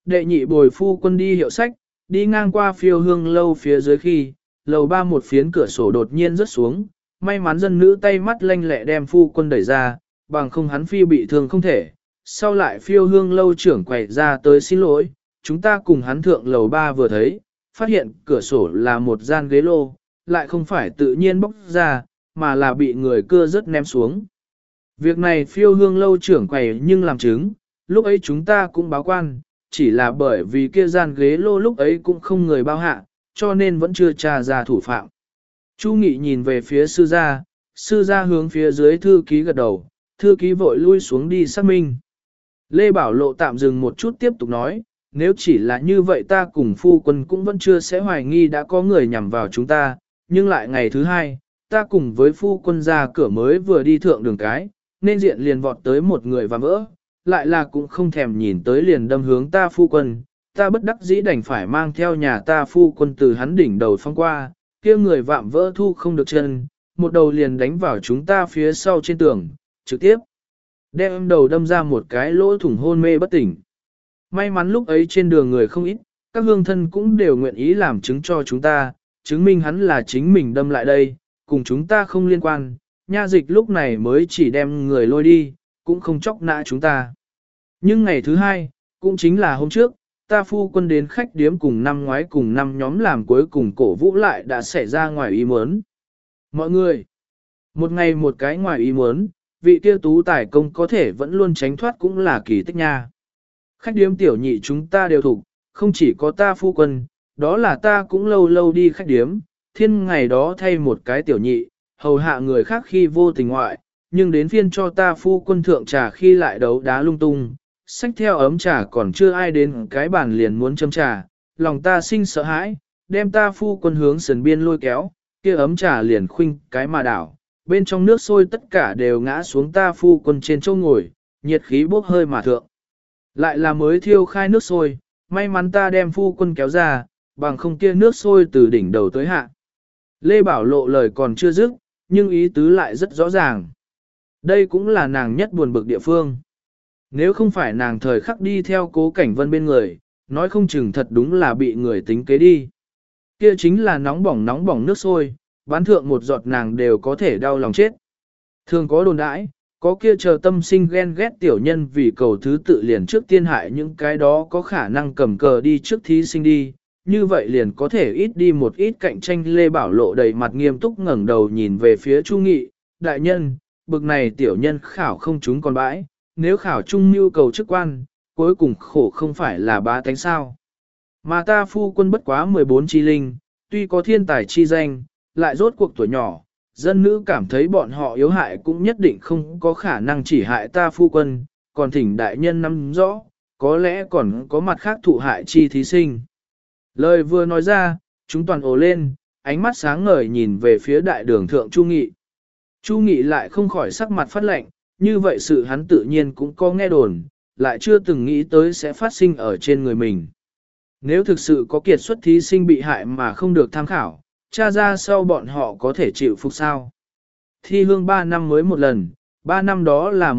Đệ nhị bồi phu quân đi hiệu sách, đi ngang qua phiêu hương lâu phía dưới khi, lầu ba một phiến cửa sổ đột nhiên rớt xuống, may mắn dân nữ tay mắt lanh lẹ đem phu quân đẩy ra, bằng không hắn phi bị thương không thể. Sau lại phiêu hương lâu trưởng quầy ra tới xin lỗi, chúng ta cùng hắn thượng lầu ba vừa thấy, phát hiện cửa sổ là một gian ghế lô, lại không phải tự nhiên bóc ra, mà là bị người cưa rớt ném xuống. Việc này phiêu hương lâu trưởng quầy nhưng làm chứng, lúc ấy chúng ta cũng báo quan, chỉ là bởi vì kia gian ghế lô lúc ấy cũng không người bao hạ, cho nên vẫn chưa tra ra thủ phạm. Chu Nghị nhìn về phía sư gia hướng phía dưới thư ký gật đầu, thư ký vội lui xuống đi xác minh. Lê Bảo Lộ tạm dừng một chút tiếp tục nói, nếu chỉ là như vậy ta cùng phu quân cũng vẫn chưa sẽ hoài nghi đã có người nhằm vào chúng ta, nhưng lại ngày thứ hai, ta cùng với phu quân ra cửa mới vừa đi thượng đường cái, nên diện liền vọt tới một người và vỡ, lại là cũng không thèm nhìn tới liền đâm hướng ta phu quân, ta bất đắc dĩ đành phải mang theo nhà ta phu quân từ hắn đỉnh đầu phong qua, kia người vạm vỡ thu không được chân, một đầu liền đánh vào chúng ta phía sau trên tường, trực tiếp đem đầu đâm ra một cái lỗ thủng hôn mê bất tỉnh. May mắn lúc ấy trên đường người không ít, các hương thân cũng đều nguyện ý làm chứng cho chúng ta, chứng minh hắn là chính mình đâm lại đây, cùng chúng ta không liên quan, nha dịch lúc này mới chỉ đem người lôi đi, cũng không chọc nã chúng ta. Nhưng ngày thứ hai, cũng chính là hôm trước, ta phu quân đến khách điếm cùng năm ngoái cùng năm nhóm làm cuối cùng cổ vũ lại đã xảy ra ngoài ý muốn. Mọi người, một ngày một cái ngoài ý muốn, vị kia tú tài công có thể vẫn luôn tránh thoát cũng là kỳ tích nha. Khách điếm tiểu nhị chúng ta đều thuộc, không chỉ có ta phu quân, đó là ta cũng lâu lâu đi khách điếm, thiên ngày đó thay một cái tiểu nhị, hầu hạ người khác khi vô tình ngoại, nhưng đến phiên cho ta phu quân thượng trà khi lại đấu đá lung tung, xách theo ấm trà còn chưa ai đến cái bàn liền muốn châm trà, lòng ta sinh sợ hãi, đem ta phu quân hướng sườn biên lôi kéo, kia ấm trà liền khuynh cái mà đảo, bên trong nước sôi tất cả đều ngã xuống ta phu quân trên châu ngồi, nhiệt khí bốc hơi mà thượng. Lại là mới thiêu khai nước sôi, may mắn ta đem phu quân kéo ra, bằng không kia nước sôi từ đỉnh đầu tới hạ. Lê Bảo Lộ lời còn chưa dứt, nhưng ý tứ lại rất rõ ràng. Đây cũng là nàng nhất buồn bực địa phương. Nếu không phải nàng thời khắc đi theo Cố Cảnh Vân bên người, nói không chừng thật đúng là bị người tính kế đi. Kia chính là nóng bỏng nước sôi, bán thượng một giọt nàng đều có thể đau lòng chết. Thường có đồn đãi, có kia chờ tâm sinh ghen ghét tiểu nhân vì cầu thứ tự liền trước tiên hại những cái đó có khả năng cầm cờ đi trước thí sinh đi, như vậy liền có thể ít đi một ít cạnh tranh. Lê Bảo Lộ đầy mặt nghiêm túc ngẩng đầu nhìn về phía Chu Nghị, đại nhân, bực này tiểu nhân khảo không chúng còn bãi, nếu khảo trung mưu cầu chức quan, cuối cùng khổ không phải là bá tánh sao. Mà ta phu quân bất quá 14 chi linh, tuy có thiên tài chi danh, lại rốt cuộc tuổi nhỏ, dân nữ cảm thấy bọn họ yếu hại cũng nhất định không có khả năng chỉ hại ta phu quân, còn thỉnh đại nhân nắm rõ, có lẽ còn có mặt khác thụ hại chi thí sinh. Lời vừa nói ra, chúng toàn ồ lên, ánh mắt sáng ngời nhìn về phía đại đường thượng Chu Nghị. Chu Nghị lại không khỏi sắc mặt phát lệnh, như vậy sự hắn tự nhiên cũng có nghe đồn, lại chưa từng nghĩ tới sẽ phát sinh ở trên người mình. Nếu thực sự có kiệt xuất thí sinh bị hại mà không được tham khảo, tra ra sau bọn họ có thể chịu phục sao. Thi hương 3 năm mới một lần, 3 năm đó là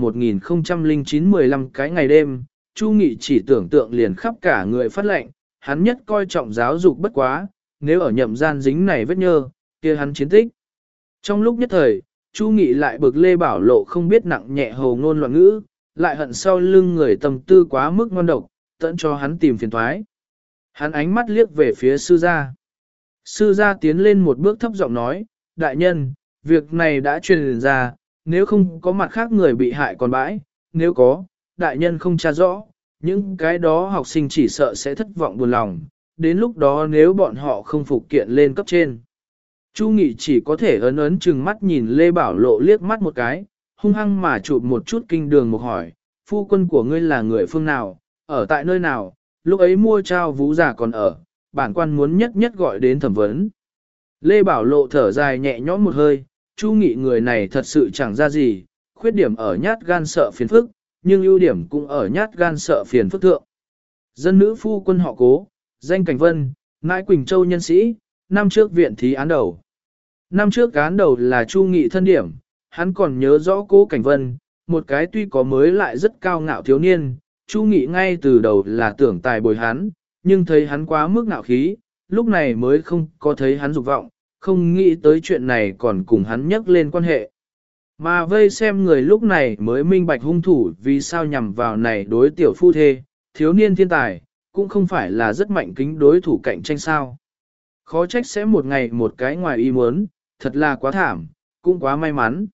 1009-15 cái ngày đêm, Chu Nghị chỉ tưởng tượng liền khắp cả người phát lệnh, hắn nhất coi trọng giáo dục bất quá, nếu ở nhậm gian dính này vết nhơ, kia hắn chiến tích. Trong lúc nhất thời, Chu Nghị lại bực Lê Bảo Lộ không biết nặng nhẹ hồ ngôn loạn ngữ, lại hận sau lưng người tâm tư quá mức ngon độc, tận cho hắn tìm phiền thoái. Hắn ánh mắt liếc về phía sư gia. Sư gia tiến lên một bước thấp giọng nói, đại nhân, việc này đã truyền ra, nếu không có mặt khác người bị hại còn bãi, nếu có, đại nhân không tra rõ, những cái đó học sinh chỉ sợ sẽ thất vọng buồn lòng, đến lúc đó nếu bọn họ không phục kiện lên cấp trên. Chu Nghị chỉ có thể ấn chừng mắt nhìn Lê Bảo Lộ liếc mắt một cái, hung hăng mà chụp một chút kinh đường một hỏi, phu quân của ngươi là người phương nào, ở tại nơi nào, lúc ấy mua trao vú giả còn ở, bản quan muốn nhất nhất gọi đến thẩm vấn. Lê Bảo Lộ thở dài nhẹ nhõm một hơi, Chu Nghị người này thật sự chẳng ra gì, khuyết điểm ở nhát gan sợ phiền phức, nhưng ưu điểm cũng ở nhát gan sợ phiền phức thượng. Dân nữ phu quân họ Cố, danh Cảnh Vân, nãi Quỳnh Châu nhân sĩ, năm trước viện thí án đầu. Năm trước án đầu là Chu Nghị thân điểm, hắn còn nhớ rõ Cố Cảnh Vân, một cái tuy có mới lại rất cao ngạo thiếu niên, Chu Nghị ngay từ đầu là tưởng tài bồi hắn, nhưng thấy hắn quá mức ngạo khí, lúc này mới không có thấy hắn dục vọng, không nghĩ tới chuyện này còn cùng hắn nhắc lên quan hệ. Mà vây xem người lúc này mới minh bạch hung thủ vì sao nhằm vào này đối tiểu phu thê, thiếu niên thiên tài, cũng không phải là rất mạnh kính đối thủ cạnh tranh sao. Khó trách sẽ một ngày một cái ngoài ý muốn, thật là quá thảm, cũng quá may mắn.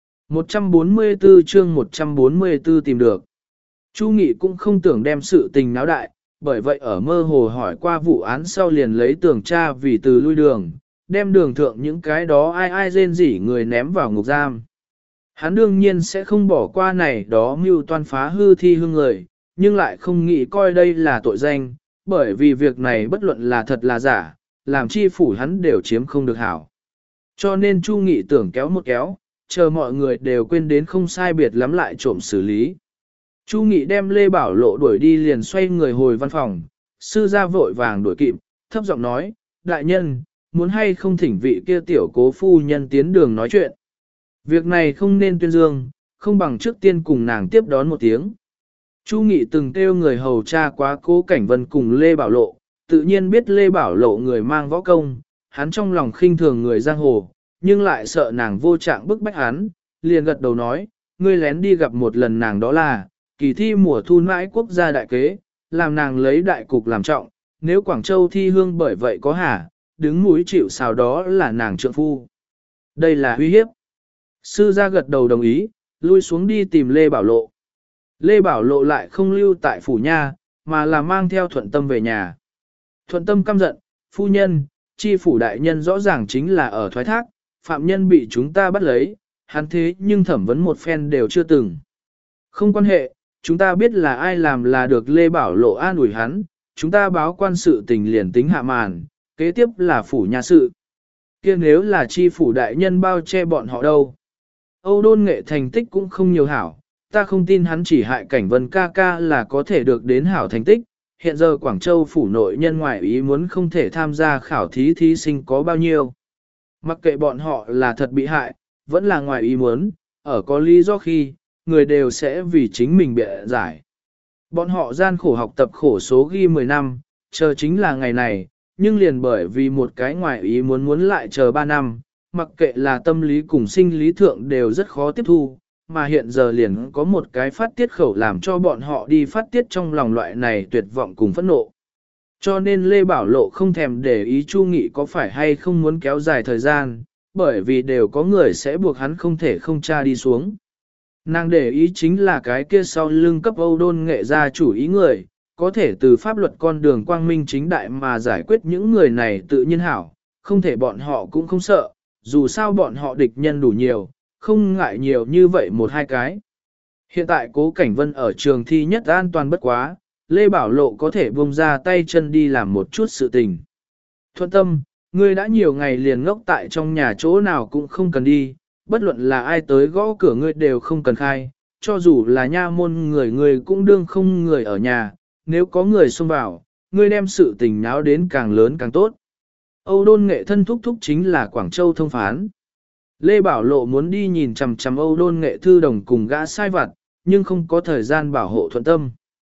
144 chương 144 tìm được. Chu Nghị cũng không tưởng đem sự tình náo đại, bởi vậy ở mơ hồ hỏi qua vụ án sau liền lấy tường tra vì từ lui đường, đem đường thượng những cái đó ai rên rỉ người ném vào ngục giam. Hắn đương nhiên sẽ không bỏ qua này đó mưu toan phá hư thi hương người, nhưng lại không nghĩ coi đây là tội danh, bởi vì việc này bất luận là thật là giả, làm chi phủ hắn đều chiếm không được hảo. Cho nên Chu Nghị tưởng kéo một kéo, chờ mọi người đều quên đến không sai biệt lắm lại trộm xử lý. Chu Nghị đem Lê Bảo Lộ đuổi đi liền xoay người hồi văn phòng, sư gia vội vàng đuổi kịp, thấp giọng nói, đại nhân, muốn hay không thỉnh vị kia tiểu cố phu nhân tiến đường nói chuyện. Việc này không nên tuyên dương, không bằng trước tiên cùng nàng tiếp đón một tiếng. Chu Nghị từng kêu người hầu tra quá Cố Cảnh Vân cùng Lê Bảo Lộ, tự nhiên biết Lê Bảo Lộ người mang võ công, hắn trong lòng khinh thường người giang hồ, nhưng lại sợ nàng vô trạng bức bách hắn, liền gật đầu nói, ngươi lén đi gặp một lần nàng đó là, kỳ thi mùa thu mãi quốc gia đại kế, làm nàng lấy đại cục làm trọng, nếu Quảng Châu thi hương bởi vậy có hả, đứng mũi chịu sào đó là nàng trượng phu. Đây là uy hiếp. Sư gia gật đầu đồng ý, lui xuống đi tìm Lê Bảo Lộ. Lê Bảo Lộ lại không lưu tại phủ nha, mà là mang theo Thuận Tâm về nhà. Thuận Tâm căm giận, phu nhân, chi phủ đại nhân rõ ràng chính là ở thoái thác, phạm nhân bị chúng ta bắt lấy, hắn thế nhưng thẩm vấn một phen đều chưa từng. Không quan hệ, chúng ta biết là ai làm là được. Lê Bảo Lộ an ủi hắn, chúng ta báo quan sự tình liền tính hạ màn, kế tiếp là phủ nhà sự. Kia nếu là chi phủ đại nhân bao che bọn họ đâu. Âu Đôn Nghệ thành tích cũng không nhiều hảo, ta không tin hắn chỉ hại Cảnh Vân ca ca là có thể được đến hảo thành tích. Hiện giờ Quảng Châu phủ nội nhân ngoại ý muốn không thể tham gia khảo thí thí sinh có bao nhiêu. Mặc kệ bọn họ là thật bị hại, vẫn là ngoài ý muốn, ở có lý do khi, người đều sẽ vì chính mình bị giải. Bọn họ gian khổ học tập khổ số ghi 10 năm, chờ chính là ngày này, nhưng liền bởi vì một cái ngoài ý muốn lại chờ 3 năm, mặc kệ là tâm lý cùng sinh lý thượng đều rất khó tiếp thu, mà hiện giờ liền có một cái phát tiết khẩu làm cho bọn họ đi phát tiết trong lòng loại này tuyệt vọng cùng phẫn nộ. Cho nên Lê Bảo Lộ không thèm để ý Chu Nghị có phải hay không muốn kéo dài thời gian, bởi vì đều có người sẽ buộc hắn không thể không tra đi xuống. Nàng để ý chính là cái kia sau lưng cấp Âu Đôn Nghệ ra chủ ý người, có thể từ pháp luật con đường quang minh chính đại mà giải quyết những người này tự nhiên hảo, không thể bọn họ cũng không sợ, dù sao bọn họ địch nhân đủ nhiều, không ngại nhiều như vậy một hai cái. Hiện tại Cố Cảnh Vân ở trường thi nhất an toàn bất quá, Lê Bảo Lộ có thể buông ra tay chân đi làm một chút sự tình. Thuận Tâm, ngươi đã nhiều ngày liền ngốc tại trong nhà chỗ nào cũng không cần đi, bất luận là ai tới gõ cửa ngươi đều không cần khai, cho dù là nha môn người cũng đương không người ở nhà, nếu có người xông vào, ngươi đem sự tình náo đến càng lớn càng tốt. Âu Đôn Nghệ thân thúc thúc chính là Quảng Châu thông phán. Lê Bảo Lộ muốn đi nhìn chằm chằm Âu Đôn Nghệ thư đồng cùng gã sai vặt, nhưng không có thời gian bảo hộ Thuận Tâm.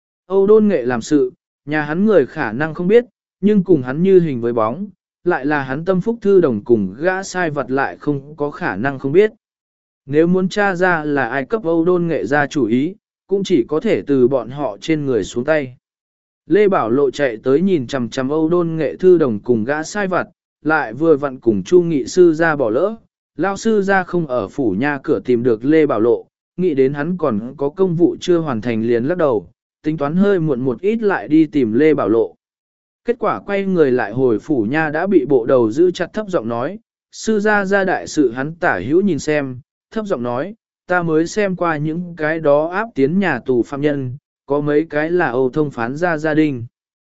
Âu Đôn Nghệ làm sự, nhà hắn người khả năng không biết, nhưng cùng hắn như hình với bóng, lại là hắn tâm phúc thư đồng cùng gã sai vặt lại không có khả năng không biết. Nếu muốn tra ra là ai cấp Âu Đôn Nghệ ra chủ ý, cũng chỉ có thể từ bọn họ trên người xuống tay. Lê Bảo Lộ chạy tới nhìn chằm chằm Âu Đôn Nghệ thư đồng cùng gã sai vặt, lại vừa vặn cùng Chu Nghị sư ra bỏ lỡ. Lao sư ra không ở phủ nha cửa tìm được Lê Bảo Lộ, nghĩ đến hắn còn có công vụ chưa hoàn thành liền lắc đầu, tính toán hơi muộn một ít lại đi tìm Lê Bảo Lộ. Kết quả quay người lại hồi phủ nha đã bị bộ đầu giữ chặt, thấp giọng nói, sư ra ra đại sự. Hắn tả hữu nhìn xem, thấp giọng nói, ta mới xem qua những cái đó áp tiến nhà tù phạm nhân, có mấy cái là Âu thông phán ra gia đình.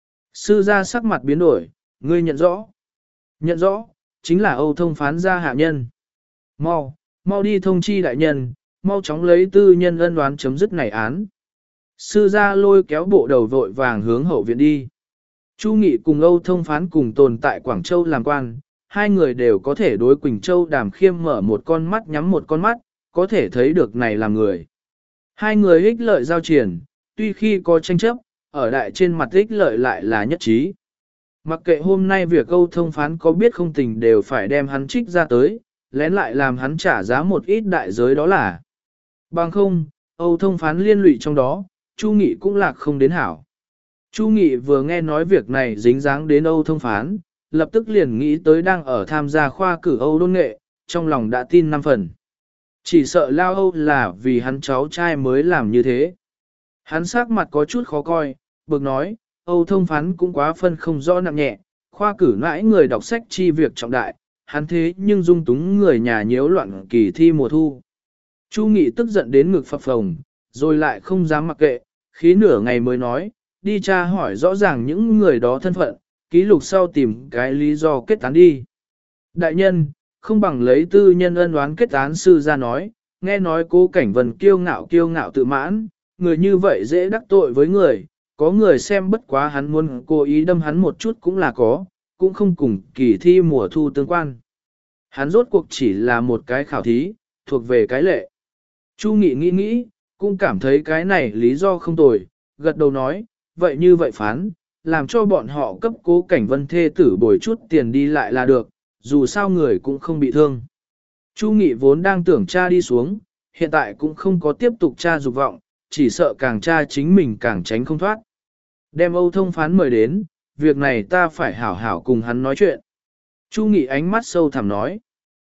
Sư ra sắc mặt biến đổi, ngươi nhận rõ. Nhận rõ, chính là Âu thông phán ra hạ nhân. Mau đi thông chi đại nhân, mau chóng lấy tư nhân ân đoán chấm dứt này án. Sư gia lôi kéo bộ đầu vội vàng hướng hậu viện đi. Chu Nghị cùng Âu thông phán cùng tồn tại Quảng Châu làm quan, hai người đều có thể đối Quỳnh Châu Đàm Khiêm mở một con mắt nhắm một con mắt, có thể thấy được này là người. Hai người ích lợi giao triển, tuy khi có tranh chấp, ở đại trên mặt ích lợi lại là nhất trí. Mặc kệ hôm nay việc Âu Thông Phán có biết không tình đều phải đem hắn trích ra tới, lén lại làm hắn trả giá một ít đại giới đó là. Bằng không, Âu Thông Phán liên lụy trong đó, Chu Nghị cũng lạc không đến hảo. Chu Nghị vừa nghe nói việc này dính dáng đến Âu Thông Phán, lập tức liền nghĩ tới đang ở tham gia khoa cử Âu Đôn Nghệ, trong lòng đã tin 5 phần. Chỉ sợ lao Âu là vì hắn cháu trai mới làm như thế. Hắn sắc mặt có chút khó coi, bực nói, Âu Thông Phán cũng quá phân không rõ nặng nhẹ, khoa cử mãi người đọc sách chi việc trọng đại, hắn thế nhưng dung túng người nhà nhiễu loạn kỳ thi mùa thu. Chu Nghị tức giận đến ngực phập phồng, rồi lại không dám mặc kệ, khí nửa ngày mới nói, đi tra hỏi rõ ràng những người đó thân phận, ký lục sau tìm cái lý do kết án đi. Đại nhân, không bằng lấy tư nhân ân oán kết án sư ra nói, nghe nói Cố Cảnh Vân kiêu ngạo tự mãn, người như vậy dễ đắc tội với người, có người xem bất quá hắn muốn cố ý đâm hắn một chút cũng là có, cũng không cùng kỳ thi mùa thu tương quan. Hắn rốt cuộc chỉ là một cái khảo thí, thuộc về cái lệ. Chu Nghị nghĩ, cũng cảm thấy cái này lý do không tồi, gật đầu nói, vậy như vậy phán, làm cho bọn họ cấp Cố Cảnh Vân thê tử bồi chút tiền đi lại là được, dù sao người cũng không bị thương. Chu Nghị vốn đang tưởng tra đi xuống, hiện tại cũng không có tiếp tục tra dục vọng, chỉ sợ càng tra chính mình càng tránh không thoát. Đem Âu Thông Phán mời đến, việc này ta phải hảo hảo cùng hắn nói chuyện. Chu Nghị ánh mắt sâu thẳm nói.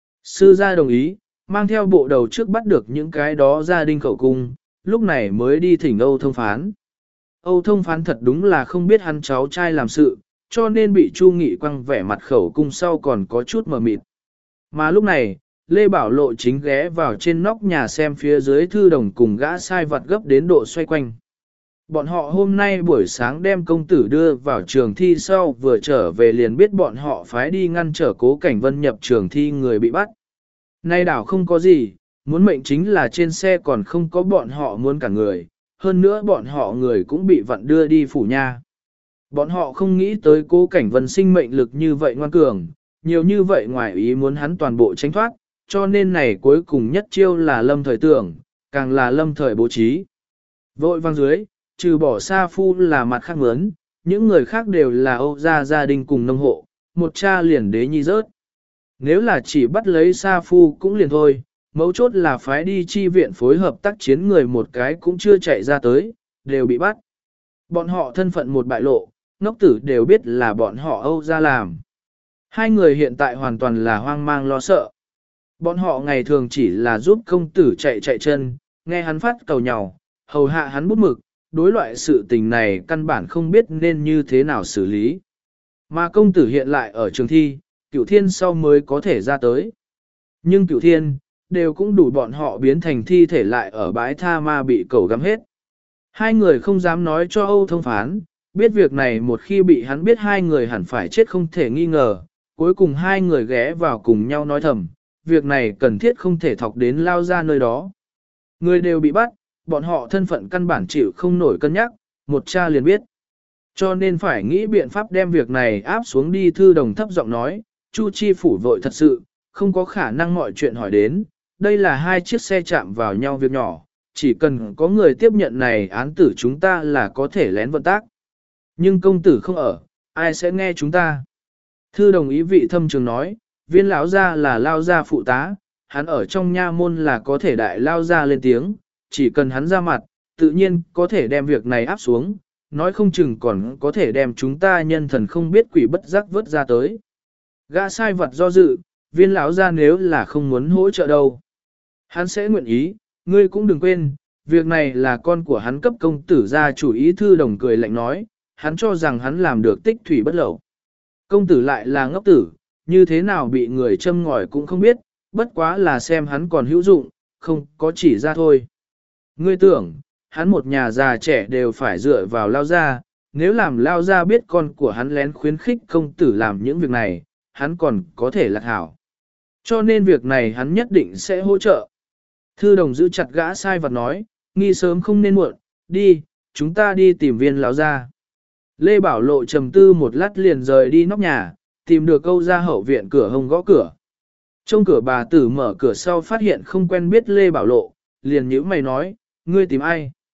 Sư gia đồng ý, mang theo bộ đầu trước bắt được những cái đó gia đình khẩu cung, lúc này mới đi thỉnh Âu Thông Phán. Âu Thông Phán thật đúng là không biết hắn cháu trai làm sự, cho nên bị Chu Nghị quăng vẻ mặt khẩu cung sau còn có chút mờ mịt. Mà lúc này, Lê Bảo Lộ chính ghé vào trên nóc nhà xem phía dưới thư đồng cùng gã sai vặt gấp đến độ xoay quanh. Bọn họ hôm nay buổi sáng đem công tử đưa vào trường thi sau vừa trở về liền biết bọn họ phái đi ngăn trở Cố Cảnh Vân nhập trường thi người bị bắt. Nay đảo không có gì, muốn mệnh chính là trên xe còn không có bọn họ muốn cả người, hơn nữa bọn họ người cũng bị vặn đưa đi phủ nha. Bọn họ không nghĩ tới Cố Cảnh Vân sinh mệnh lực như vậy ngoan cường, nhiều như vậy ngoài ý muốn hắn toàn bộ tránh thoát, cho nên này cuối cùng nhất chiêu là lâm thời tưởng, càng là lâm thời bố trí. Vội vang dưới, trừ bỏ Sa Phu là mặt khác mướn, những người khác đều là Âu gia đình cùng nông hộ, một cha liền đế nhi rớt. Nếu là chỉ bắt lấy Sa Phu cũng liền thôi, mấu chốt là phái đi chi viện phối hợp tác chiến người một cái cũng chưa chạy ra tới, đều bị bắt. Bọn họ thân phận một bại lộ, ngốc tử đều biết là bọn họ Âu gia làm. Hai người hiện tại hoàn toàn là hoang mang lo sợ. Bọn họ ngày thường chỉ là giúp công tử chạy chân, nghe hắn phát cầu nhau, hầu hạ hắn bút mực, đối loại sự tình này căn bản không biết nên như thế nào xử lý. Mà công tử hiện lại ở trường thi, Cửu Thiên sau mới có thể ra tới. Nhưng Cửu Thiên, đều cũng đủ bọn họ biến thành thi thể lại ở bãi tha ma bị cẩu găm hết. Hai người không dám nói cho Âu Thông Phán, biết việc này một khi bị hắn biết hai người hẳn phải chết không thể nghi ngờ, cuối cùng hai người ghé vào cùng nhau nói thầm, việc này cần thiết không thể thọc đến lao ra nơi đó. Người đều bị bắt, bọn họ thân phận căn bản chịu không nổi cân nhắc, một cha liền biết. Cho nên phải nghĩ biện pháp đem việc này áp xuống đi. Thư đồng thấp giọng nói, Chu Chi phủ vội thật sự, không có khả năng mọi chuyện hỏi đến, đây là hai chiếc xe chạm vào nhau việc nhỏ, chỉ cần có người tiếp nhận này án tử chúng ta là có thể lén vận tác. Nhưng công tử không ở, ai sẽ nghe chúng ta? Thư đồng ý vị thâm trường nói, viên lão gia là lao gia phụ tá, hắn ở trong nha môn là có thể đại lao gia lên tiếng, chỉ cần hắn ra mặt, tự nhiên có thể đem việc này áp xuống, nói không chừng còn có thể đem chúng ta nhân thần không biết quỷ bất giác vớt ra tới. Gã sai vật do dự, viên lão gia nếu là không muốn hỗ trợ đâu, hắn sẽ nguyện ý, ngươi cũng đừng quên, việc này là con của hắn cấp công tử ra chủ ý. Thư đồng cười lạnh nói, hắn cho rằng hắn làm được tích thủy bất lậu. Công tử lại là ngốc tử, như thế nào bị người châm ngòi cũng không biết, bất quá là xem hắn còn hữu dụng, không có chỉ ra thôi. Ngươi tưởng, hắn một nhà già trẻ đều phải dựa vào lao gia, nếu làm lao gia biết con của hắn lén khuyến khích công tử làm những việc này, hắn còn có thể lạc hảo. Cho nên việc này hắn nhất định sẽ hỗ trợ. Thư đồng giữ chặt gã sai vật nói, nghi sớm không nên muộn, đi, chúng ta đi tìm viên lão gia. Lê Bảo Lộ trầm tư một lát liền rời đi nóc nhà, tìm được Âu gia hậu viện cửa hông gõ cửa. Trong cửa bà tử mở cửa sau phát hiện không quen biết Lê Bảo Lộ, liền nhíu mày nói, ngươi tìm ai?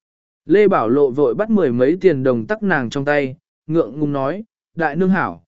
Lê Bảo Lộ vội bắt mười mấy tiền đồng tắc nàng trong tay, ngượng ngùng nói, đại nương hảo,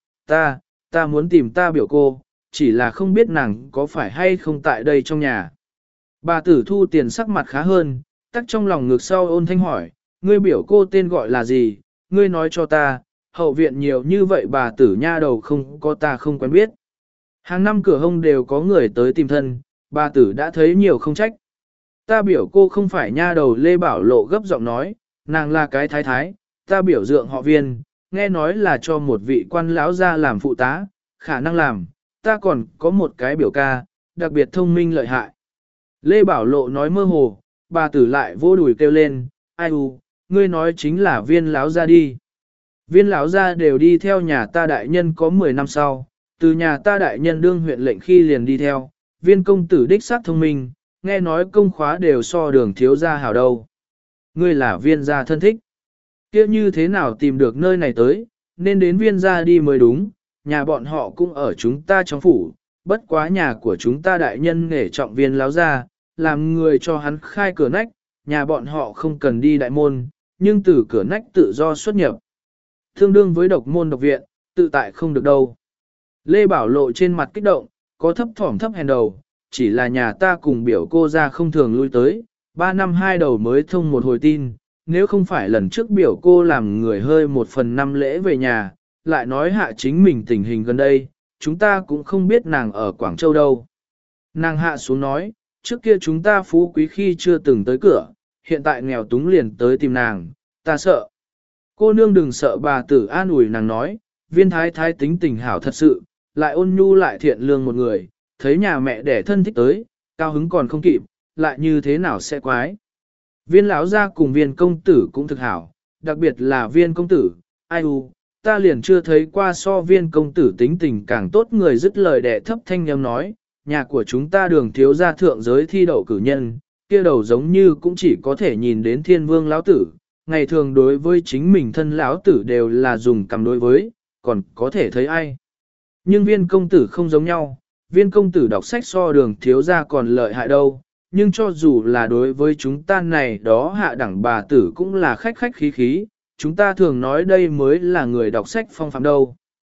ta muốn tìm ta biểu cô, chỉ là không biết nàng có phải hay không tại đây trong nhà. Bà tử thu tiền sắc mặt khá hơn, tắc trong lòng ngực sau ôn thanh hỏi, ngươi biểu cô tên gọi là gì, ngươi nói cho ta, hậu viện nhiều như vậy bà tử nha đầu không có ta không quen biết. Hàng năm cửa hông đều có người tới tìm thân, bà tử đã thấy nhiều không trách. Ta biểu cô không phải nha đầu. Lê Bảo Lộ gấp giọng nói, nàng là cái thái thái, ta biểu dượng họ Viên, nghe nói là cho một vị quan lão ra làm phụ tá, khả năng làm, ta còn có một cái biểu ca, đặc biệt thông minh lợi hại. Lê Bảo Lộ nói mơ hồ, bà tử lại vô đùi kêu lên, ai u, ngươi nói chính là Viên lão ra đi. Viên lão ra đều đi theo nhà ta đại nhân có 10 năm sau, từ nhà ta đại nhân đương huyện lệnh khi liền đi theo, Viên công tử đích xác thông minh, nghe nói công khóa đều so Đường thiếu gia hảo đâu. Ngươi là Viên gia thân thích. Kia như thế nào tìm được nơi này tới, nên đến Viên gia đi mới đúng, nhà bọn họ cũng ở chúng ta trong phủ, bất quá nhà của chúng ta đại nhân nể trọng Viên lão gia, làm người cho hắn khai cửa nách, nhà bọn họ không cần đi đại môn, nhưng từ cửa nách tự do xuất nhập. Tương đương với độc môn độc viện, tự tại không được đâu. Lê Bảo Lộ trên mặt kích động, có thấp thỏm thấp hèn đầu, chỉ là nhà ta cùng biểu cô ra không thường lui tới, 3 năm 2 đầu mới thông một hồi tin, nếu không phải lần trước biểu cô làm người hơi 1/5 lễ về nhà, lại nói hạ chính mình tình hình gần đây, chúng ta cũng không biết nàng ở Quảng Châu đâu. Nàng hạ xuống nói, trước kia chúng ta phú quý khi chưa từng tới cửa, hiện tại nghèo túng liền tới tìm nàng, ta sợ. Cô nương đừng sợ, bà tử an ủi nàng nói, Viên thái thái tính tình hảo thật sự, lại ôn nhu lại thiện lương một người, thấy nhà mẹ đẻ thân thích tới, cao hứng còn không kịp, lại như thế nào sẽ quái. Viên lão gia cùng Viên công tử cũng thực hảo, đặc biệt là Viên công tử, ai u, ta liền chưa thấy qua so Viên công tử tính tình càng tốt người. Dứt lời đẻ thấp thanh âm nói, nhà của chúng ta Đường thiếu gia thượng giới thi đậu cử nhân, kia đầu giống như cũng chỉ có thể nhìn đến Thiên Vương lão tử, ngày thường đối với chính mình thân lão tử đều là dùng cầm đối với, còn có thể thấy ai. Nhưng Viên công tử không giống nhau, Viên công tử đọc sách so Đường thiếu gia còn lợi hại đâu, nhưng cho dù là đối với chúng ta này đó hạ đẳng bà tử cũng là khách khách khí khí, chúng ta thường nói đây mới là người đọc sách phong phạm đâu.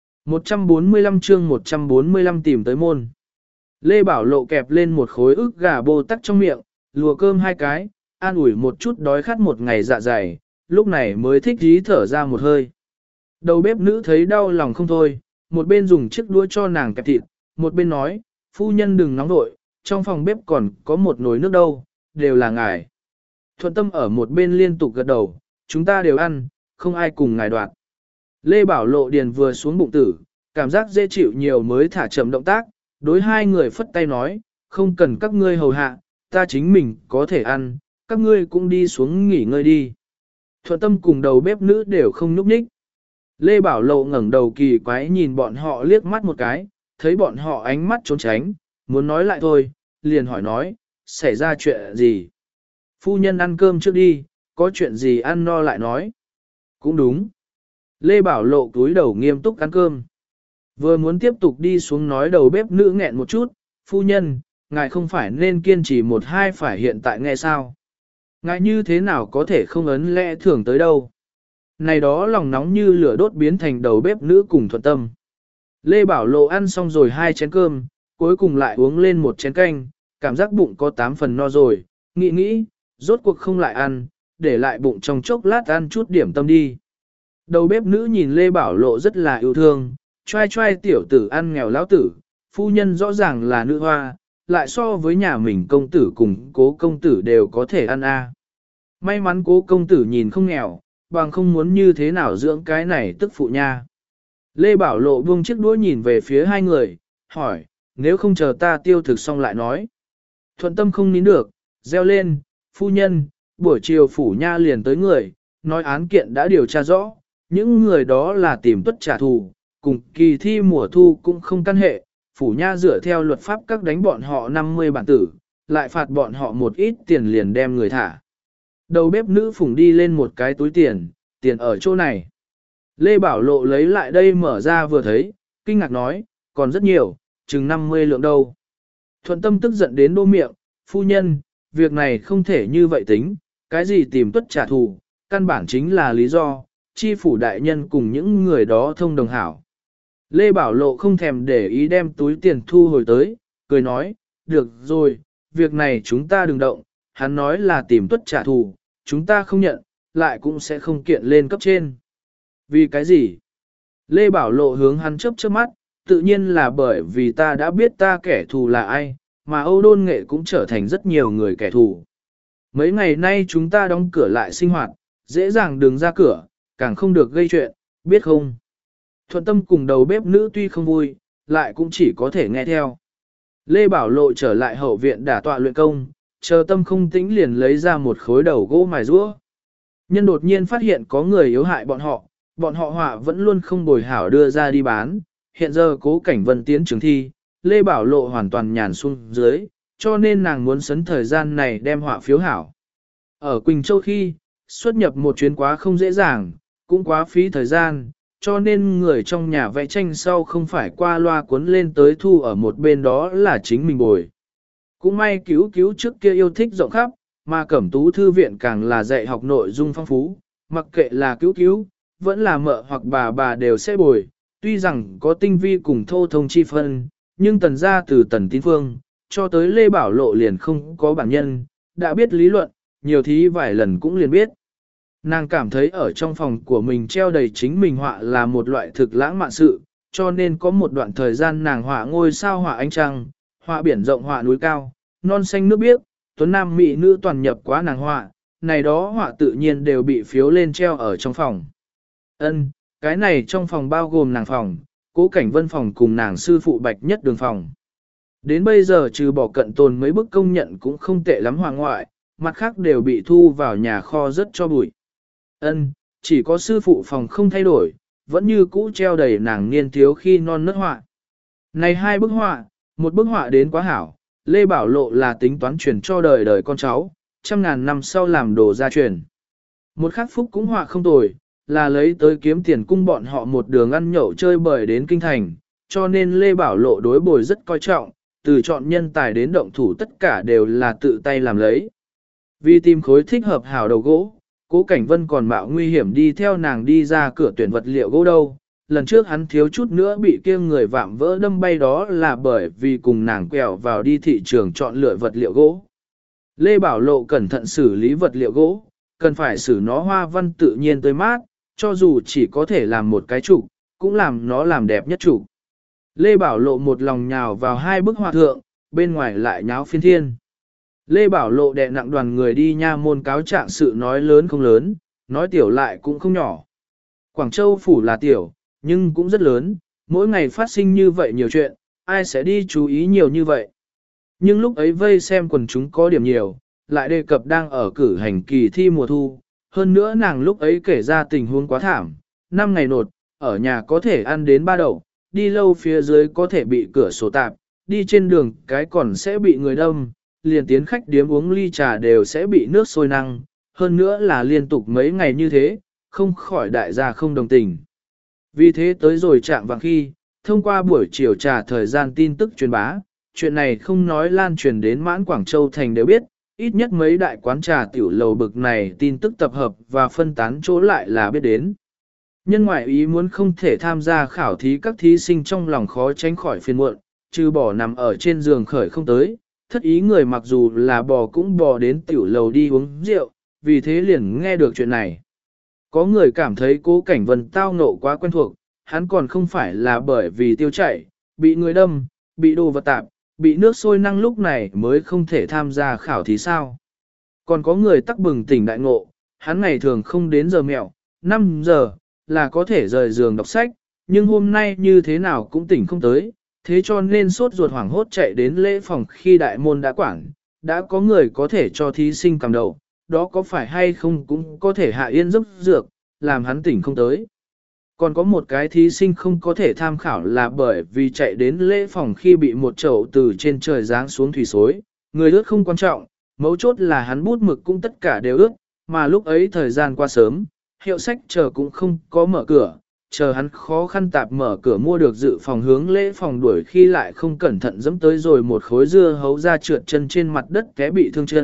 145 chương 145 tìm tới môn. Lê Bảo Lộ kẹp lên một khối ức gà bô tắc trong miệng, lùa cơm 2 cái, an ủi một chút đói khát một ngày dạ dày, lúc này mới thích dí thở ra một hơi. Đầu bếp nữ thấy đau lòng không thôi, một bên dùng chiếc đũa cho nàng kẹp thịt, một bên nói, phu nhân đừng nóng vội, trong phòng bếp còn có một nồi nước đâu, đều là ngài. Thuận Tâm ở một bên liên tục gật đầu, chúng ta đều ăn, không ai cùng ngài đoạt. Lê Bảo Lộ điền vừa xuống bụng tử, cảm giác dễ chịu nhiều mới thả chậm động tác, đối hai người phất tay nói, không cần các ngươi hầu hạ, ta chính mình có thể ăn, các ngươi cũng đi xuống nghỉ ngơi đi. Thuận Tâm cùng đầu bếp nữ đều không nhúc nhích. Lê Bảo Lộ ngẩng đầu kỳ quái nhìn bọn họ liếc mắt một cái, thấy bọn họ ánh mắt trốn tránh, muốn nói lại thôi, liền hỏi nói, xảy ra chuyện gì? Phu nhân ăn cơm trước đi, có chuyện gì ăn no lại nói. Cũng đúng. Lê Bảo Lộ cúi đầu nghiêm túc ăn cơm. Vừa muốn tiếp tục đi xuống nói, đầu bếp nữ nghẹn một chút, phu nhân, ngài không phải nên kiên trì 1-2 phải hiện tại nghe sao? Ngài như thế nào có thể không ấn lẽ thường tới đâu? Này đó lòng nóng như lửa đốt biến thành đầu bếp nữ cùng Thuận Tâm. Lê Bảo Lộ ăn xong rồi 2 chén cơm, cuối cùng lại uống lên 1 chén canh, cảm giác bụng có 8 phần no rồi, nghĩ, rốt cuộc không lại ăn, để lại bụng trong chốc lát ăn chút điểm tâm đi. Đầu bếp nữ nhìn Lê Bảo Lộ rất là yêu thương, choai tiểu tử ăn nghèo lão tử, phu nhân rõ ràng là nữ hoa, lại so với nhà mình công tử cùng Cố công tử đều có thể ăn a. May mắn Cố công tử nhìn không nghèo, bằng không muốn như thế nào dưỡng cái này tức phụ nha. Lê Bảo Lộ buông chiếc đũa nhìn về phía hai người, hỏi, nếu không chờ ta tiêu thực xong lại nói. Thuận Tâm không nín được, reo lên, phu nhân, buổi chiều phủ nha liền tới người, nói án kiện đã điều tra rõ, những người đó là tìm tuất trả thù, cùng kỳ thi mùa thu cũng không căn hệ, phủ nha dựa theo luật pháp các đánh bọn họ 50 bản tử, lại phạt bọn họ một ít tiền liền đem người thả. Đầu bếp nữ phủng đi lên một cái túi tiền ở chỗ này. Lê Bảo Lộ lấy lại đây mở ra vừa thấy, kinh ngạc nói, còn rất nhiều, chừng 50 lượng đâu. Thuận Tâm tức giận đến đô miệng, phu nhân, việc này không thể như vậy tính, cái gì tìm tuất trả thù, căn bản chính là lý do, chi phủ đại nhân cùng những người đó thông đồng hảo. Lê Bảo Lộ không thèm để ý đem túi tiền thu hồi tới, cười nói, được rồi, việc này chúng ta đừng động, hắn nói là tìm tuất trả thù, chúng ta không nhận, lại cũng sẽ không kiện lên cấp trên. Vì cái gì? Lê Bảo Lộ hướng hắn chớp chớp mắt, tự nhiên là bởi vì ta đã biết ta kẻ thù là ai, mà Âu Đôn Nghệ cũng trở thành rất nhiều người kẻ thù. Mấy ngày nay chúng ta đóng cửa lại sinh hoạt, dễ dàng đừng ra cửa, càng không được gây chuyện, biết không? Thuận Tâm cùng đầu bếp nữ tuy không vui, lại cũng chỉ có thể nghe theo. Lê Bảo Lộ trở lại hậu viện đả tọa luyện công, chờ tâm không tĩnh liền lấy ra một khối đầu gỗ mài rũa. Nhân đột nhiên phát hiện có người yếu hại bọn họ họa vẫn luôn không bồi hảo đưa ra đi bán. Hiện giờ Cố Cảnh Vân tiến trường thi, Lê Bảo Lộ hoàn toàn nhàn xuống dưới, cho nên nàng muốn sấn thời gian này đem họa phiếu hảo. Ở Quỳnh Châu khi, xuất nhập một chuyến quá không dễ dàng, cũng quá phí thời gian, cho nên người trong nhà vẽ tranh sau không phải qua loa cuốn lên tới thu ở một bên đó là chính mình bồi. Cũng may cứu cứu trước kia yêu thích rộng khắp, mà Cẩm Tú Thư viện càng là dạy học nội dung phong phú, mặc kệ là cứu cứu, vẫn là mợ hoặc bà đều sẽ bồi, tuy rằng có tinh vi cùng thô thông chi phân, nhưng tần gia từ tần tín phương, cho tới Lê Bảo Lộ liền không có bản nhân, đã biết lý luận, nhiều thí vài lần cũng liền biết. Nàng cảm thấy ở trong phòng của mình treo đầy chính mình họa là một loại thực lãng mạn sự, cho nên có một đoạn thời gian nàng họa ngôi sao họa ánh trăng, họa biển rộng họa núi cao, non xanh nước biếc, tuấn nam mỹ nữ toàn nhập quá nàng họa, này đó họa tự nhiên đều bị phiếu lên treo ở trong phòng. Cái này trong phòng bao gồm nàng phòng, Cố Cảnh Vân phòng cùng nàng sư phụ Bạch Nhất Đường phòng. Đến bây giờ trừ bỏ cận tồn mấy bức công nhận cũng không tệ lắm hoàng ngoại, mặt khác đều bị thu vào nhà kho rất cho bụi. Chỉ có sư phụ phòng không thay đổi, vẫn như cũ treo đầy nàng niên thiếu khi non nớt họa. Này hai bức họa, một bức họa đến quá hảo, Lê Bảo Lộ là tính toán truyền cho đời đời con cháu, trăm ngàn năm sau làm đồ gia truyền. Một khắc phúc cũng họa không tồi, là lấy tới kiếm tiền cung bọn họ một đường ăn nhậu chơi bời đến kinh thành, cho nên Lê Bảo Lộ đối bồi rất coi trọng, từ chọn nhân tài đến động thủ tất cả đều là tự tay làm lấy. Vì tìm khối thích hợp hảo đầu gỗ, Cố Cảnh Vân còn mạo nguy hiểm đi theo nàng đi ra cửa tuyển vật liệu gỗ đâu. Lần trước hắn thiếu chút nữa bị kia người vạm vỡ đâm bay đó là bởi vì cùng nàng quẹo vào đi thị trường chọn lựa vật liệu gỗ. Lê Bảo Lộ cẩn thận xử lý vật liệu gỗ, cần phải xử nó hoa văn tự nhiên tươi mát, cho dù chỉ có thể làm một cái trụ, cũng làm nó làm đẹp nhất trụ. Lê Bảo Lộ một lòng nhào vào hai bức họa thượng, bên ngoài lại nháo phiên thiên. Lê Bảo Lộ đè nặng đoàn người đi nha môn cáo trạng sự nói lớn không lớn, nói tiểu lại cũng không nhỏ. Quảng Châu phủ là tiểu, nhưng cũng rất lớn, mỗi ngày phát sinh như vậy nhiều chuyện, ai sẽ đi chú ý nhiều như vậy. Nhưng lúc ấy vây xem quần chúng có điểm nhiều, lại đề cập đang ở cử hành kỳ thi mùa thu, hơn nữa nàng lúc ấy kể ra tình huống quá thảm, 5 ngày nột, ở nhà có thể ăn đến 3 đậu, đi lâu phía dưới có thể bị cửa sổ tạp, đi trên đường cái còn sẽ bị người đâm, liền tiến khách điếm uống ly trà đều sẽ bị nước sôi năng, hơn nữa là liên tục mấy ngày như thế, không khỏi đại gia không đồng tình. Vì thế tới rồi chạm vàng khi, thông qua buổi chiều trà thời gian tin tức truyền bá, chuyện này không nói lan truyền đến mãn Quảng Châu thành đều biết, ít nhất mấy đại quán trà tiểu lầu bực này tin tức tập hợp và phân tán chỗ lại là biết đến. Nhân ngoại ý muốn không thể tham gia khảo thí các thí sinh trong lòng khó tránh khỏi phiền muộn, trừ bỏ nằm ở trên giường khởi không tới, thất ý người mặc dù là bò cũng bò đến tiểu lầu đi uống rượu, vì thế liền nghe được chuyện này. Có người cảm thấy Cố Cảnh Vân tao ngộ quá quen thuộc, hắn còn không phải là bởi vì tiêu chảy, bị người đâm, bị đồ vật tạp, bị nước sôi năng lúc này mới không thể tham gia khảo thí sao. Còn có người tắc bừng tỉnh đại ngộ, hắn ngày thường không đến giờ mẹo, 5 giờ, là có thể rời giường đọc sách, nhưng hôm nay như thế nào cũng tỉnh không tới, thế cho nên sốt ruột hoảng hốt chạy đến lễ phòng khi đại môn đã quảng, đã có người có thể cho thí sinh cầm đầu, đó có phải hay không cũng có thể hạ yên giấc dược, làm hắn tỉnh không tới. Còn có một cái thí sinh không có thể tham khảo là bởi vì chạy đến lễ phòng khi bị một chậu từ trên trời giáng xuống thủy xối, người ướt không quan trọng, mấu chốt là hắn bút mực cũng tất cả đều ướt, mà lúc ấy thời gian qua sớm, hiệu sách chờ cũng không có mở cửa, chờ hắn khó khăn tạp mở cửa mua được dự phòng hướng lễ phòng đuổi khi lại không cẩn thận dẫm tới rồi một khối dưa hấu ra trượt chân trên mặt đất té bị thương chân,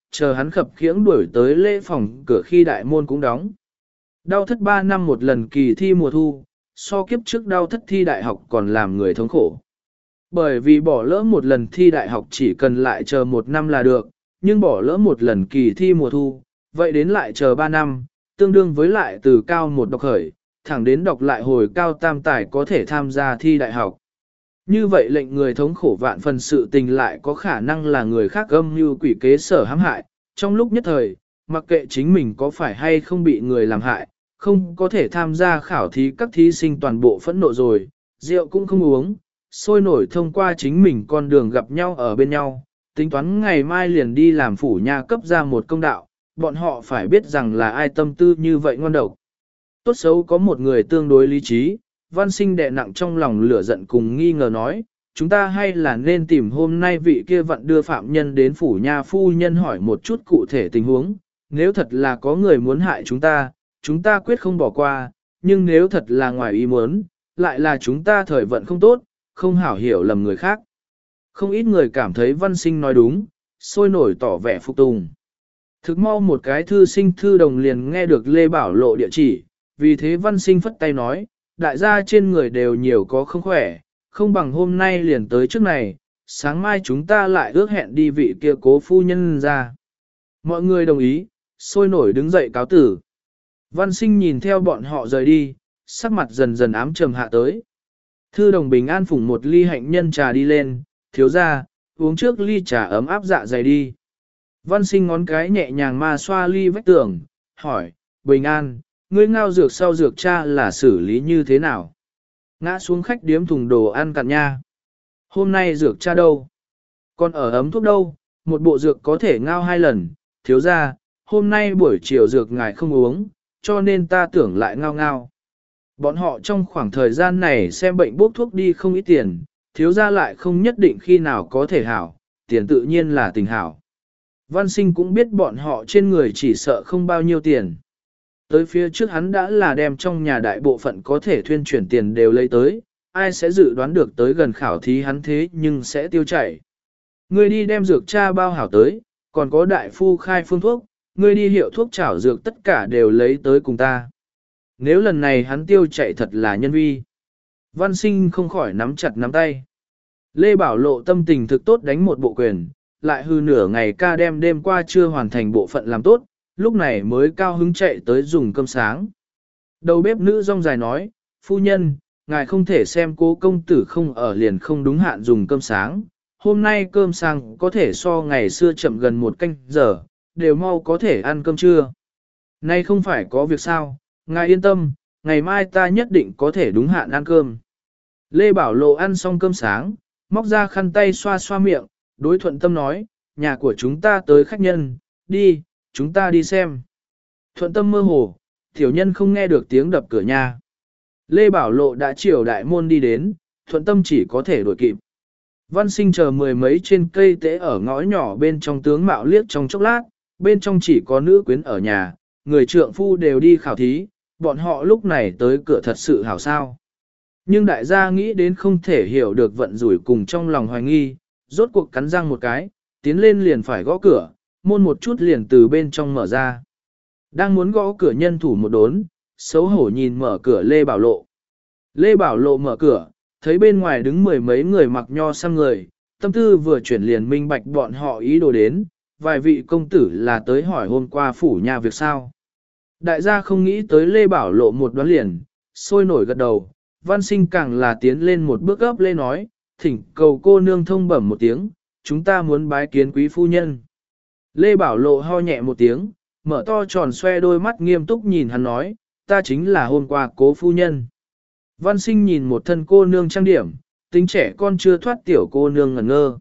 chờ hắn khập khiễng đuổi tới lễ phòng cửa khi đại môn cũng đóng. Đau thất 3 năm một lần kỳ thi mùa thu, so kiếp trước đau thất thi đại học còn làm người thống khổ. Bởi vì bỏ lỡ một lần thi đại học chỉ cần lại chờ 1 năm là được, nhưng bỏ lỡ một lần kỳ thi mùa thu, vậy đến lại chờ 3 năm, tương đương với lại từ cao một đọc khởi, thẳng đến đọc lại hồi cao tam tài có thể tham gia thi đại học. Như vậy lệnh người thống khổ vạn phần sự tình lại có khả năng là người khác âm mưu quỷ kế sở hãm hại, trong lúc nhất thời, mặc kệ chính mình có phải hay không bị người làm hại, không có thể tham gia khảo thí các thí sinh toàn bộ phẫn nộ rồi, rượu cũng không uống, sôi nổi thông qua chính mình con đường gặp nhau ở bên nhau, tính toán ngày mai liền đi làm phủ nha cấp ra một công đạo, bọn họ phải biết rằng là ai tâm tư như vậy ngon độc. Tốt xấu có một người tương đối lý trí, Văn Sinh đè nặng trong lòng lửa giận cùng nghi ngờ nói, chúng ta hay là nên tìm hôm nay vị kia vận đưa phạm nhân đến phủ nha phu nhân hỏi một chút cụ thể tình huống, nếu thật là có người muốn hại chúng ta quyết không bỏ qua, nhưng nếu thật là ngoài ý muốn, lại là chúng ta thời vận không tốt, không hảo hiểu lầm người khác. Không ít người cảm thấy Văn Sinh nói đúng, sôi nổi tỏ vẻ phục tùng. Thực mau một cái thư sinh thư đồng liền nghe được Lê Bảo Lộ địa chỉ, vì thế Văn Sinh phất tay nói, đại gia trên người đều nhiều có không khỏe, không bằng hôm nay liền tới trước này, sáng mai chúng ta lại ước hẹn đi vị kia cố phu nhân ra. Mọi người đồng ý, sôi nổi đứng dậy cáo tử. Văn Sinh nhìn theo bọn họ rời đi, sắc mặt dần dần ám trầm hạ tới. Thư đồng bình an phủng một ly hạnh nhân trà đi lên, thiếu ra, uống trước ly trà ấm áp dạ dày đi. Văn Sinh ngón cái nhẹ nhàng ma xoa ly vách tường, hỏi, bình an, ngươi ngao dược sau dược cha là xử lý như thế nào? Ngã xuống khách điếm thùng đồ ăn cạn nha. Hôm nay dược cha đâu? Còn ở ấm thuốc đâu? Một bộ dược có thể ngao 2 lần, thiếu ra, hôm nay buổi chiều dược ngài không uống, cho nên ta tưởng lại ngao ngao. Bọn họ trong khoảng thời gian này xem bệnh bốc thuốc đi không ít tiền, thiếu ra lại không nhất định khi nào có thể hảo, tiền tự nhiên là tình hảo. Văn Sinh cũng biết bọn họ trên người chỉ sợ không bao nhiêu tiền. Tới phía trước hắn đã là đem trong nhà đại bộ phận có thể thuyên chuyển tiền đều lấy tới, ai sẽ dự đoán được tới gần khảo thí hắn thế nhưng sẽ tiêu chảy. Ngươi đi đem dược cha bao hảo tới, còn có đại phu khai phương thuốc, ngươi đi hiệu thuốc chảo dược tất cả đều lấy tới cùng ta. Nếu lần này hắn tiêu chảy thật là nhân vi. Văn Sinh không khỏi nắm chặt nắm tay. Lê Bảo Lộ tâm tình thực tốt đánh một bộ quyền, lại hư nửa ngày ca đêm qua chưa hoàn thành bộ phận làm tốt, lúc này mới cao hứng chạy tới dùng cơm sáng. Đầu bếp nữ rong dài nói, phu nhân, ngài không thể xem cố công tử không ở liền không đúng hạn dùng cơm sáng. Hôm nay cơm sáng có thể so ngày xưa chậm gần 1 canh giờ, đều mau có thể ăn cơm trưa. Nay không phải có việc sao, ngài yên tâm, ngày mai ta nhất định có thể đúng hạn ăn cơm. Lê Bảo Lộ ăn xong cơm sáng, móc ra khăn tay xoa xoa miệng, đối Thuận Tâm nói, nhà của chúng ta tới khách nhân, đi, chúng ta đi xem. Thuận Tâm mơ hồ, tiểu nhân không nghe được tiếng đập cửa nhà. Lê Bảo Lộ đã chiều đại môn đi đến, Thuận Tâm chỉ có thể đuổi kịp. Văn Sinh chờ 10 mấy trên cây tễ ở ngõ nhỏ bên trong tướng mạo liếc trong chốc lát, bên trong chỉ có nữ quyến ở nhà, người trượng phu đều đi khảo thí, bọn họ lúc này tới cửa thật sự hảo sao. Nhưng đại gia nghĩ đến không thể hiểu được vận rủi cùng trong lòng hoài nghi, rốt cuộc cắn răng một cái, tiến lên liền phải gõ cửa, môn một chút liền từ bên trong mở ra. Đang muốn gõ cửa nhân thủ một đốn, xấu hổ nhìn mở cửa Lê Bảo Lộ. Lê Bảo Lộ mở cửa, thấy bên ngoài đứng 10 mấy người mặc nho sang người, tâm tư vừa chuyển liền minh bạch bọn họ ý đồ đến, vài vị công tử là tới hỏi hôm qua phủ nhà việc sao. Đại gia không nghĩ tới Lê Bảo Lộ một đoán liền, sôi nổi gật đầu, Văn Sinh càng là tiến lên một bước gấp lê nói, thỉnh cầu cô nương thông bẩm một tiếng, chúng ta muốn bái kiến quý phu nhân. Lê Bảo Lộ ho nhẹ một tiếng, mở to tròn xoe đôi mắt nghiêm túc nhìn hắn nói, ta chính là hôm qua cố phu nhân. Văn Sinh nhìn một thân cô nương trang điểm, tính trẻ con chưa thoát tiểu cô nương ngẩn ngơ.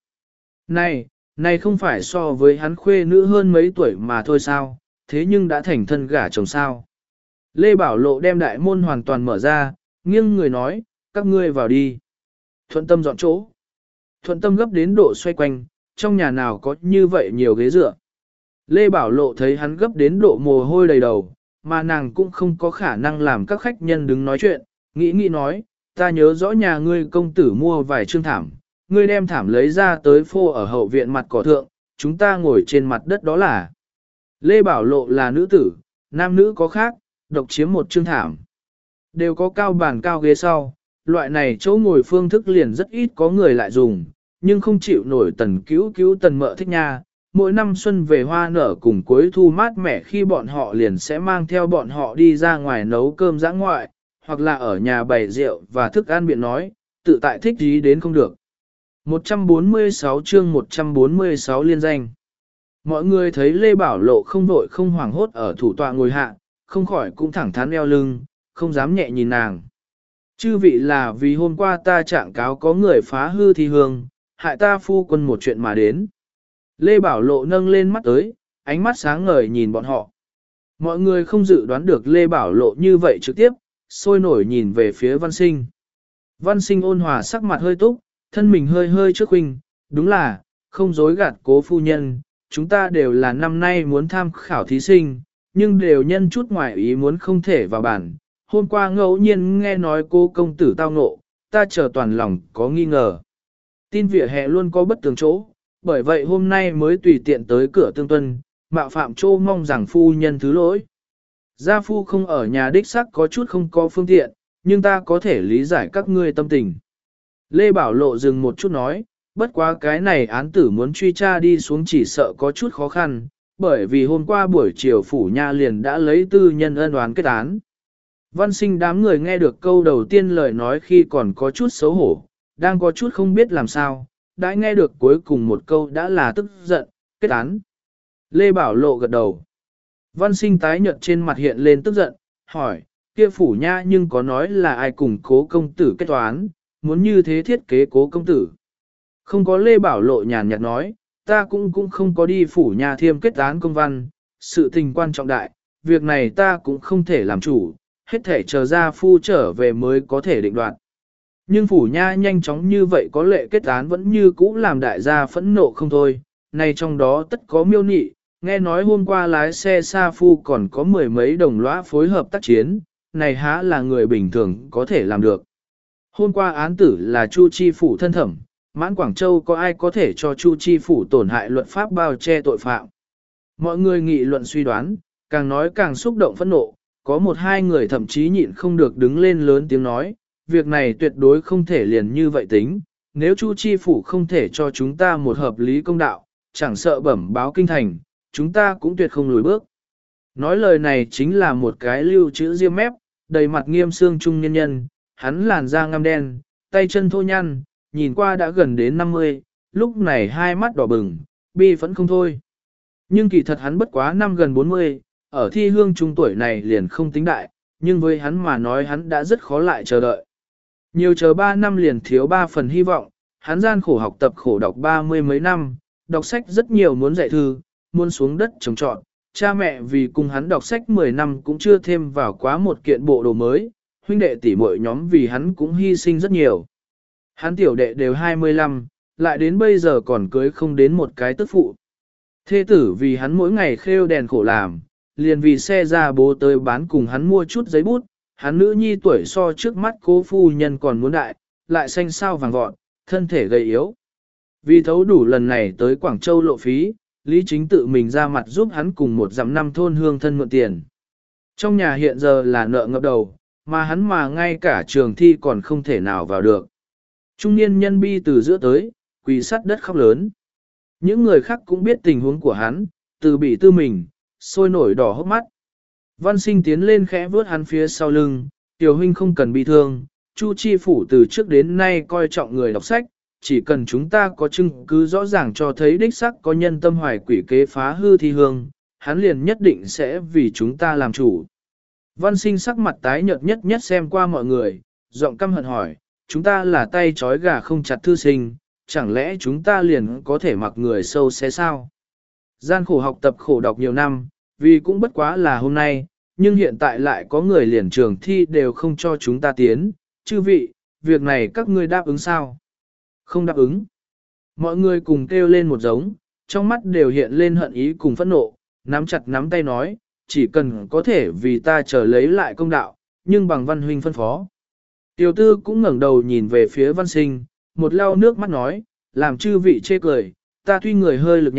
Này không phải so với hắn khuê nữ hơn mấy tuổi mà thôi sao, thế nhưng đã thành thân gả chồng sao. Lê Bảo Lộ đem đại môn hoàn toàn mở ra, nghiêng người nói, các ngươi vào đi. Thuận Tâm dọn chỗ. Thuận Tâm gấp đến độ xoay quanh, trong nhà nào có như vậy nhiều ghế dựa. Lê Bảo Lộ thấy hắn gấp đến độ mồ hôi đầy đầu, mà nàng cũng không có khả năng làm các khách nhân đứng nói chuyện, nghĩ nói, ta nhớ rõ nhà ngươi công tử mua vài trương thảm, ngươi đem thảm lấy ra tới phô ở hậu viện mặt cỏ thượng, chúng ta ngồi trên mặt đất đó là. Lê Bảo Lộ là nữ tử, nam nữ có khác, độc chiếm một chương thảm. Đều có cao bàn cao ghế sau, loại này chỗ ngồi phương thức liền rất ít có người lại dùng, nhưng không chịu nổi Tần Cứu Cứu Tần Mợ thích nha. Mỗi năm xuân về hoa nở cùng cuối thu mát mẻ khi bọn họ liền sẽ mang theo bọn họ đi ra ngoài nấu cơm dã ngoại, hoặc là ở nhà bày rượu và thức ăn biện nói, tự tại thích gì đến không được. 146 chương 146 liên danh. Mọi người thấy Lê Bảo Lộ không vội không hoảng hốt ở thủ tọa ngồi hạ, không khỏi cũng thẳng thắn eo lưng, không dám nhẹ nhìn nàng. Chư vị là vì hôm qua ta trạng cáo có người phá hư thi hương, hại ta phu quân một chuyện mà đến. Lê Bảo Lộ nâng lên mắt tới, ánh mắt sáng ngời nhìn bọn họ. Mọi người không dự đoán được Lê Bảo Lộ như vậy trực tiếp, sôi nổi nhìn về phía Văn Sinh. Văn Sinh ôn hòa sắc mặt hơi túc, thân mình hơi hơi trước huynh, đúng là, không dối gạt cố phu nhân, chúng ta đều là năm nay muốn tham khảo thí sinh, nhưng đều nhân chút ngoài ý muốn không thể vào bản. Hôm qua ngẫu nhiên nghe nói cô công tử tao ngộ, ta chờ toàn lòng có nghi ngờ. Tin vỉa hè luôn có bất tường chỗ, bởi vậy hôm nay mới tùy tiện tới cửa tương tuân, mạo phạm chỗ mong rằng phu nhân thứ lỗi. Gia phu không ở nhà đích sắc có chút không có phương tiện, nhưng ta có thể lý giải các ngươi tâm tình. Lê Bảo Lộ dừng một chút nói, bất quá cái này án tử muốn truy tra đi xuống chỉ sợ có chút khó khăn, bởi vì hôm qua buổi chiều phủ nha liền đã lấy tư nhân ân oán kết án. Văn Sinh đám người nghe được câu đầu tiên lời nói khi còn có chút xấu hổ, đang có chút không biết làm sao, đã nghe được cuối cùng một câu đã là tức giận, kết án. Lê Bảo Lộ gật đầu. Văn Sinh tái nhợt trên mặt hiện lên tức giận, hỏi, kia phủ nha nhưng có nói là ai cùng cố công tử kết toán, muốn như thế thiết kế cố công tử. Không có. Lê Bảo Lộ nhàn nhạt nói, ta cũng không có đi phủ nha thiêm kết án công văn, sự tình quan trọng đại, việc này ta cũng không thể làm chủ, hết thể chờ gia phu trở về mới có thể định đoạt. Nhưng phủ nha nhanh chóng như vậy có lệ kết án vẫn như cũ làm đại gia phẫn nộ không thôi, này trong đó tất có miêu nị, nghe nói hôm qua lái xe Sa Phu còn có mười mấy đồng lõa phối hợp tác chiến, này há là người bình thường có thể làm được. Hôm qua án tử là Chu Chi Phủ thân thẩm, mãn Quảng Châu có ai có thể cho Chu Chi Phủ tổn hại luật pháp bao che tội phạm. Mọi người nghị luận suy đoán, càng nói càng xúc động phẫn nộ, có một hai người thậm chí nhịn không được đứng lên lớn tiếng nói, việc này tuyệt đối không thể liền như vậy tính, nếu Chu Chi Phủ không thể cho chúng ta một hợp lý công đạo, chẳng sợ bẩm báo kinh thành, chúng ta cũng tuyệt không lùi bước. Nói lời này chính là một cái lưu chữ diêm mép, đầy mặt nghiêm xương trung nhân nhân, hắn làn da ngăm đen, tay chân thô nhăn, nhìn qua đã gần đến 50, lúc này hai mắt đỏ bừng, bi vẫn không thôi. Nhưng kỳ thật hắn bất quá năm gần 40, ở thi hương trung tuổi này liền không tính đại, nhưng với hắn mà nói hắn đã rất khó lại chờ đợi. Nhiều chờ 3 năm liền thiếu 3 phần hy vọng, hắn gian khổ học tập khổ đọc 30 mấy năm, đọc sách rất nhiều muốn dạy thư, muốn xuống đất trồng trọt, cha mẹ vì cùng hắn đọc sách 10 năm cũng chưa thêm vào quá một kiện bộ đồ mới, huynh đệ tỷ muội nhóm vì hắn cũng hy sinh rất nhiều. Hắn tiểu đệ đều 25, lại đến bây giờ còn cưới không đến một cái tức phụ. Thê tử vì hắn mỗi ngày khêu đèn khổ làm, liền vì xe ra bố tới bán cùng hắn mua chút giấy bút, hắn nữ nhi tuổi so trước mắt cố phu nhân còn muốn đại, lại xanh sao vàng vọt, thân thể gầy yếu. Vì thấu đủ lần này tới Quảng Châu lộ phí, Lý Chính tự mình ra mặt giúp hắn cùng một dặm năm thôn hương thân mượn tiền. Trong nhà hiện giờ là nợ ngập đầu, mà hắn mà ngay cả trường thi còn không thể nào vào được. Trung niên nhân bi từ giữa tới, quỳ sắt đất khóc lớn. Những người khác cũng biết tình huống của hắn, từ bị tư mình, sôi nổi đỏ hốc mắt. Văn Sinh tiến lên khẽ vuốt hắn phía sau lưng, tiểu huynh không cần bị thương, Chu Chi Phủ từ trước đến nay coi trọng người đọc sách, chỉ cần chúng ta có chứng cứ rõ ràng cho thấy đích sắc có nhân tâm hoài quỷ kế phá hư thi hương, hắn liền nhất định sẽ vì chúng ta làm chủ. Văn Sinh sắc mặt tái nhợt nhất nhất xem qua mọi người, giọng căm hận hỏi, chúng ta là tay trói gà không chặt thư sinh, chẳng lẽ chúng ta liền có thể mặc người sâu xé sao? Gian khổ học tập khổ đọc nhiều năm, vì cũng bất quá là hôm nay, nhưng hiện tại lại có người liền trường thi đều không cho chúng ta tiến, chư vị, việc này các ngươi đáp ứng sao? Không đáp ứng. Mọi người cùng kêu lên một giống, trong mắt đều hiện lên hận ý cùng phẫn nộ, nắm chặt nắm tay nói, chỉ cần có thể vì ta chờ lấy lại công đạo, nhưng bằng Văn huynh phân phó. Tiểu tư cũng ngẩng đầu nhìn về phía Văn Sinh, một lau nước mắt nói, làm chư vị chê cười, ta tuy người hơi lực nhẹ,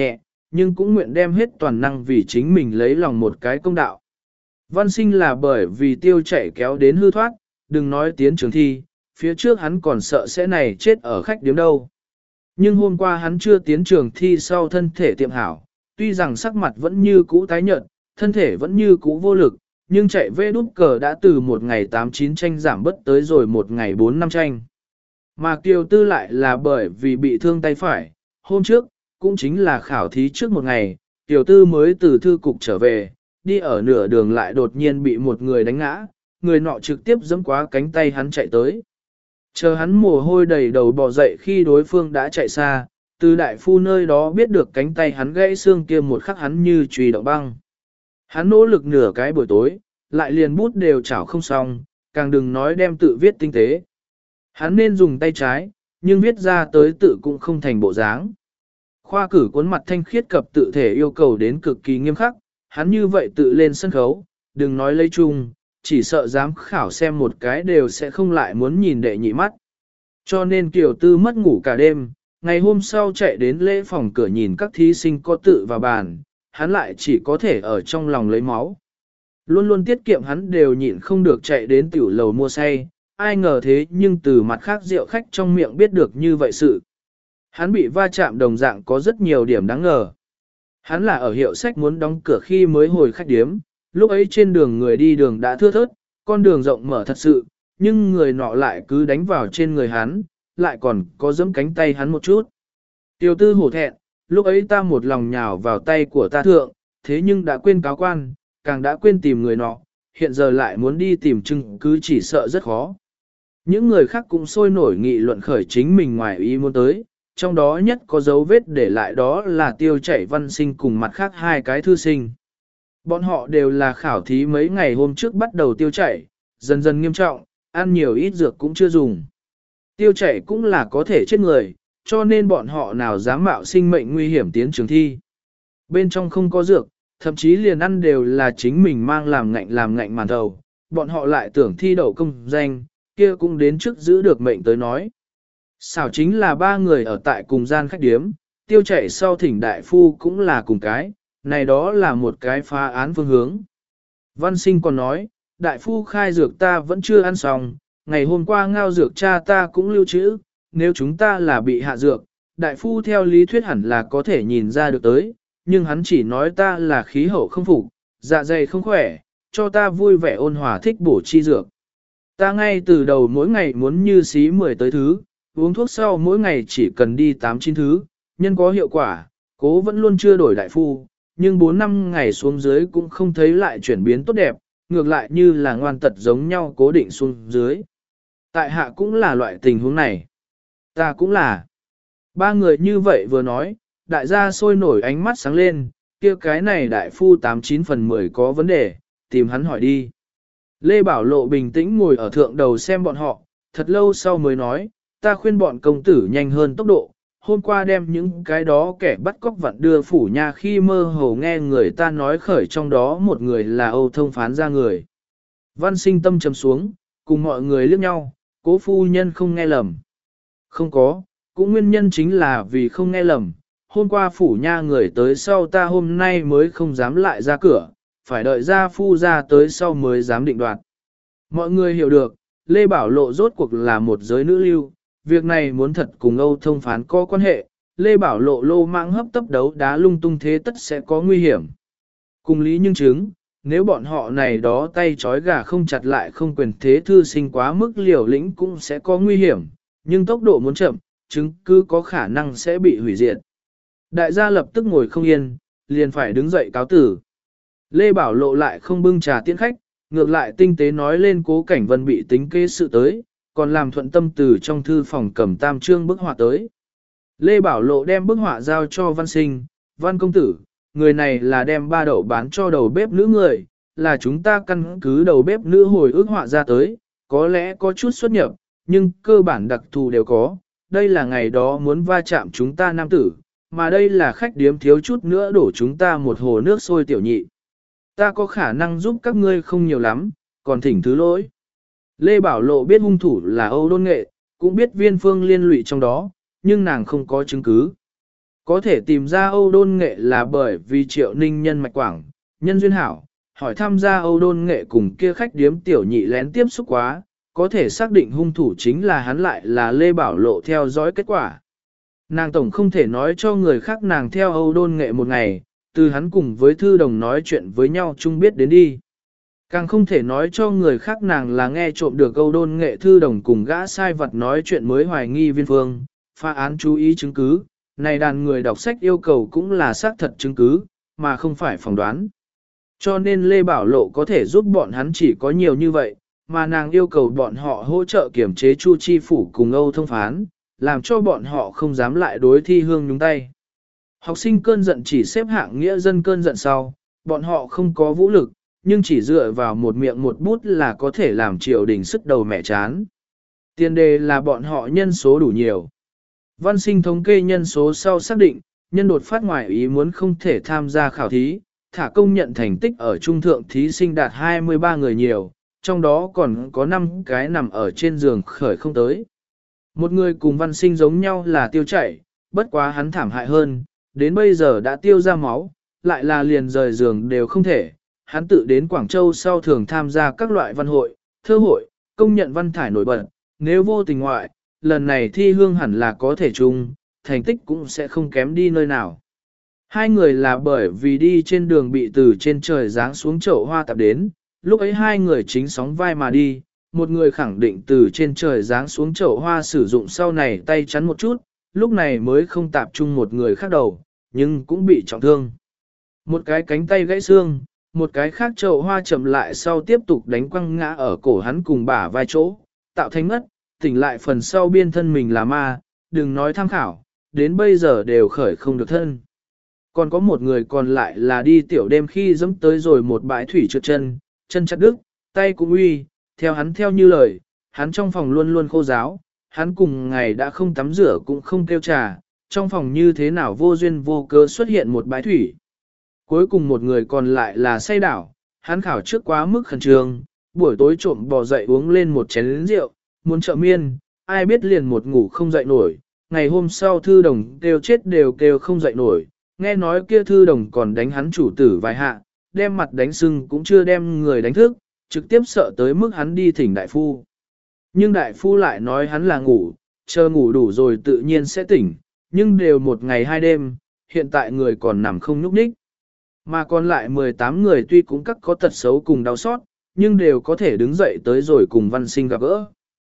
nhưng cũng nguyện đem hết toàn năng vì chính mình lấy lòng một cái công đạo. Văn Sinh là bởi vì Tiêu Chạy kéo đến hư thoát, đừng nói tiến trường thi, phía trước hắn còn sợ sẽ này chết ở khách điếm đâu. Nhưng hôm qua hắn chưa tiến trường thi sau thân thể tiệm hảo, tuy rằng sắc mặt vẫn như cũ tái nhợt, thân thể vẫn như cũ vô lực, nhưng chạy vê đút cờ đã từ một ngày 8-9 tranh giảm bất tới rồi một ngày 4-5 tranh. Mà Kiều Tư lại là bởi vì bị thương tay phải, hôm trước, cũng chính là khảo thí trước một ngày, Kiều Tư mới từ thư cục trở về, đi ở nửa đường lại đột nhiên bị một người đánh ngã, người nọ trực tiếp giẫm quá cánh tay hắn chạy tới. Chờ hắn mồ hôi đầy đầu bò dậy khi đối phương đã chạy xa, từ đại phu nơi đó biết được cánh tay hắn gãy xương kia một khắc hắn như chùy động băng. Hắn nỗ lực nửa cái buổi tối, lại liền bút đều chảo không xong, càng đừng nói đem tự viết tinh tế. Hắn nên dùng tay trái, nhưng viết ra tới tự cũng không thành bộ dáng. Khoa cử cuốn mặt thanh khiết cập tự thể yêu cầu đến cực kỳ nghiêm khắc, hắn như vậy tự lên sân khấu, đừng nói lấy chung, chỉ sợ dám khảo xem một cái đều sẽ không lại muốn nhìn đệ nhị mắt. Cho nên Kiều Tư mất ngủ cả đêm, ngày hôm sau chạy đến lễ phòng cửa nhìn các thí sinh có tự vào bàn, hắn lại chỉ có thể ở trong lòng lấy máu. Luôn luôn tiết kiệm hắn đều nhịn không được chạy đến tiểu lầu mua say, ai ngờ thế nhưng từ mặt khác rượu khách trong miệng biết được như vậy sự. Hắn bị va chạm đồng dạng có rất nhiều điểm đáng ngờ. Hắn là ở hiệu sách muốn đóng cửa khi mới hồi khách điếm, lúc ấy trên đường người đi đường đã thưa thớt, con đường rộng mở thật sự, nhưng người nọ lại cứ đánh vào trên người hắn, lại còn có giẫm cánh tay hắn một chút. Tiêu Tư hổ thẹn, lúc ấy ta một lòng nhào vào tay của ta thượng, thế nhưng đã quên cáo quan, càng đã quên tìm người nọ, hiện giờ lại muốn đi tìm chứng cứ chỉ sợ rất khó. Những người khác cũng sôi nổi nghị luận khởi chính mình ngoài ý muốn tới, trong đó nhất có dấu vết để lại đó là Tiêu Chảy Văn Sinh cùng mặt khác hai cái thư sinh. Bọn họ đều là khảo thí mấy ngày hôm trước bắt đầu tiêu chảy, dần dần nghiêm trọng, ăn nhiều ít dược cũng chưa dùng. Tiêu chảy cũng là có thể chết người, cho nên bọn họ nào dám mạo sinh mệnh nguy hiểm tiến trường thi. Bên trong không có dược, thậm chí liền ăn đều là chính mình mang làm ngạnh màn thầu, bọn họ lại tưởng thi đậu công danh, kia cũng đến trước giữ được mệnh tới nói. Xảo chính là ba người ở tại cùng gian khách điếm, tiêu chảy sau thỉnh đại phu cũng là cùng cái, này đó là một cái phá án phương hướng. Văn Sinh còn nói, đại phu khai dược ta vẫn chưa ăn xong, ngày hôm qua ngao dược cha ta cũng lưu trữ, nếu chúng ta là bị hạ dược, đại phu theo lý thuyết hẳn là có thể nhìn ra được tới, nhưng hắn chỉ nói ta là khí hậu không phục, dạ dày không khỏe, cho ta vui vẻ ôn hòa thích bổ chi dược. Ta ngay từ đầu mỗi ngày muốn như xí 10 tới thứ, uống thuốc sau mỗi ngày chỉ cần đi 8-9 thứ, nhân có hiệu quả, cố vẫn luôn chưa đổi đại phu, nhưng 4-5 ngày xuống dưới cũng không thấy lại chuyển biến tốt đẹp, ngược lại như là ngoan tật giống nhau cố định xuống dưới. Tại hạ cũng là loại tình huống này. Ta cũng là. Ba người như vậy vừa nói, đại gia sôi nổi ánh mắt sáng lên, kia cái này đại phu 89 phần 10 có vấn đề, tìm hắn hỏi đi. Lê Bảo Lộ bình tĩnh ngồi ở thượng đầu xem bọn họ, thật lâu sau mới nói, ta khuyên bọn công tử nhanh hơn tốc độ, hôm qua đem những cái đó kẻ bắt cóc vặn đưa phủ nha khi mơ hồ nghe người ta nói khởi trong đó một người là Âu Thông phán ra người. Văn Sinh tâm trầm xuống, cùng mọi người liếc nhau, cố phu nhân không nghe lầm. Không có, cũng nguyên nhân chính là vì không nghe lầm, hôm qua phủ nha người tới sau ta hôm nay mới không dám lại ra cửa, phải đợi gia phu ra tới sau mới dám định đoạt. Mọi người hiểu được, Lê Bảo Lộ rốt cuộc là một giới nữ lưu, việc này muốn thật cùng Âu Thông phán có quan hệ, Lê Bảo Lộ lô mạng hấp tấp đấu đá lung tung thế tất sẽ có nguy hiểm. Cùng lý nhưng chứng, nếu bọn họ này đó tay trói gà không chặt lại không quyền thế thư sinh quá mức liều lĩnh cũng sẽ có nguy hiểm, nhưng tốc độ muốn chậm, chứng cứ có khả năng sẽ bị hủy diệt. Đại gia lập tức ngồi không yên, liền phải đứng dậy cáo tử. Lê Bảo Lộ lại không bưng trà tiễn khách, ngược lại tinh tế nói lên Cố Cảnh Vân bị tính kế sự tới, còn làm thuận tâm từ trong thư phòng cầm tam trương bức họa tới. Lê Bảo Lộ đem bức họa giao cho Văn Sinh, Văn công tử, người này là đem ba đậu bán cho đầu bếp nữ người, là chúng ta căn cứ đầu bếp nữ hồi ức họa ra tới, có lẽ có chút xuất nhập, nhưng cơ bản đặc thù đều có, đây là ngày đó muốn va chạm chúng ta nam tử, mà đây là khách điếm thiếu chút nữa đổ chúng ta một hồ nước sôi tiểu nhị. Ta có khả năng giúp các ngươi không nhiều lắm, còn thỉnh thứ lỗi. Lê Bảo Lộ biết hung thủ là Âu Đôn Nghệ, cũng biết Viên Phương liên lụy trong đó, nhưng nàng không có chứng cứ. Có thể tìm ra Âu Đôn Nghệ là bởi vì Triệu Ninh nhân mạch quảng, nhân duyên hảo, hỏi tham gia Âu Đôn Nghệ cùng kia khách điếm tiểu nhị lén tiếp xúc quá, có thể xác định hung thủ chính là hắn lại là Lê Bảo Lộ theo dõi kết quả. Nàng tổng không thể nói cho người khác nàng theo Âu Đôn Nghệ một ngày, từ hắn cùng với thư đồng nói chuyện với nhau chung biết đến đi. Càng không thể nói cho người khác nàng là nghe trộm được Âu Đôn Nghệ thư đồng cùng gã sai vật nói chuyện mới hoài nghi viên phương, phá án chú ý chứng cứ, này đàn người đọc sách yêu cầu cũng là xác thật chứng cứ, mà không phải phỏng đoán. Cho nên Lê Bảo Lộ có thể giúp bọn hắn chỉ có nhiều như vậy, mà nàng yêu cầu bọn họ hỗ trợ kiểm chế Chu Chi Phủ cùng Âu Thông Phán, làm cho bọn họ không dám lại đối Thi Hương nhúng tay. Học sinh cơn giận chỉ xếp hạng nghĩa dân cơn giận sau, bọn họ không có vũ lực, nhưng chỉ dựa vào một miệng một bút là có thể làm triều đình sức đầu mẹ chán. Tiền đề là bọn họ nhân số đủ nhiều. Văn sinh thống kê nhân số sau xác định, nhân đột phát ngoài ý muốn không thể tham gia khảo thí, thả công nhận thành tích ở trung thượng thí sinh đạt 23 người nhiều, trong đó còn có 5 cái nằm ở trên giường khởi không tới. Một người cùng văn sinh giống nhau là tiêu chảy, bất quá hắn thảm hại hơn, đến bây giờ đã tiêu ra máu, lại là liền rời giường đều không thể. Hắn tự đến Quảng Châu sau thường tham gia các loại văn hội, thơ hội, công nhận văn thải nổi bật, nếu vô tình ngoại, lần này Thi Hương hẳn là có thể chung, thành tích cũng sẽ không kém đi nơi nào. Hai người là bởi vì đi trên đường bị từ trên trời giáng xuống chậu hoa tạp đến, lúc ấy hai người chính sóng vai mà đi, một người khẳng định từ trên trời giáng xuống chậu hoa sử dụng sau này tay chắn một chút, lúc này mới không tạp chung một người khác đầu, nhưng cũng bị trọng thương. Một cái cánh tay gãy xương, một cái khác chậu hoa chậm lại sau tiếp tục đánh quăng ngã ở cổ hắn cùng bả vai chỗ, tạo thành ngất, tỉnh lại phần sau biên thân mình là ma, đừng nói tham khảo, đến bây giờ đều khởi không được thân. Còn có một người còn lại là đi tiểu đêm khi dẫm tới rồi một bãi thủy trượt chân, chân chặt đứt, tay cũng uy, theo hắn theo như lời, hắn trong phòng luôn luôn khô ráo, hắn cùng ngày đã không tắm rửa cũng không kêu trà, trong phòng như thế nào vô duyên vô cớ xuất hiện một bãi thủy. Cuối cùng một người còn lại là say đảo, hắn khảo trước quá mức khẩn trương, buổi tối trộm bò dậy uống lên một chén rượu, muốn trợ miên, ai biết liền một ngủ không dậy nổi, ngày hôm sau thư đồng kêu chết đều kêu không dậy nổi, nghe nói kia thư đồng còn đánh hắn chủ tử vài hạ, đem mặt đánh sưng cũng chưa đem người đánh thức, trực tiếp sợ tới mức hắn đi thỉnh đại phu. Nhưng đại phu lại nói hắn là ngủ, chờ ngủ đủ rồi tự nhiên sẽ tỉnh, nhưng đều một ngày hai đêm, hiện tại người còn nằm không nhúc nhích. Mà còn lại 18 người tuy cũng các có tật xấu cùng đau xót, nhưng đều có thể đứng dậy tới rồi cùng văn sinh gặp gỡ.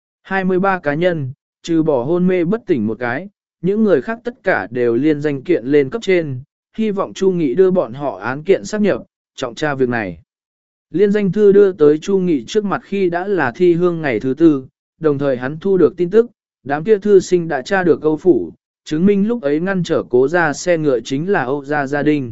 23 cá nhân, trừ bỏ hôn mê bất tỉnh một cái, những người khác tất cả đều liên danh kiện lên cấp trên, hy vọng Chu Nghị đưa bọn họ án kiện xác nhập, trọng tra việc này. Liên danh thư đưa tới Chu Nghị trước mặt khi đã là Thi Hương ngày thứ tư, đồng thời hắn thu được tin tức, đám kia thư sinh đã tra được Âu phủ, chứng minh lúc ấy ngăn trở Cố ra xe ngựa chính là Âu gia gia đình.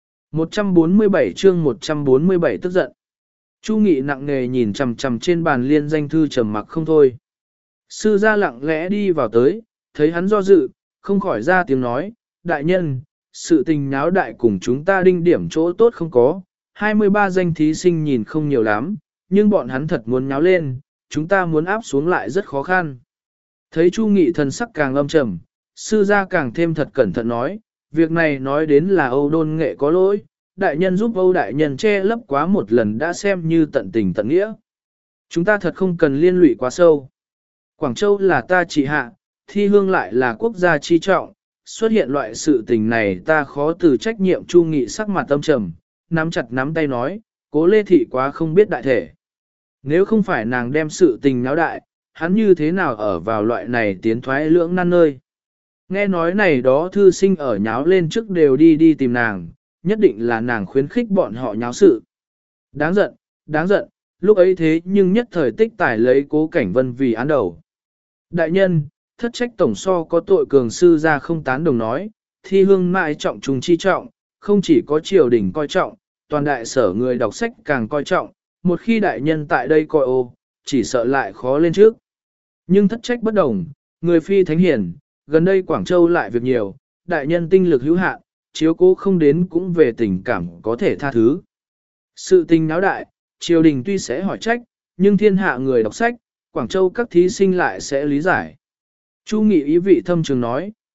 147 chương 147 tức giận. Chu Nghị nặng nề nhìn chằm chằm trên bàn liên danh thư trầm mặc không thôi. Sư gia lặng lẽ đi vào tới, thấy hắn do dự, không khỏi ra tiếng nói, đại nhân, sự tình náo đại cùng chúng ta đinh điểm chỗ tốt không có, 23 danh thí sinh nhìn không nhiều lắm, nhưng bọn hắn thật muốn nháo lên, chúng ta muốn áp xuống lại rất khó khăn. Thấy Chu Nghị thần sắc càng âm trầm, sư gia càng thêm thật cẩn thận nói, việc này nói đến là Âu Đôn Nghệ có lỗi, đại nhân giúp Âu đại nhân che lấp quá một lần đã xem như tận tình tận nghĩa. Chúng ta thật không cần liên lụy quá sâu. Quảng Châu là ta trị hạ, Thi Hương lại là quốc gia chi trọng, xuất hiện loại sự tình này ta khó từ trách nhiệm. Chu Nghị sắc mặt âm trầm, nắm chặt nắm tay nói, Cố Lê Thị quá không biết đại thể. Nếu không phải nàng đem sự tình náo đại, hắn như thế nào ở vào loại này tiến thoái lưỡng nan nơi. Nghe nói này đó thư sinh ở nháo lên trước đều đi tìm nàng, nhất định là nàng khuyến khích bọn họ nháo sự. Đáng giận, lúc ấy thế nhưng nhất thời tích tài lấy Cố Cảnh Vân vì án đầu. Đại nhân, thất trách tổng so có tội cường sư ra không tán đồng nói, Thi Hương mãi trọng trùng chi trọng, không chỉ có triều đình coi trọng, toàn đại sở người đọc sách càng coi trọng, một khi đại nhân tại đây coi ô, chỉ sợ lại khó lên trước. Nhưng thất trách bất đồng, người phi thánh hiển, gần đây Quảng Châu lại việc nhiều, đại nhân tinh lực hữu hạn, chiếu cố không đến cũng về tình cảm có thể tha thứ. Sự tình náo đại, triều đình tuy sẽ hỏi trách, nhưng thiên hạ người đọc sách, Quảng Châu các thí sinh lại sẽ lý giải. Chu Nghị ý vị thâm trường nói,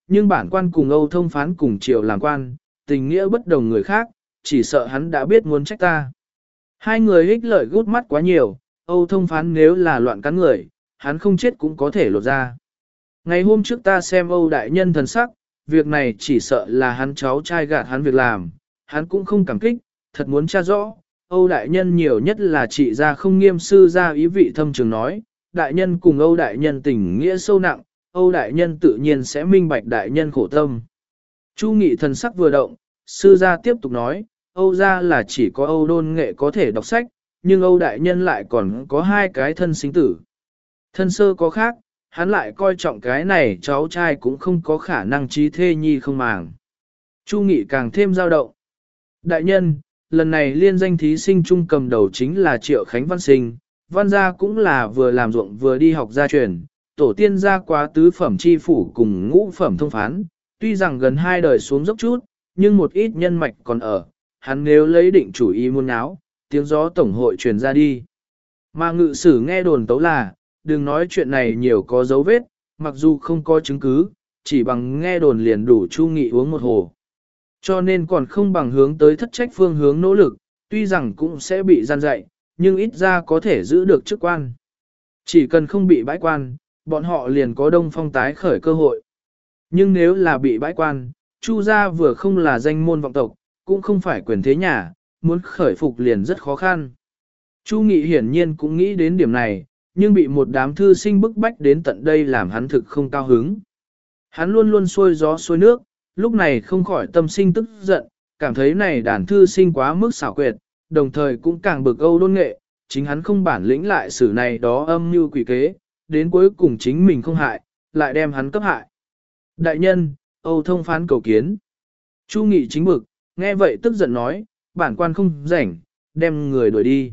nhưng bản quan cùng Âu thông phán cùng triều làm quan, tình nghĩa bất đồng người khác, chỉ sợ hắn đã biết muốn trách ta. Hai người ích lợi gút mắt quá nhiều, Âu thông phán nếu là loạn cắn người, hắn không chết cũng có thể lột ra. Ngày hôm trước ta xem Âu đại nhân thần sắc, việc này chỉ sợ là hắn cháu trai gạt hắn việc làm, hắn cũng không cảm kích, thật muốn tra rõ. Âu đại nhân nhiều nhất là trị gia không nghiêm sư gia ý vị thâm trường nói, đại nhân cùng Âu đại nhân tình nghĩa sâu nặng, Âu đại nhân tự nhiên sẽ minh bạch đại nhân khổ tâm. Chu Nghị thần sắc vừa động, sư gia tiếp tục nói, Âu gia là chỉ có Âu Đôn Nghệ có thể đọc sách, nhưng Âu đại nhân lại còn có hai cái thân sinh tử. Thân sơ có khác, hắn lại coi trọng cái này cháu trai cũng không có khả năng trí thê nhi không màng. Chu Nghị càng thêm dao động. Đại nhân, lần này liên danh thí sinh trung cầm đầu chính là Triệu Khánh Văn Sinh, Văn gia cũng là vừa làm ruộng vừa đi học gia truyền, tổ tiên gia quá tứ phẩm chi phủ cùng ngũ phẩm thông phán, tuy rằng gần hai đời xuống dốc chút, nhưng một ít nhân mạch còn ở, hắn nếu lấy định chủ ý muốn áo, tiếng gió tổng hội truyền ra đi. Mà ngự sử nghe đồn tấu là, đừng nói chuyện này nhiều có dấu vết, mặc dù không có chứng cứ, chỉ bằng nghe đồn liền đủ Chu Nghị uống một hồ. Cho nên còn không bằng hướng tới thất trách phương hướng nỗ lực, tuy rằng cũng sẽ bị gian dạy, nhưng ít ra có thể giữ được chức quan. Chỉ cần không bị bãi quan, bọn họ liền có đông phong tái khởi cơ hội. Nhưng nếu là bị bãi quan, Chu gia vừa không là danh môn vọng tộc, cũng không phải quyền thế nhà, muốn khởi phục liền rất khó khăn. Chu Nghị hiển nhiên cũng nghĩ đến điểm này, nhưng bị một đám thư sinh bức bách đến tận đây làm hắn thực không cao hứng. Hắn luôn luôn xuôi gió xuôi nước, lúc này không khỏi tâm sinh tức giận, cảm thấy này đàn thư sinh quá mức xảo quyệt, đồng thời cũng càng bực Âu Đôn Nghệ, chính hắn không bản lĩnh lại xử này đó âm mưu quỷ kế, đến cuối cùng chính mình không hại, lại đem hắn cấp hại. Đại nhân, Âu thông phán cầu kiến. Chu Nghị chính bực, nghe vậy tức giận nói, bản quan không rảnh, đem người đuổi đi.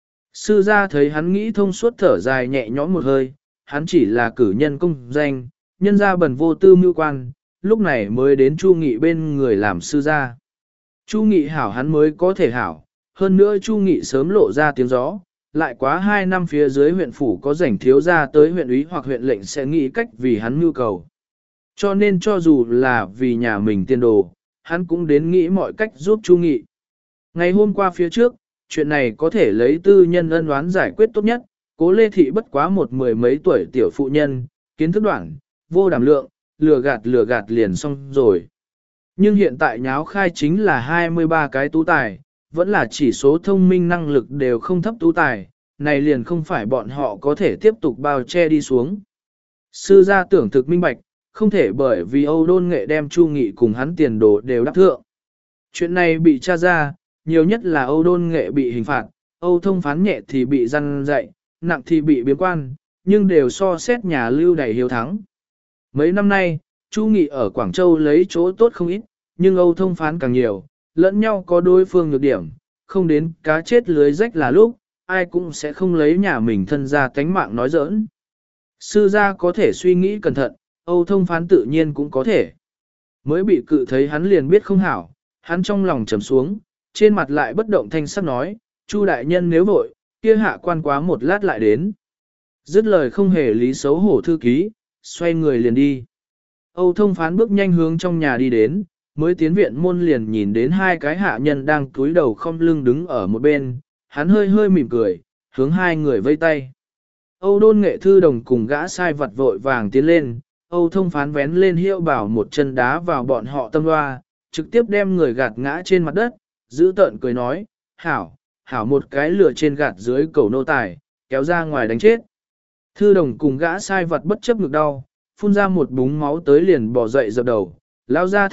Sư gia thấy hắn nghĩ thông suốt thở dài nhẹ nhõm một hơi, hắn chỉ là cử nhân công danh, nhân gia bẩn vô tư mưu quan, lúc này mới đến Chu Nghị bên người làm sư gia. Chu Nghị hảo hắn mới có thể hảo, hơn nữa Chu Nghị sớm lộ ra tiếng gió, lại quá 2 năm phía dưới huyện phủ có rảnh thiếu gia tới huyện úy hoặc huyện lệnh sẽ nghĩ cách vì hắn nhu cầu. Cho nên cho dù là vì nhà mình tiên đồ, hắn cũng đến nghĩ mọi cách giúp Chu Nghị. Ngày hôm qua phía trước, chuyện này có thể lấy tư nhân ân oán giải quyết tốt nhất, Cố Lê Thị bất quá một mười mấy tuổi tiểu phụ nhân, kiến thức đoạn, vô đảm lượng, lừa gạt liền xong rồi. Nhưng hiện tại nháo khai chính là 23 cái tú tài, vẫn là chỉ số thông minh năng lực đều không thấp tú tài, này liền không phải bọn họ có thể tiếp tục bao che đi xuống. Sư gia tưởng thực minh bạch, không thể bởi vì Âu Đôn Nghệ đem Chu Nghị cùng hắn tiền đồ đều đáp thượng. Chuyện này bị tra ra, nhiều nhất là Âu Đôn Nghệ bị hình phạt, Âu thông phán nhẹ thì bị răn dạy, nặng thì bị biếm quan, nhưng đều so xét nhà lưu đầy hiếu thắng. Mấy năm nay, Chu Nghị ở Quảng Châu lấy chỗ tốt không ít, nhưng Âu thông phán càng nhiều, lẫn nhau có đối phương nhược điểm, không đến cá chết lưới rách là lúc, ai cũng sẽ không lấy nhà mình thân ra tánh mạng nói giỡn. Sư gia có thể suy nghĩ cẩn thận, Âu thông phán tự nhiên cũng có thể. Mới bị cự thấy hắn liền biết không hảo, hắn trong lòng trầm xuống, trên mặt lại bất động thanh sắc nói, Chu đại nhân nếu vội, kia hạ quan quá một lát lại đến. Dứt lời không hề lý xấu hổ thư ký, xoay người liền đi. Âu thông phán bước nhanh hướng trong nhà đi đến, mới tiến viện môn liền nhìn đến hai cái hạ nhân đang cúi đầu không lưng đứng ở một bên, hắn hơi hơi mỉm cười, hướng hai người vây tay. Âu Đôn Nghệ thư đồng cùng gã sai vật vội vàng tiến lên, Âu thông phán vén lên hiệu bảo một chân đá vào bọn họ tâm loa, trực tiếp đem người gạt ngã trên mặt đất, giữ tợn cười nói, hảo một cái lửa trên gạt dưới cầu nô tài, kéo ra ngoài đánh chết. Thư đồng cùng gã sai vật bất chấp ngực đau, phun ra một búng máu tới liền bỏ dậy dập đầu, lao ra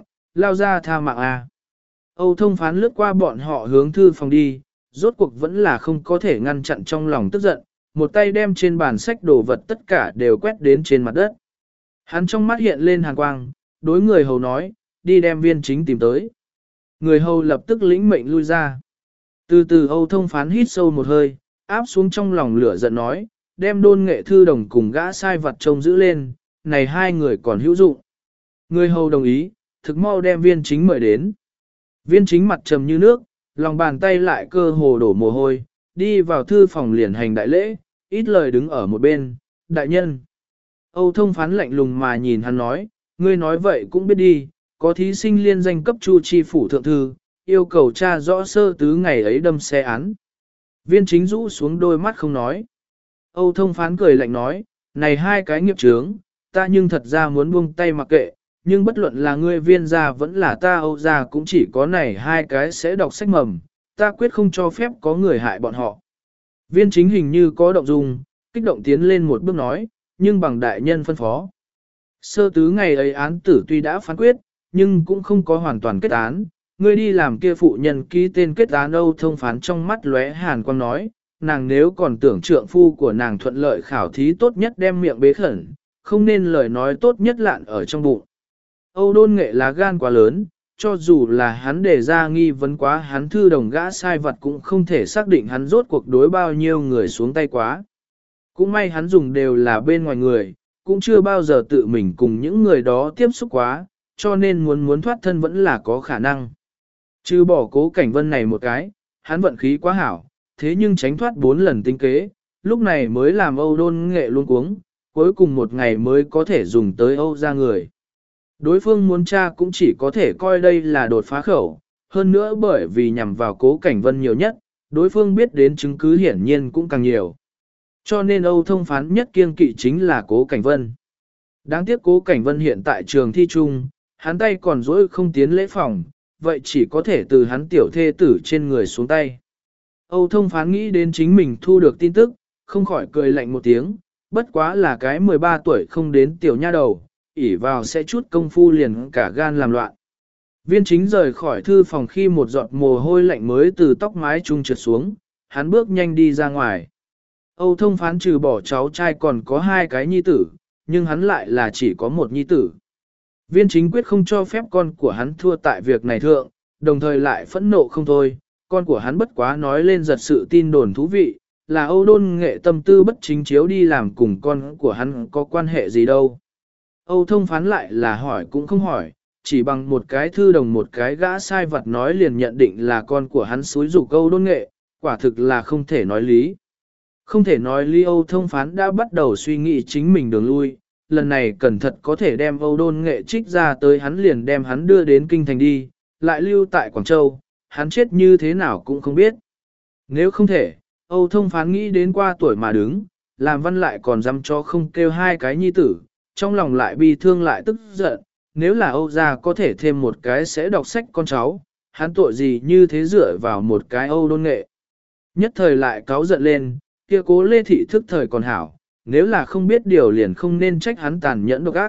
tha mạng à. Âu thông phán lướt qua bọn họ hướng thư phòng đi, rốt cuộc vẫn là không có thể ngăn chặn trong lòng tức giận, một tay đem trên bàn sách đồ vật tất cả đều quét đến trên mặt đất. Hắn trong mắt hiện lên hàn quang, đối người hầu nói, đi đem viên chính tìm tới. Người hầu lập tức lĩnh mệnh lui ra. Từ từ Âu thông phán hít sâu một hơi, áp xuống trong lòng lửa giận nói, đem Đôn Nghệ thư đồng cùng gã sai vật trông giữ lên, này hai người còn hữu dụng. Người hầu đồng ý, thực mau đem viên chính mời đến. Viên chính mặt trầm như nước, lòng bàn tay lại cơ hồ đổ mồ hôi, đi vào thư phòng liền hành đại lễ, ít lời đứng ở một bên, đại nhân. Âu thông phán lạnh lùng mà nhìn hắn nói, ngươi nói vậy cũng biết đi, có thí sinh liên danh cấp Chu Chi phủ thượng thư, yêu cầu tra rõ sơ tứ ngày ấy đâm xe án. Viên chính rũ xuống đôi mắt không nói. Âu Thông Phán cười lạnh nói, này hai cái nghiệp chướng, ta nhưng thật ra muốn buông tay mặc kệ, nhưng bất luận là ngươi Viên gia vẫn là ta Âu gia cũng chỉ có này hai cái sẽ đọc sách mầm, ta quyết không cho phép có người hại bọn họ. Viên chính hình như có động dung, kích động tiến lên một bước nói, nhưng bằng đại nhân phân phó. Sơ tứ ngày ấy án tử tuy đã phán quyết, nhưng cũng không có hoàn toàn kết án. Ngươi đi làm kia phụ nhân ký tên kết án. Âu Thông Phán trong mắt lóe hàn quang nói, nàng nếu còn tưởng trượng phu của nàng thuận lợi khảo thí tốt nhất đem miệng bế khẩn, không nên lời nói tốt nhất lạn ở trong bụng. Âu Đôn Nghệ lá gan quá lớn, cho dù là hắn đề ra nghi vấn quá hắn thư đồng gã sai vật cũng không thể xác định hắn rốt cuộc đối bao nhiêu người xuống tay quá. Cũng may hắn dùng đều là bên ngoài người, cũng chưa bao giờ tự mình cùng những người đó tiếp xúc quá, cho nên muốn thoát thân vẫn là có khả năng. Chứ bỏ Cố Cảnh Vân này một cái, hắn vận khí quá hảo, thế nhưng tránh thoát 4 lần tính kế, lúc này mới làm Âu Đôn Nghệ luôn cuống, cuối cùng một ngày mới có thể dùng tới Âu ra người. Đối phương muốn tra cũng chỉ có thể coi đây là đột phá khẩu, hơn nữa bởi vì nhằm vào Cố Cảnh Vân nhiều nhất, đối phương biết đến chứng cứ hiển nhiên cũng càng nhiều. Cho nên Âu Thông Phán nhất kiêng kỵ chính là Cố Cảnh Vân. Đáng tiếc Cố Cảnh Vân hiện tại trường thi trung, hắn tay còn dỗi không tiến lễ phòng, vậy chỉ có thể từ hắn tiểu thê tử trên người xuống tay. Âu Thông Phán nghĩ đến chính mình thu được tin tức, không khỏi cười lạnh một tiếng, bất quá là cái 13 tuổi không đến tiểu nha đầu, ỉ vào sẽ chút công phu liền cả gan làm loạn. Viên chính rời khỏi thư phòng khi một giọt mồ hôi lạnh mới từ tóc mái trung trượt xuống, hắn bước nhanh đi ra ngoài. Âu Thông Phán trừ bỏ cháu trai còn có 2 cái nhi tử, nhưng hắn lại là chỉ có một nhi tử. Viên chính quyết không cho phép con của hắn thua tại việc này thượng, đồng thời lại phẫn nộ không thôi, con của hắn bất quá nói lên giật sự tin đồn thú vị, là Âu Đôn Nghệ tâm tư bất chính chiếu đi làm cùng con của hắn có quan hệ gì đâu. Âu Thông Phán lại là hỏi cũng không hỏi, chỉ bằng một cái thư đồng một cái gã sai vật nói liền nhận định là con của hắn xúi rủ Âu Đôn Nghệ, quả thực là không thể nói lý. Không thể nói lý. Âu Thông Phán đã bắt đầu suy nghĩ chính mình đường lui, lần này cẩn thận có thể đem Âu Đôn Nghệ trích ra tới hắn liền đem hắn đưa đến Kinh Thành đi, lại lưu tại Quảng Châu, hắn chết như thế nào cũng không biết. Nếu không thể, Âu Thông Phán nghĩ đến qua tuổi mà đứng, làm văn lại còn dám cho không kêu 2 cái nhi tử, trong lòng lại bi thương lại tức giận, nếu là Âu gia có thể thêm một cái sẽ đọc sách con cháu, hắn tội gì như thế dựa vào một cái Âu Đôn Nghệ. Nhất thời lại cáu giận lên, kia Cố Lê Thị thức thời còn hảo, nếu là không biết điều liền không nên trách hắn tàn nhẫn độc ác.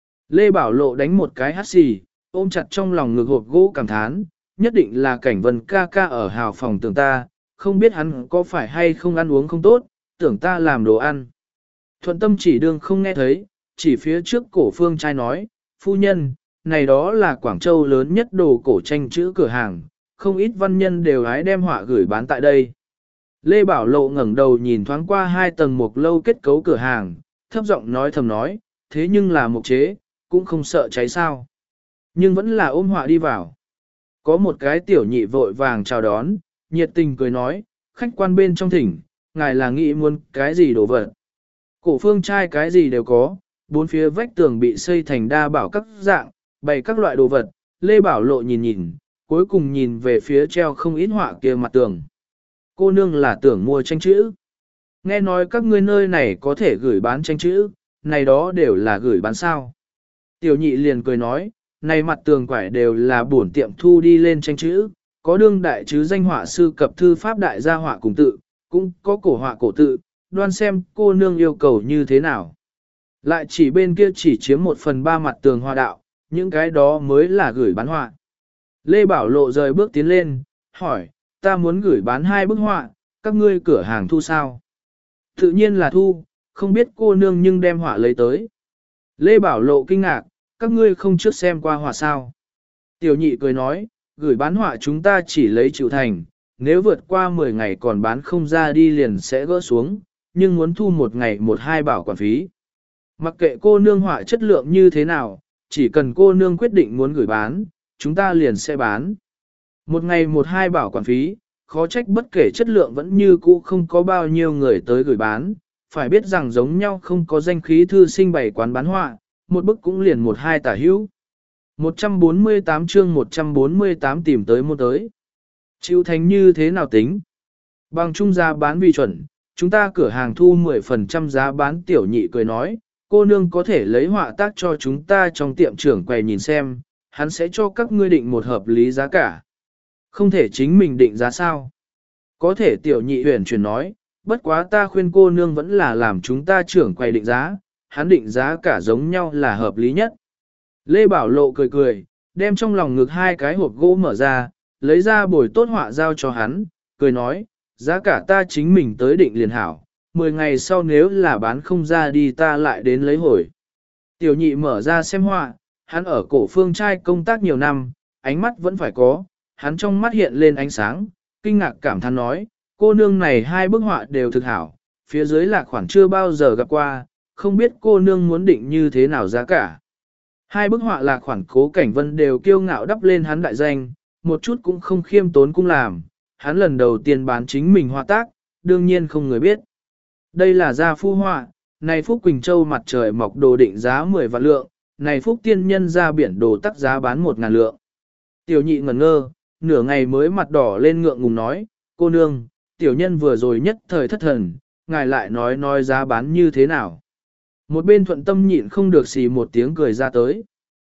Lê Bảo Lộ đánh một cái hắt xì, ôm chặt trong lòng ngực hộp gỗ cảm thán, nhất định là Cảnh Vân ca ca ở hào phòng tưởng ta, không biết hắn có phải hay không ăn uống không tốt, tưởng ta làm đồ ăn. Thuận Tâm chỉ đương không nghe thấy, chỉ phía trước Cổ Phương trai nói, phu nhân, này đó là Quảng Châu lớn nhất đồ cổ tranh chữ cửa hàng, không ít văn nhân đều hái đem họa gửi bán tại đây. Lê Bảo Lộ ngẩng đầu nhìn thoáng qua 2 tầng mục lâu kết cấu cửa hàng, thấp giọng nói thầm nói, thế nhưng là mục chế, cũng không sợ cháy sao. Nhưng vẫn là ôm họa đi vào. Có một cái tiểu nhị vội vàng chào đón, nhiệt tình cười nói, khách quan bên trong thỉnh, ngài là nghĩ muốn cái gì đồ vật. Cổ Phương trai cái gì đều có, 4 phía vách tường bị xây thành đa bảo các dạng, bày các loại đồ vật, Lê Bảo Lộ nhìn nhìn, cuối cùng nhìn về phía treo không ít họa kia mặt tường. Cô nương là tưởng mua tranh chữ. Nghe nói các ngươi nơi này có thể gửi bán tranh chữ, này đó đều là gửi bán sao. Tiểu nhị liền cười nói, này mặt tường quải đều là bổn tiệm thu đi lên tranh chữ, có đương đại chứ danh họa sư cập thư pháp đại gia họa cùng tự, cũng có cổ họa cổ tự, đoan xem cô nương yêu cầu như thế nào. Lại chỉ bên kia chỉ chiếm 1/3 mặt tường hoa đạo, những cái đó mới là gửi bán họa. Lê Bảo Lộ rời bước tiến lên, hỏi, ta muốn gửi bán 2 bức họa, các ngươi cửa hàng thu sao? Tự nhiên là thu, không biết cô nương nhưng đem họa lấy tới. Lê Bảo Lộ kinh ngạc, các ngươi không trước xem qua họa sao? Tiểu nhị cười nói, gửi bán họa chúng ta chỉ lấy chịu thành, nếu vượt qua 10 ngày còn bán không ra đi liền sẽ gỡ xuống, nhưng muốn thu 1 ngày 1-2 bảo quản phí. Mặc kệ cô nương họa chất lượng như thế nào, chỉ cần cô nương quyết định muốn gửi bán, chúng ta liền sẽ bán. 1 ngày 1-2 bảo quản phí, khó trách bất kể chất lượng vẫn như cũ không có bao nhiêu người tới gửi bán, phải biết rằng giống nhau không có danh khí thư sinh bày quán bán họa, một bức cũng liền một hai tả hữu. 148 chương 148 tìm tới mua tới. Chịu thành như thế nào tính? Bằng chung giá bán vi chuẩn, chúng ta cửa hàng thu 10% giá bán. Tiểu nhị cười nói, cô nương có thể lấy họa tác cho chúng ta trong tiệm trưởng quầy nhìn xem, hắn sẽ cho các ngươi định một hợp lý giá cả. Không thể chính mình định giá sao? Có thể. Tiểu nhị huyền chuyển nói, bất quá ta khuyên cô nương vẫn là làm chúng ta trưởng quầy định giá, hắn định giá cả giống nhau là hợp lý nhất. Lê Bảo Lộ cười cười, đem trong lòng ngực hai cái hộp gỗ mở ra, lấy ra bồi tốt họa giao cho hắn, cười nói, giá cả ta chính mình tới định liền hảo, 10 ngày sau nếu là bán không ra đi ta lại đến lấy hồi. Tiểu nhị mở ra xem họa, hắn ở cổ phương trai công tác nhiều năm, ánh mắt vẫn phải có, hắn trong mắt hiện lên ánh sáng, kinh ngạc cảm thán nói, cô nương này hai bức họa đều thực hảo, phía dưới là khoản chưa bao giờ gặp qua, không biết cô nương muốn định như thế nào giá cả. Hai bức họa là khoản Cố Cảnh Vân đều kiêu ngạo đắp lên hắn đại danh, một chút cũng không khiêm tốn cung làm, hắn lần đầu tiên bán chính mình họa tác, đương nhiên không người biết. Đây là gia phu họa, này Phúc Quỳnh Châu mặt trời mọc đồ định giá 10 vạn lượng, này Phúc Tiên Nhân ra biển đồ tắc giá bán 1.000 lượng. Tiểu nhị ngẩn ngơ, nửa ngày mới mặt đỏ lên ngượng ngùng nói, cô nương, tiểu nhân vừa rồi nhất thời thất thần, ngài lại nói giá bán như thế nào. Một bên Thuận Tâm nhịn không được xì một tiếng cười ra tới.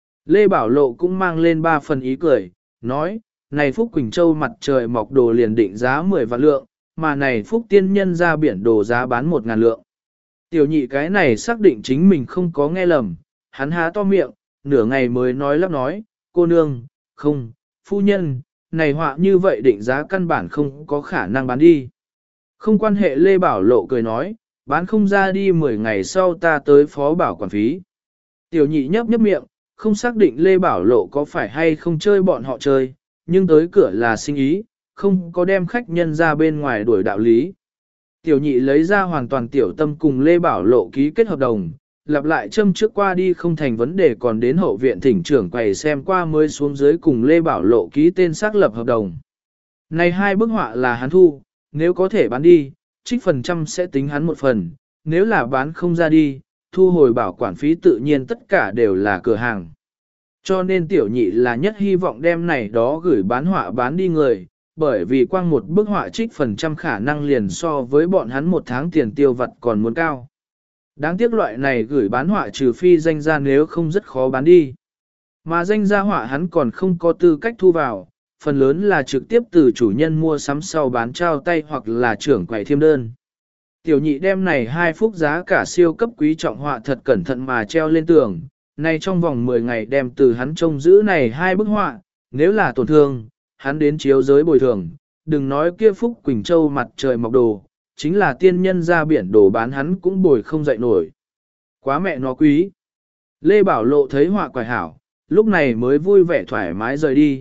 Lê Bảo Lộ cũng mang lên 3 phần ý cười, nói, này Phúc Quỳnh Châu mặt trời mọc đồ liền định giá 10 vạn lượng, mà này Phúc Tiên Nhân ra biển đồ giá bán 1.000 lượng. Tiểu nhị cái này xác định chính mình không có nghe lầm, hắn há to miệng, nửa ngày mới nói lắp nói, cô nương, không, phu nhân, này họa như vậy định giá căn bản không có khả năng bán đi. Không quan hệ. Lê Bảo Lộ cười nói, bán không ra đi 10 ngày sau ta tới phó bảo quản phí. Tiểu nhị nhấp miệng, không xác định Lê Bảo Lộ có phải hay không chơi bọn họ chơi, nhưng tới cửa là sinh ý, không có đem khách nhân ra bên ngoài đuổi đạo lý. Tiểu nhị lấy ra hoàn toàn tiểu tâm cùng Lê Bảo Lộ ký kết hợp đồng, lặp lại châm trước qua đi không thành vấn đề, còn đến hậu viện thỉnh trưởng quầy xem qua mới xuống dưới cùng Lê Bảo Lộ ký tên xác lập hợp đồng. Này hai bức họa là hắn thu, nếu có thể bán đi, trích phần trăm sẽ tính hắn một phần, nếu là bán không ra đi, thu hồi bảo quản phí tự nhiên tất cả đều là cửa hàng. Cho nên tiểu nhị là nhất hy vọng đem này đó gửi bán họa bán đi người, bởi vì quang một bức họa trích phần trăm khả năng liền so với bọn hắn một tháng tiền tiêu vặt còn muốn cao. Đáng tiếc loại này gửi bán họa trừ phi danh gia, nếu không rất khó bán đi. Mà danh gia họa hắn còn không có tư cách thu vào, phần lớn là trực tiếp từ chủ nhân mua sắm sau bán trao tay hoặc là trưởng quầy thiêm đơn. Tiểu nhị đem này 2 phút giá cả siêu cấp quý trọng họa thật cẩn thận mà treo lên tường, nay trong vòng 10 ngày đem từ hắn trông giữ này 2 bức họa, nếu là tổn thương, hắn đến chiếu giới bồi thường, đừng nói kia Phúc Quỳnh Châu mặt trời mọc đồ, chính là tiên nhân ra biển đồ bán hắn cũng bồi không dậy nổi. Quá mẹ nó quý. Lê Bảo Lộ thấy họa quài hảo, lúc này mới vui vẻ thoải mái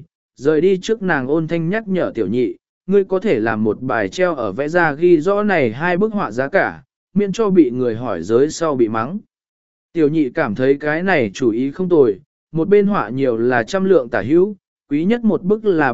rời đi trước nàng ôn thanh nhắc nhở tiểu nhị, ngươi có thể làm một bài treo ở vẽ ra ghi rõ này 2 bức họa giá cả, miễn cho bị người hỏi giới sau bị mắng. Tiểu nhị cảm thấy cái này chủ ý không tồi, một bên họa nhiều là 100 lượng tả hữu, quý nhất một bức là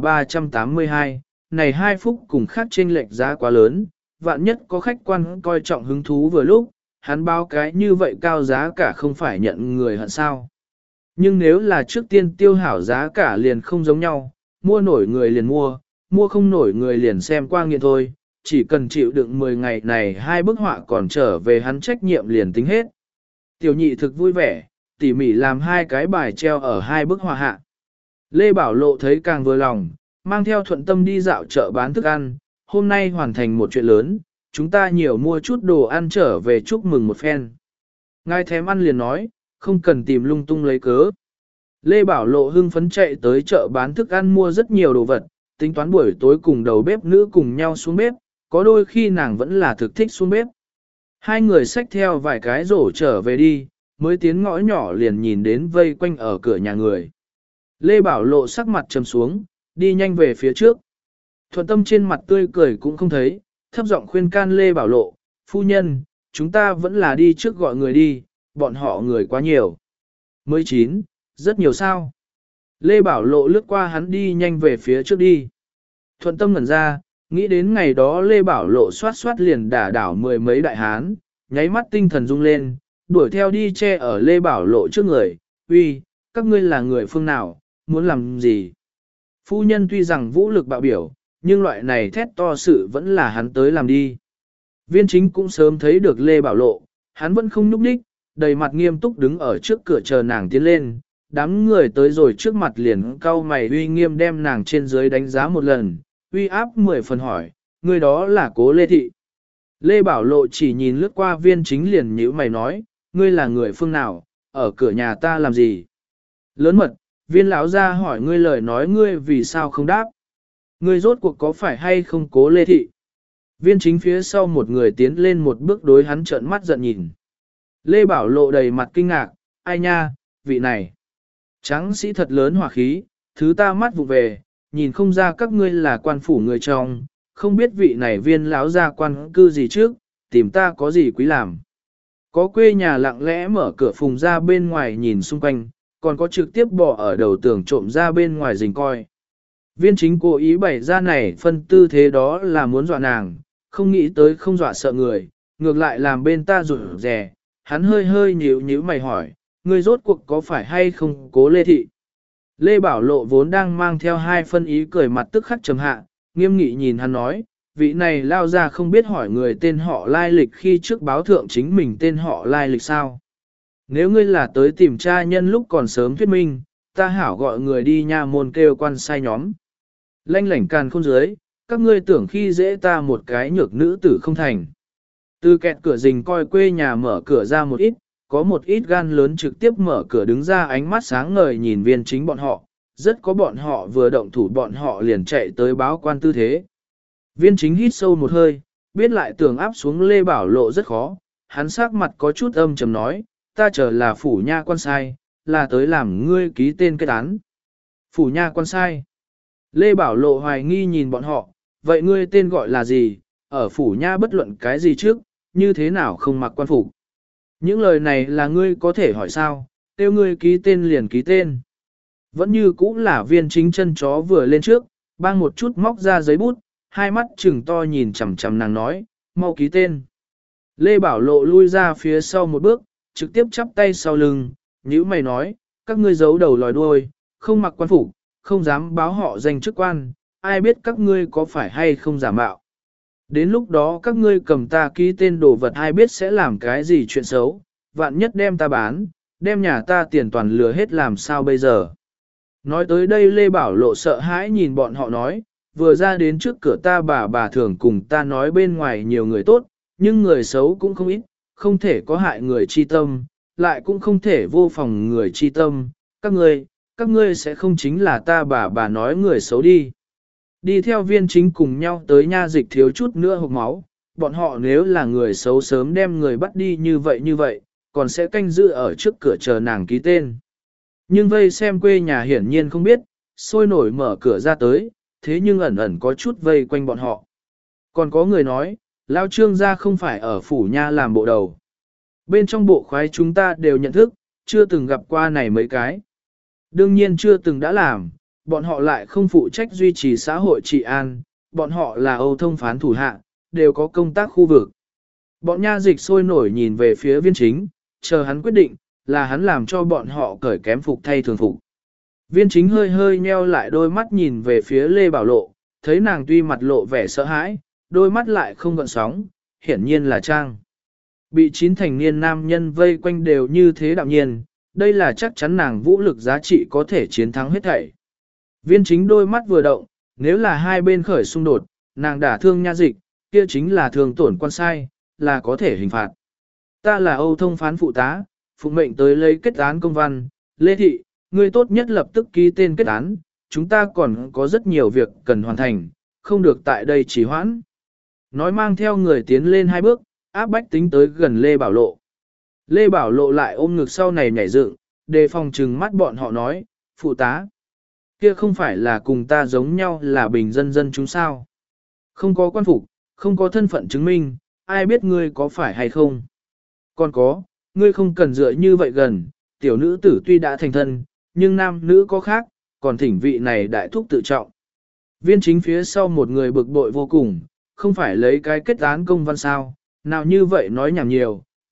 382, này 2 phúc cùng khác chênh lệch giá quá lớn, vạn nhất có khách quan coi trọng hứng thú vừa lúc, hắn báo cái như vậy cao giá cả không phải nhận người hận sao. Nhưng nếu là trước tiên tiêu hảo giá cả liền không giống nhau, mua nổi người liền mua không nổi người liền xem qua nghiện thôi, chỉ cần chịu đựng 10 ngày này 2 bức họa còn trở về hắn trách nhiệm liền tính hết. Tiểu nhị thực vui vẻ, tỉ mỉ làm 2 cái bài treo ở 2 bức họa hạ. Lê Bảo Lộ thấy càng vừa lòng, mang theo Thuận Tâm đi dạo chợ bán thức ăn, hôm nay hoàn thành một chuyện lớn, chúng ta nhiều mua chút đồ ăn trở về chúc mừng một phen. Ngài thèm ăn liền nói, không cần tìm lung tung lấy cớ. Lê Bảo Lộ hưng phấn chạy tới chợ bán thức ăn mua rất nhiều đồ vật, tính toán buổi tối cùng đầu bếp nữ cùng nhau xuống bếp, có đôi khi nàng vẫn là thực thích xuống bếp. Hai người xách theo vài cái rổ trở về đi, mới tiến ngõ nhỏ liền nhìn đến vây quanh ở cửa nhà người. Lê Bảo Lộ sắc mặt trầm xuống, đi nhanh về phía trước. Thuận Tâm trên mặt tươi cười cũng không thấy, thấp giọng khuyên can Lê Bảo Lộ, phu nhân, chúng ta vẫn là đi trước gọi người đi, bọn họ người quá nhiều. 19, rất nhiều sao. Lê Bảo Lộ lướt qua hắn đi nhanh về phía trước đi. Thuận Tâm ngẩn ra, nghĩ đến ngày đó Lê Bảo Lộ xoát liền đả đảo 10 mấy đại hán, nháy mắt tinh thần rung lên, đuổi theo đi che ở Lê Bảo Lộ trước người, uy, các ngươi là người phương nào, muốn làm gì? Phu nhân tuy rằng vũ lực bạo biểu, nhưng loại này thét to sự vẫn là hắn tới làm đi. Viên chính cũng sớm thấy được Lê Bảo Lộ, hắn vẫn không nhúc nhích, đầy mặt nghiêm túc đứng ở trước cửa chờ nàng tiến lên, đám người tới rồi trước mặt liền cau mày uy nghiêm đem nàng trên dưới đánh giá một lần, uy áp 10 phần hỏi, người đó là Cố Lê Thị. Lê Bảo Lộ chỉ nhìn lướt qua viên chính liền nhíu mày nói, ngươi là người phương nào, ở cửa nhà ta làm gì? Lớn mật, viên lão ra hỏi ngươi lời nói ngươi vì sao không đáp? Ngươi rốt cuộc có phải hay không Cố Lê Thị? Viên chính phía sau một người tiến lên một bước đối hắn trợn mắt giận nhìn. Lê Bảo Lộ đầy mặt kinh ngạc, ai nha, vị này. Tráng sĩ thật lớn hỏa khí, thứ ta mắt vụ về, nhìn không ra các ngươi là quan phủ người trong, không biết vị này viên lão ra quan cư gì trước, tìm ta có gì quý làm. Có quê nhà lặng lẽ mở cửa phùng ra bên ngoài nhìn xung quanh, còn có trực tiếp bỏ ở đầu tường trộm ra bên ngoài rình coi. Viên chính cố ý bày ra này phân tư thế đó là muốn dọa nàng, không nghĩ tới không dọa sợ người, ngược lại làm bên ta rụt rè. Hắn hơi hơi nhíu mày hỏi, ngươi rốt cuộc có phải hay không Cố Lê Thị? Lê Bảo Lộ vốn đang mang theo hai phân ý cười mặt tức khắc trầm hạ, nghiêm nghị nhìn hắn nói, vị này lao ra không biết hỏi người tên họ lai lịch khi trước báo thượng chính mình tên họ lai lịch sao. Nếu ngươi là tới tìm tra nhân lúc còn sớm thuyết minh, ta hảo gọi người đi nha môn kêu quan sai nhóm. Lanh lảnh càn khôn dưới, các ngươi tưởng khi dễ ta một cái nhược nữ tử không thành. Từ kẹt cửa rình coi quê nhà mở cửa ra một ít, có một ít gan lớn trực tiếp mở cửa đứng ra ánh mắt sáng ngời nhìn viên chính bọn họ, rất có bọn họ vừa động thủ bọn họ liền chạy tới báo quan tư thế. Viên chính hít sâu một hơi, biết lại tưởng áp xuống Lê Bảo Lộ rất khó, hắn sắc mặt có chút âm trầm nói, ta chờ là phủ nha quan sai, là tới làm ngươi ký tên kết án. Phủ nha quan sai. Lê Bảo Lộ hoài nghi nhìn bọn họ, vậy ngươi tên gọi là gì, ở phủ nha bất luận cái gì trước, như thế nào không mặc quan phục. Những lời này là ngươi có thể hỏi sao, tiêu ngươi ký tên liền ký tên. Vẫn như cũ là viên chính chân chó vừa lên trước, bang một chút móc ra giấy bút, hai mắt trừng to nhìn chằm chằm nàng nói, mau ký tên. Lê Bảo Lộ lui ra phía sau một bước, trực tiếp chắp tay sau lưng, nhíu mày nói, các ngươi giấu đầu lòi đuôi, không mặc quan phục, không dám báo họ danh chức quan, ai biết các ngươi có phải hay không giả mạo. Đến lúc đó các ngươi cầm ta ký tên đồ vật ai biết sẽ làm cái gì chuyện xấu, vạn nhất đem ta bán, đem nhà ta tiền toàn lừa hết làm sao bây giờ. Nói tới đây Lê Bảo Lộ sợ hãi nhìn bọn họ nói, vừa ra đến trước cửa ta bà thường cùng ta nói bên ngoài nhiều người tốt, nhưng người xấu cũng không ít, không thể có hại người chi tâm, lại cũng không thể vô phòng người chi tâm, các ngươi sẽ không chính là ta bà nói người xấu đi. Đi theo viên chính cùng nhau tới nha dịch thiếu chút nữa hộc máu, bọn họ nếu là người xấu sớm đem người bắt đi như vậy, còn sẽ canh giữ ở trước cửa chờ nàng ký tên. Nhưng vây xem quê nhà hiển nhiên không biết, sôi nổi mở cửa ra tới, thế nhưng ẩn ẩn có chút vây quanh bọn họ. Còn có người nói, Lao Trương gia không phải ở phủ nha làm bộ đầu. Bên trong bộ khoái chúng ta đều nhận thức, chưa từng gặp qua này mấy cái. Đương nhiên chưa từng đã làm, bọn họ lại không phụ trách duy trì xã hội trị an, bọn họ là Âu thông phán thủ hạ, đều có công tác khu vực. Bọn nha dịch sôi nổi nhìn về phía viên chính, chờ hắn quyết định, là hắn làm cho bọn họ cởi kém phục thay thường phục. Viên chính hơi hơi nheo lại đôi mắt nhìn về phía Lê Bảo Lộ, thấy nàng tuy mặt lộ vẻ sợ hãi, đôi mắt lại không gợn sóng, hiển nhiên là trang. Bị 9 thành niên nam nhân vây quanh đều như thế đạm nhiên, đây là chắc chắn nàng vũ lực giá trị có thể chiến thắng hết thảy. Viên chính đôi mắt vừa động, nếu là hai bên khởi xung đột, nàng đả thương nha dịch, kia chính là thường tổn quan sai, là có thể hình phạt. Ta là Âu thông phán phụ tá, phụ mệnh tới lấy kết án công văn, Lê Thị, ngươi tốt nhất lập tức ký tên kết án, chúng ta còn có rất nhiều việc cần hoàn thành, không được tại đây trì hoãn. Nói mang theo người tiến lên hai bước, áp bách tính tới gần Lê Bảo Lộ. Lê Bảo Lộ lại ôm ngực sau này nhảy dựng, đề phòng trừng mắt bọn họ nói, phụ tá. Kia không phải là cùng ta giống nhau là bình dân chúng sao. Không có quan phục, không có thân phận chứng minh, ai biết ngươi có phải hay không. Còn có, ngươi không cần dựa như vậy gần, tiểu nữ tử tuy đã thành thân, nhưng nam nữ có khác, còn thỉnh vị này đại thúc tự trọng. Viên chính phía sau một người bực bội vô cùng, không phải lấy cái kết án công văn sao, nào như vậy nói nhảm nhiều,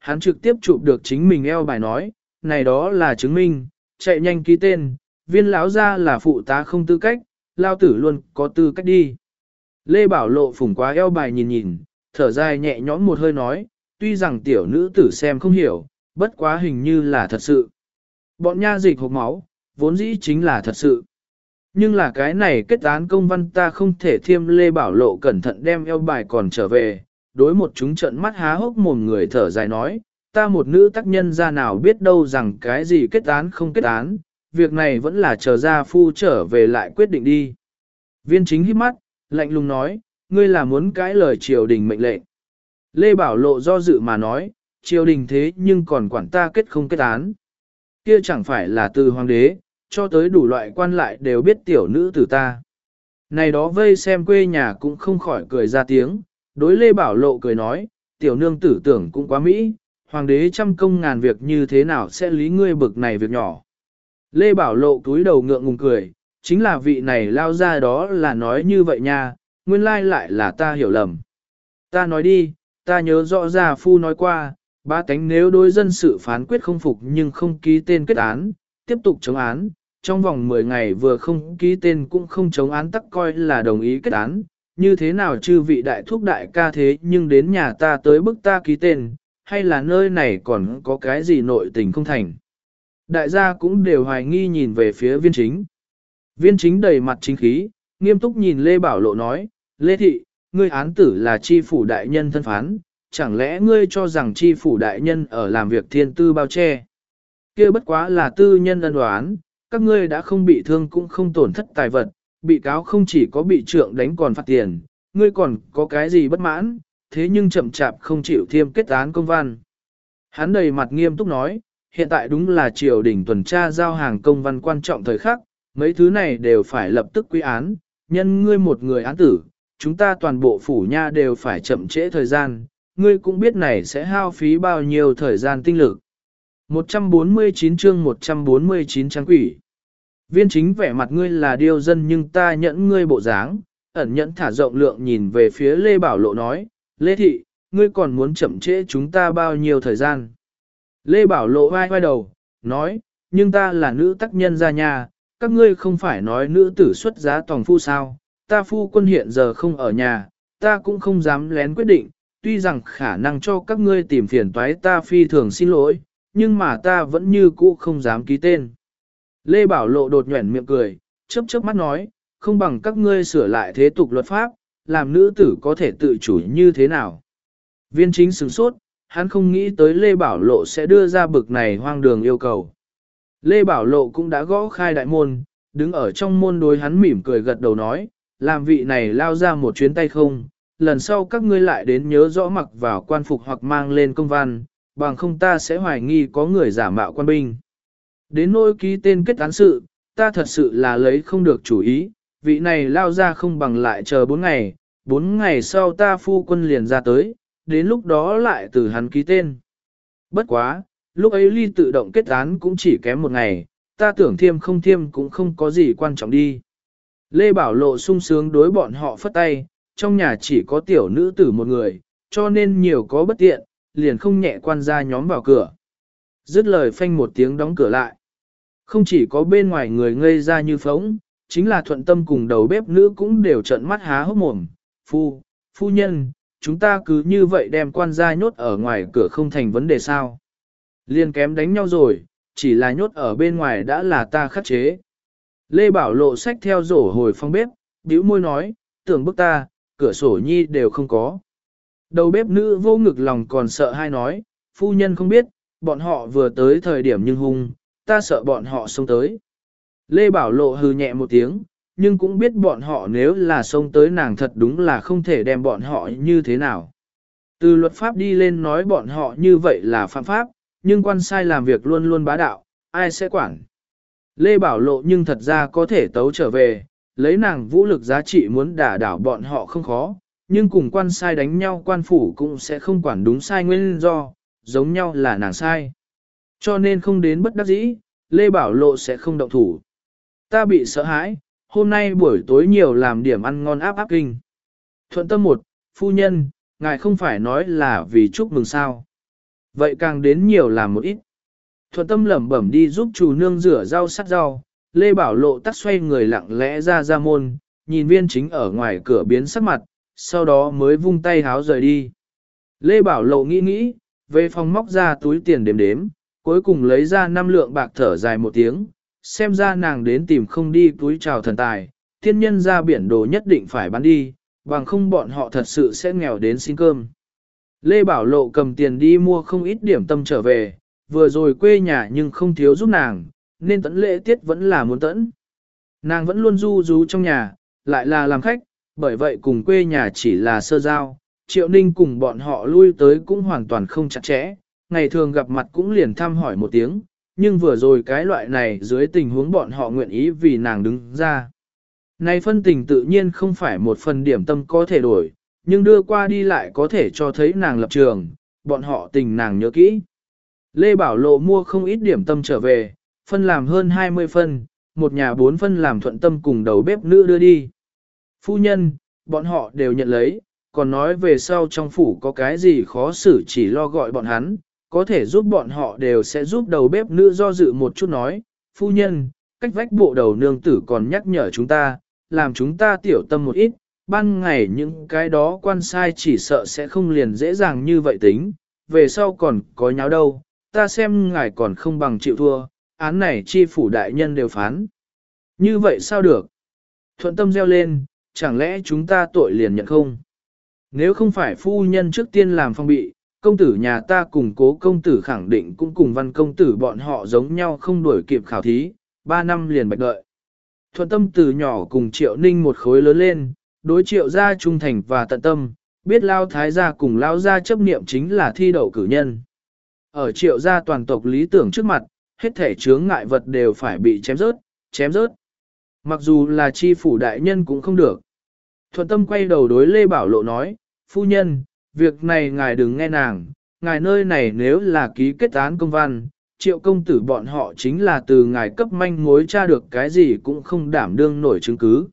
hắn trực tiếp chụp được chính mình eo bài nói, này đó là chứng minh, chạy nhanh ký tên, viên lão ra là phụ tá không tư cách, lao tử luôn có tư cách đi. Lê Bảo Lộ phủng quá eo bài nhìn nhìn, thở dài nhẹ nhõm một hơi nói, tuy rằng tiểu nữ tử xem không hiểu, bất quá hình như là thật sự. Bọn nha dịch hộp máu, vốn dĩ chính là thật sự. Nhưng là cái này kết án công văn ta không thể thiêm. Lê Bảo Lộ cẩn thận đem eo bài còn trở về, đối một chúng trận mắt há hốc mồm người thở dài nói, ta một nữ tác nhân ra nào biết đâu rằng cái gì kết án không kết án, việc này vẫn là chờ gia phu trở về lại quyết định đi. Viên chính hít mắt, lạnh lùng nói, ngươi là muốn cãi lời triều đình mệnh lệnh. Lê Bảo Lộ do dự mà nói, triều đình thế nhưng còn quản ta kết không kết án. Kia chẳng phải là từ hoàng đế, cho tới đủ loại quan lại đều biết tiểu nữ tử ta. Này đó vây xem quê nhà cũng không khỏi cười ra tiếng, đối Lê Bảo Lộ cười nói, tiểu nương tử tưởng cũng quá mỹ, hoàng đế trăm công ngàn việc như thế nào sẽ lý ngươi bực này việc nhỏ. Lê Bảo Lộ túi đầu ngượng ngùng cười, chính là vị này lao ra đó là nói như vậy nha, nguyên lai lại là ta hiểu lầm. Ta nói đi, ta nhớ rõ gia phu nói qua, ba tánh nếu đối dân sự phán quyết không phục nhưng không ký tên kết án, tiếp tục chống án, trong vòng 10 ngày vừa không ký tên cũng không chống án tắc coi là đồng ý kết án, như thế nào chư vị đại thúc đại ca thế nhưng đến nhà ta tới bức ta ký tên, hay là nơi này còn có cái gì nội tình không thành. Đại gia cũng đều hoài nghi nhìn về phía viên chính. Viên chính đầy mặt chính khí, nghiêm túc nhìn Lê Bảo Lộ nói, Lê Thị, ngươi án tử là chi phủ đại nhân thân phán, chẳng lẽ ngươi cho rằng chi phủ đại nhân ở làm việc thiên tư bao che? Kia bất quá là tư nhân ân đoán, các ngươi đã không bị thương cũng không tổn thất tài vật, bị cáo không chỉ có bị trượng đánh còn phạt tiền, ngươi còn có cái gì bất mãn, thế nhưng chậm chạp không chịu thiêm kết án công văn. Hắn đầy mặt nghiêm túc nói, hiện tại đúng là triều đình tuần tra giao hàng công văn quan trọng thời khắc, mấy thứ này đều phải lập tức quy án, nhân ngươi một người án tử, chúng ta toàn bộ phủ nha đều phải chậm trễ thời gian, ngươi cũng biết này sẽ hao phí bao nhiêu thời gian tinh lực. 149 chương 149 trang quỷ. Viên chính vẻ mặt ngươi là điêu dân nhưng ta nhẫn ngươi bộ dáng, ẩn nhẫn thả rộng lượng nhìn về phía Lê Bảo Lộ nói, Lê Thị, ngươi còn muốn chậm trễ chúng ta bao nhiêu thời gian. Lê Bảo Lộ vai vai đầu, nói, nhưng ta là nữ tác nhân gia nhà, các ngươi không phải nói nữ tử xuất giá tòng phu sao, ta phu quân hiện giờ không ở nhà, ta cũng không dám lén quyết định, tuy rằng khả năng cho các ngươi tìm phiền toái ta phi thường xin lỗi, nhưng mà ta vẫn như cũ không dám ký tên. Lê Bảo Lộ đột nhuẩn miệng cười, chớp chớp mắt nói, không bằng các ngươi sửa lại thế tục luật pháp, làm nữ tử có thể tự chủ như thế nào. Viên chính sửng sốt, hắn không nghĩ tới Lê Bảo Lộ sẽ đưa ra bực này hoang đường yêu cầu. Lê Bảo Lộ cũng đã gõ khai đại môn, đứng ở trong môn đối hắn mỉm cười gật đầu nói, làm vị này lao ra một chuyến tay không, lần sau các ngươi lại đến nhớ rõ mặc vào quan phục hoặc mang lên công văn, bằng không ta sẽ hoài nghi có người giả mạo quan binh. Đến nỗi ký tên kết án sự, ta thật sự là lấy không được chủ ý, vị này lao ra không bằng lại chờ 4 ngày sau ta phu quân liền ra tới, đến lúc đó lại từ hắn ký tên. Bất quá, lúc ấy ly tự động kết án cũng chỉ kém 1 ngày, ta tưởng thiêm không thiêm cũng không có gì quan trọng đi. Lê Bảo Lộ sung sướng đối bọn họ phất tay, trong nhà chỉ có tiểu nữ tử một người, cho nên nhiều có bất tiện, liền không nhẹ quan gia nhóm vào cửa. Dứt lời phanh một tiếng đóng cửa lại. Không chỉ có bên ngoài người ngây ra như phóng, chính là Thuận Tâm cùng đầu bếp nữ cũng đều trợn mắt há hốc mồm. Phu nhân, chúng ta cứ như vậy đem quan gia nhốt ở ngoài cửa không thành vấn đề sao. Liền kém đánh nhau rồi, chỉ là nhốt ở bên ngoài đã là ta khắc chế. Lê Bảo Lộ xách theo rổ hồi phòng bếp, bĩu môi nói, tưởng bức ta, cửa sổ nhi đều không có. Đầu bếp nữ vô ngực lòng còn sợ hai nói, phu nhân không biết, bọn họ vừa tới thời điểm nhưng hung, ta sợ bọn họ xông tới. Lê Bảo Lộ hừ nhẹ một tiếng, nhưng cũng biết bọn họ nếu là xông tới nàng thật đúng là không thể đem bọn họ như thế nào. Từ luật pháp đi lên nói bọn họ như vậy là phạm pháp, nhưng quan sai làm việc luôn luôn bá đạo, ai sẽ quản. Lê Bảo Lộ nhưng thật ra có thể tấu trở về, lấy nàng vũ lực giá trị muốn đả đảo bọn họ không khó, nhưng cùng quan sai đánh nhau quan phủ cũng sẽ không quản đúng sai nguyên do, giống nhau là nàng sai. Cho nên không đến bất đắc dĩ, Lê Bảo Lộ sẽ không động thủ. Ta bị sợ hãi, hôm nay buổi tối nhiều làm điểm ăn ngon áp kinh. Thuận Tâm một, phu nhân, ngài không phải nói là vì chúc mừng sao. Vậy càng đến nhiều làm một ít. Thuận tâm lẩm bẩm đi giúp chủ nương rửa rau sắt rau, Lê Bảo Lộ tắt xoay người lặng lẽ ra môn, nhìn viên chính ở ngoài cửa biến sắc mặt, sau đó mới vung tay háo rời đi. Lê Bảo Lộ nghĩ nghĩ, về phòng móc ra túi tiền đếm đếm, cuối cùng lấy ra 5 lượng bạc thở dài một tiếng, xem ra nàng đến tìm không đi túi chào thần tài, thiên nhân ra biển đồ nhất định phải bán đi, bằng không bọn họ thật sự sẽ nghèo đến xin cơm. Lê Bảo Lộ cầm tiền đi mua không ít điểm tâm trở về, vừa rồi quê nhà nhưng không thiếu giúp nàng, nên tẫn lễ tiết vẫn là muốn tẫn. Nàng vẫn luôn du rú trong nhà, lại là làm khách, bởi vậy cùng quê nhà chỉ là sơ giao, Triệu Ninh cùng bọn họ lui tới cũng hoàn toàn không chặt chẽ, ngày thường gặp mặt cũng liền thăm hỏi một tiếng, nhưng vừa rồi cái loại này dưới tình huống bọn họ nguyện ý vì nàng đứng ra. Này phân tình tự nhiên không phải một phần điểm tâm có thể đổi, nhưng đưa qua đi lại có thể cho thấy nàng lập trường, bọn họ tình nàng nhớ kỹ. Lê Bảo Lộ mua không ít điểm tâm trở về, phân làm hơn 20 phân, một nhà 4 phân làm thuận tâm cùng đầu bếp nữ đưa đi. Phu nhân, bọn họ đều nhận lấy, còn nói về sau trong phủ có cái gì khó xử chỉ lo gọi bọn hắn, có thể giúp bọn họ đều sẽ giúp đầu bếp nữ do dự một chút nói, phu nhân, cách vách bộ đầu nương tử còn nhắc nhở chúng ta, làm chúng ta tiểu tâm một ít, ban ngày những cái đó quan sai chỉ sợ sẽ không liền dễ dàng như vậy tính, về sau còn có nháo đâu, ta xem ngài còn không bằng chịu thua, án này chi phủ đại nhân đều phán. Như vậy sao được? Thuận tâm reo lên, chẳng lẽ chúng ta tội liền nhận không? Nếu không phải phu nhân trước tiên làm phong bị, công tử nhà ta cùng cố công tử khẳng định cũng cùng văn công tử bọn họ giống nhau không đuổi kịp khảo thí, 3 năm liền bạch đợi. Thuận tâm từ nhỏ cùng Triệu Ninh một khối lớn lên, đối Triệu gia trung thành và tận tâm, biết Lao Thái gia cùng Lao gia chấp niệm chính là thi đậu cử nhân. Ở Triệu gia toàn tộc lý tưởng trước mặt, hết thể chướng ngại vật đều phải bị chém rớt. Mặc dù là chi phủ đại nhân cũng không được. Thuận tâm quay đầu đối Lê Bảo Lộ nói, phu nhân, việc này ngài đừng nghe nàng, ngài nơi này nếu là ký kết án công văn, Triệu công tử bọn họ chính là từ ngài cấp manh mối tra được cái gì cũng không đảm đương nổi chứng cứ.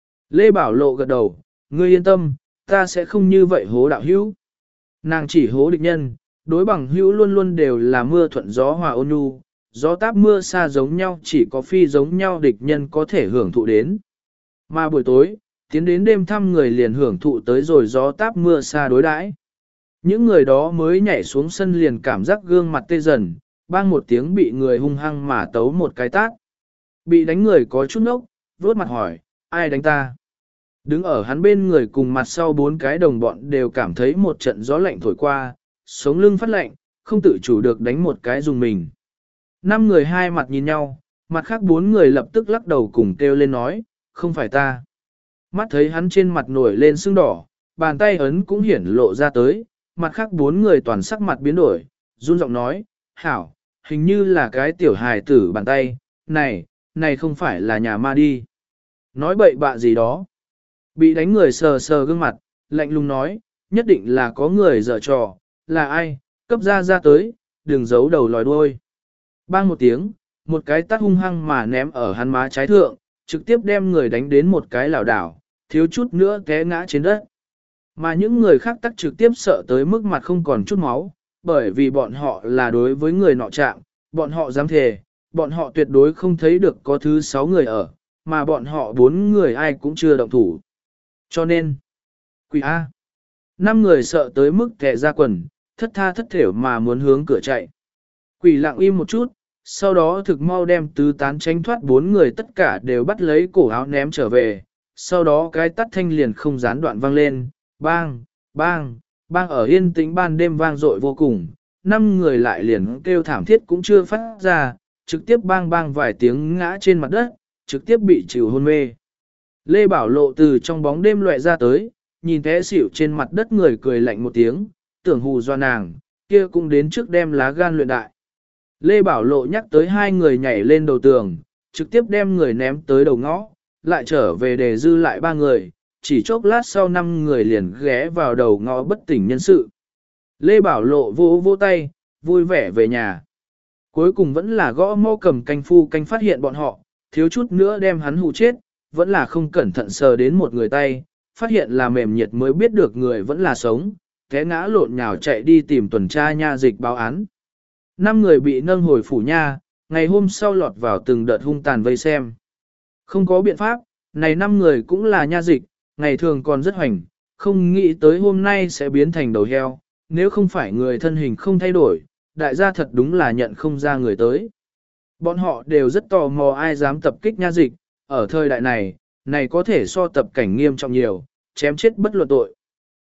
Lê Bảo Lộ gật đầu, ngươi yên tâm, ta sẽ không như vậy hố đạo hữu. Nàng chỉ hố địch nhân, đối bằng hữu luôn luôn đều là mưa thuận gió hòa ôn nhu, gió táp mưa xa giống nhau chỉ có phi giống nhau địch nhân có thể hưởng thụ đến. Mà buổi tối, tiến đến đêm thăm người liền hưởng thụ tới rồi gió táp mưa xa đối đãi. Những người đó mới nhảy xuống sân liền cảm giác gương mặt tê dần, bang một tiếng bị người hung hăng mà tấu một cái tát. Bị đánh người có chút nốc, vốt mặt hỏi, ai đánh ta? Đứng ở hắn bên người cùng mặt sau 4 cái đồng bọn đều cảm thấy một trận gió lạnh thổi qua, sống lưng phát lạnh, không tự chủ được đánh một cái dùng mình. 5 người hai mặt nhìn nhau, mặt khác 4 người lập tức lắc đầu cùng kêu lên nói, không phải ta. Mắt thấy hắn trên mặt nổi lên sưng đỏ, bàn tay ấn cũng hiển lộ ra tới, mặt khác 4 người toàn sắc mặt biến đổi, run giọng nói, hảo, hình như là cái tiểu hài tử bàn tay, này không phải là nhà ma đi. Nói bậy bạ gì đó. Bị đánh người sờ sờ gương mặt, lạnh lùng nói, nhất định là có người giở trò, là ai, cấp ra tới, đừng giấu đầu lòi đuôi. Bang một tiếng, một cái tát hung hăng mà ném ở hắn má trái thượng, trực tiếp đem người đánh đến một cái lảo đảo, thiếu chút nữa té ngã trên đất. Mà những người khác tắc trực tiếp sợ tới mức mặt không còn chút máu, bởi vì bọn họ là đối với người nọ chạm, bọn họ dám thề, bọn họ tuyệt đối không thấy được có thứ 6 người ở, mà bọn họ 4 người ai cũng chưa động thủ. Cho nên, quỷ A. 5 người sợ tới mức kẻ ra quần, thất tha thất thểu mà muốn hướng cửa chạy. Quỷ lặng im một chút, sau đó thực mau đem tứ tán tránh thoát 4 người tất cả đều bắt lấy cổ áo ném trở về, sau đó cái tắt thanh liền không gián đoạn vang lên, bang, bang, bang ở yên tĩnh ban đêm vang dội vô cùng, 5 người lại liền kêu thảm thiết cũng chưa phát ra, trực tiếp bang bang vài tiếng ngã trên mặt đất, trực tiếp bị chịu hôn mê. Lê Bảo Lộ từ trong bóng đêm loại ra tới, nhìn té xỉu trên mặt đất người cười lạnh một tiếng, tưởng hù do nàng, kia cũng đến trước đem lá gan luyện đại. Lê Bảo Lộ nhắc tới 2 người nhảy lên đầu tường, trực tiếp đem người ném tới đầu ngõ, lại trở về để dư lại 3 người, chỉ chốc lát sau 5 người liền ghé vào đầu ngõ bất tỉnh nhân sự. Lê Bảo Lộ vỗ tay, vui vẻ về nhà. Cuối cùng vẫn là gõ mõ cầm canh phu canh phát hiện bọn họ, thiếu chút nữa đem hắn hù chết, vẫn là không cẩn thận sờ đến một người tay, phát hiện là mềm nhiệt mới biết được người vẫn là sống, té ngã lộn nhào chạy đi tìm tuần tra nha dịch báo án. 5 người bị nâng hồi phủ nha, ngày hôm sau lọt vào từng đợt hung tàn vây xem. Không có biện pháp, này 5 người cũng là nha dịch, ngày thường còn rất hoành, không nghĩ tới hôm nay sẽ biến thành đầu heo, nếu không phải người thân hình không thay đổi, đại gia thật đúng là nhận không ra người tới. Bọn họ đều rất tò mò ai dám tập kích nha dịch, ở thời đại này, này có thể so tập cảnh nghiêm trọng nhiều, chém chết bất luận tội.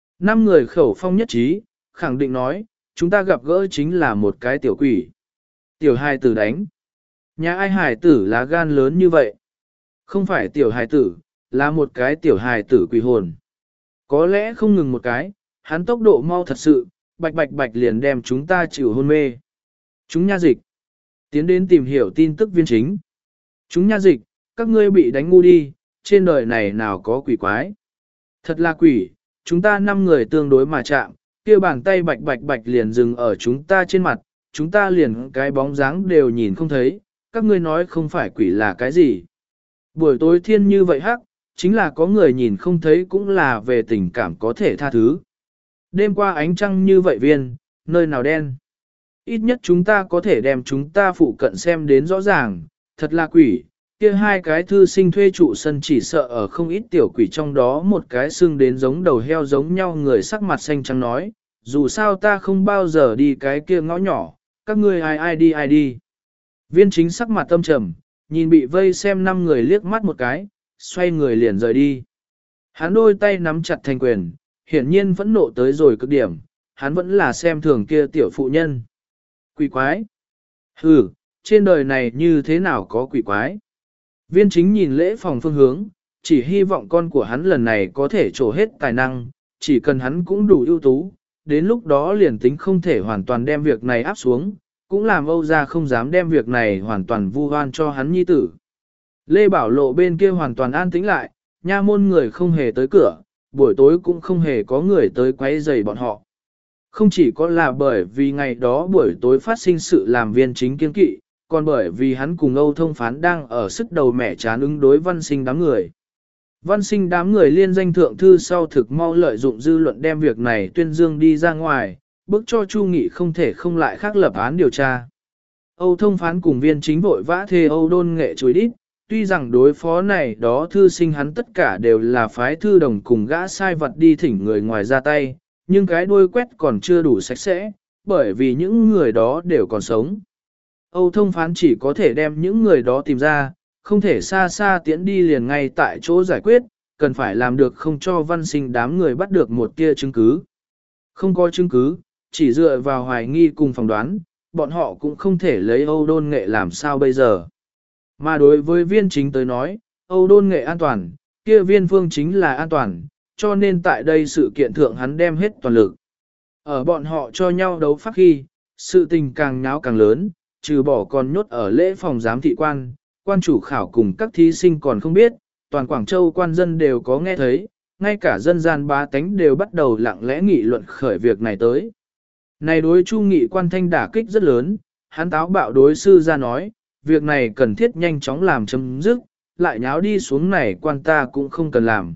5 người khẩu phong nhất trí, khẳng định nói, chúng ta gặp gỡ chính là một cái tiểu quỷ. Tiểu hài tử đánh. Nhà ai hài tử lá gan lớn như vậy? Không phải tiểu hài tử, là một cái tiểu hài tử quỷ hồn. Có lẽ không ngừng một cái, hắn tốc độ mau thật sự, bạch bạch bạch liền đem chúng ta chịu hôn mê. Chúng nha dịch. Tiến đến tìm hiểu tin tức viên chính. Chúng nha dịch, các ngươi bị đánh ngu đi, trên đời này nào có quỷ quái. Thật là quỷ, chúng ta 5 người tương đối mà chạm, kia bàn tay bạch bạch bạch liền dừng ở chúng ta trên mặt, chúng ta liền cái bóng dáng đều nhìn không thấy, các ngươi nói không phải quỷ là cái gì. Buổi tối thiên như vậy hắc, chính là có người nhìn không thấy cũng là về tình cảm có thể tha thứ. Đêm qua ánh trăng như vậy viên, nơi nào đen. Ít nhất chúng ta có thể đem chúng ta phụ cận xem đến rõ ràng, thật là quỷ, kia 2 cái thư sinh thuê trụ sân chỉ sợ ở không ít tiểu quỷ trong đó một cái xương đến giống đầu heo giống nhau người sắc mặt xanh trắng nói, dù sao ta không bao giờ đi cái kia ngõ nhỏ, các ngươi ai đi. Viên chính sắc mặt tâm trầm, nhìn bị vây xem 5 người liếc mắt một cái, xoay người liền rời đi. Hắn đôi tay nắm chặt thành quyền, hiển nhiên vẫn nộ tới rồi cực điểm, hắn vẫn là xem thường kia tiểu phụ nhân. Quỷ quái. Hừ, trên đời này như thế nào có quỷ quái. Viên chính nhìn lễ phòng phương hướng, chỉ hy vọng con của hắn lần này có thể trổ hết tài năng, chỉ cần hắn cũng đủ ưu tú, đến lúc đó liền tính không thể hoàn toàn đem việc này áp xuống, cũng làm Âu gia không dám đem việc này hoàn toàn vu oan cho hắn nhi tử. Lê Bảo Lộ bên kia hoàn toàn an tĩnh lại, nha môn người không hề tới cửa, buổi tối cũng không hề có người tới quấy rầy bọn họ. Không chỉ có là bởi vì ngày đó buổi tối phát sinh sự làm viên chính kiên kỵ, còn bởi vì hắn cùng Âu Thông Phán đang ở sức đầu mẻ chán ứng đối văn sinh đám người. Văn sinh đám người liên danh thượng thư sau thực mau lợi dụng dư luận đem việc này tuyên dương đi ra ngoài, bức cho Chu Nghị không thể không lại khác lập án điều tra. Âu Thông Phán cùng viên chính vội vã thê Âu Đôn Nghệ chối đít, tuy rằng đối phó này đó thư sinh hắn tất cả đều là phái thư đồng cùng gã sai vật đi thỉnh người ngoài ra tay, nhưng cái đuôi quét còn chưa đủ sạch sẽ, bởi vì những người đó đều còn sống. Âu Thông Phán chỉ có thể đem những người đó tìm ra, không thể xa xa tiễn đi liền ngay tại chỗ giải quyết, cần phải làm được không cho văn sinh đám người bắt được một tia chứng cứ. Không có chứng cứ, chỉ dựa vào hoài nghi cùng phỏng đoán, bọn họ cũng không thể lấy Âu Đôn Nghệ làm sao bây giờ. Mà đối với viên chính tới nói, Âu Đôn Nghệ an toàn, kia viên phương chính là an toàn, cho nên tại đây sự kiện thượng hắn đem hết toàn lực. Ở bọn họ cho nhau đấu pháp khi, sự tình càng nháo càng lớn, trừ bỏ còn nhốt ở lễ phòng giám thị quan, quan chủ khảo cùng các thí sinh còn không biết, toàn Quảng Châu quan dân đều có nghe thấy, ngay cả dân gian bá tánh đều bắt đầu lặng lẽ nghị luận khởi việc này tới. Này đối Chu Nghị quan thanh đả kích rất lớn, hắn táo bạo đối sư ra nói, việc này cần thiết nhanh chóng làm chấm dứt, lại nháo đi xuống này quan ta cũng không cần làm.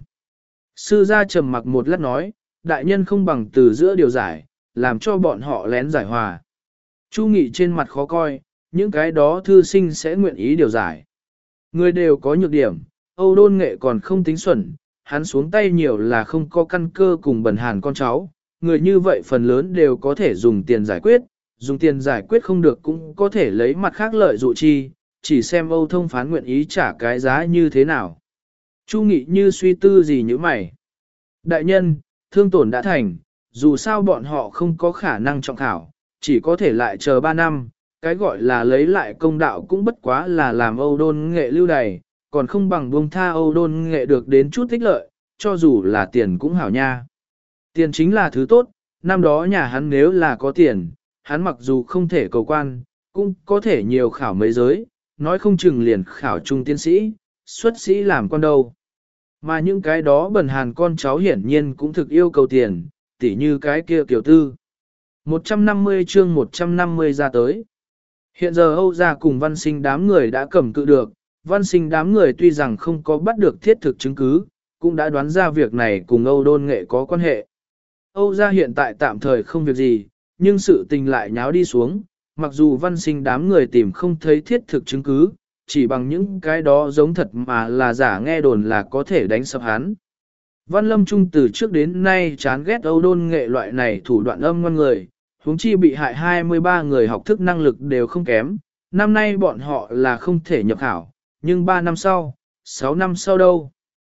Sư gia trầm mặc một lát nói, đại nhân không bằng từ giữa điều giải, làm cho bọn họ lén giải hòa. Chu Nghị trên mặt khó coi, những cái đó thư sinh sẽ nguyện ý điều giải. Người đều có nhược điểm, Âu Đôn Nghệ còn không tính xuẩn, hắn xuống tay nhiều là không có căn cơ cùng bần hàn con cháu, người như vậy phần lớn đều có thể dùng tiền giải quyết, dùng tiền giải quyết không được cũng có thể lấy mặt khác lợi dụ chi, chỉ xem Âu Thông Phán nguyện ý trả cái giá như thế nào. Chu Nghị như suy tư gì như mày. Đại nhân, thương tổn đã thành, dù sao bọn họ không có khả năng trọng khảo, chỉ có thể lại chờ 3 năm, cái gọi là lấy lại công đạo cũng bất quá là làm Âu Đôn Nghệ lưu đày, còn không bằng buông tha Âu Đôn Nghệ được đến chút tích lợi, cho dù là tiền cũng hảo nha. Tiền chính là thứ tốt, năm đó nhà hắn nếu là có tiền, hắn mặc dù không thể cầu quan, cũng có thể nhiều khảo mấy giới, nói không chừng liền khảo trung tiến sĩ, xuất sĩ làm quan đâu. Mà những cái đó bần hàn con cháu hiển nhiên cũng thực yêu cầu tiền, tỉ như cái kia Kiều Tư. 150 chương 150 ra tới. Hiện giờ Âu gia cùng văn sinh đám người đã cầm cự được, văn sinh đám người tuy rằng không có bắt được thiết thực chứng cứ, cũng đã đoán ra việc này cùng Âu Đôn Nghệ có quan hệ. Âu gia hiện tại tạm thời không việc gì, nhưng sự tình lại nháo đi xuống, mặc dù Văn Sinh đám người tìm không thấy thiết thực chứng cứ, chỉ bằng những cái đó giống thật mà là giả nghe đồn là có thể đánh sập hắn. Văn Lâm Trung từ trước đến nay chán ghét Âu Đôn Nghệ loại này thủ đoạn âm ngoan người, huống chi bị hại 23 người học thức năng lực đều không kém, năm nay bọn họ là không thể nhập khảo, nhưng 3 năm sau, 6 năm sau đâu.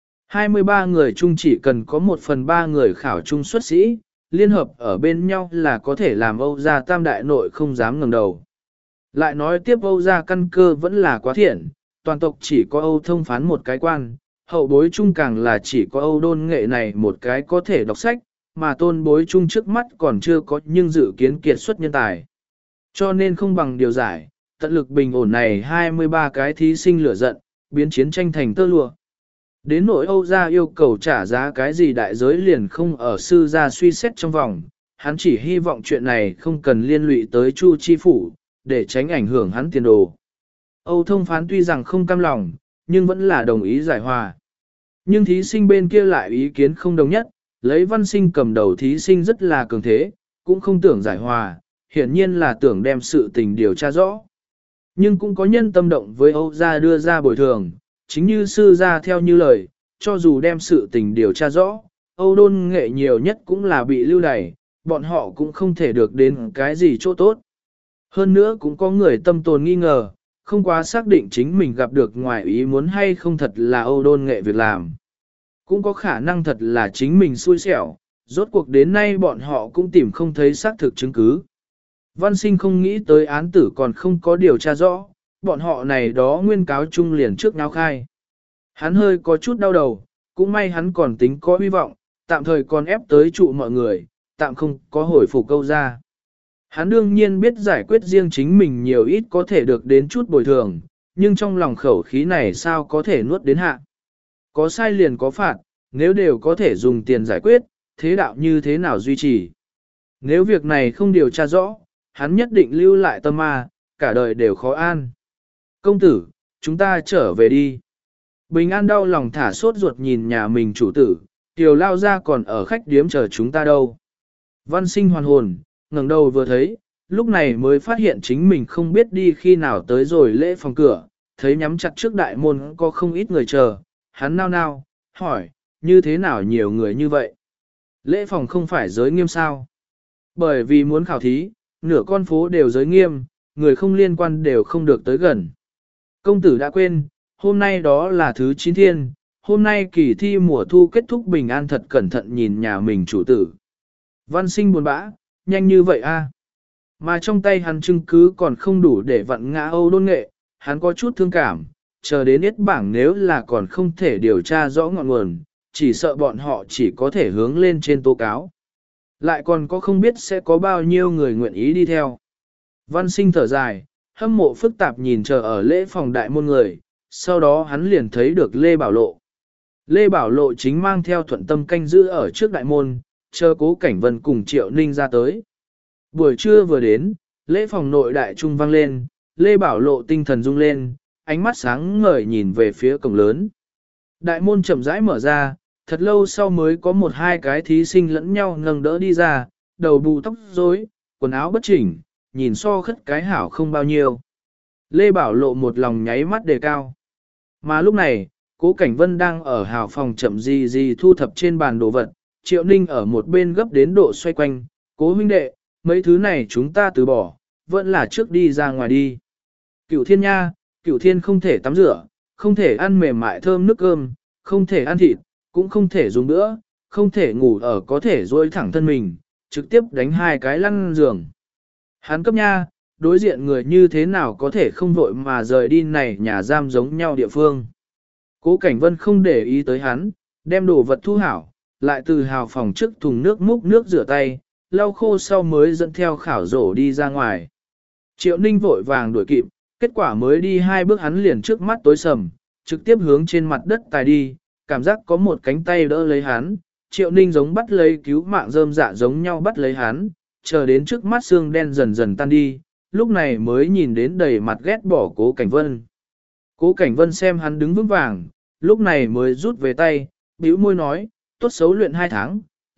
23 người chung chỉ cần có 1/3 người khảo trung xuất sĩ, liên hợp ở bên nhau là có thể làm Âu gia tam đại nội không dám ngẩng đầu. Lại nói tiếp Âu gia căn cơ vẫn là quá thiện, toàn tộc chỉ có Âu Thông Phán một cái quan, hậu bối chung càng là chỉ có Âu Đôn Nghệ này một cái có thể đọc sách, mà tôn bối chung trước mắt còn chưa có nhưng dự kiến kiệt xuất nhân tài. Cho nên không bằng điều giải, tận lực bình ổn này 23 cái thí sinh lửa giận, biến chiến tranh thành tơ lụa. Đến nỗi Âu gia yêu cầu trả giá cái gì đại giới liền không ở sư gia suy xét trong vòng, hắn chỉ hy vọng chuyện này không cần liên lụy tới Chu Chi Phủ, để tránh ảnh hưởng hắn tiền đồ. Âu Thông Phán tuy rằng không cam lòng, nhưng vẫn là đồng ý giải hòa. Nhưng thí sinh bên kia lại ý kiến không đồng nhất, lấy Văn Sinh cầm đầu thí sinh rất là cường thế, cũng không tưởng giải hòa, hiển nhiên là tưởng đem sự tình điều tra rõ. Nhưng cũng có nhân tâm động với Âu gia đưa ra bồi thường, chính như sư gia theo như lời, cho dù đem sự tình điều tra rõ, Âu Đôn Nghệ nhiều nhất cũng là bị lưu đày, bọn họ cũng không thể được đến cái gì chỗ tốt. Hơn nữa cũng có người tâm tồn nghi ngờ, không quá xác định chính mình gặp được ngoài ý muốn hay không thật là Âu Đôn Nghệ việc làm. Cũng có khả năng thật là chính mình xui xẻo, rốt cuộc đến nay bọn họ cũng tìm không thấy xác thực chứng cứ. Văn Sinh không nghĩ tới án tử còn không có điều tra rõ, bọn họ này đó nguyên cáo chung liền trước náo khai. Hắn hơi có chút đau đầu, cũng may hắn còn tính có hy vọng, tạm thời còn ép tới trụ mọi người, tạm không có hồi phục câu ra. Hắn đương nhiên biết giải quyết riêng chính mình nhiều ít có thể được đến chút bồi thường, nhưng trong lòng khẩu khí này sao có thể nuốt đến hạ. Có sai liền có phạt, nếu đều có thể dùng tiền giải quyết, thế đạo như thế nào duy trì. Nếu việc này không điều tra rõ, hắn nhất định lưu lại tâm ma, cả đời đều khó an. Công tử, chúng ta trở về đi. Bình An đau lòng thả sốt ruột nhìn nhà mình chủ tử, Kiều lao ra còn ở khách điếm chờ chúng ta đâu. Văn Sinh hoàn hồn, ngẩng đầu vừa thấy, lúc này mới phát hiện chính mình không biết đi khi nào tới rồi lễ phòng cửa, thấy nhắm chặt trước đại môn có không ít người chờ, hắn nao nao, hỏi, như thế nào nhiều người như vậy? Lễ phòng không phải giới nghiêm sao? Bởi vì muốn khảo thí, nửa con phố đều giới nghiêm, người không liên quan đều không được tới gần. Công tử đã quên, hôm nay đó là thứ 9 thiên, hôm nay kỳ thi mùa thu kết thúc Bình An thật cẩn thận nhìn nhà mình chủ tử. Văn Sinh buồn bã, nhanh như vậy a? Mà trong tay hắn chứng cứ còn không đủ để vặn ngã Âu Đôn Nghệ, hắn có chút thương cảm, chờ đến yết bảng nếu là còn không thể điều tra rõ ngọn nguồn, chỉ sợ bọn họ chỉ có thể hướng lên trên tố cáo. Lại còn có không biết sẽ có bao nhiêu người nguyện ý đi theo. Văn Sinh thở dài, hâm mộ phức tạp nhìn chờ ở lễ phòng đại môn người, sau đó hắn liền thấy được Lê Bảo Lộ. Lê Bảo Lộ chính mang theo Thuận Tâm canh giữ ở trước đại môn, chờ Cố Cảnh Vân cùng Triệu Ninh ra tới. Buổi trưa vừa đến, lễ phòng nội đại trung vang lên, Lê Bảo Lộ tinh thần rung lên, ánh mắt sáng ngời nhìn về phía cổng lớn. Đại môn chậm rãi mở ra, thật lâu sau mới có một hai cái thí sinh lẫn nhau nâng đỡ đi ra, đầu bù tóc rối, quần áo bất chỉnh, nhìn so khất cái hảo không bao nhiêu. Lê Bảo Lộ một lòng nháy mắt đề cao. Mà lúc này, Cố Cảnh Vân đang ở hào phòng chậm gì thu thập trên bàn đồ vật, Triệu Ninh ở một bên gấp đến độ xoay quanh, Cố huynh đệ, mấy thứ này chúng ta từ bỏ, vẫn là trước đi ra ngoài đi. Cửu Thiên nha, Cửu Thiên không thể tắm rửa, không thể ăn mềm mại thơm nước cơm, không thể ăn thịt, cũng không thể dùng bữa, không thể ngủ ở có thể duỗi thẳng thân mình, trực tiếp đánh 2 cái lăn giường. Hắn cấp nha, đối diện người như thế nào có thể không vội mà rời đi này nhà giam giống nhau địa phương. Cố Cảnh Vân không để ý tới hắn, đem đồ vật thu hảo, lại từ hào phòng trước thùng nước múc nước rửa tay, lau khô sau mới dẫn theo khảo rổ đi ra ngoài. Triệu Ninh vội vàng đuổi kịp, kết quả mới đi 2 bước hắn liền trước mắt tối sầm, trực tiếp hướng trên mặt đất tài đi, cảm giác có một cánh tay đỡ lấy hắn, Triệu Ninh giống bắt lấy cứu mạng rơm dạ giống nhau bắt lấy hắn, chờ đến trước mắt xương đen dần dần tan đi, lúc này mới nhìn đến đầy mặt ghét bỏ Cố Cảnh Vân. Cố Cảnh Vân xem hắn đứng vững vàng, lúc này mới rút về tay, bĩu môi nói, tốt xấu luyện 2 tháng,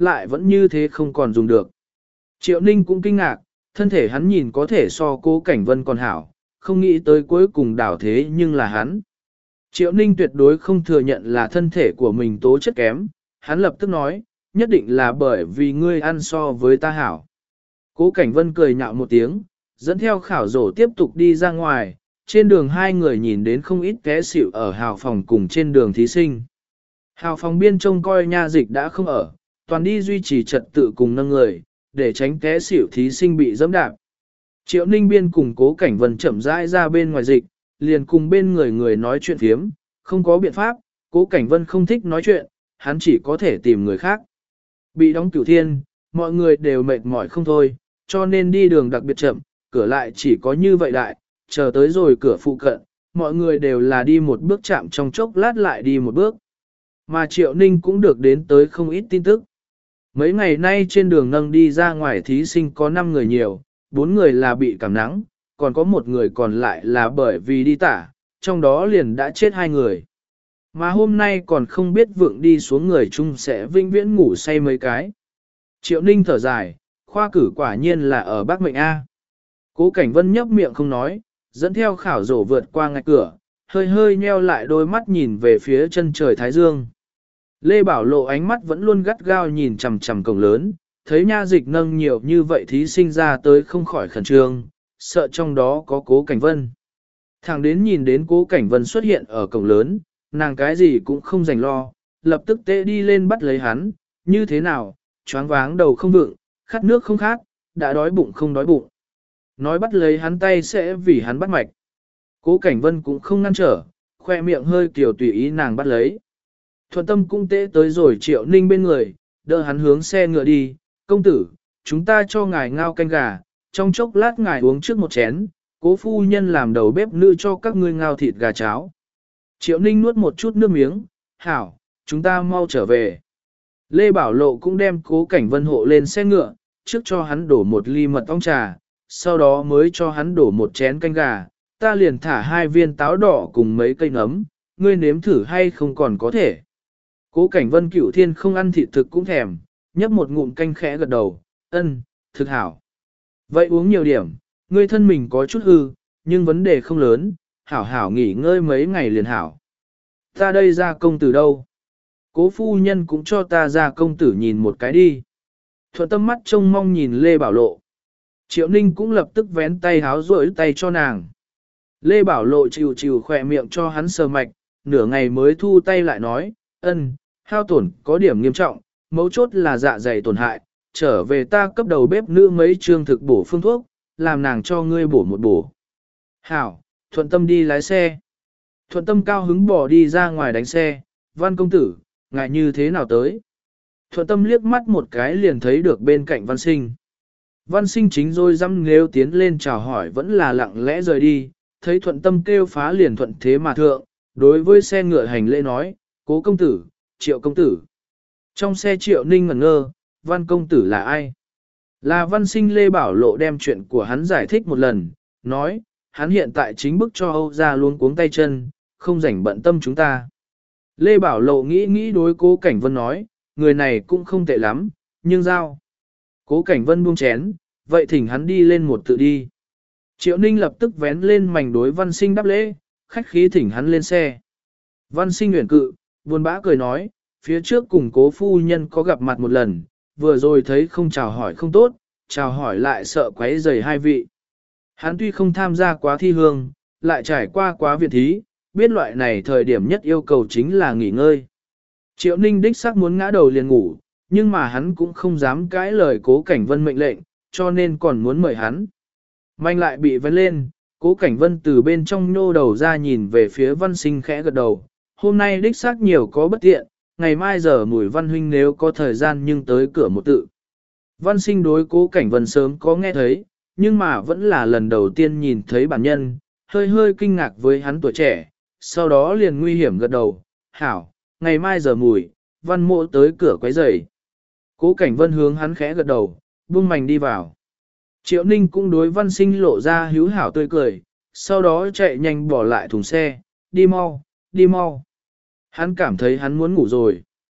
lại vẫn như thế không còn dùng được. Triệu Ninh cũng kinh ngạc, thân thể hắn nhìn có thể so Cố Cảnh Vân còn hảo, không nghĩ tới cuối cùng đảo thế nhưng là hắn. Triệu Ninh tuyệt đối không thừa nhận là thân thể của mình tố chất kém, hắn lập tức nói, nhất định là bởi vì ngươi ăn so với ta hảo. Cố Cảnh Vân cười nhạo một tiếng, dẫn theo khảo rổ tiếp tục đi ra ngoài, trên đường hai người nhìn đến không ít té xỉu ở hào phòng cùng trên đường thí sinh. Hào phòng biên trông coi nha dịch đã không ở, toàn đi duy trì trật tự cùng nâng người, để tránh té xỉu thí sinh bị dẫm đạp. Triệu Ninh biên cùng Cố Cảnh Vân chậm rãi ra bên ngoài dịch, liền cùng bên người nói chuyện phiếm, không có biện pháp, Cố Cảnh Vân không thích nói chuyện, hắn chỉ có thể tìm người khác. Bị đóng Cửu Thiên, mọi người đều mệt mỏi không thôi, cho nên đi đường đặc biệt chậm, cửa lại chỉ có như vậy đại, chờ tới rồi cửa phụ cận, mọi người đều là đi một bước chạm trong chốc lát lại đi một bước. Mà Triệu Ninh cũng được đến tới không ít tin tức. Mấy ngày nay trên đường nâng đi ra ngoài thí sinh có 5 người nhiều, 4 người là bị cảm nắng, còn có 1 người còn lại là bởi vì đi tả, trong đó liền đã chết 2 người. Mà hôm nay còn không biết vượng đi xuống người chung sẽ vinh viễn ngủ say mấy cái. Triệu Ninh thở dài, khoa cử quả nhiên là ở Bắc Mệnh A. Cố Cảnh Vân nhấp miệng không nói, dẫn theo khảo rổ vượt qua ngạch cửa, hơi hơi nheo lại đôi mắt nhìn về phía chân trời Thái Dương. Lê Bảo Lộ ánh mắt vẫn luôn gắt gao nhìn chằm chằm cổng lớn, thấy nha dịch nâng nhiều như vậy thí sinh ra tới không khỏi khẩn trương, sợ trong đó có Cố Cảnh Vân. Thẳng đến nhìn đến Cố Cảnh Vân xuất hiện ở cổng lớn, nàng cái gì cũng không dành lo, lập tức tê đi lên bắt lấy hắn, như thế nào, choáng váng đầu không vựng, khát nước không khát, đã đói bụng không đói bụng. Nói bắt lấy hắn tay sẽ vì hắn bắt mạch. Cố Cảnh Vân cũng không ngăn trở, khoe miệng hơi kiểu tùy ý nàng bắt lấy. Thuận Tâm cũng tê tới rồi Triệu Ninh bên người, đỡ hắn hướng xe ngựa đi, công tử, chúng ta cho ngài ngao canh gà, trong chốc lát ngài uống trước một chén, Cố phu nhân làm đầu bếp nữ cho các ngươi ngao thịt gà cháo. Triệu Ninh nuốt một chút nước miếng, hảo, chúng ta mau trở về. Lê Bảo Lộ cũng đem Cố Cảnh Vân hộ lên xe ngựa, trước cho hắn đổ một ly mật ong trà, sau đó mới cho hắn đổ một chén canh gà, ta liền thả 2 viên táo đỏ cùng mấy cây nấm, ngươi nếm thử hay không còn có thể. Cố Cảnh Vân Cửu Thiên không ăn thịt thực cũng thèm, nhấp một ngụm canh khẽ gật đầu, ân, thực hảo. Vậy uống nhiều điểm, ngươi thân mình có chút hư, nhưng vấn đề không lớn, hảo hảo nghỉ ngơi mấy ngày liền hảo. Ta đây ra công tử đâu? Cố phu nhân cũng cho ta ra công tử nhìn một cái đi. Thuận Tâm mắt trông mong nhìn Lê Bảo Lộ. Triệu Ninh cũng lập tức vén tay háo rỗi tay cho nàng. Lê Bảo Lộ chịu chịu khỏe miệng cho hắn sờ mạch, nửa ngày mới thu tay lại nói, ân, hao tổn có điểm nghiêm trọng, mấu chốt là dạ dày tổn hại, trở về ta cấp đầu bếp nữ mấy trương thực bổ phương thuốc, làm nàng cho ngươi bổ một bổ. Hảo, Thuận Tâm đi lái xe. Thuận Tâm cao hứng bỏ đi ra ngoài đánh xe, Văn công tử, ngại như thế nào tới. Thuận Tâm liếc mắt một cái liền thấy được bên cạnh Văn Sinh. Văn Sinh chính rồi dăm nếu tiến lên chào hỏi vẫn là lặng lẽ rời đi, thấy Thuận Tâm kêu phá liền thuận thế mà thượng, đối với xe ngựa hành lễ nói, Cố công tử, Triệu công tử. Trong xe Triệu Ninh ngẩn ngơ, Văn công tử là ai? Là Văn Sinh. Lê Bảo Lộ đem chuyện của hắn giải thích một lần, nói, hắn hiện tại chính bức cho Âu ra luôn cuống tay chân, không rảnh bận tâm chúng ta. Lê Bảo Lộ nghĩ đối Cố Cảnh Vân nói, người này cũng không tệ lắm, nhưng giao. Cố Cảnh Vân buông chén, vậy thỉnh hắn đi lên một tự đi. Triệu Ninh lập tức vén lên mảnh đối Văn Sinh đáp lễ, khách khí thỉnh hắn lên xe. Văn Sinh nguyện cự, buồn bã cười nói, phía trước cùng Cố phu nhân có gặp mặt một lần, vừa rồi thấy không chào hỏi không tốt, chào hỏi lại sợ quấy rầy hai vị. Hắn tuy không tham gia quá thi hương, lại trải qua quá viện thí, biết loại này thời điểm nhất yêu cầu chính là nghỉ ngơi. Triệu Ninh đích xác muốn ngã đầu liền ngủ, nhưng mà hắn cũng không dám cãi lời Cố Cảnh Vân mệnh lệnh, cho nên còn muốn mời hắn. Manh lại bị vấn lên, Cố Cảnh Vân từ bên trong nhô đầu ra nhìn về phía Văn Sinh khẽ gật đầu. Hôm nay đích xác nhiều có bất tiện, ngày mai giờ Mùi Văn huynh nếu có thời gian nhưng tới cửa một tự. Văn Sinh đối Cố Cảnh Vân sớm có nghe thấy, nhưng mà vẫn là lần đầu tiên nhìn thấy bản nhân, hơi hơi kinh ngạc với hắn tuổi trẻ, sau đó liền nguy hiểm gật đầu, hảo, ngày mai giờ Mùi, Văn mộ tới cửa quấy rầy. Cố Cảnh Vân hướng hắn khẽ gật đầu, buông mành đi vào. Triệu Ninh cũng đối Văn Sinh lộ ra hữu hảo tươi cười, sau đó chạy nhanh bỏ lại thùng xe, đi mau, đi mau. Hắn cảm thấy hắn muốn ngủ rồi.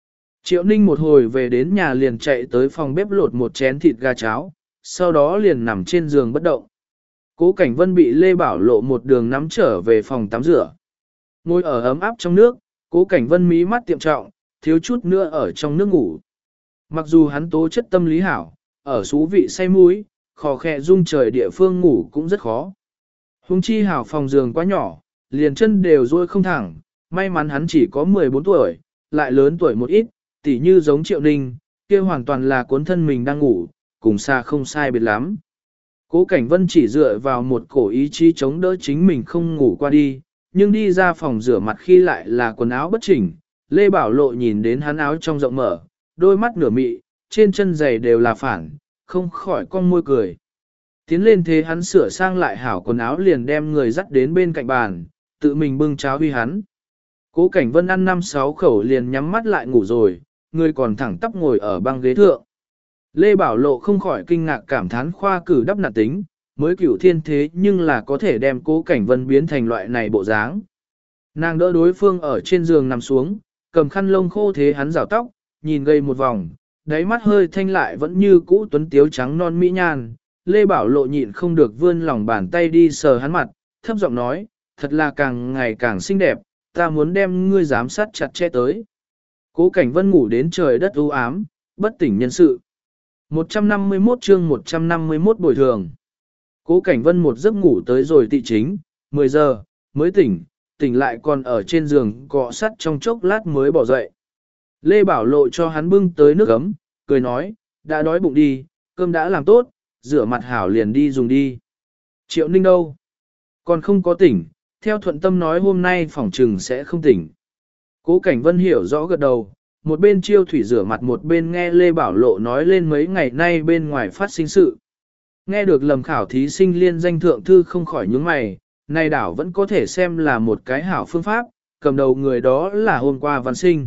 Triệu Ninh một hồi về đến nhà liền chạy tới phòng bếp lột một chén thịt gà cháo, sau đó liền nằm trên giường bất động. Cố Cảnh Vân bị Lê Bảo Lộ một đường nắm trở về phòng tắm rửa. Ngồi ở ấm áp trong nước, Cố Cảnh Vân mí mắt tiệm trọng, thiếu chút nữa ở trong nước ngủ. Mặc dù hắn tố chất tâm lý hảo, ở xú vị say muối, khò khẽ rung trời địa phương ngủ cũng rất khó. Hùng chi hảo phòng giường quá nhỏ, liền chân đều duỗi không thẳng, may mắn hắn chỉ có 14 tuổi, lại lớn tuổi một ít, tỉ như giống Triệu Ninh, kia hoàn toàn là cuốn thân mình đang ngủ, cùng xa không sai biệt lắm. Cố Cảnh Vân chỉ dựa vào một cổ ý chí chống đỡ chính mình không ngủ qua đi, nhưng đi ra phòng rửa mặt khi lại là quần áo bất chỉnh, Lê Bảo Lộ nhìn đến hắn áo trong rộng mở, đôi mắt nửa mị, trên chân giày đều là phản, không khỏi con môi cười. Tiến lên thế hắn sửa sang lại hảo quần áo liền đem người dắt đến bên cạnh bàn, tự mình bưng cháo huy hắn. Cố Cảnh Vân ăn 5-6 khẩu liền nhắm mắt lại ngủ rồi, người còn thẳng tắp ngồi ở băng ghế thượng. Lê Bảo Lộ không khỏi kinh ngạc cảm thán khoa cử đắp nạt tính, mới cửu thiên thế nhưng là có thể đem Cố Cảnh Vân biến thành loại này bộ dáng. Nàng đỡ đối phương ở trên giường nằm xuống, cầm khăn lông khô thế hắn rào tóc, nhìn gây một vòng, đáy mắt hơi thanh lại vẫn như cũ tuấn tiếu trắng non mỹ nhan. Lê Bảo Lộ nhịn không được vươn lòng bàn tay đi sờ hắn mặt, thấp giọng nói, thật là càng ngày càng xinh đẹp, ta muốn đem ngươi giám sát chặt chẽ tới. Cố Cảnh Vân ngủ đến trời đất u ám, bất tỉnh nhân sự. 151 chương 151 bồi thường. Cố Cảnh Vân một giấc ngủ tới rồi tị chính, 10 giờ, mới tỉnh lại còn ở trên giường cọ sắt trong chốc lát mới bỏ dậy. Lê Bảo Lộ cho hắn bưng tới nước ấm, cười nói, đã đói bụng đi, cơm đã làm tốt, rửa mặt hảo liền đi dùng đi. Triệu Ninh đâu? Còn không có tỉnh, theo thuận tâm nói hôm nay phỏng trừng sẽ không tỉnh. Cố Cảnh Vân hiểu rõ gật đầu, một bên chiêu thủy rửa mặt một bên nghe Lê Bảo Lộ nói lên mấy ngày nay bên ngoài phát sinh sự. Nghe được lầm khảo thí sinh liên danh thượng thư không khỏi nhướng mày, này đảo vẫn có thể xem là một cái hảo phương pháp, cầm đầu người đó là hôm qua Văn Sinh.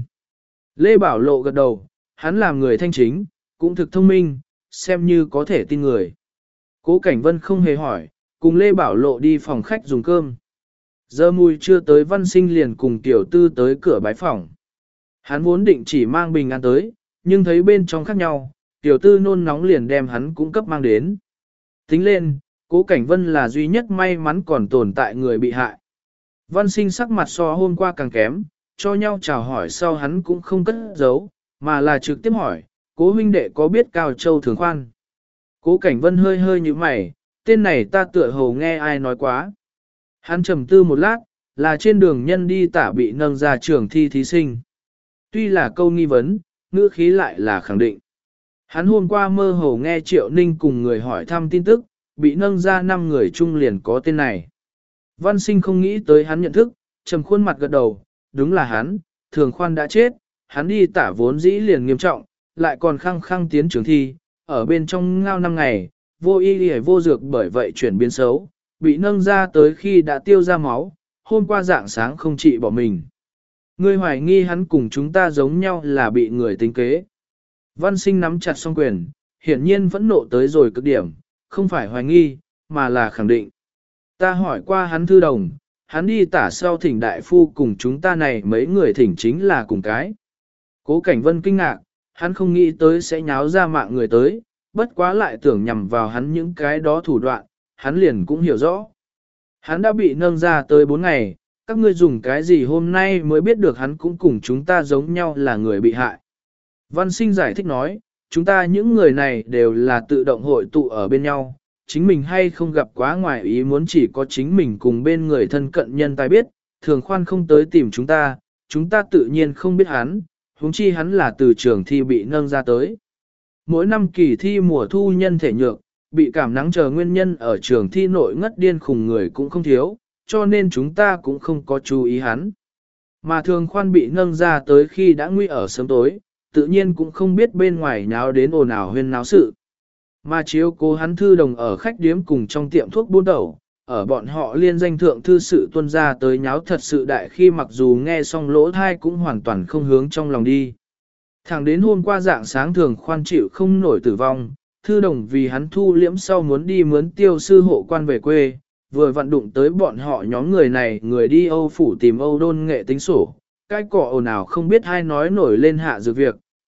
Lê Bảo Lộ gật đầu, hắn làm người thanh chính, cũng thực thông minh, xem như có thể tin người. Cố Cảnh Vân không hề hỏi, cùng Lê Bảo Lộ đi phòng khách dùng cơm. Giờ mùi chưa tới Văn Sinh liền cùng tiểu tư tới cửa bái phòng. Hắn vốn định chỉ mang bình an tới, nhưng thấy bên trong khác nhau, tiểu tư nôn nóng liền đem hắn cũng cấp mang đến. Tính lên, Cố Cảnh Vân là duy nhất may mắn còn tồn tại người bị hại. Văn Sinh sắc mặt so hôm qua càng kém, cho nhau chào hỏi sau hắn cũng không cất giấu, mà là trực tiếp hỏi, Cố huynh đệ có biết Cao Châu Thường Khoan? Cố Cảnh Vân hơi hơi như mày, tên này ta tựa hồ nghe ai nói quá. Hắn trầm tư một lát, là trên đường nhân đi tả bị nâng ra trường thi thí sinh. Tuy là câu nghi vấn, ngữ khí lại là khẳng định. Hắn hôm qua mơ hồ nghe Triệu Ninh cùng người hỏi thăm tin tức, bị nâng ra 5 người chung liền có tên này. Văn Sinh không nghĩ tới hắn nhận thức, trầm khuôn mặt gật đầu, đúng là hắn, Thường Khoan đã chết, hắn đi tả vốn dĩ liền nghiêm trọng, lại còn khăng khăng tiến trường thi, ở bên trong ngao 5 ngày, vô y hề vô dược bởi vậy chuyển biến xấu, bị nâng ra tới khi đã tiêu ra máu, hôm qua dạng sáng không trị bỏ mình. Ngươi hoài nghi hắn cùng chúng ta giống nhau là bị người tính kế. Văn Sinh nắm chặt song quyền, hiển nhiên vẫn nộ tới rồi cực điểm, không phải hoài nghi, mà là khẳng định. Ta hỏi qua hắn thư đồng, hắn đi tả sau thỉnh đại phu cùng chúng ta này mấy người thỉnh chính là cùng cái. Cố Cảnh Vân kinh ngạc, hắn không nghĩ tới sẽ nháo ra mạng người tới, bất quá lại tưởng nhằm vào hắn những cái đó thủ đoạn, hắn liền cũng hiểu rõ. Hắn đã bị nâng ra tới 4 ngày, các ngươi dùng cái gì hôm nay mới biết được hắn cũng cùng chúng ta giống nhau là người bị hại. Văn Sinh giải thích nói, chúng ta những người này đều là tự động hội tụ ở bên nhau, chính mình hay không gặp quá ngoài ý muốn chỉ có chính mình cùng bên người thân cận nhân tài biết, Thường Khoan không tới tìm chúng ta tự nhiên không biết hắn, huống chi hắn là từ trường thi bị nâng ra tới. Mỗi năm kỳ thi mùa thu nhân thể nhược, bị cảm nắng chờ nguyên nhân ở trường thi nội ngất điên khùng người cũng không thiếu, cho nên chúng ta cũng không có chú ý hắn. Mà Thường Khoan bị nâng ra tới khi đã nguy ở sớm tối, tự nhiên cũng không biết bên ngoài nháo đến ồn ào huyên náo sự. Mà chiếu cố hắn thư đồng ở khách điếm cùng trong tiệm thuốc buôn đầu, ở bọn họ liên danh thượng thư sự tuân ra tới nháo thật sự đại khi mặc dù nghe xong lỗ thai cũng hoàn toàn không hướng trong lòng đi. Thẳng đến hôm qua dạng sáng Thường Khoan chịu không nổi tử vong, thư đồng vì hắn thu liễm sau muốn đi mướn tiêu sư hộ quan về quê, vừa vận đụng tới bọn họ nhóm người này người đi Âu phủ tìm Âu Đôn nghệ tính sổ, cái cỏ ồn ào không biết ai nói nổi lên hạ dược việc,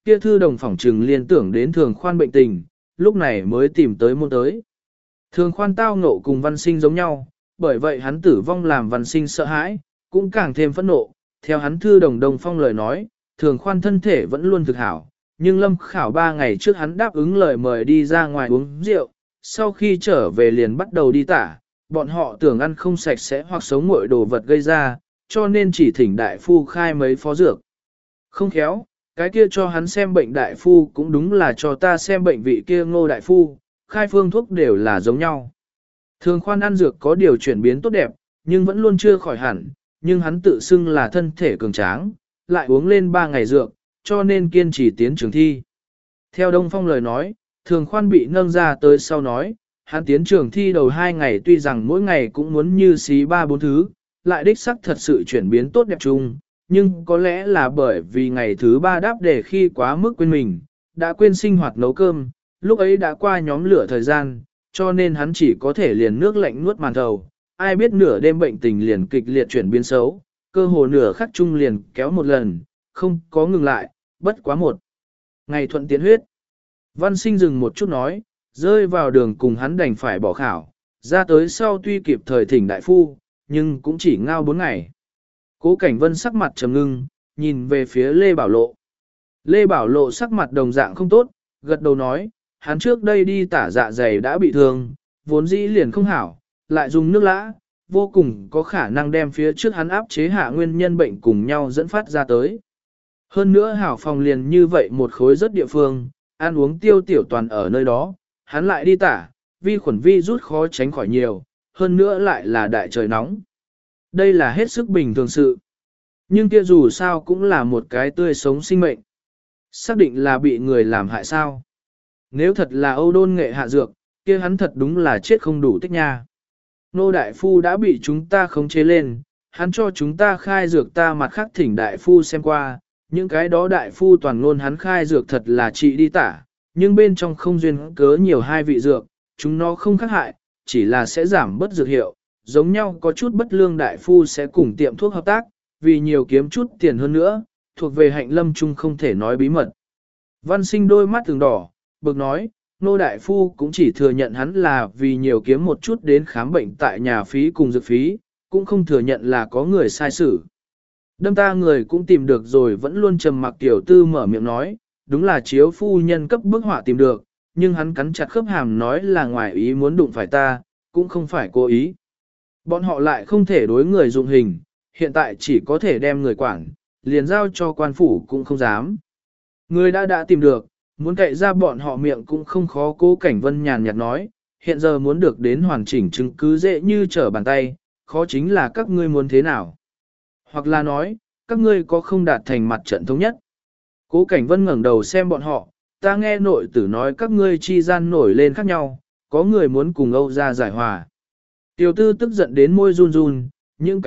kia thư đồng phỏng trừng liên tưởng đến Thường Khoan bệnh tình, lúc này mới tìm tới môn tới. Thường Khoan tao ngộ cùng Văn Sinh giống nhau, bởi vậy hắn tử vong làm Văn Sinh sợ hãi, cũng càng thêm phẫn nộ. Theo hắn thư đồng Đông Phong lời nói, Thường Khoan thân thể vẫn luôn thực hảo, nhưng Lâm Khảo 3 ngày trước hắn đáp ứng lời mời đi ra ngoài uống rượu, sau khi trở về liền bắt đầu đi tả, bọn họ tưởng ăn không sạch sẽ hoặc sống nguội đồ vật gây ra, cho nên chỉ thỉnh đại phu khai mấy phó dược. Không khéo, cái kia cho hắn xem bệnh đại phu cũng đúng là cho ta xem bệnh vị kia Ngô đại phu, khai phương thuốc đều là giống nhau. Thường Khoan ăn dược có điều chuyển biến tốt đẹp, nhưng vẫn luôn chưa khỏi hẳn, nhưng hắn tự xưng là thân thể cường tráng, lại uống lên 3 ngày dược, cho nên kiên trì tiến trường thi. Theo Đông Phong lời nói, Thường Khoan bị nâng ra tới sau nói, hắn tiến trường thi đầu 2 ngày tuy rằng mỗi ngày cũng muốn như xí 3-4 thứ, lại đích sắc thật sự chuyển biến tốt đẹp chung, nhưng có lẽ là bởi vì ngày thứ 3 đáp đề khi quá mức quên mình, đã quên sinh hoạt nấu cơm, lúc ấy đã qua nhóm lửa thời gian, cho nên hắn chỉ có thể liền nước lạnh nuốt màn thầu. Ai biết nửa đêm bệnh tình liền kịch liệt chuyển biến xấu, cơ hồ nửa khắc chung liền kéo một lần, không có ngừng lại, bất quá một ngày thuận tiện huyết. Văn Sinh dừng một chút nói, rơi vào đường cùng hắn đành phải bỏ khảo, ra tới sau tuy kịp thời thỉnh đại phu, nhưng cũng chỉ ngao 4 ngày. Cố Cảnh Vân sắc mặt trầm ngưng, nhìn về phía Lê Bảo Lộ. Lê Bảo Lộ sắc mặt đồng dạng không tốt, gật đầu nói, hắn trước đây đi tả dạ dày đã bị thương, vốn dĩ liền không hảo, lại dùng nước lã, vô cùng có khả năng đem phía trước hắn áp chế hạ nguyên nhân bệnh cùng nhau dẫn phát ra tới. Hơn nữa hảo phòng liền như vậy một khối rất địa phương, ăn uống tiêu tiểu toàn ở nơi đó, hắn lại đi tả, vi khuẩn vi rút khó tránh khỏi nhiều, hơn nữa lại là đại trời nóng. Đây là hết sức bình thường sự. Nhưng kia dù sao cũng là một cái tươi sống sinh mệnh. Xác định là bị người làm hại sao. Nếu thật là Âu Đôn nghệ hạ dược, kia hắn thật đúng là chết không đủ tích nha. Nô đại phu đã bị chúng ta khống chế lên, hắn cho chúng ta khai dược ta mặt khác thỉnh đại phu xem qua, những cái đó đại phu toàn ngôn hắn khai dược thật là trị đi tả, nhưng bên trong không duyên cớ nhiều 2 vị dược, chúng nó không khác hại, chỉ là sẽ giảm bớt dược hiệu, giống nhau có chút bất lương đại phu sẽ cùng tiệm thuốc hợp tác, vì nhiều kiếm chút tiền hơn nữa, thuộc về Hạnh Lâm chung không thể nói bí mật. Văn Sinh đôi mắt từng đỏ, bực nói, nô đại phu cũng chỉ thừa nhận hắn là vì nhiều kiếm một chút đến khám bệnh tại nhà phí cùng dược phí, cũng không thừa nhận là có người sai xử. Đâm ta người cũng tìm được rồi vẫn luôn trầm mặc tiểu tư mở miệng nói, đúng là chiếu phu nhân cấp bức họa tìm được, nhưng hắn cắn chặt khớp hàm nói là ngoài ý muốn đụng phải ta, cũng không phải cố ý. Bọn họ lại không thể đối người dụng hình, hiện tại chỉ có thể đem người quản, liền giao cho quan phủ cũng không dám. Người đã tìm được, muốn cậy ra bọn họ miệng cũng không khó. Cố Cảnh Vân nhàn nhạt nói, hiện giờ muốn được đến hoàn chỉnh chứng cứ dễ như trở bàn tay, khó chính là các ngươi muốn thế nào. Hoặc là nói, các ngươi có không đạt thành mặt trận thống nhất. Cố Cảnh Vân ngẩng đầu xem bọn họ, ta nghe nội tử nói các ngươi chi gian nổi lên khác nhau, có người muốn cùng Âu gia giải hòa. Tiểu tư tức giận đến môi run run, những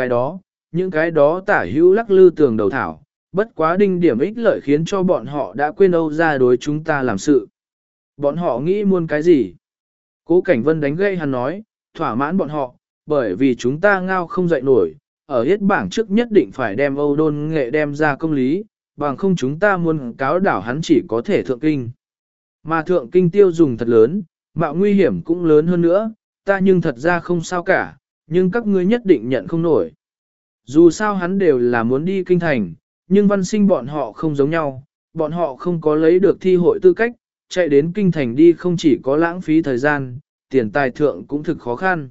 cái đó tả hữu lắc lư tường đầu thảo, bất quá đinh điểm ích lợi khiến cho bọn họ đã quên Âu gia đối chúng ta làm sự. Bọn họ nghĩ muốn cái gì? Cố Cảnh Vân đánh gây hắn nói, thỏa mãn bọn họ, bởi vì chúng ta ngao không dậy nổi, ở hết bảng trước nhất định phải đem Âu Đôn nghệ đem ra công lý, bằng không chúng ta muốn cáo đảo hắn chỉ có thể thượng kinh. Mà thượng kinh tiêu dùng thật lớn, mạo nguy hiểm cũng lớn hơn nữa, ta nhưng thật ra không sao cả, nhưng các ngươi nhất định nhận không nổi. Dù sao hắn đều là muốn đi kinh thành, nhưng Văn Sinh bọn họ không giống nhau, bọn họ không có lấy được thi hội tư cách, chạy đến kinh thành đi không chỉ có lãng phí thời gian, tiền tài thượng cũng thực khó khăn.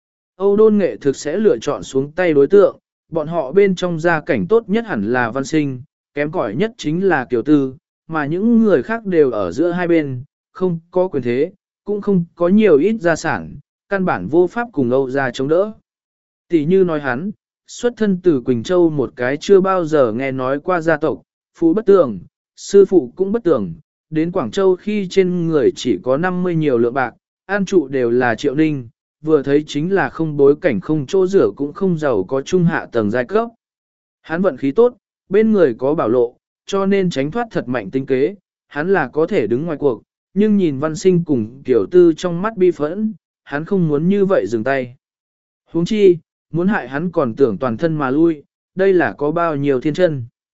Âu Đôn nghệ thực sẽ lựa chọn xuống tay đối tượng, bọn họ bên trong gia cảnh tốt nhất hẳn là Văn Sinh, kém cỏi nhất chính là Kiều Tư, mà những người khác đều ở giữa hai bên, không có quyền thế, cũng không có nhiều ít gia sản, căn bản vô pháp cùng Âu gia chống đỡ. Tỷ như nói hắn, xuất thân từ Quỳnh Châu một cái chưa bao giờ nghe nói qua gia tộc, phụ bất tường, sư phụ cũng bất tường, đến Quảng Châu khi trên người chỉ có 50 nhiều lượng bạc, an trụ đều là Triệu Ninh, vừa thấy chính là không bối cảnh không chỗ rửa cũng không giàu có trung hạ tầng giai cấp. Hắn vận khí tốt, bên người có Bảo Lộ, cho nên tránh thoát thật mạnh tinh kế, hắn là có thể đứng ngoài cuộc, nhưng nhìn Văn Sinh cùng Tiểu Tư trong mắt bi phẫn, hắn không muốn như vậy dừng tay. Huống chi, muốn hại hắn còn tưởng toàn thân mà lui, đây là có bao nhiêu thiên chân.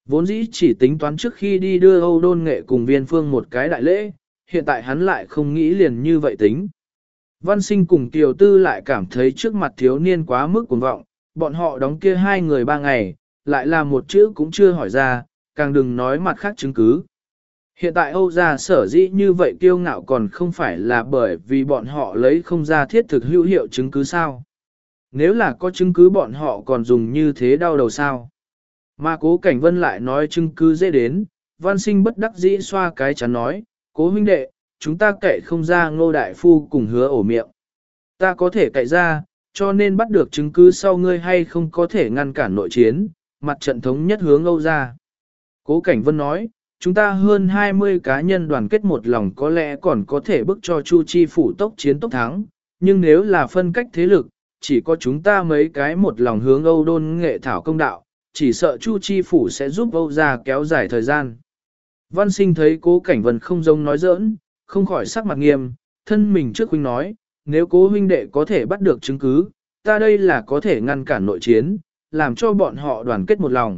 Vốn dĩ chỉ tính toán trước khi đi đưa Âu Đôn Nghệ cùng Viên Phương một cái đại lễ, hiện tại hắn lại không nghĩ liền như vậy tính. Văn Sinh cùng Kiều Tư lại cảm thấy trước mặt thiếu niên quá mức cuồng vọng, bọn họ đóng kia 2 người 3 ngày, lại là một chữ cũng chưa hỏi ra, càng đừng nói mặt khác chứng cứ. Hiện tại Âu gia sở dĩ như vậy kiêu ngạo còn không phải là bởi vì bọn họ lấy không ra thiết thực hữu hiệu chứng cứ sao. Nếu là có chứng cứ bọn họ còn dùng như thế đau đầu sao. Mà Cố Cảnh Vân lại nói chứng cứ dễ đến, Văn Sinh bất đắc dĩ xoa cái chắn nói, Cố huynh đệ, chúng ta cậy không ra Ngô đại phu cùng hứa ổ miệng. Ta có thể cậy ra, cho nên bắt được chứng cứ sau ngươi hay không có thể ngăn cản nội chiến, mặt trận thống nhất hướng Âu gia. Cố Cảnh Vân nói, chúng ta hơn 20 cá nhân đoàn kết một lòng có lẽ còn có thể bức cho Chu Chi phủ tốc chiến tốc thắng, nhưng nếu là phân cách thế lực, chỉ có chúng ta mấy cái một lòng hướng Âu Đôn Nghệ thảo công đạo, chỉ sợ Chu Chi phủ sẽ giúp Âu gia kéo dài thời gian. Văn Sinh thấy Cố Cảnh Vân không giống nói giỡn, không khỏi sắc mặt nghiêm, thân mình trước huynh nói, nếu Cố huynh đệ có thể bắt được chứng cứ, ta đây là có thể ngăn cản nội chiến, làm cho bọn họ đoàn kết một lòng.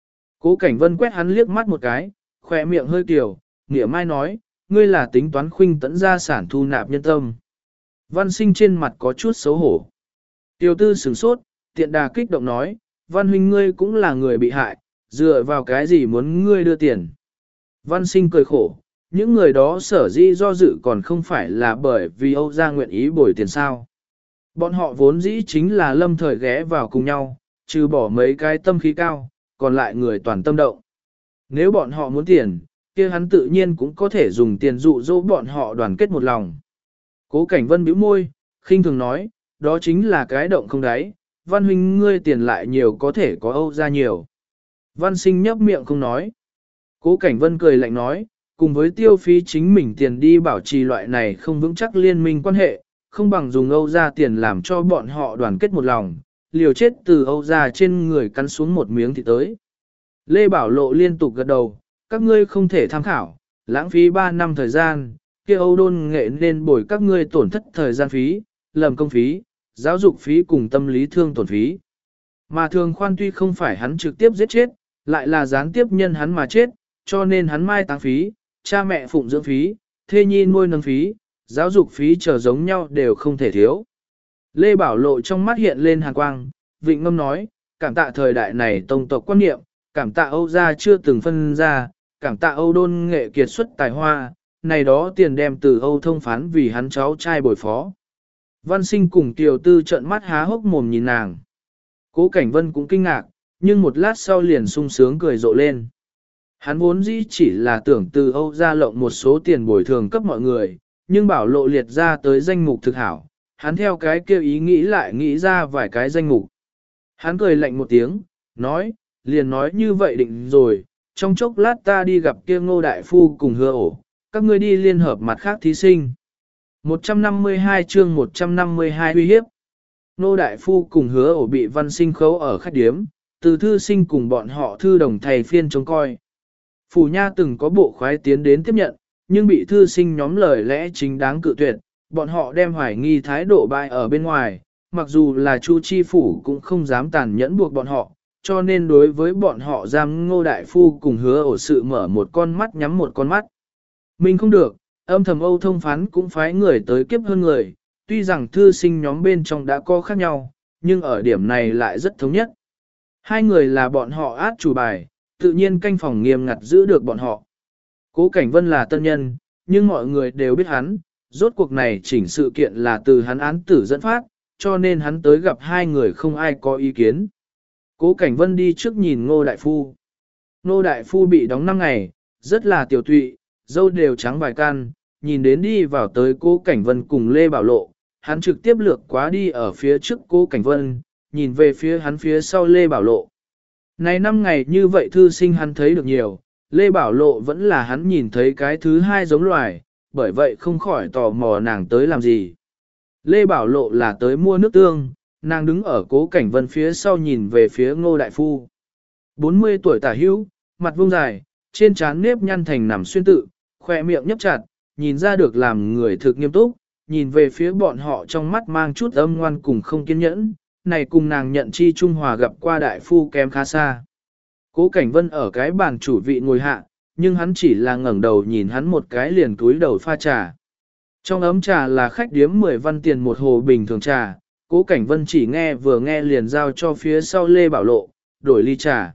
Cố Cảnh Vân quét hắn liếc mắt một cái, khỏe miệng hơi kiều, nghĩa mai nói, ngươi là tính toán khuynh tẫn gia sản thu nạp nhân tâm. Văn Sinh trên mặt có chút xấu hổ. Tiêu Tư sửng sốt, tiện đà kích động nói, Văn huynh ngươi cũng là người bị hại, dựa vào cái gì muốn ngươi đưa tiền. Văn Sinh cười khổ, những người đó sở dĩ do dự còn không phải là bởi vì Âu gia nguyện ý bồi tiền sao. Bọn họ vốn dĩ chính là lâm thời ghé vào cùng nhau, trừ bỏ mấy cái tâm khí cao, còn lại người toàn tâm động. Nếu bọn họ muốn tiền, kia hắn tự nhiên cũng có thể dùng tiền dụ dỗ bọn họ đoàn kết một lòng. Cố Cảnh Vân bĩu môi, khinh thường nói, đó chính là cái động không đáy, Văn huynh ngươi tiền lại nhiều có thể có Âu gia nhiều. Văn Sinh nhấp miệng không nói. Cố Cảnh Vân cười lạnh nói, cùng với tiêu phí chính mình tiền đi bảo trì loại này không vững chắc liên minh quan hệ, không bằng dùng Âu gia tiền làm cho bọn họ đoàn kết một lòng, liều chết từ Âu gia trên người cắn xuống một miếng thịt tới. Lê Bảo Lộ liên tục gật đầu, các ngươi không thể tham khảo, lãng phí 3 năm thời gian, kia Âu Đôn Nghệ nên bồi các ngươi tổn thất thời gian phí, lầm công phí, giáo dục phí cùng tâm lý thương tổn phí. Mà Thường Khoan tuy không phải hắn trực tiếp giết chết, lại là gián tiếp nhân hắn mà chết, cho nên hắn mai táng phí, cha mẹ phụng dưỡng phí, thê nhi nuôi nấng phí, giáo dục phí trở giống nhau đều không thể thiếu. Lê Bảo Lộ trong mắt hiện lên hàn quang, vịnh ngâm nói, cảm tạ thời đại này tông tộc quan niệm, cảm tạ Âu gia chưa từng phân ra, cảm tạ Âu Đôn Nghệ kiệt xuất tài hoa, này đó tiền đem từ Âu thông phán vì hắn cháu trai bồi phó. Văn Sinh cùng Kiều Tư trợn mắt há hốc mồm nhìn nàng. Cố Cảnh Vân cũng kinh ngạc, nhưng một lát sau liền sung sướng cười rộ lên. Hắn vốn dĩ chỉ là tưởng từ Âu gia lộng một số tiền bồi thường cấp mọi người, nhưng Bảo Lộ liệt ra tới danh mục thực hảo, hắn theo cái kêu ý nghĩ lại nghĩ ra vài cái danh mục. Hắn cười lạnh một tiếng, nói, liền nói như vậy định rồi, trong chốc lát ta đi gặp kia Ngô đại phu cùng Hứa ổ, các ngươi đi liên hợp mặt khác thí sinh. 152 chương 152 uy hiếp. Ngô đại phu cùng Hứa ổ bị Văn Sinh khấu ở khách điếm, từ thư sinh cùng bọn họ thư đồng thầy phiên trông coi. Phủ nha từng có bộ khoái tiến đến tiếp nhận, nhưng bị thư sinh nhóm lời lẽ chính đáng cự tuyệt, bọn họ đem hoài nghi thái độ bại ở bên ngoài, mặc dù là Chu Chi phủ cũng không dám tàn nhẫn buộc bọn họ, cho nên đối với bọn họ giam Ngô đại phu cùng Hứa ổ sự mở một con mắt nhắm một con mắt. Mình không được, âm thầm Âu thông phán cũng phái người tới kiếp hơn người, tuy rằng thư sinh nhóm bên trong đã có khác nhau, nhưng ở điểm này lại rất thống nhất. Hai người là bọn họ át chủ bài, tự nhiên canh phòng nghiêm ngặt giữ được bọn họ. Cố Cảnh Vân là tân nhân, nhưng mọi người đều biết hắn, rốt cuộc này chỉnh sự kiện là từ hắn án tử dẫn phát, cho nên hắn tới gặp hai người không ai có ý kiến. Cố Cảnh Vân đi trước nhìn Ngô đại phu. Ngô đại phu bị đóng 5 ngày, rất là tiểu tụy, dâu đều trắng vài căn, nhìn đến đi vào tới Cố Cảnh Vân cùng Lê Bảo Lộ, hắn trực tiếp lược quá đi ở phía trước Cố Cảnh Vân, nhìn về phía hắn phía sau Lê Bảo Lộ. Này 5 ngày như vậy thư sinh hắn thấy được nhiều, Lê Bảo Lộ vẫn là hắn nhìn thấy cái thứ hai giống loài, bởi vậy không khỏi tò mò nàng tới làm gì. Lê Bảo Lộ là tới mua nước tương, nàng đứng ở Cố Cảnh Vân phía sau nhìn về phía Ngô đại phu. 40 tuổi tả hữu, mặt vuông dài, trên trán nếp nhăn thành nằm xuyên tự, khỏe miệng nhấp chặt, nhìn ra được làm người thực nghiêm túc, nhìn về phía bọn họ trong mắt mang chút âm ngoan cùng không kiên nhẫn, này cùng nàng nhận chi Trung Hòa gặp qua đại phu kém khá xa. Cố Cảnh Vân ở cái bàn chủ vị ngồi hạ, nhưng hắn chỉ là ngẩng đầu nhìn hắn một cái liền túi đầu pha trà. Trong ấm trà là khách điếm 10 văn tiền một hồ bình thường trà, Cố Cảnh Vân chỉ vừa nghe liền giao cho phía sau Lê Bảo Lộ, đổi ly trà.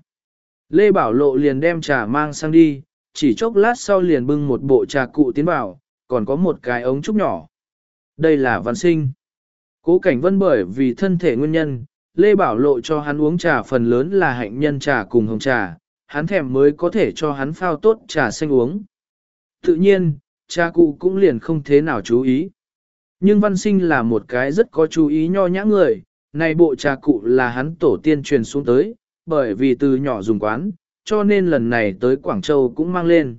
Lê Bảo Lộ liền đem trà mang sang đi, chỉ chốc lát sau liền bưng một bộ trà cụ tiến vào, còn có một cái ống trúc nhỏ. Đây là Văn Sinh. Cố Cảnh Vân bởi vì thân thể nguyên nhân, Lê Bảo Lộ cho hắn uống trà phần lớn là hạnh nhân trà cùng hồng trà, hắn thèm mới có thể cho hắn phao tốt trà xanh uống. Tự nhiên, trà cụ cũng liền không thế nào chú ý. Nhưng Văn Sinh là một cái rất có chú ý nho nhã người, này bộ trà cụ là hắn tổ tiên truyền xuống tới, bởi vì từ nhỏ dùng quán, cho nên lần này tới Quảng Châu cũng mang lên.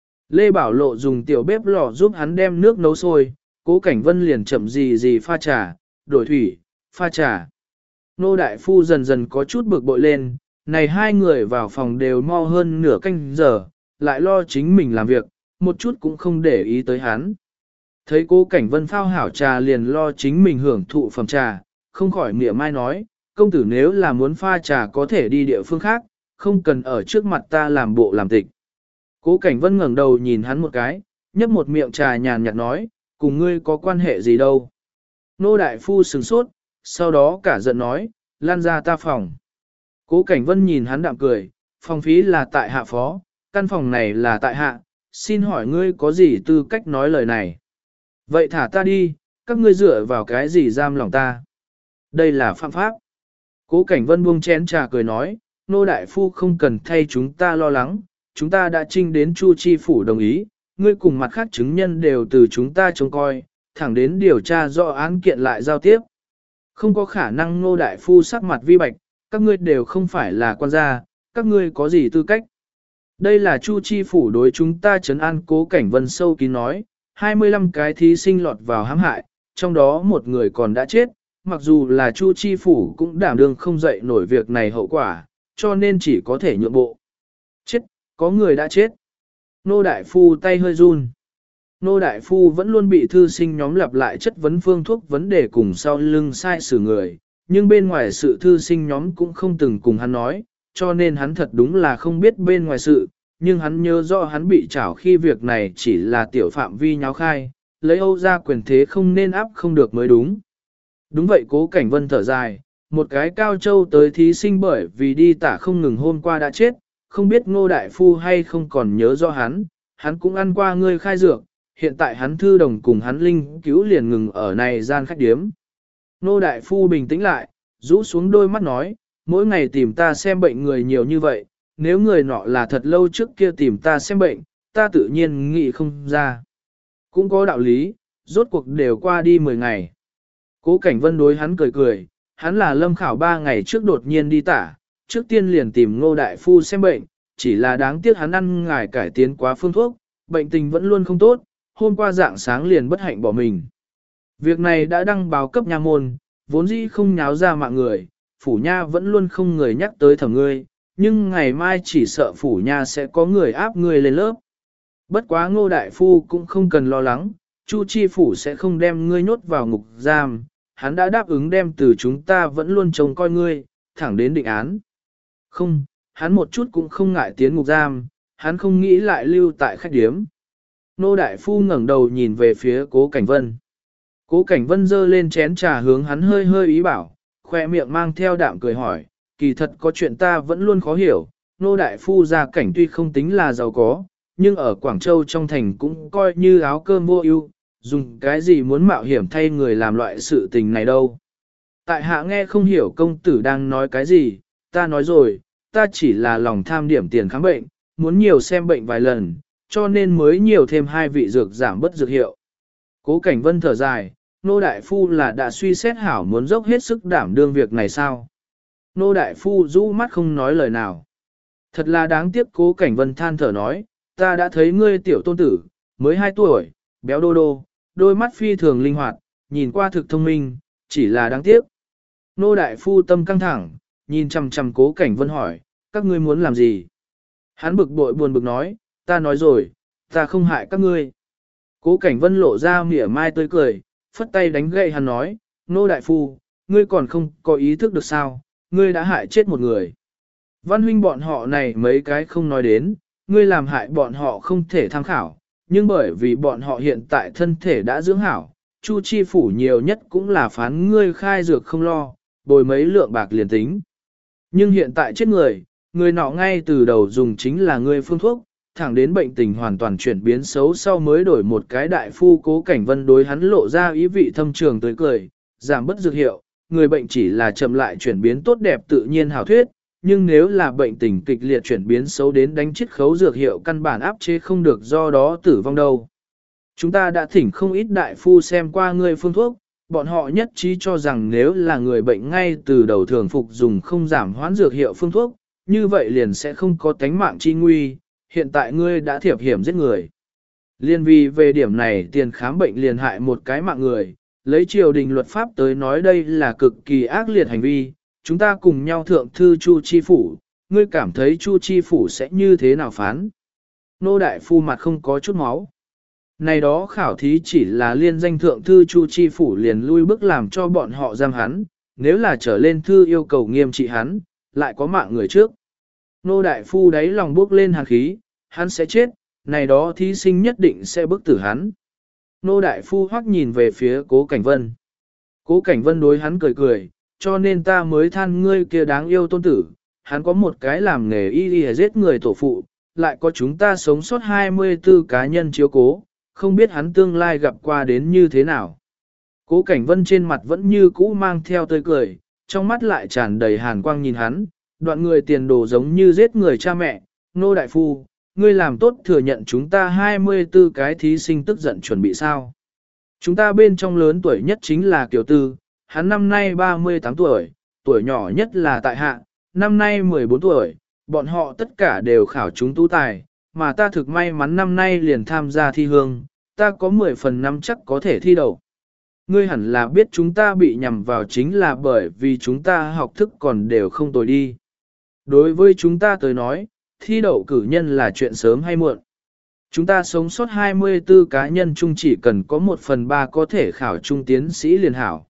Lê Bảo Lộ dùng tiểu bếp lò giúp hắn đem nước nấu sôi, Cố Cảnh Vân liền chậm gì pha trà, đổi thủy, pha trà. Nô Đại Phu dần dần có chút bực bội lên, này hai người vào phòng đều mo hơn nửa canh giờ, lại lo chính mình làm việc, một chút cũng không để ý tới hắn. Thấy Cố Cảnh Vân phao hảo trà liền lo chính mình hưởng thụ phẩm trà, không khỏi mỉa mai nói, công tử nếu là muốn pha trà có thể đi địa phương khác, không cần ở trước mặt ta làm bộ làm tịch. Cố Cảnh Vân ngẩng đầu nhìn hắn một cái, nhấp một miệng trà nhàn nhạt nói, cùng ngươi có quan hệ gì đâu. Nô Đại Phu sửng sốt, sau đó cả giận nói, lan ra ta phòng. Cố Cảnh Vân nhìn hắn đạm cười, phòng phí là tại hạ phó, căn phòng này là tại hạ, xin hỏi ngươi có gì tư cách nói lời này. Vậy thả ta đi, các ngươi dựa vào cái gì giam lòng ta. Đây là phạm pháp. Cố Cảnh Vân buông chén trà cười nói, Nô Đại Phu không cần thay chúng ta lo lắng, chúng ta đã trinh đến Chu Chi Phủ đồng ý, ngươi cùng mặt khác chứng nhân đều từ chúng ta trông coi, thẳng đến điều tra rõ án kiện lại giao tiếp. Không có khả năng Nô Đại Phu sắc mặt vi bạch, các ngươi đều không phải là quan gia, các ngươi có gì tư cách. Đây là Chu Chi Phủ đối chúng ta trấn an. Cố Cảnh Vân sâu kín nói, 25 cái thí sinh lọt vào hãm hại, trong đó một người còn đã chết, mặc dù là Chu Chi Phủ cũng đảm đương không dậy nổi việc này hậu quả, cho nên chỉ có thể nhượng bộ. Chết, có người đã chết. Nô Đại Phu tay hơi run. Nô Đại Phu vẫn luôn bị thư sinh nhóm lặp lại chất vấn phương thuốc vấn đề cùng sau lưng sai xử người, nhưng bên ngoài sự thư sinh nhóm cũng không từng cùng hắn nói, cho nên hắn thật đúng là không biết bên ngoài sự, nhưng hắn nhớ rõ hắn bị trảo khi việc này chỉ là tiểu phạm vi nháo khai, lấy Âu ra quyền thế không nên áp không được mới đúng. Đúng vậy. Cố Cảnh Vân thở dài, một cái Cao Châu tới thí sinh bởi vì đi tả không ngừng hôm qua đã chết, không biết Ngô Đại Phu hay không còn nhớ rõ hắn cũng ăn qua ngươi khai dược, hiện tại hắn thư đồng cùng hắn linh cứu liền ngừng ở này gian khách điếm. Ngô Đại Phu bình tĩnh lại, rũ xuống đôi mắt nói, mỗi ngày tìm ta xem bệnh người nhiều như vậy, nếu người nọ là thật lâu trước kia tìm ta xem bệnh, ta tự nhiên nghĩ không ra. Cũng có đạo lý, rốt cuộc đều qua đi 10 ngày. Cố Cảnh Vân đối hắn cười cười, hắn là lâm khảo 3 ngày trước đột nhiên đi tả, trước tiên liền tìm Ngô Đại Phu xem bệnh, chỉ là đáng tiếc hắn ăn ngải cải tiến quá phương thuốc, bệnh tình vẫn luôn không tốt, hôm qua dạng sáng liền bất hạnh bỏ mình. Việc này đã đăng báo cấp nha môn, vốn dĩ không nháo ra mạng người, phủ nha vẫn luôn không người nhắc tới thẩm ngươi, nhưng ngày mai chỉ sợ phủ nha sẽ có người áp ngươi lên lớp. Bất quá Ngô Đại Phu cũng không cần lo lắng, Chu Chi Phủ sẽ không đem ngươi nhốt vào ngục giam, hắn đã đáp ứng đem từ chúng ta vẫn luôn trông coi ngươi, thẳng đến định án. Không, hắn một chút cũng không ngại tiến ngục giam, hắn không nghĩ lại lưu tại khách điếm. Ngô Đại Phu ngẩng đầu nhìn về phía Cố Cảnh Vân. Cố Cảnh Vân giơ lên chén trà hướng hắn hơi hơi ý bảo, khoe miệng mang theo đạm cười hỏi, kỳ thật có chuyện ta vẫn luôn khó hiểu, Ngô Đại Phu gia cảnh tuy không tính là giàu có, nhưng ở Quảng Châu trong thành cũng coi như áo cơm vô ưu, dùng cái gì muốn mạo hiểm thay người làm loại sự tình này đâu. Tại hạ nghe không hiểu công tử đang nói cái gì, ta nói rồi, ta chỉ là lòng tham điểm tiền khám bệnh, muốn nhiều xem bệnh vài lần, cho nên mới nhiều thêm 2 vị dược giảm bất dược hiệu. Cố Cảnh Vân thở dài, Nô Đại Phu là đã suy xét hảo muốn dốc hết sức đảm đương việc này sao? Nô Đại Phu rũ mắt không nói lời nào. Thật là đáng tiếc. Cố Cảnh Vân than thở nói, ta đã thấy ngươi tiểu tôn tử, mới 2 tuổi, béo đô đô, đôi mắt phi thường linh hoạt, nhìn qua thực thông minh, chỉ là đáng tiếc. Nô Đại Phu tâm căng thẳng, nhìn chằm chằm Cố Cảnh Vân hỏi, các ngươi muốn làm gì? Hắn bực bội buồn bực nói, ta nói rồi, ta không hại các ngươi. Cố Cảnh Vân lộ ra mỉa mai tươi cười, phất tay đánh gậy hắn nói, Nô Đại Phu, ngươi còn không có ý thức được sao, ngươi đã hại chết một người. Văn huynh bọn họ này mấy cái không nói đến, ngươi làm hại bọn họ không thể tham khảo, nhưng bởi vì bọn họ hiện tại thân thể đã dưỡng hảo, Chu chi phủ nhiều nhất cũng là phán ngươi khai dược không lo, bồi mấy lượng bạc liền tính. Nhưng hiện tại chết người, người nọ ngay từ đầu dùng chính là ngươi phương thuốc, thẳng đến bệnh tình hoàn toàn chuyển biến xấu sau mới đổi một cái đại phu Cố Cảnh Vân đối hắn lộ ra ý vị thâm trường tới cười, giảm bất dược hiệu, người bệnh chỉ là chậm lại chuyển biến tốt đẹp tự nhiên hảo thuyết, nhưng nếu là bệnh tình kịch liệt chuyển biến xấu đến đánh chiết khấu dược hiệu căn bản áp chế không được do đó tử vong đâu. Chúng ta đã thỉnh không ít đại phu xem qua ngươi phương thuốc, bọn họ nhất trí cho rằng nếu là người bệnh ngay từ đầu thường phục dùng không giảm hoãn dược hiệu phương thuốc, như vậy liền sẽ không có tánh mạng chi nguy, hiện tại ngươi đã thiệp hiểm giết người. Liên vì về điểm này tiền khám bệnh liền hại một cái mạng người, lấy triều đình luật pháp tới nói đây là cực kỳ ác liệt hành vi, chúng ta cùng nhau thượng thư Chu Chi Phủ, ngươi cảm thấy Chu Chi Phủ sẽ như thế nào phán? Nô đại phu mặt không có chút máu. Này đó khảo thí chỉ là liên danh thượng thư Chu Chi Phủ liền lui bước làm cho bọn họ giam hắn, nếu là trở lên thư yêu cầu nghiêm trị hắn, lại có mạng người trước. Nô đại phu đáy lòng bước lên hàn khí, hắn sẽ chết, này đó thí sinh nhất định sẽ bức tử hắn. Nô đại phu hoắc nhìn về phía Cố Cảnh Vân. Cố Cảnh Vân đối hắn cười cười, cho nên ta mới than ngươi kia đáng yêu tôn tử, hắn có một cái làm nghề y giết người tổ phụ, lại có chúng ta sống sót 24 cá nhân chiếu cố, không biết hắn tương lai gặp qua đến như thế nào. Cố Cảnh Vân trên mặt vẫn như cũ mang theo tươi cười, trong mắt lại tràn đầy hàn quang nhìn hắn, đoạn người tiền đồ giống như giết người cha mẹ, nô đại phu, ngươi làm tốt thừa nhận chúng ta 24 cái thí sinh tức giận chuẩn bị sao. Chúng ta bên trong lớn tuổi nhất chính là Kiều Tư, hắn năm nay 38 tuổi, tuổi nhỏ nhất là Tại Hạ, năm nay 14 tuổi, bọn họ tất cả đều khảo chúng tú tài, mà ta thực may mắn năm nay liền tham gia thi hương, ta có 10 phần năm chắc có thể thi đậu. Ngươi hẳn là biết chúng ta bị nhầm vào chính là bởi vì chúng ta học thức còn đều không tồi đi. Đối với chúng ta tới nói, thi đậu cử nhân là chuyện sớm hay muộn. Chúng ta sống sót 24 cá nhân chung chỉ cần có 1/3 có thể khảo trung tiến sĩ liền hảo.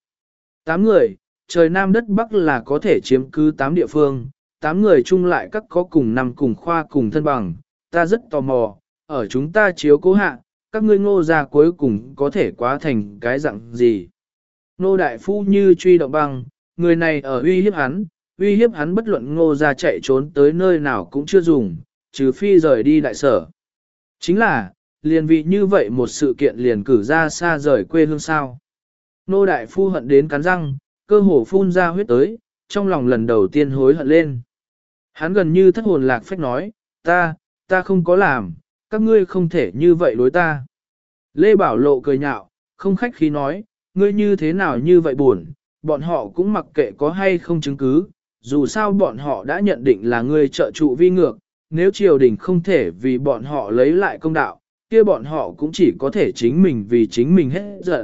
8 người, trời Nam đất Bắc là có thể chiếm cứ 8 địa phương, 8 người chung lại các có cùng năm cùng khoa cùng thân bằng. Ta rất tò mò, ở chúng ta chiếu cố hạ, các ngươi Ngô gia cuối cùng có thể quá thành cái dạng gì. Nô đại phu như truy động băng, người này ở uy hiếp hắn bất luận Ngô gia chạy trốn tới nơi nào cũng chưa dùng, trừ phi rời đi đại sở. Chính là, liền vì như vậy một sự kiện liền cử ra xa rời quê hương sao. Nô đại phu hận đến cắn răng, cơ hồ phun ra huyết tới, trong lòng lần đầu tiên hối hận lên. Hắn gần như thất hồn lạc phách nói, ta không có làm, các ngươi không thể như vậy đối ta. Lê Bảo Lộ cười nhạo, không khách khí nói, ngươi như thế nào như vậy buồn, bọn họ cũng mặc kệ có hay không chứng cứ, dù sao bọn họ đã nhận định là ngươi trợ trụ vi ngược, nếu triều đình không thể vì bọn họ lấy lại công đạo, kia bọn họ cũng chỉ có thể chính mình vì chính mình hết giận.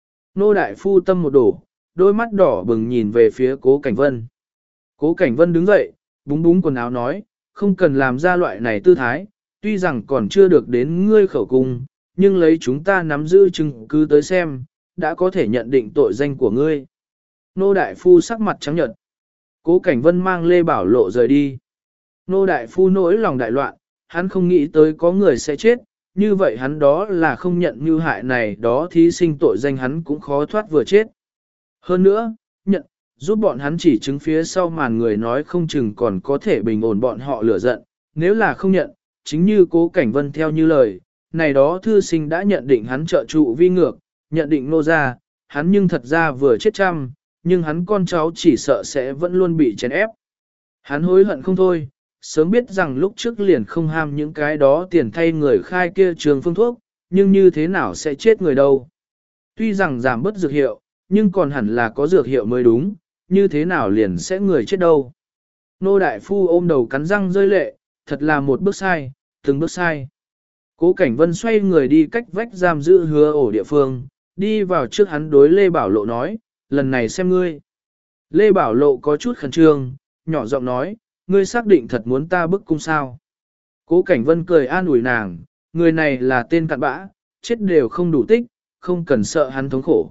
Nô đại phu tâm một đổ, đôi mắt đỏ bừng nhìn về phía Cố Cảnh Vân. Cố Cảnh Vân đứng dậy, búng búng quần áo nói, không cần làm ra loại này tư thái, tuy rằng còn chưa được đến ngươi khẩu cung, nhưng lấy chúng ta nắm giữ chứng cứ tới xem, đã có thể nhận định tội danh của ngươi. Nô đại phu sắc mặt trắng nhợt. Cố Cảnh Vân mang Lê Bảo Lộ rời đi. Nô đại phu nỗi lòng đại loạn, hắn không nghĩ tới có người sẽ chết, như vậy hắn đó là không nhận như hại này đó thí sinh tội danh hắn cũng khó thoát vừa chết. Hơn nữa, nhận, giúp bọn hắn chỉ chứng phía sau màn người nói không chừng còn có thể bình ổn bọn họ lửa giận, nếu là không nhận, chính như Cố Cảnh Vân theo như lời, này đó thư sinh đã nhận định hắn trợ trụ vi ngược, nhận định nô ra, hắn nhưng thật ra vừa chết trăm, nhưng hắn con cháu chỉ sợ sẽ vẫn luôn bị chèn ép. Hắn hối hận không thôi, sớm biết rằng lúc trước liền không ham những cái đó tiền thay người khai kia trường phương thuốc, nhưng như thế nào sẽ chết người đâu. Tuy rằng giảm bớt dược hiệu, nhưng còn hẳn là có dược hiệu mới đúng, như thế nào liền sẽ người chết đâu. Nô đại phu ôm đầu cắn răng rơi lệ, thật là một bước sai, từng bước sai. Cố Cảnh Vân xoay người đi cách vách giam giữ Hứa Ổ địa phương, đi vào trước hắn đối Lê Bảo Lộ nói, lần này xem ngươi. Lê Bảo Lộ có chút khẩn trương, nhỏ giọng nói, ngươi xác định thật muốn ta bức cung sao. Cố Cảnh Vân cười an ủi nàng, người này là tên cặn bã, chết đều không đủ tích, không cần sợ hắn thống khổ.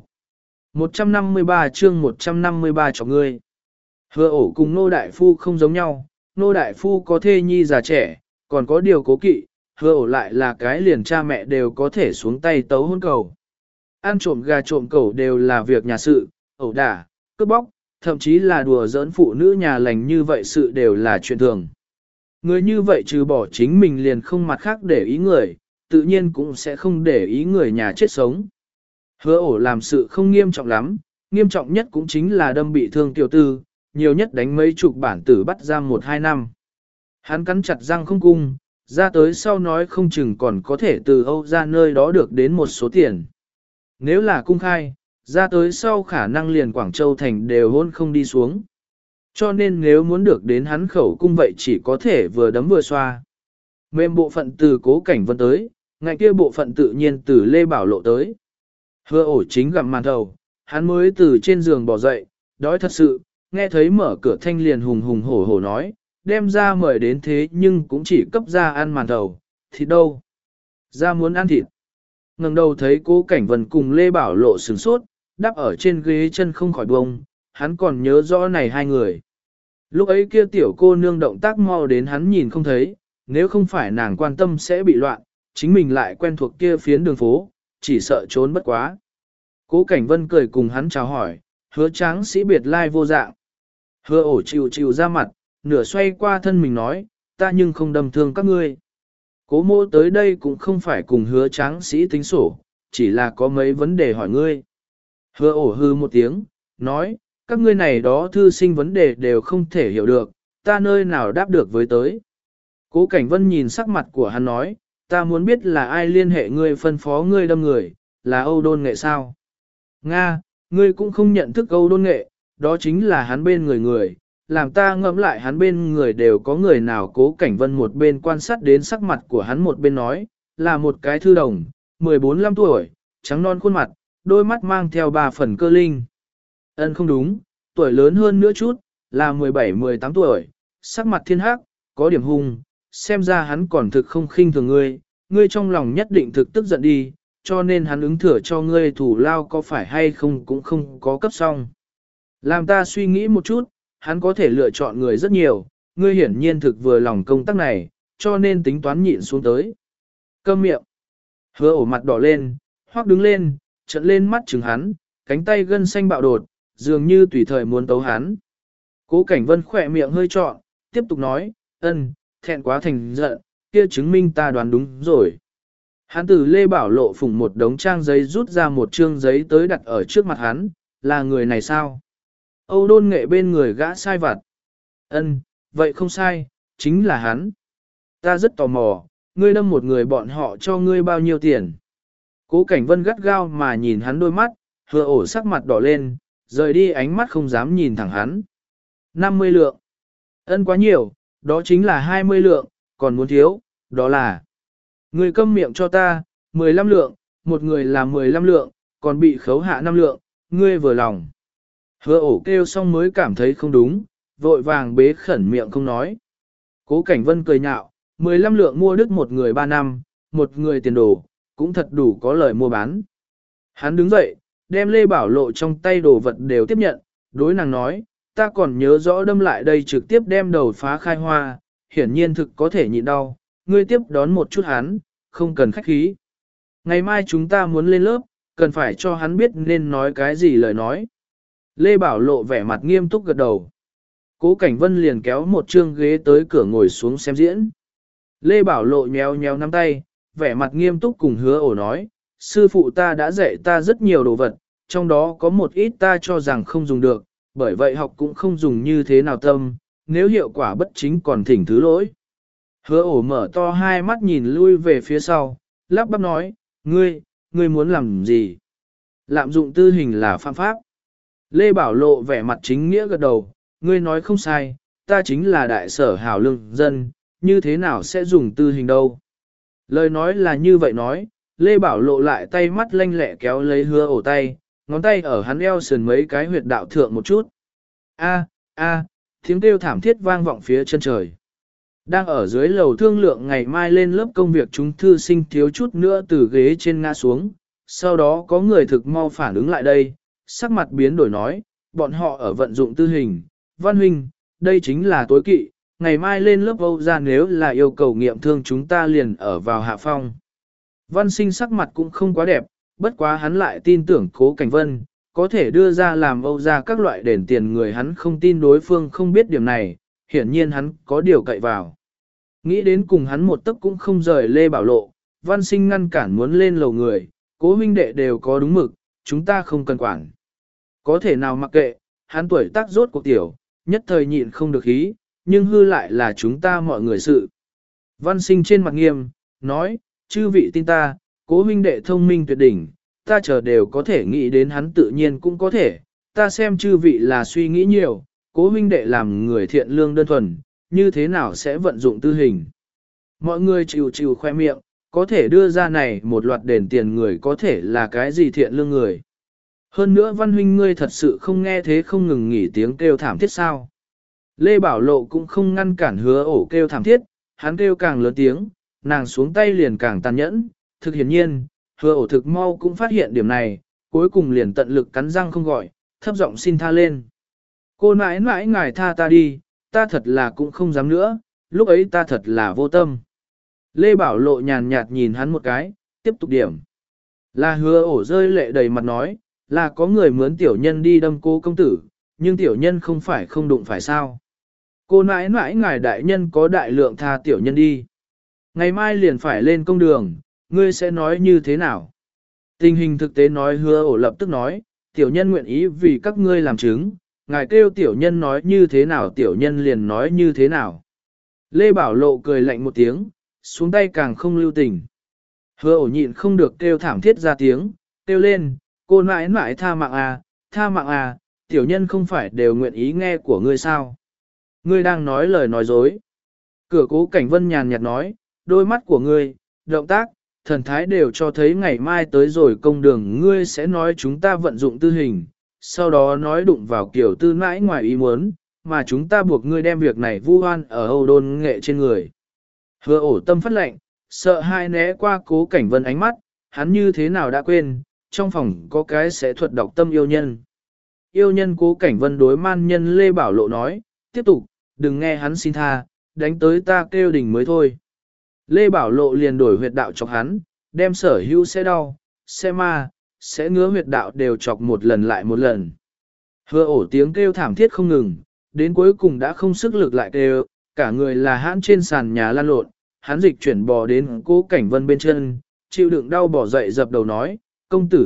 153 chương 153 cho ngươi. Hứa Ổ cùng Nô đại phu không giống nhau, nô đại phu có thê nhi già trẻ, còn có điều cố kỵ, hứa ổ lại là cái liền cha mẹ đều có thể xuống tay tấu hôn cầu. Ăn trộm gà trộm cẩu đều là việc nhà sự, ẩu đả, cướp bóc, thậm chí là đùa giỡn phụ nữ nhà lành như vậy sự đều là chuyện thường. Người như vậy trừ bỏ chính mình liền không mặt khác để ý người, tự nhiên cũng sẽ không để ý người nhà chết sống. Hứa ổ làm sự không nghiêm trọng lắm, nghiêm trọng nhất cũng chính là đâm bị thương tiểu tư, nhiều nhất đánh mấy chục bản tử bắt giam 1-2 năm. Hắn cắn chặt răng không cung, ra tới sau nói không chừng còn có thể từ Âu ra nơi đó được đến một số tiền. Nếu là cung khai, ra tới sau khả năng liền Quảng Châu thành đều hôn không đi xuống. Cho nên nếu muốn được đến hắn khẩu cung vậy chỉ có thể vừa đấm vừa xoa. Mềm bộ phận từ Cố Cảnh Vân tới, ngại kia bộ phận tự nhiên từ Lê Bảo Lộ tới. Hứa ổ chính gặm màn thầu, hắn mới từ trên giường bỏ dậy, đói thật sự, nghe thấy mở cửa thanh liền hùng hùng hổ hổ nói, đem ra mời đến thế nhưng cũng chỉ cấp ra ăn màn thầu, thịt đâu? Ra muốn ăn thịt. Ngẩng đầu thấy Cố Cảnh Vân cùng Lê Bảo Lộ sửng sốt, đắp ở trên ghế chân không khỏi bông, hắn còn nhớ rõ này hai người. Lúc ấy kia tiểu cô nương động tác mau đến hắn nhìn không thấy, nếu không phải nàng quan tâm sẽ bị loạn, chính mình lại quen thuộc kia phiến đường phố, chỉ sợ trốn bất quá. Cố Cảnh Vân cười cùng hắn chào hỏi, hứa tráng sĩ biệt lai vô dạng. Hứa ổ chịu chịu ra mặt, nửa xoay qua thân mình nói, ta nhưng không đâm thương các ngươi. Cố mô tới đây cũng không phải cùng hứa tráng sĩ tính sổ, chỉ là có mấy vấn đề hỏi ngươi. Hứa ổ hư một tiếng, nói, các ngươi này đó thư sinh vấn đề đều không thể hiểu được, ta nơi nào đáp được với tới. Cố Cảnh Vân nhìn sắc mặt của hắn nói, ta muốn biết là ai liên hệ ngươi phân phó ngươi đâm người, là Âu Đôn Nghệ sao? Nga, ngươi cũng không nhận thức Âu Đôn Nghệ, đó chính là hắn bên người, làm ta ngẫm lại hắn bên người đều có người nào. Cố Cảnh Vân một bên quan sát đến sắc mặt của hắn một bên nói, là một cái thư đồng, 14-15 tuổi, trắng non khuôn mặt, đôi mắt mang theo 3 phần cơ linh. Ân không đúng, tuổi lớn hơn nữa chút, là 17-18 tuổi, sắc mặt thiên hắc, có điểm hung, xem ra hắn còn thực không khinh thường ngươi, ngươi trong lòng nhất định thực tức giận đi, cho nên hắn ứng thừa cho ngươi thủ lao có phải hay không cũng không có cấp xong. Làm ta suy nghĩ một chút, hắn có thể lựa chọn người rất nhiều, ngươi hiển nhiên thực vừa lòng công tác này, cho nên tính toán nhịn xuống tới. Câm miệng. Hứa ổ mặt đỏ lên, hoắc đứng lên, trợn lên mắt chừng hắn, cánh tay gân xanh bạo đột, dường như tùy thời muốn tấu hắn. Cố Cảnh Vân khỏe miệng hơi trọn, tiếp tục nói, thẹn quá thành giận, kia chứng minh ta đoán đúng rồi. Hắn từ Lê Bảo Lộ phủng một đống trang giấy rút ra một trương giấy tới đặt ở trước mặt hắn, là người này sao? Âu Đôn Nghệ bên người gã sai vặt. Vậy không sai, chính là hắn. Ta rất tò mò, ngươi đâm một người bọn họ cho ngươi bao nhiêu tiền? Cố Cảnh Vân gắt gao mà nhìn hắn đôi mắt, hứa ổ sắc mặt đỏ lên, rời đi ánh mắt không dám nhìn thẳng hắn. 50 lượng. Quá nhiều, đó chính là 20 lượng, còn muốn thiếu, đó là. Ngươi câm miệng cho ta, 15 lượng, một người là 15 lượng, còn bị khấu hạ 5 lượng, ngươi vừa lòng. Hứa ổ kêu xong mới cảm thấy không đúng, vội vàng bế khẩn miệng không nói. Cố Cảnh Vân cười nhạo, 15 lượng mua đứt một người 3 năm, một người tiền đồ, cũng thật đủ có lời mua bán. Hắn đứng dậy, đem Lê Bảo Lộ trong tay đồ vật đều tiếp nhận, đối nàng nói, ta còn nhớ rõ đâm lại đây trực tiếp đem đầu phá khai hoa, hiển nhiên thực có thể nhịn đau, ngươi tiếp đón một chút hắn, không cần khách khí. Ngày mai chúng ta muốn lên lớp, cần phải cho hắn biết nên nói cái gì lời nói. Lê Bảo Lộ vẻ mặt nghiêm túc gật đầu. Cố Cảnh Vân liền kéo một chương ghế tới cửa ngồi xuống xem diễn. Lê Bảo Lộ nhéo nhéo nắm tay, vẻ mặt nghiêm túc cùng hứa ổ nói, sư phụ ta đã dạy ta rất nhiều đồ vật, trong đó có một ít ta cho rằng không dùng được, bởi vậy học cũng không dùng như thế nào tâm, nếu hiệu quả bất chính còn thỉnh thứ lỗi. Hứa ổ mở to hai mắt nhìn lui về phía sau, lắp bắp nói, ngươi muốn làm gì? Lạm dụng tư hình là phạm pháp. Lê Bảo Lộ vẻ mặt chính nghĩa gật đầu, ngươi nói không sai, ta chính là đại sở hảo lương dân, như thế nào sẽ dùng tư hình đâu? Lời nói là như vậy nói, Lê Bảo Lộ lại tay mắt lanh lẹ kéo lấy hứa ổ tay, ngón tay ở hắn eo sườn mấy cái huyệt đạo thượng một chút. Tiếng kêu thảm thiết vang vọng phía chân trời. Đang ở dưới lầu thương lượng ngày mai lên lớp công việc chúng thư sinh thiếu chút nữa từ ghế trên ngã xuống, sau đó có người thực mau phản ứng lại đây, sắc mặt biến đổi nói, bọn họ ở vận dụng tư hình, Văn huynh, đây chính là tối kỵ, ngày mai lên lớp Âu ra nếu là yêu cầu nghiệm thương chúng ta liền ở vào hạ phong. Văn Sinh sắc mặt cũng không quá đẹp, bất quá hắn lại tin tưởng Cố Cảnh Vân, có thể đưa ra làm Âu ra các loại đền tiền người hắn không tin đối phương không biết điểm này, hiển nhiên hắn có điều cậy vào. Nghĩ đến cùng hắn một tấc cũng không rời Lê Bảo Lộ, Văn Sinh ngăn cản muốn lên lầu người, Cố huynh đệ đều có đúng mực, chúng ta không cần quản. Có thể nào mặc kệ, hắn tuổi tác rốt cuộc tiểu, nhất thời nhịn không được ý, nhưng hư lại là chúng ta mọi người sự. Văn Sinh trên mặt nghiêm, nói, chư vị tin ta, Cố huynh đệ thông minh tuyệt đỉnh, ta chờ đều có thể nghĩ đến hắn tự nhiên cũng có thể, ta xem chư vị là suy nghĩ nhiều, Cố huynh đệ làm người thiện lương đơn thuần, như thế nào sẽ vận dụng tư hình. Mọi người chịu khoe miệng, có thể đưa ra này một loạt đền tiền người có thể là cái gì thiện lương người. Hơn nữa Văn huynh ngươi thật sự không nghe thế không ngừng nghỉ tiếng kêu thảm thiết sao. Lê Bảo Lộ cũng không ngăn cản Hứa Ổ kêu thảm thiết, hắn kêu càng lớn tiếng, nàng xuống tay liền càng tàn nhẫn, thực hiển nhiên, Hứa Ổ thực mau cũng phát hiện điểm này, cuối cùng liền tận lực cắn răng không gọi, thấp giọng xin tha lên. Cô nãi nãi ngài tha ta đi, ta thật là cũng không dám nữa, lúc ấy ta thật là vô tâm. Lê Bảo Lộ nhàn nhạt nhìn hắn một cái, tiếp tục điểm. Là Hứa Ổ rơi lệ đầy mặt nói, là có người mướn tiểu nhân đi đâm cô công tử, nhưng tiểu nhân không phải không đụng phải sao. Cô nãi nãi ngài đại nhân có đại lượng tha tiểu nhân đi. Ngày mai liền phải lên công đường, ngươi sẽ nói như thế nào? Tình hình thực tế nói Hứa Ổ lập tức nói, tiểu nhân nguyện ý vì các ngươi làm chứng, ngài kêu tiểu nhân nói như thế nào tiểu nhân liền nói như thế nào. Lê Bảo Lộ cười lạnh một tiếng, xuống tay càng không lưu tình. Hứa Ổ nhịn không được kêu thảm thiết ra tiếng, kêu lên, cô nãi nãi tha mạng à, tiểu nhân không phải đều nguyện ý nghe của ngươi sao. Ngươi đang nói lời nói dối. Cửa Cố Cảnh Vân nhàn nhạt nói, đôi mắt của ngươi, động tác, thần thái đều cho thấy ngày mai tới rồi công đường ngươi sẽ nói chúng ta vận dụng tư hình, sau đó nói đụng vào kiểu tư mãi ngoài ý muốn, mà chúng ta buộc ngươi đem việc này vu oan ở Âu Đôn Nghệ trên người. Hứa Ổ tâm phát lệnh, sợ hai né qua Cố Cảnh Vân ánh mắt, hắn như thế nào đã quên, trong phòng có cái sẽ thuật đọc tâm yêu nhân. Yêu nhân Cố Cảnh Vân đối man nhân Lê Bảo Lộ nói, tiếp tục, đừng nghe hắn xin tha, đánh tới ta kêu đình mới thôi. Lê Bảo Lộ liền đổi huyệt đạo chọc hắn, đem sở hữu sẽ đau, sẽ ma, sẽ ngứa huyệt đạo đều chọc một lần lại một lần. Hứa Ổ tiếng kêu thảm thiết không ngừng, đến cuối cùng đã không sức lực lại kêu, cả người là hãn trên sàn nhà lăn lộn, hắn dịch chuyển bò đến Cố Cảnh Vân bên chân, chịu đựng đau bỏ dậy dập đầu nói, công tử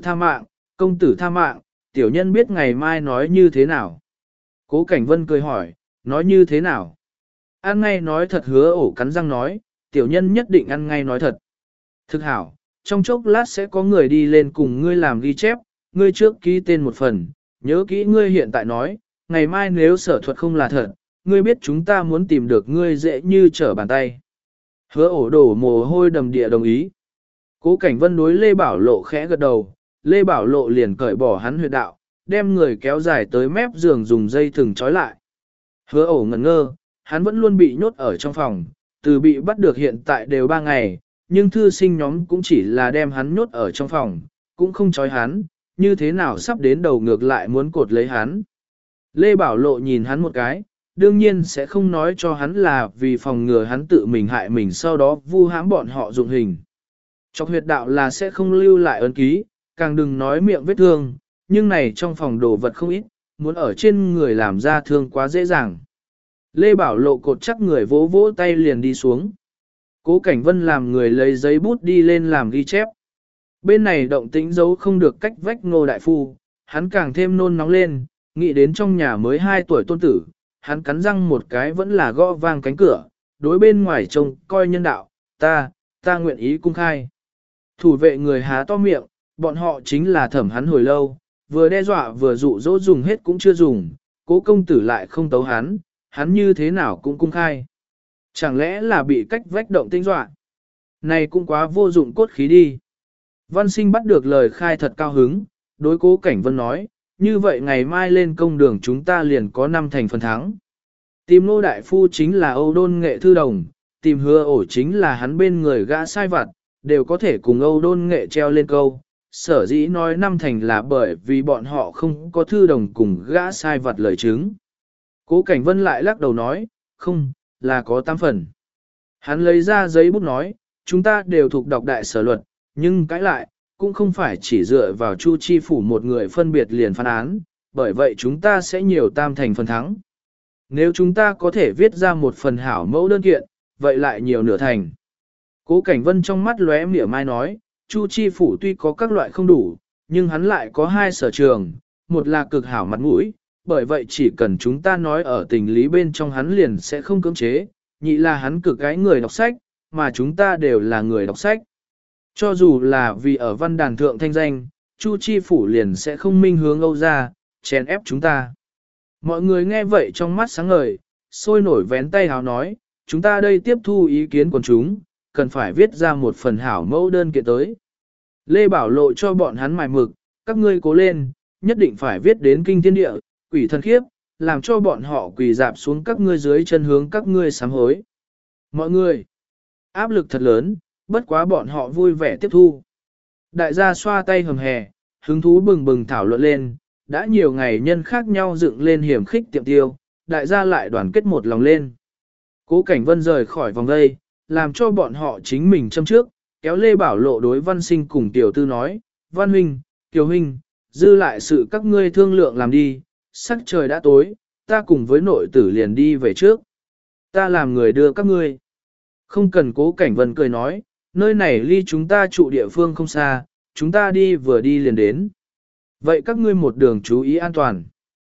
tha mạng, tiểu nhân biết ngày mai nói như thế nào. Cố Cảnh Vân cười hỏi, nói như thế nào? Ăn ngay nói thật. Hứa Ổ cắn răng nói, tiểu nhân nhất định ăn ngay nói thật. Thực hảo, trong chốc lát sẽ có người đi lên cùng ngươi làm ghi chép, ngươi trước ký tên một phần, nhớ kỹ ngươi hiện tại nói, ngày mai nếu sở thuật không là thật, ngươi biết chúng ta muốn tìm được ngươi dễ như trở bàn tay. Hứa Ổ đổ mồ hôi đầm địa đồng ý. Cố Cảnh Vân đối Lê Bảo Lộ khẽ gật đầu, Lê Bảo Lộ liền cởi bỏ hắn huyệt đạo, đem người kéo dài tới mép giường dùng dây thừng trói lại. Hứa Ổ ngẩn ngơ, hắn vẫn luôn bị nhốt ở trong phòng, từ bị bắt được hiện tại đều 3 ngày, nhưng thư sinh nhóm cũng chỉ là đem hắn nhốt ở trong phòng, cũng không trói hắn, như thế nào sắp đến đầu ngược lại muốn cột lấy hắn. Lê Bảo Lộ nhìn hắn một cái, đương nhiên sẽ không nói cho hắn là vì phòng ngừa hắn tự mình hại mình sau đó vu hãm bọn họ dụng hình. Chọc huyệt đạo là sẽ không lưu lại ấn ký, càng đừng nói miệng vết thương, nhưng này trong phòng đồ vật không ít, muốn ở trên người làm ra thương quá dễ dàng. Lê Bảo Lộ cột chắc người vỗ vỗ tay liền đi xuống. Cố Cảnh Vân làm người lấy giấy bút đi lên làm ghi chép. Bên này động tĩnh giấu không được cách vách Ngô đại phu, hắn càng thêm nôn nóng lên, nghĩ đến trong nhà mới 2 tuổi tôn tử, hắn cắn răng một cái vẫn là gõ vang cánh cửa, đối bên ngoài trông coi nhân đạo, ta nguyện ý cung khai. Thủ vệ người há to miệng, bọn họ chính là thẩm hắn hồi lâu, vừa đe dọa vừa dụ dỗ dùng hết cũng chưa dùng, Cố công tử lại không tấu hắn như thế nào cũng cung khai. Chẳng lẽ là bị cách vách động tinh dọa? Này cũng quá vô dụng cốt khí đi. Văn Sinh bắt được lời khai thật cao hứng, đối Cố Cảnh Vân nói, như vậy ngày mai lên công đường chúng ta liền có 5 thành phần thắng. Tìm Ngô đại phu chính là Âu Đôn Nghệ thư đồng, tìm Hứa Ổ chính là hắn bên người gã sai vặt, đều có thể cùng Âu Đôn Nghệ treo lên câu. Sở dĩ nói 5 thành là bởi vì bọn họ không có thư đồng cùng gã sai vặt lời chứng. Cố Cảnh Vân lại lắc đầu nói, không, là có 8 phần. Hắn lấy ra giấy bút nói, chúng ta đều thuộc đọc đại sở luật, nhưng cãi lại, cũng không phải chỉ dựa vào Chu Chi Phủ một người phân biệt liền phán án, bởi vậy chúng ta sẽ nhiều tam thành phần thắng. Nếu chúng ta có thể viết ra một phần hảo mẫu đơn kiện, vậy lại nhiều nửa thành. Cố Cảnh Vân trong mắt lóe mỉa mai nói, Chu Chi Phủ tuy có các loại không đủ, nhưng hắn lại có hai sở trường, một là cực hảo mặt mũi, bởi vậy chỉ cần chúng ta nói ở tình lý bên trong hắn liền sẽ không cưỡng chế, nhị là hắn cực gái người đọc sách, mà chúng ta đều là người đọc sách. Cho dù là vì ở văn đàn thượng thanh danh, Chu Chi Phủ liền sẽ không minh hướng Âu ra, chèn ép chúng ta. Mọi người nghe vậy trong mắt sáng ngời, sôi nổi vén tay hào nói, chúng ta đây tiếp thu ý kiến của chúng, cần phải viết ra một phần hảo mẫu đơn kiện tới. Lê Bảo Lộ cho bọn hắn mài mực, các ngươi cố lên, nhất định phải viết đến kinh thiên địa, quỷ thần khiếp, làm cho bọn họ quỳ dạp xuống các ngươi dưới chân hướng các ngươi sám hối. Mọi người, áp lực thật lớn, bất quá bọn họ vui vẻ tiếp thu. Đại gia xoa tay hầm hè, hứng thú bừng bừng thảo luận lên, đã nhiều ngày nhân khác nhau dựng lên hiểm khích tiệm tiêu, đại gia lại đoàn kết một lòng lên. Cố Cảnh Vân rời khỏi vòng đây, làm cho bọn họ chính mình châm trước, kéo Lê Bảo Lộ đối Văn Sinh cùng Tiểu Tư nói, Văn Huynh, Tiểu Huynh, dư lại sự các ngươi thương lượng làm đi, sắc trời đã tối, ta cùng với nội tử liền đi về trước. Ta làm người đưa các ngươi. Không cần Cố Cảnh Vân cười nói, nơi này ly chúng ta trụ địa phương không xa, chúng ta đi vừa đi liền đến. Vậy các ngươi một đường chú ý an toàn.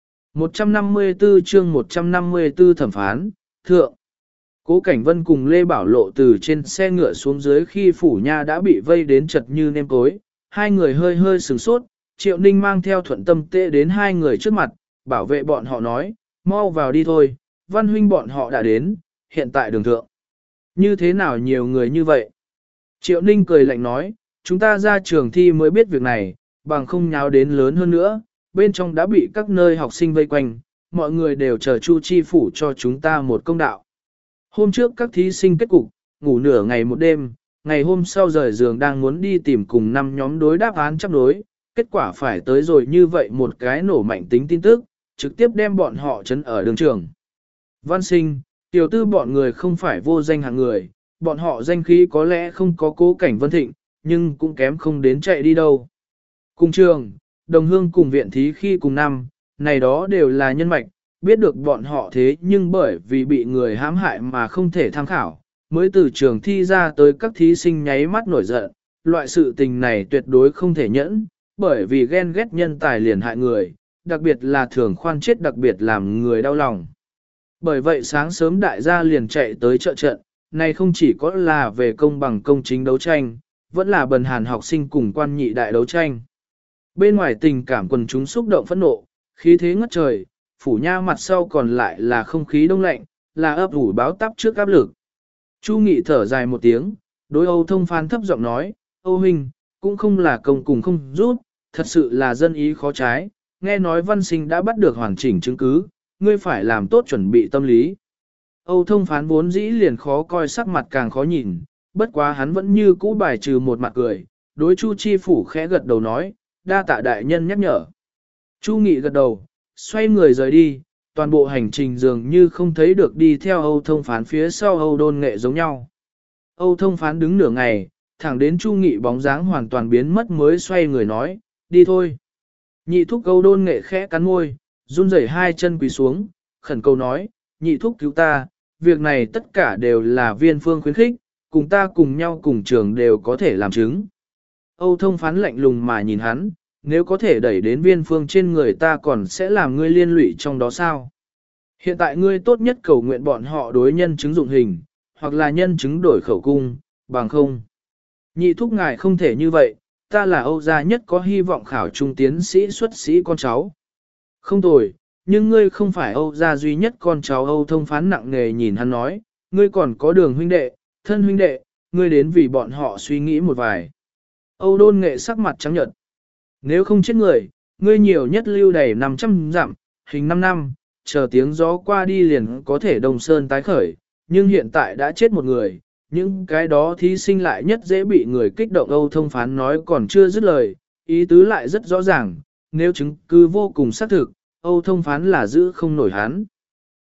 154 chương 154 thẩm phán, thượng. Cố Cảnh Vân cùng Lê Bảo Lộ từ trên xe ngựa xuống dưới khi phủ nha đã bị vây đến chật như nêm tối, hai người hơi hơi sửng sốt, Triệu Ninh mang theo Thuận Tâm tệ đến hai người trước mặt, bảo vệ bọn họ nói, mau vào đi thôi, Văn Huynh bọn họ đã đến, hiện tại đường thượng. Như thế nào nhiều người như vậy? Triệu Ninh cười lạnh nói, chúng ta ra trường thi mới biết việc này, bằng không nháo đến lớn hơn nữa, bên trong đã bị các nơi học sinh vây quanh, mọi người đều chờ Chu Chi Phủ cho chúng ta một công đạo. Hôm trước các thí sinh kết cục, ngủ nửa ngày một đêm, ngày hôm sau rời giường đang muốn đi tìm cùng 5 nhóm đối đáp án chấp đối, kết quả phải tới rồi như vậy một cái nổ mạnh tính tin tức, trực tiếp đem bọn họ chấn ở đường trường. Văn Sinh, Tiểu Tư bọn người không phải vô danh hạng người, bọn họ danh khí có lẽ không có Cố Cảnh Vân thịnh, nhưng cũng kém không đến chạy đi đâu. Cùng trường, đồng hương cùng viện thí khi cùng năm, này đó đều là nhân mạch, biết được bọn họ thế nhưng bởi vì bị người hãm hại mà không thể tham khảo, mới từ trường thi ra tới các thí sinh nháy mắt nổi giận, loại sự tình này tuyệt đối không thể nhẫn, bởi vì ghen ghét nhân tài liền hại người, đặc biệt là thường khoan chết đặc biệt làm người đau lòng. Bởi vậy sáng sớm đại gia liền chạy tới trợ trận, này không chỉ có là về công bằng công chính đấu tranh, vẫn là bần hàn học sinh cùng quan nhị đại đấu tranh. Bên ngoài tình cảm quần chúng xúc động phẫn nộ, khí thế ngất trời, phủ nha mặt sau còn lại là không khí đông lạnh, là ấp ủ báo táp trước áp lực. Chu Nghị thở dài một tiếng, đối Âu Thông Phán thấp giọng nói, Âu Huynh, cũng không là công cùng không rút, thật sự là dân ý khó trái, nghe nói Văn Sinh đã bắt được hoàn chỉnh chứng cứ, ngươi phải làm tốt chuẩn bị tâm lý. Âu Thông Phán vốn dĩ liền khó coi sắc mặt càng khó nhìn, bất quá hắn vẫn như cũ bài trừ một mặt cười, đối Chu Chi Phủ khẽ gật đầu nói, đa tạ đại nhân nhắc nhở. Chu Nghị gật đầu, xoay người rời đi, toàn bộ hành trình dường như không thấy được đi theo Âu Thông Phán phía sau Âu Đôn Nghệ giống nhau. Âu Thông Phán đứng nửa ngày, thẳng đến Chu Nghị bóng dáng hoàn toàn biến mất mới xoay người nói, đi thôi. Nhị thúc Âu Đôn Nghệ khẽ cắn môi, run rẩy hai chân quỳ xuống, khẩn cầu nói, nhị thúc cứu ta, việc này tất cả đều là Viên Phương khuyến khích, cùng ta cùng nhau cùng trường đều có thể làm chứng. Âu Thông Phán lạnh lùng mà nhìn hắn, nếu có thể đẩy đến Viên Phương trên người ta còn sẽ làm ngươi liên lụy trong đó sao? Hiện tại ngươi tốt nhất cầu nguyện bọn họ đối nhân chứng dụng hình, hoặc là nhân chứng đổi khẩu cung, bằng không. Nhị thúc ngài không thể như vậy, ta là Âu gia nhất có hy vọng khảo trung tiến sĩ xuất sĩ con cháu. Không tồi, nhưng ngươi không phải Âu gia duy nhất con cháu. Âu Thông Phán nặng nề nhìn hắn nói, ngươi còn có Đường huynh đệ, Thân huynh đệ, ngươi đến vì bọn họ suy nghĩ một vài. Âu Đôn Nghệ sắc mặt trắng nhợt. Nếu không chết người, ngươi nhiều nhất lưu đầy 500 dặm, hình 5 năm, chờ tiếng gió qua đi liền có thể Đông Sơn tái khởi, nhưng hiện tại đã chết một người, những cái đó thí sinh lại nhất dễ bị người kích động. Âu Thông Phán nói còn chưa dứt lời, ý tứ lại rất rõ ràng, nếu chứng cứ vô cùng xác thực, Âu Thông Phán là giữ không nổi hắn.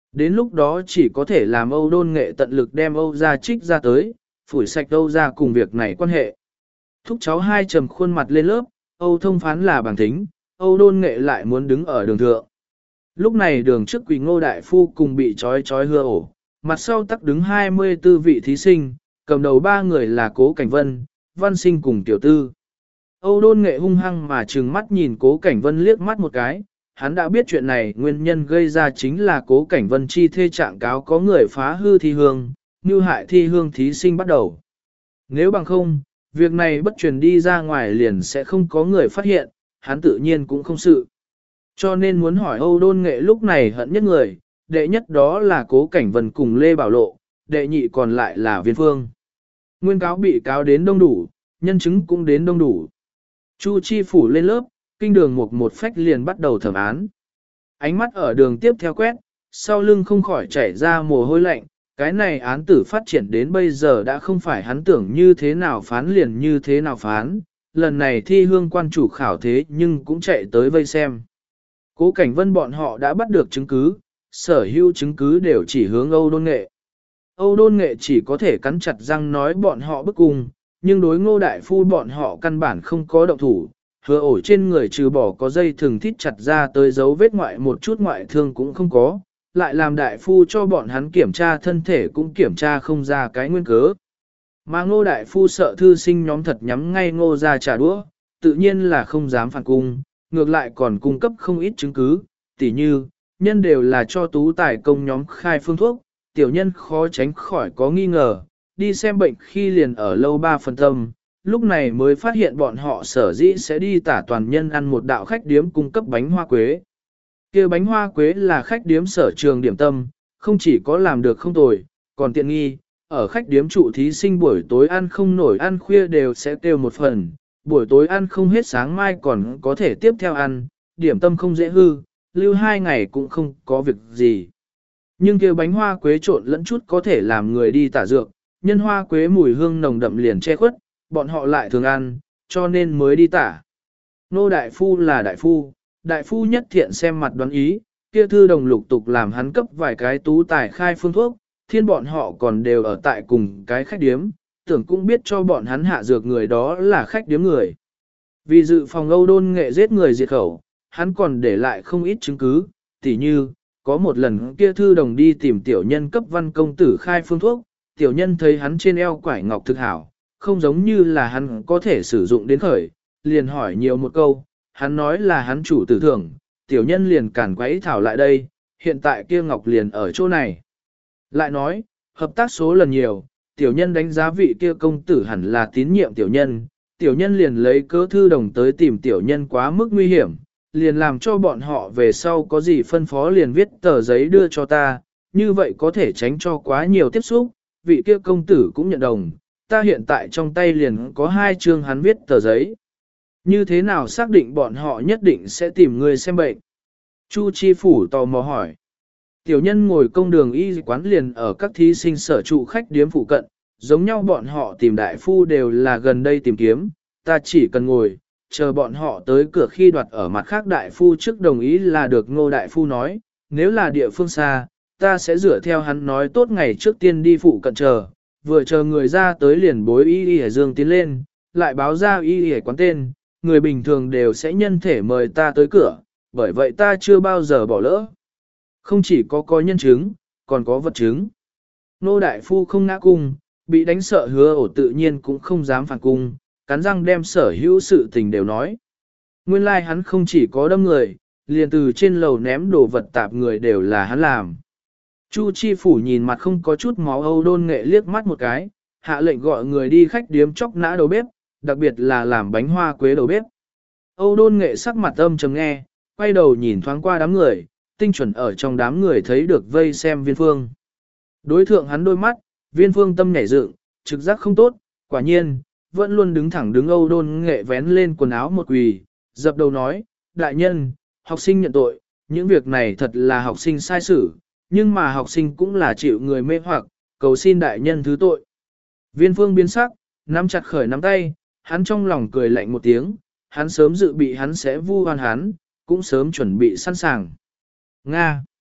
Đến lúc đó chỉ có thể làm Âu Đôn Nghệ tận lực đem Âu gia trích ra tới, phủi sạch Âu gia cùng việc này quan hệ. Thúc cháu hai trầm khuôn mặt lên lớp, Âu Thông Phán là bằng thính, Âu Đôn Nghệ lại muốn đứng ở đường thượng. Lúc này đường trước quỳ Ngô Đại Phu cùng bị trói hưa ổ, mặt sau tắc đứng 24 vị thí sinh, cầm đầu ba người là Cố Cảnh Vân, Văn Sinh cùng Tiểu Tư. Âu Đôn Nghệ hung hăng mà trừng mắt nhìn Cố Cảnh Vân liếc mắt một cái, hắn đã biết chuyện này nguyên nhân gây ra chính là Cố Cảnh Vân chi thê trạng cáo có người phá hư thi hương, như hại thi hương thí sinh bắt đầu. Nếu bằng không, việc này bất truyền đi ra ngoài liền sẽ không có người phát hiện, hắn tự nhiên cũng không sự. Cho nên muốn hỏi Âu Đôn Nghệ lúc này hận nhất người, đệ nhất đó là Cố Cảnh Vân cùng Lê Bảo Lộ, đệ nhị còn lại là Viên Phương. Nguyên cáo bị cáo đến đông đủ, nhân chứng cũng đến đông đủ. Chu Chi Phủ lên lớp, kinh đường một phách liền bắt đầu thẩm án. Ánh mắt ở đường tiếp theo quét, sau lưng không khỏi chảy ra mồ hôi lạnh, cái này án tử phát triển đến bây giờ đã không phải hắn tưởng như thế nào phán liền như thế nào phán, lần này thi hương quan chủ khảo thế nhưng cũng chạy tới vây xem. Cố Cảnh Vân bọn họ đã bắt được chứng cứ, sở hữu chứng cứ đều chỉ hướng Âu Đôn Nghệ. Âu Đôn Nghệ chỉ có thể cắn chặt răng nói bọn họ bức cung, nhưng đối Ngô Đại Phu bọn họ căn bản không có động thủ, hứa ổ trên người trừ bỏ có dây thừng thít chặt ra tới dấu vết ngoại một chút ngoại thương cũng không có, lại làm Đại Phu cho bọn hắn kiểm tra thân thể cũng kiểm tra không ra cái nguyên cớ. Mà Ngô Đại Phu sợ thư sinh nhóm thật nhắm ngay Ngô ra trả đũa, tự nhiên là không dám phản cung, ngược lại còn cung cấp không ít chứng cứ, tỉ như, nhân đều là cho tú tài công nhóm khai phương thuốc, tiểu nhân khó tránh khỏi có nghi ngờ, đi xem bệnh khi liền ở lâu 3 phần tâm, lúc này mới phát hiện bọn họ sở dĩ sẽ đi tả toàn nhân ăn một đạo khách điếm cung cấp bánh hoa quế. Kia bánh hoa quế là khách điếm sở trường điểm tâm, không chỉ có làm được không tồi, còn tiện nghi, ở khách điếm trụ thí sinh buổi tối ăn không nổi ăn khuya đều sẽ kêu một phần, buổi tối ăn không hết sáng mai còn có thể tiếp theo ăn, điểm tâm không dễ hư, lưu 2 ngày cũng không có việc gì. Nhưng kia bánh hoa quế trộn lẫn chút có thể làm người đi tả dược, nhân hoa quế mùi hương nồng đậm liền che khuất, bọn họ lại thường ăn, cho nên mới đi tả. Nô Đại Phu là Đại Phu nhất thiện xem mặt đoán ý, kia thư đồng lục tục làm hắn cấp vài cái tú tài khai phương thuốc, thiên bọn họ còn đều ở tại cùng cái khách điếm, tưởng cũng biết cho bọn hắn hạ dược người đó là khách điếm người. Vì dự phòng Âu Đôn Nghệ giết người diệt khẩu, hắn còn để lại không ít chứng cứ, tỉ như, có một lần kia thư đồng đi tìm tiểu nhân cấp văn công tử khai phương thuốc, tiểu nhân thấy hắn trên eo quải ngọc thực hảo, không giống như là hắn có thể sử dụng đến khởi, liền hỏi nhiều một câu, hắn nói là hắn chủ tử thưởng, tiểu nhân liền cản quấy thảo lại đây, hiện tại kia ngọc liền ở chỗ này. Lại nói, hợp tác số lần nhiều, tiểu nhân đánh giá vị kia công tử hẳn là tín nhiệm tiểu nhân liền lấy cớ thư đồng tới tìm tiểu nhân quá mức nguy hiểm, liền làm cho bọn họ về sau có gì phân phó liền viết tờ giấy đưa cho ta, như vậy có thể tránh cho quá nhiều tiếp xúc, vị kia công tử cũng nhận đồng, ta hiện tại trong tay liền có 2 chương hắn viết tờ giấy. Như thế nào xác định bọn họ nhất định sẽ tìm người xem bệnh? Chu Chi Phủ tò mò hỏi. Tiểu nhân ngồi công đường y quán liền ở các thí sinh sở trụ khách điếm phụ cận, giống nhau bọn họ tìm đại phu đều là gần đây tìm kiếm, ta chỉ cần ngồi, chờ bọn họ tới cửa khi đoạt ở mặt khác đại phu trước đồng ý là được Ngô đại phu nói, nếu là địa phương xa, ta sẽ dựa theo hắn nói tốt ngày trước tiên đi phụ cận chờ, vừa chờ người ra tới liền bối y y dương tiến lên, lại báo ra y y quán tên, người bình thường đều sẽ nhân thể mời ta tới cửa, bởi vậy ta chưa bao giờ bỏ lỡ. Không chỉ có nhân chứng, còn có vật chứng. Nô đại phu không ngã cung, bị đánh sợ hứa ổ tự nhiên cũng không dám phản cung, cắn răng đem sở hữu sự tình đều nói. Nguyên lai hắn không chỉ có đâm người, liền từ trên lầu ném đồ vật tạp người đều là hắn làm. Chu Chi Phủ nhìn mặt không có chút máu Âu Đôn Nghệ liếc mắt một cái, hạ lệnh gọi người đi khách điếm chóc nã đầu bếp, đặc biệt là làm bánh hoa quế đầu bếp. Âu Đôn Nghệ sắc mặt âm trầm nghe, quay đầu nhìn thoáng qua đám người, tinh chuẩn ở trong đám người thấy được vây xem Viên Phương. Đối thượng hắn đôi mắt, Viên Phương tâm nhảy dựng, trực giác không tốt, quả nhiên, vẫn luôn đứng thẳng đứng Âu Đôn Nghệ vén lên quần áo một quỳ, dập đầu nói, đại nhân, học sinh nhận tội, những việc này thật là học sinh sai xử, nhưng mà học sinh cũng là chịu người mê hoặc, cầu xin đại nhân thứ tội. Viên Phương biến sắc, nắm chặt khởi nắm tay, hắn trong lòng cười lạnh một tiếng, hắn sớm dự bị hắn sẽ vu oan hắn, cũng sớm chuẩn bị sẵn sàng. Nga!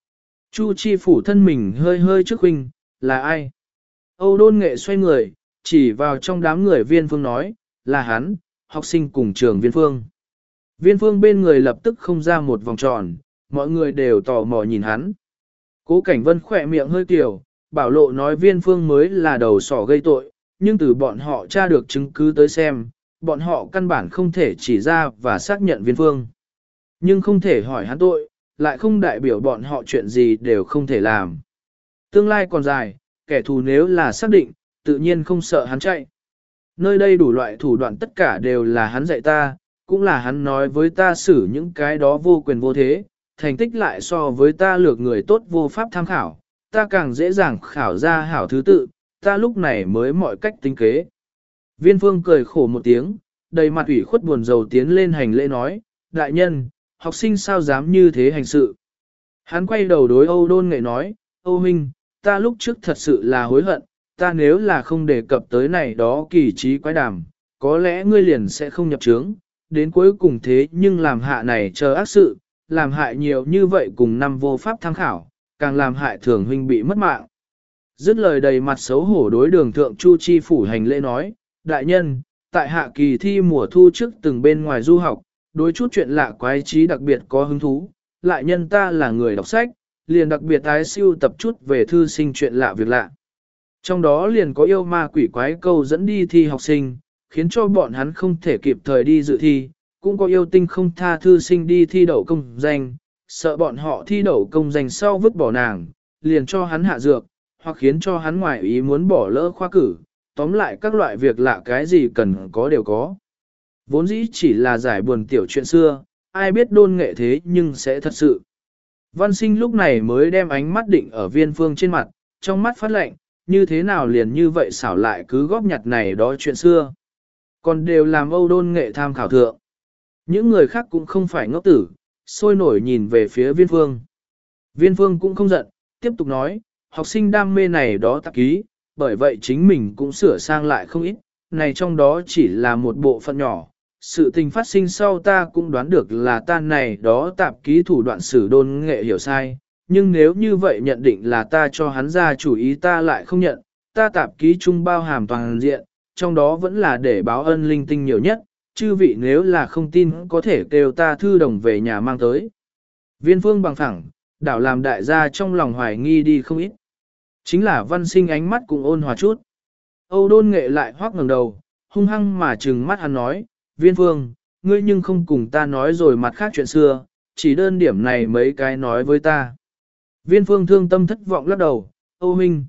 Chu Chi Phủ thân mình hơi hơi trước huynh, là ai? Âu Đôn Nghệ xoay người, chỉ vào trong đám người Viên Phương nói, là hắn, học sinh cùng trường Viên Phương. Viên Phương bên người lập tức không ra một vòng tròn, mọi người đều tò mò nhìn hắn. Cố Cảnh Vân khỏe miệng hơi kiểu, bảo lộ nói Viên Phương mới là đầu sỏ gây tội, nhưng từ bọn họ tra được chứng cứ tới xem, bọn họ căn bản không thể chỉ ra và xác nhận Viên Phương. Nhưng không thể hỏi hắn tội, lại không đại biểu bọn họ chuyện gì đều không thể làm. Tương lai còn dài, kẻ thù nếu là xác định, tự nhiên không sợ hắn chạy. Nơi đây đủ loại thủ đoạn tất cả đều là hắn dạy ta, cũng là hắn nói với ta xử những cái đó vô quyền vô thế, thành tích lại so với ta lược người tốt vô pháp tham khảo, ta càng dễ dàng khảo ra hảo thứ tự, ta lúc này mới mọi cách tính kế. Viên Phương cười khổ một tiếng, đầy mặt ủy khuất buồn rầu tiến lên hành lễ nói, đại nhân, học sinh sao dám như thế hành sự. Hắn quay đầu đối Âu Đôn Nghệ nói, Âu Minh, ta lúc trước thật sự là hối hận, ta nếu là không đề cập tới này đó kỳ trí quái đàm, có lẽ ngươi liền sẽ không nhập trướng, đến cuối cùng thế nhưng làm hạ này chờ ác sự, làm hại nhiều như vậy cùng năm vô pháp tham khảo, càng làm hại thường huynh bị mất mạng. Dứt lời đầy mặt xấu hổ đối đường thượng Chu Chi Phủ hành lễ nói, đại nhân, tại hạ kỳ thi mùa thu trước từng bên ngoài du học, đối chút chuyện lạ quái trí đặc biệt có hứng thú, lại nhân ta là người đọc sách, liền đặc biệt tái siêu tập chút về thư sinh chuyện lạ việc lạ. Trong đó liền có yêu ma quỷ quái câu dẫn đi thi học sinh, khiến cho bọn hắn không thể kịp thời đi dự thi, cũng có yêu tinh không tha thư sinh đi thi đậu công danh, sợ bọn họ thi đậu công danh sau vứt bỏ nàng, liền cho hắn hạ dược, hoặc khiến cho hắn ngoại ý muốn bỏ lỡ khoa cử, tóm lại các loại việc lạ cái gì cần có đều có. Vốn dĩ chỉ là giải buồn tiểu chuyện xưa, ai biết Đôn Nghệ thế nhưng sẽ thật sự. Văn Sinh lúc này mới đem ánh mắt định ở Viên Phương trên mặt, trong mắt phát lệnh, như thế nào liền như vậy xảo lại cứ góp nhặt này đó chuyện xưa. Còn đều làm Âu Đôn Nghệ tham khảo thượng. Những người khác cũng không phải ngốc tử, sôi nổi nhìn về phía Viên Phương. Viên Phương cũng không giận, tiếp tục nói, học sinh đam mê này đó tạp ký, bởi vậy chính mình cũng sửa sang lại không ít, này trong đó chỉ là một bộ phận nhỏ. Sự tình phát sinh sau ta cũng đoán được là ta này đó tạp ký thủ đoạn xử Đôn Nghệ hiểu sai, nhưng nếu như vậy nhận định là ta cho hắn ra chủ ý ta lại không nhận, ta tạp ký chung bao hàm toàn diện, trong đó vẫn là để báo ân linh tinh nhiều nhất, chư vị nếu là không tin có thể kêu ta thư đồng về nhà mang tới. Viên Phương bằng phẳng, đảo làm đại gia trong lòng hoài nghi đi không ít. Chính là Văn Sinh ánh mắt cũng ôn hòa chút. Âu Đôn Nghệ lại hoác ngẩng đầu, hung hăng mà trừng mắt hắn nói, Viên Phương, ngươi nhưng không cùng ta nói rồi mặt khác chuyện xưa, chỉ đơn điểm này mấy cái nói với ta. Viên Phương thương tâm thất vọng lắc đầu, Âu Minh,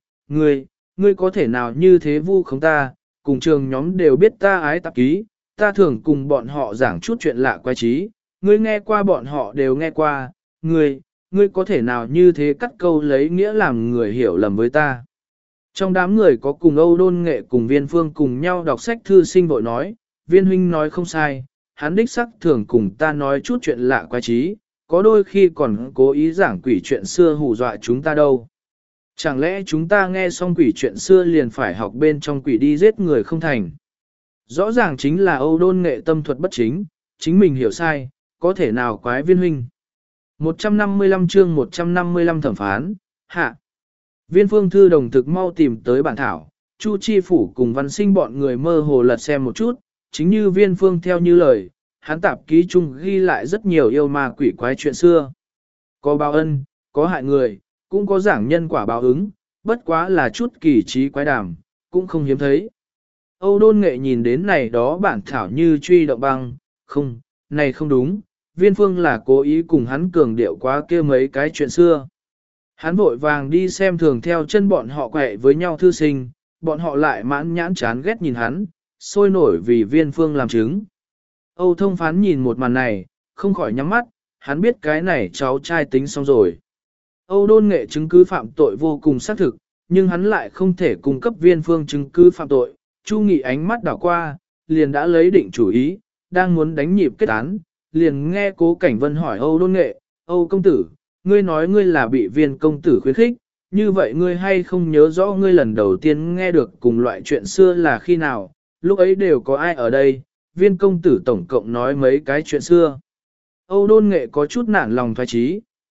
ngươi có thể nào như thế vu khống ta, cùng trường nhóm đều biết ta ái tạp ký, ta thường cùng bọn họ giảng chút chuyện lạ quái trí, ngươi nghe qua bọn họ đều nghe qua, ngươi có thể nào như thế cắt câu lấy nghĩa làm người hiểu lầm với ta. Trong đám người có cùng Âu Đôn Nghệ cùng Viên Phương cùng nhau đọc sách thư sinh vội nói, Viên huynh nói không sai, hắn đích sắc thường cùng ta nói chút chuyện lạ quái trí, có đôi khi còn cố ý giảng quỷ chuyện xưa hù dọa chúng ta đâu. Chẳng lẽ chúng ta nghe xong quỷ chuyện xưa liền phải học bên trong quỷ đi giết người không thành. Rõ ràng chính là Âu Đôn Nghệ tâm thuật bất chính, chính mình hiểu sai, có thể nào quái Viên huynh. 155 chương 155 thẩm phán, hạ. Viên Phương thư đồng thực mau tìm tới bản thảo, Chu Chi Phủ cùng Văn Sinh bọn người mơ hồ lật xem một chút, chính như Viên Phương theo như lời, hắn tạp ký chung ghi lại rất nhiều yêu ma quỷ quái chuyện xưa. Có báo ân, có hại người, cũng có giảng nhân quả báo ứng, bất quá là chút kỳ trí quái đàm, cũng không hiếm thấy. Âu Đôn Nghệ nhìn đến này đó bản thảo như truy động băng, không, này không đúng, Viên Phương là cố ý cùng hắn cường điệu quá kia mấy cái chuyện xưa. Hắn vội vàng đi xem thường theo chân bọn họ quẹ với nhau thư sinh, bọn họ lại mãn nhãn chán ghét nhìn hắn, sôi nổi vì Viên Phương làm chứng. Âu Thông Phán nhìn một màn này, không khỏi nhắm mắt, hắn biết cái này cháu trai tính xong rồi. Âu Đôn Nghệ chứng cứ phạm tội vô cùng xác thực, nhưng hắn lại không thể cung cấp Viên Phương chứng cứ phạm tội. Chu Nghị ánh mắt đảo qua, liền đã lấy định chủ ý, đang muốn đánh nhịp kết án, liền nghe Cố Cảnh Vân hỏi Âu Đôn Nghệ, Âu công tử, ngươi nói ngươi là bị Viên công tử khuyến khích, như vậy ngươi hay không nhớ rõ ngươi lần đầu tiên nghe được cùng loại chuyện xưa là khi nào, lúc ấy đều có ai ở đây, Viên công tử tổng cộng nói mấy cái chuyện xưa. Âu Đôn Nghệ có chút nản lòng thoái trí,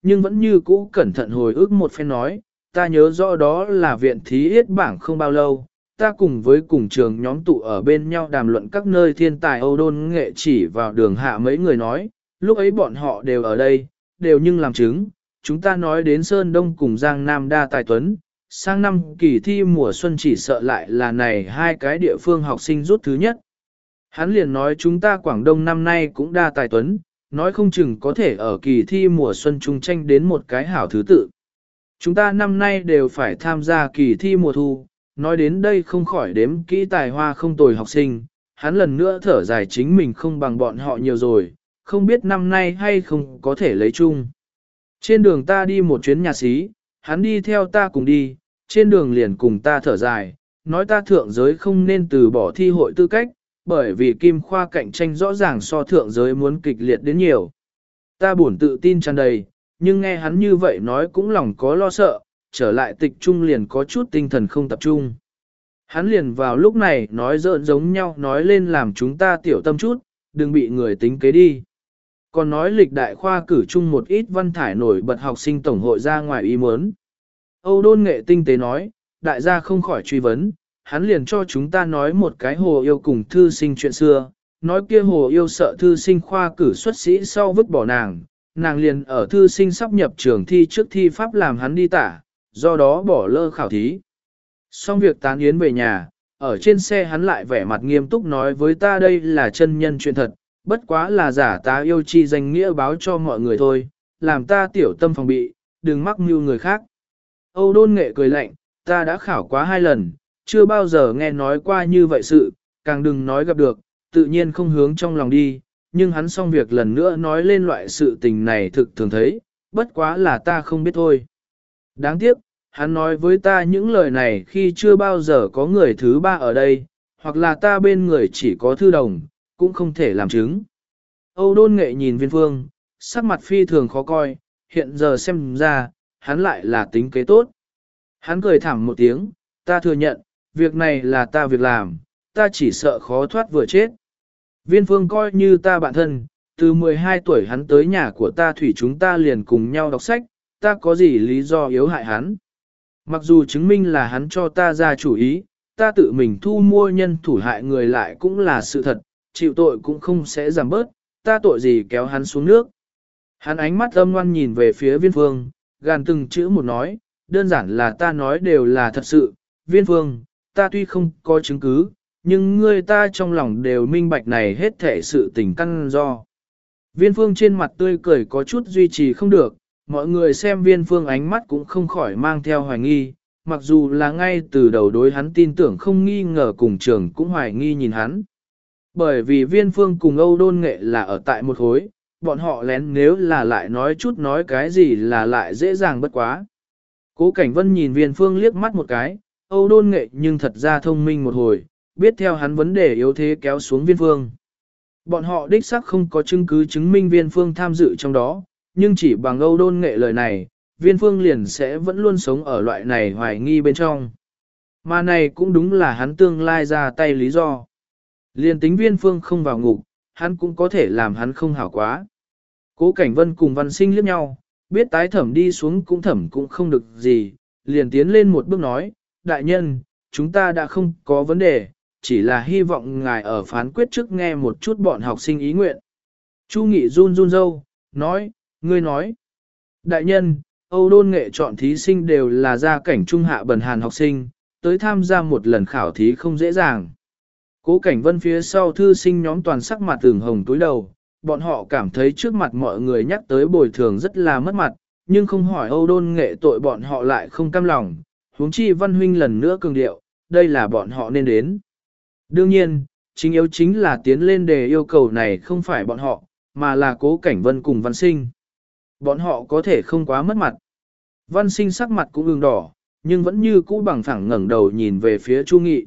nhưng vẫn như cũ cẩn thận hồi ức một phen nói, ta nhớ rõ đó là viện thí yết bảng không bao lâu, ta cùng với cùng trường nhóm tụ ở bên nhau đàm luận các nơi thiên tài Âu Đôn Nghệ chỉ vào đường hạ mấy người nói, lúc ấy bọn họ đều ở đây, đều nhưng làm chứng, chúng ta nói đến Sơn Đông cùng Giang Nam đa tài tuấn, sang năm kỳ thi mùa xuân chỉ sợ lại là này hai cái địa phương học sinh rút thứ nhất. Hắn liền nói chúng ta Quảng Đông năm nay cũng đa tài tuấn, nói không chừng có thể ở kỳ thi mùa xuân chung tranh đến một cái hảo thứ tự. Chúng ta năm nay đều phải tham gia kỳ thi mùa thu, nói đến đây không khỏi đếm kỹ tài hoa không tồi học sinh, hắn lần nữa thở dài chính mình không bằng bọn họ nhiều rồi, không biết năm nay hay không có thể lấy chung. Trên đường ta đi một chuyến nhà xí, hắn đi theo ta cùng đi, trên đường liền cùng ta thở dài, nói ta thượng giới không nên từ bỏ thi hội tư cách, bởi vì kim khoa cạnh tranh rõ ràng so thượng giới muốn kịch liệt đến nhiều. Ta buồn tự tin tràn đầy, nhưng nghe hắn như vậy nói cũng lòng có lo sợ, trở lại tịch trung liền có chút tinh thần không tập trung. Hắn liền vào lúc này nói giỡn giống nhau nói lên làm chúng ta tiểu tâm chút, đừng bị người tính kế đi. Còn nói lịch đại khoa cử chung một ít văn thải nổi bật học sinh tổng hội ra ngoài ý muốn. Âu Đôn Nghệ tinh tế nói, đại gia không khỏi truy vấn, hắn liền cho chúng ta nói một cái hồ yêu cùng thư sinh chuyện xưa, nói kia hồ yêu sợ thư sinh khoa cử xuất sĩ sau vứt bỏ nàng, nàng liền ở thư sinh sắp nhập trường thi trước thi pháp làm hắn đi tả, do đó bỏ lơ khảo thí. Xong việc tán yến về nhà, ở trên xe hắn lại vẻ mặt nghiêm túc nói với ta đây là chân nhân chuyện thật, bất quá là giả tá yêu chi danh nghĩa báo cho mọi người thôi, làm ta tiểu tâm phòng bị, đừng mắc mưu người khác. Âu Đôn Nghệ cười lạnh, ta đã khảo quá 2 lần, chưa bao giờ nghe nói qua như vậy sự, càng đừng nói gặp được, tự nhiên không hướng trong lòng đi, nhưng hắn xong việc lần nữa nói lên loại sự tình này thực thường thấy, bất quá là ta không biết thôi. Đáng tiếc, hắn nói với ta những lời này khi chưa bao giờ có người thứ ba ở đây, hoặc là ta bên người chỉ có thư đồng, cũng không thể làm chứng. Âu Đôn Nghệ nhìn Viên Phương, sắc mặt phi thường khó coi, hiện giờ xem ra, hắn lại là tính kế tốt. Hắn cười thảm một tiếng, ta thừa nhận, việc này là ta việc làm, ta chỉ sợ khó thoát vừa chết. Viên Phương coi như ta bạn thân, từ 12 tuổi hắn tới nhà của ta thủy chúng ta liền cùng nhau đọc sách, ta có gì lý do yếu hại hắn. Mặc dù chứng minh là hắn cho ta ra chủ ý, ta tự mình thu mua nhân thủ hại người lại cũng là sự thật, chịu tội cũng không sẽ giảm bớt, ta tội gì kéo hắn xuống nước. Hắn ánh mắt âm ngoan nhìn về phía Viên Phương, gàn từng chữ một nói, đơn giản là ta nói đều là thật sự, Viên Phương, ta tuy không có chứng cứ, nhưng ngươi ta trong lòng đều minh bạch này hết thể sự tình căn do. Viên Phương trên mặt tươi cười có chút duy trì không được, mọi người xem Viên Phương ánh mắt cũng không khỏi mang theo hoài nghi, mặc dù là ngay từ đầu đối hắn tin tưởng không nghi ngờ cùng trường cũng hoài nghi nhìn hắn. Bởi vì Viên Phương cùng Âu Đôn Nghệ là ở tại một khối, bọn họ lén nếu là lại nói chút nói cái gì là lại dễ dàng bất quá. Cố Cảnh Vân nhìn Viên Phương liếc mắt một cái, Âu Đôn Nghệ nhưng thật ra thông minh một hồi, biết theo hắn vấn đề yếu thế kéo xuống Viên Phương. Bọn họ đích xác không có chứng cứ chứng minh Viên Phương tham dự trong đó, nhưng chỉ bằng Âu Đôn Nghệ lời này, Viên Phương liền sẽ vẫn luôn sống ở loại này hoài nghi bên trong. Mà này cũng đúng là hắn tương lai ra tay lý do. Liền tính Viên Phương không vào ngục, hắn cũng có thể làm hắn không hảo quá. Cố Cảnh Vân cùng Văn Sinh liếc nhau, biết tái thẩm đi xuống cũng thẩm cũng không được gì, liền tiến lên một bước nói, đại nhân, chúng ta đã không có vấn đề, chỉ là hy vọng ngài ở phán quyết trước nghe một chút bọn học sinh ý nguyện. Chu Nghị run run râu, nói, ngươi nói. Đại nhân, Âu Đôn Nghệ chọn thí sinh đều là gia cảnh trung hạ bần hàn học sinh, tới tham gia một lần khảo thí không dễ dàng. Cố Cảnh Vân phía sau thư sinh nhóm toàn sắc mặt ửng hồng túi đầu, bọn họ cảm thấy trước mặt mọi người nhắc tới bồi thường rất là mất mặt, nhưng không hỏi Âu Đôn Nghệ tội bọn họ lại không cam lòng, huống chi Văn Huynh lần nữa cường điệu, đây là bọn họ nên đến. Đương nhiên, chính yếu chính là tiến lên đề yêu cầu này không phải bọn họ, mà là Cố Cảnh Vân cùng Văn Sinh. Bọn họ có thể không quá mất mặt. Văn Sinh sắc mặt cũng ửng đỏ, nhưng vẫn như cũ bằng phẳng ngẩng đầu nhìn về phía Chu Nghị.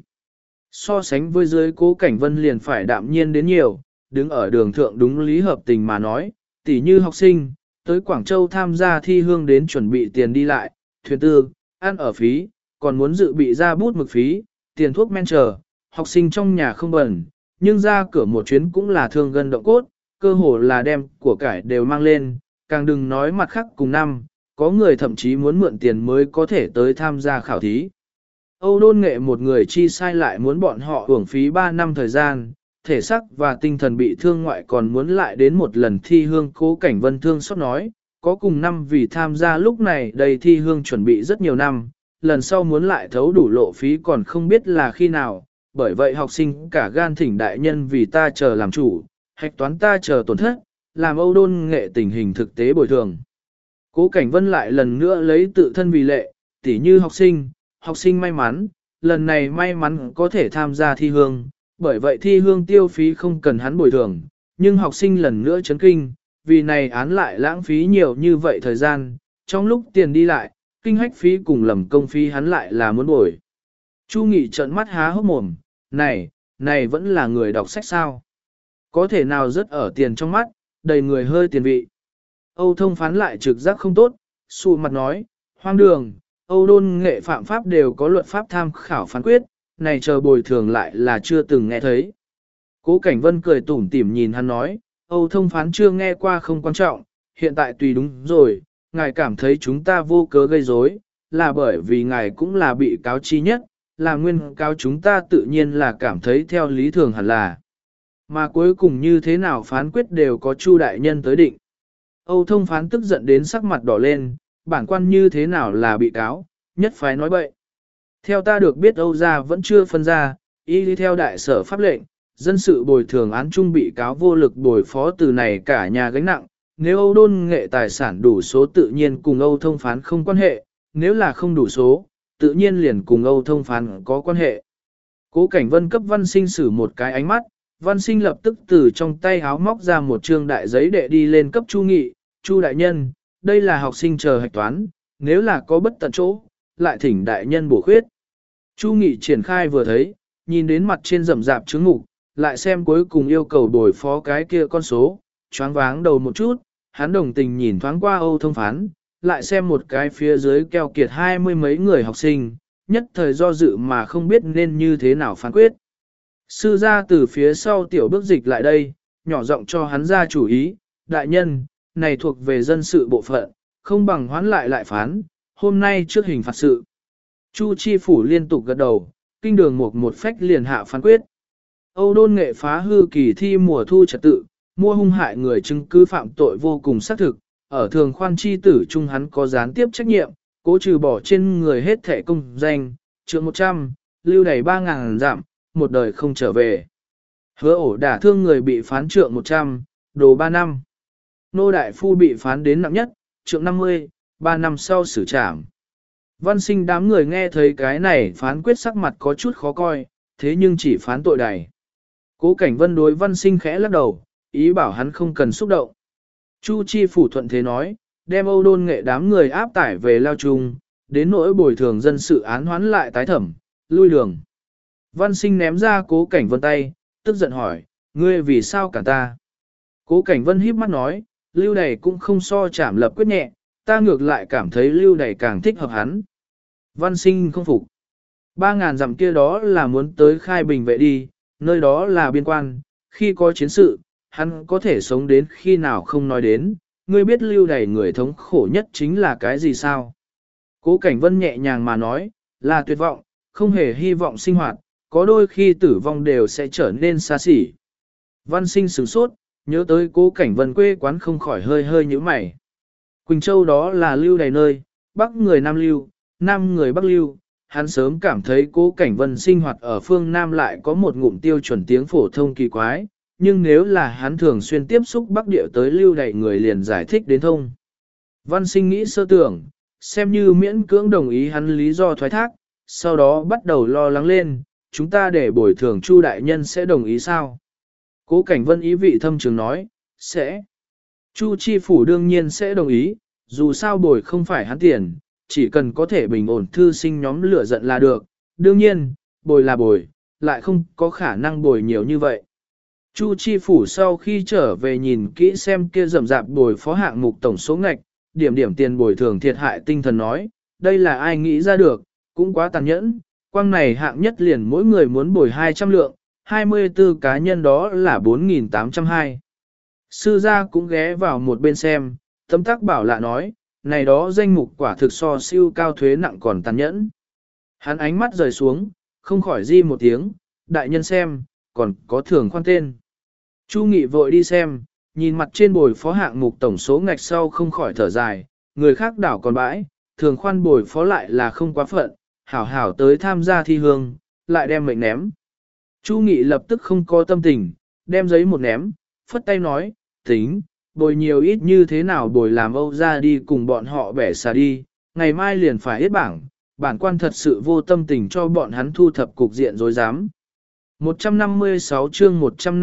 So sánh với dưới Cố Cảnh Vân liền phải đạm nhiên đến nhiều, đứng ở đường thượng đúng lý hợp tình mà nói, tỉ như học sinh, tới Quảng Châu tham gia thi hương đến chuẩn bị tiền đi lại, thuyền tư, ăn ở phí, còn muốn dự bị ra bút mực phí, tiền thuốc men chờ, học sinh trong nhà không bẩn, nhưng ra cửa một chuyến cũng là thương gân động cốt, cơ hồ là đem của cải đều mang lên, càng đừng nói mặt khác cùng năm, có người thậm chí muốn mượn tiền mới có thể tới tham gia khảo thí. Âu Đôn Nghệ một người chi sai lại muốn bọn họ hưởng phí 3 năm thời gian, thể xác và tinh thần bị thương ngoại còn muốn lại đến một lần thi hương. Cố Cảnh Vân thương xót nói, có cùng năm vì tham gia lúc này đây thi hương chuẩn bị rất nhiều năm, lần sau muốn lại thấu đủ lộ phí còn không biết là khi nào, bởi vậy học sinh cả gan thỉnh đại nhân vì ta chờ làm chủ, hạch toán ta chờ tổn thất, làm Âu Đôn Nghệ tình hình thực tế bồi thường. Cố Cảnh Vân lại lần nữa lấy tự thân vì lệ, tỉ như học sinh may mắn, lần này may mắn có thể tham gia thi hương, bởi vậy thi hương tiêu phí không cần hắn bồi thường, nhưng học sinh lần nữa chấn kinh, vì này án lại lãng phí nhiều như vậy thời gian, trong lúc tiền đi lại, kinh hách phí cùng lầm công phí hắn lại là muốn bồi. Chu Nghị trợn mắt há hốc mồm, này vẫn là người đọc sách sao? Có thể nào rất ở tiền trong mắt, đầy người hơi tiền vị. Âu Thông Phán lại trực giác không tốt, sụ mặt nói, hoang đường, Âu Đôn Nghệ phạm pháp đều có luật pháp tham khảo phán quyết, này chờ bồi thường lại là chưa từng nghe thấy. Cố Cảnh Vân cười tủm tỉm nhìn hắn nói, Âu Thông Phán chưa nghe qua không quan trọng, hiện tại tùy đúng rồi, ngài cảm thấy chúng ta vô cớ gây rối, là bởi vì ngài cũng là bị cáo chi nhất, là nguyên cáo chúng ta tự nhiên là cảm thấy theo lý thường hẳn là. Mà cuối cùng như thế nào phán quyết đều có Chu đại nhân tới định. Âu Thông Phán tức giận đến sắc mặt đỏ lên, bản quan như thế nào là bị cáo, nhất phái nói bậy. Theo ta được biết Âu gia vẫn chưa phân ra, y đi theo đại sở pháp lệnh, dân sự bồi thường án chung bị cáo vô lực bồi phó từ này cả nhà gánh nặng, nếu Âu Đôn Nghệ tài sản đủ số tự nhiên cùng Âu Thông Phán không quan hệ, nếu là không đủ số, tự nhiên liền cùng Âu Thông Phán có quan hệ. Cố Cảnh Vân cấp Văn Sinh sử một cái ánh mắt, Văn Sinh lập tức từ trong tay áo móc ra một trương đại giấy đệ đi lên cấp Chu Nghị, Chu đại nhân, đây là học sinh chờ hạch toán, nếu là có bất tận chỗ, lại thỉnh đại nhân bổ khuyết. Chu Nghị triển khai vừa thấy, nhìn đến mặt trên rậm rạp chứng mục, lại xem cuối cùng yêu cầu đổi phó cái kia con số, choáng váng đầu một chút, hắn đồng tình nhìn thoáng qua Âu Thông Phán, lại xem một cái phía dưới keo kiệt 20 mấy người học sinh, nhất thời do dự mà không biết nên như thế nào phán quyết. Sư gia từ phía sau tiểu bước dịch lại đây, nhỏ giọng cho hắn ra chủ ý, đại nhân, này thuộc về dân sự bộ phận, không bằng hoán lại phán, hôm nay trước hình phạt sự. Chu Chi Phủ liên tục gật đầu, kinh đường một phách liền hạ phán quyết. Âu Đôn Nghệ phá hư kỳ thi mùa thu trật tự, mua hung hại người chứng cứ phạm tội vô cùng xác thực, ở thường khoan chi tử chung hắn có gián tiếp trách nhiệm, cố trừ bỏ trên người hết thẻ công danh, trượng 100, lưu đày 3.000 dặm, một đời không trở về. Hứa ổ đả thương người bị phán trượng 100, đồ 3 năm. Nô đại phu bị phán đến nặng nhất, trượng 50, 3 năm sau xử trảm. Văn Sinh đám người nghe thấy cái này phán quyết sắc mặt có chút khó coi, thế nhưng chỉ phán tội đày. Cố Cảnh Vân đối Văn Sinh khẽ lắc đầu, ý bảo hắn không cần xúc động. Chu Chi Phủ thuận thế nói, đem Âu Đôn Nghệ đám người áp tải về lao trung, đến nỗi bồi thường dân sự án hoán lại tái thẩm, lui đường. Văn Sinh ném ra Cố Cảnh Vân tay, tức giận hỏi, ngươi vì sao cả ta? Cố Cảnh Vân híp mắt nói, lưu đày cũng không so chảm lập quyết nhẹ, ta ngược lại cảm thấy lưu đày càng thích hợp hắn. Văn Sinh không phục. 3.000 dặm kia đó là muốn tới Khai Bình vệ đi, nơi đó là biên quan, khi có chiến sự, hắn có thể sống đến khi nào không nói đến, ngươi biết lưu đày người thống khổ nhất chính là cái gì sao? Cố Cảnh Vân nhẹ nhàng mà nói, là tuyệt vọng, không hề hy vọng sinh hoạt, có đôi khi tử vong đều sẽ trở nên xa xỉ. Văn Sinh sửng sốt, nhớ tới Cố Cảnh Vân quê quán không khỏi hơi hơi nhíu mày. Quỳnh Châu đó là lưu đày nơi, Bắc người Nam lưu, Nam người Bắc lưu. Hắn sớm cảm thấy Cố Cảnh Vân sinh hoạt ở phương Nam lại có một ngụm tiêu chuẩn tiếng phổ thông kỳ quái, nhưng nếu là hắn thường xuyên tiếp xúc Bắc địa tới lưu đày người liền giải thích đến thông. Văn Sinh nghĩ sơ tưởng, xem như miễn cưỡng đồng ý hắn lý do thoái thác, sau đó bắt đầu lo lắng lên, chúng ta để bồi thường Chu đại nhân sẽ đồng ý sao? Cố Cảnh Vân ý vị thâm trường nói, sẽ. Chu Chi Phủ đương nhiên sẽ đồng ý, dù sao bồi không phải hắn tiền, chỉ cần có thể bình ổn thư sinh nhóm lửa giận là được. Đương nhiên, bồi là bồi, lại không có khả năng bồi nhiều như vậy. Chu Chi Phủ sau khi trở về nhìn kỹ xem kia rậm rạp bồi phó hạng mục tổng số ngạch, điểm tiền bồi thường thiệt hại tinh thần nói, đây là ai nghĩ ra được, cũng quá tàn nhẫn, quang này hạng nhất liền mỗi người muốn bồi 200 lượng, 24 cá nhân đó là 4.820. Sư gia cũng ghé vào một bên xem, Tấm tắc bảo lạ nói, này đó danh mục quả thực so siêu cao thuế nặng còn tàn nhẫn. Hắn ánh mắt rời xuống, không khỏi di một tiếng, đại nhân xem, còn có thưởng khoan tên. Chu Nghị vội đi xem, nhìn mặt trên bồi phó hạng mục tổng số ngạch sau không khỏi thở dài, người khác đảo còn bãi, thường khoan bồi phó lại là không quá phận, hảo hảo tới tham gia thi hương, lại đem mệnh ném. Chu Nghị lập tức không có tâm tình, đem giấy một ném, phất tay nói, tính, bồi nhiều ít như thế nào bồi làm Âu ra đi cùng bọn họ bẻ xà đi, ngày mai liền phải hết bảng, bản quan thật sự vô tâm tình cho bọn hắn thu thập cục diện dối dám. 156 chương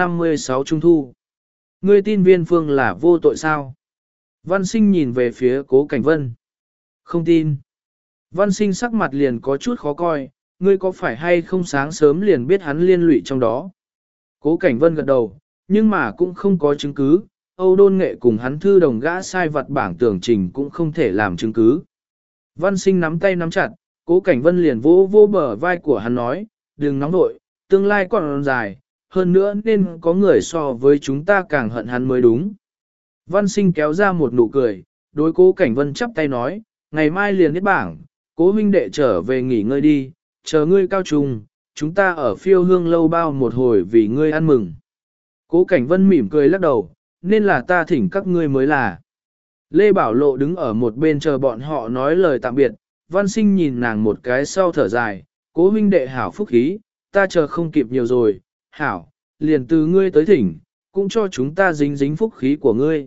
156 Trung Thu. Ngươi tin Viên Phương là vô tội sao? Văn Sinh nhìn về phía Cố Cảnh Vân. Không tin. Văn Sinh sắc mặt liền có chút khó coi, ngươi có phải hay không sáng sớm liền biết hắn liên lụy trong đó. Cố Cảnh Vân gật đầu, nhưng mà cũng không có chứng cứ, Âu Đôn Nghệ cùng hắn thư đồng gã sai vặt bảng tường trình cũng không thể làm chứng cứ. Văn Sinh nắm tay nắm chặt, Cố Cảnh Vân liền vô vô bờ vai của hắn nói, đừng nóng nội, tương lai còn dài, hơn nữa nên có người so với chúng ta càng hận hắn mới đúng. Văn Sinh kéo ra một nụ cười, đối Cố Cảnh Vân chắp tay nói, ngày mai liền hết bảng, Cố huynh đệ trở về nghỉ ngơi đi, chờ ngươi cao trùng, chúng ta ở Phiêu Hương lâu bao một hồi vì ngươi ăn mừng. Cố Cảnh Vân mỉm cười lắc đầu, nên là ta thỉnh các ngươi mới là. Lê Bảo Lộ đứng ở một bên chờ bọn họ nói lời tạm biệt, Văn Sinh nhìn nàng một cái sau thở dài, Cố huynh đệ hảo phúc khí, ta chờ không kịp nhiều rồi, hảo, liền từ ngươi tới thỉnh, cũng cho chúng ta dính dính phúc khí của ngươi.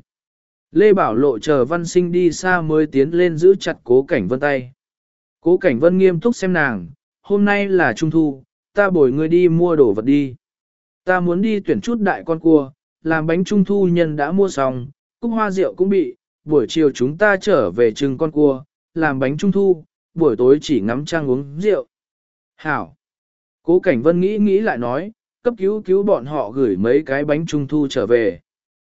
Lê Bảo Lộ chờ Văn Sinh đi xa mới tiến lên giữ chặt Cố Cảnh Vân tay. Cố Cảnh Vân nghiêm túc xem nàng, hôm nay là Trung Thu, ta bồi ngươi đi mua đồ vật đi. Ta muốn đi tuyển chút đại con cua, làm bánh Trung Thu nhân đã mua xong, cúc hoa rượu cũng bị, buổi chiều chúng ta trở về trừng con cua, làm bánh Trung Thu, buổi tối chỉ ngắm trăng uống rượu. Hảo! Cố Cảnh Vân nghĩ lại nói, cấp cứu bọn họ gửi mấy cái bánh Trung Thu trở về.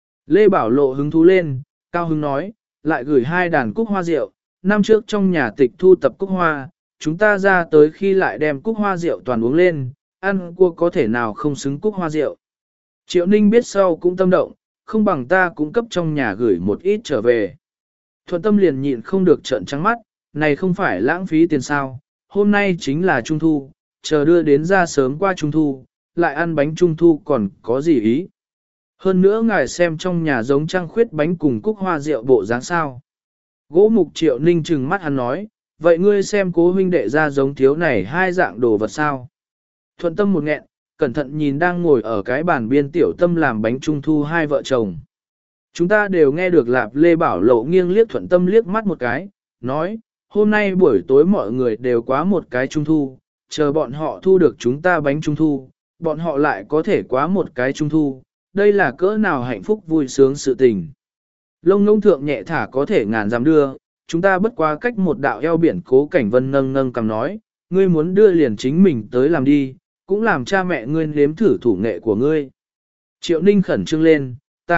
Lê Bảo Lộ hứng thú lên, cao hứng nói, lại gửi 2 đàn cúc hoa rượu, năm trước trong nhà tịch thu tập cúc hoa, chúng ta ra tới khi lại đem cúc hoa rượu toàn uống lên, ăn cua có thể nào không xứng cúc hoa rượu. Triệu Ninh biết sau cũng tâm động, không bằng ta cũng cấp trong nhà gửi một ít trở về. Thuận Tâm liền nhịn không được trợn trắng mắt, này không phải lãng phí tiền sao, hôm nay chính là Trung Thu, chờ đưa đến ra sớm qua Trung Thu, lại ăn bánh Trung Thu còn có gì ý. Hơn nữa ngài xem trong nhà giống trăng khuyết bánh cùng cúc hoa rượu bộ dáng sao. Gỗ mục Triệu Ninh trừng mắt hắn nói, vậy ngươi xem Cố huynh đệ ra giống thiếu này 2 dạng đồ vật sao. Thuận Tâm một nghẹn, cẩn thận nhìn đang ngồi ở cái bàn biên Tiểu Tâm làm bánh Trung Thu 2 vợ chồng. Chúng ta đều nghe được Lạp Lê Bảo Lộ nghiêng liếc Thuận Tâm liếc mắt một cái, nói, hôm nay buổi tối mọi người đều quá một cái Trung Thu, chờ bọn họ thu được chúng ta bánh Trung Thu, bọn họ lại có thể quá một cái Trung Thu, đây là cỡ nào hạnh phúc vui sướng sự tình. Lông ngông thượng nhẹ thả có thể ngàn dặm đưa, chúng ta bất qua cách một đạo eo biển. Cố Cảnh Vân nâng nâng cầm nói, ngươi muốn đưa liền chính mình tới làm đi, cũng làm cha mẹ ngươi nếm thử thủ nghệ của ngươi. Triệu Ninh khẩn trương lên,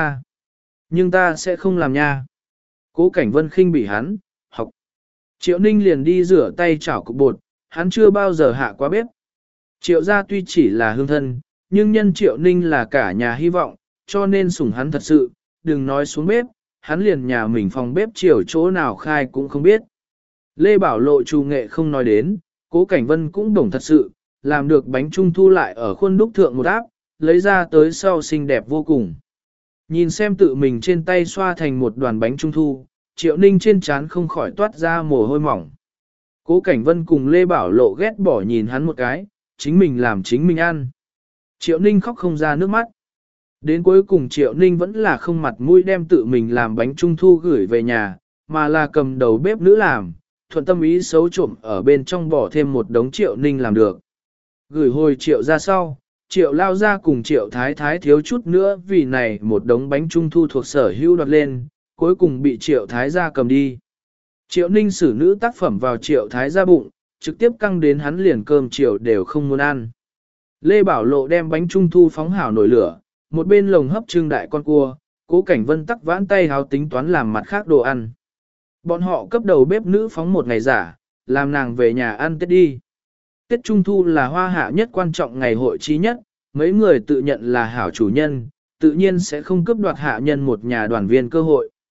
nhưng ta sẽ không làm nha. Cố Cảnh Vân khinh bỉ hắn, học. Triệu Ninh liền đi rửa tay chảo cục bột, hắn chưa bao giờ hạ qua bếp. Triệu gia tuy chỉ là hương thân, nhưng nhân Triệu Ninh là cả nhà hy vọng, cho nên sủng hắn thật sự, đừng nói xuống bếp, hắn liền nhà mình phòng bếp chiều chỗ nào khai cũng không biết. Lê Bảo Lộ trù nghệ không nói đến, Cố Cảnh Vân cũng đồng thật sự, làm được bánh Trung Thu lại ở khuôn đúc thượng một áp, lấy ra tới sau xinh đẹp vô cùng. Nhìn xem tự mình trên tay xoa thành một đoàn bánh Trung Thu, Triệu Ninh trên trán không khỏi toát ra mồ hôi mỏng. Cố Cảnh Vân cùng Lê Bảo Lộ ghét bỏ nhìn hắn một cái, chính mình làm chính mình ăn. Triệu Ninh khóc không ra nước mắt. Đến cuối cùng Triệu Ninh vẫn là không mặt mũi đem tự mình làm bánh Trung Thu gửi về nhà, mà là cầm đầu bếp nữ làm, Thuận Tâm ý xấu trộm ở bên trong bỏ thêm một đống Triệu Ninh làm được. Gửi hồi Triệu ra sau, Triệu lao ra cùng Triệu thái thái thiếu chút nữa vì này một đống bánh Trung Thu thuộc sở hữu đoạt lên, cuối cùng bị Triệu thái gia cầm đi. Triệu Ninh xử nữ tác phẩm vào Triệu thái gia bụng, trực tiếp căng đến hắn liền cơm Triệu đều không muốn ăn. Lê Bảo Lộ đem bánh Trung Thu phóng hảo nổi lửa, một bên lồng hấp trưng đại con cua, Cố Cảnh Vân tắc vãn tay háo tính toán làm mặt khác đồ ăn. Bọn họ cấp đầu bếp nữ phóng một ngày giả, làm nàng về nhà ăn Tết đi. Tết Trung Thu là hoa hạ nhất quan trọng ngày hội trí nhất, mấy người tự nhận là hảo chủ nhân, tự nhiên sẽ không cướp đoạt hạ nhân một nhà đoàn viên cơ hội.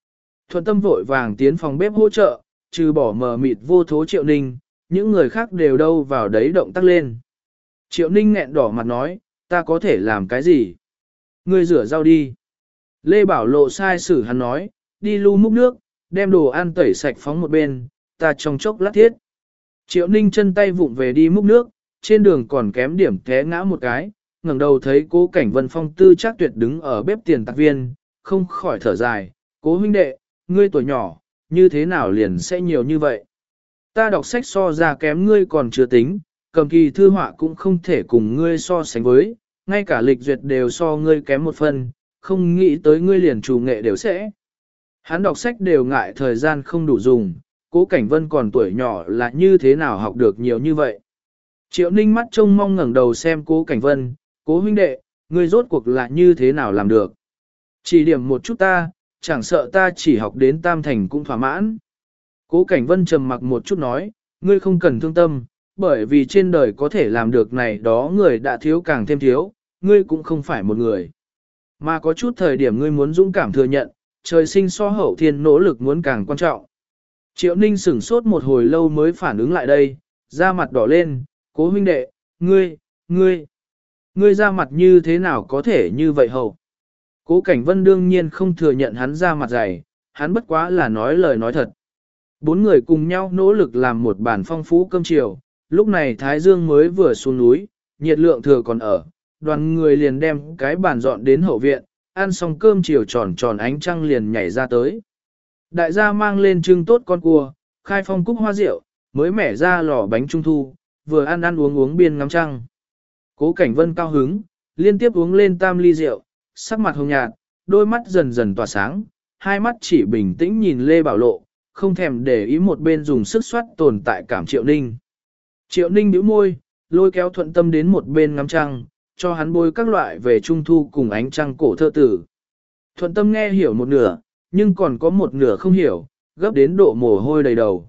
Thuận Tâm vội vàng tiến phòng bếp hỗ trợ, trừ bỏ mờ mịt vô thố Triệu Ninh, những người khác đều đâu vào đấy động tác lên. Triệu Ninh nghẹn đỏ mặt nói, ta có thể làm cái gì? Ngươi rửa rau đi. Lê Bảo Lộ sai sử hắn nói, đi lu múc nước, đem đồ ăn tẩy sạch phóng một bên, ta trong chốc lát thiết. Triệu Ninh chân tay vụng về đi múc nước, trên đường còn kém điểm té ngã một cái, ngẩng đầu thấy Cố Cảnh Vân phong tư chắc tuyệt đứng ở bếp tiền tạc viên, không khỏi thở dài, Cố huynh đệ, ngươi tuổi nhỏ, như thế nào liền sẽ nhiều như vậy? Ta đọc sách so ra kém ngươi còn chưa tính, cầm kỳ thư họa cũng không thể cùng ngươi so sánh với, ngay cả lịch duyệt đều so ngươi kém một phần, không nghĩ tới ngươi liền chủ nghệ đều sẽ. Hắn đọc sách đều ngại thời gian không đủ dùng, Cố Cảnh Vân còn tuổi nhỏ là như thế nào học được nhiều như vậy. Triệu Ninh mắt trông mong ngẩng đầu xem Cố Cảnh Vân, Cố huynh đệ, ngươi rốt cuộc là như thế nào làm được. Chỉ điểm một chút ta, chẳng sợ ta chỉ học đến tam thành cũng thỏa mãn. Cố Cảnh Vân trầm mặc một chút nói, ngươi không cần thương tâm, bởi vì trên đời có thể làm được này đó người đã thiếu càng thêm thiếu, ngươi cũng không phải một người. Mà có chút thời điểm ngươi muốn dũng cảm thừa nhận, trời sinh so hậu thiên nỗ lực muốn càng quan trọng. Triệu Ninh sửng sốt một hồi lâu mới phản ứng lại đây, da mặt đỏ lên, Cố huynh đệ, ngươi da mặt như thế nào có thể như vậy hậu. Cố Cảnh Vân đương nhiên không thừa nhận hắn da mặt dày, hắn bất quá là nói lời nói thật. Bốn người cùng nhau nỗ lực làm một bàn phong phú cơm chiều, lúc này Thái Dương mới vừa xuống núi, nhiệt lượng thừa còn ở, đoàn người liền đem cái bàn dọn đến hậu viện, ăn xong cơm chiều tròn tròn ánh trăng liền nhảy ra tới. Đại gia mang lên trưng tốt con cua, khai phong cúc hoa rượu, mới mẻ ra lò bánh trung thu, vừa ăn ăn uống uống biên ngắm trăng. Cố Cảnh Vân cao hứng, liên tiếp uống lên tam ly rượu, sắc mặt hồng nhạt, đôi mắt dần dần tỏa sáng, hai mắt chỉ bình tĩnh nhìn Lê Bảo Lộ, không thèm để ý một bên dùng sức soát tồn tại cảm Triệu Ninh. Triệu Ninh bĩu môi, lôi kéo Thuận Tâm đến một bên ngắm trăng, cho hắn bôi các loại về trung thu cùng ánh trăng cổ thơ tử. Thuận Tâm nghe hiểu một nửa, nhưng còn có một nửa không hiểu, gấp đến độ mồ hôi đầy đầu.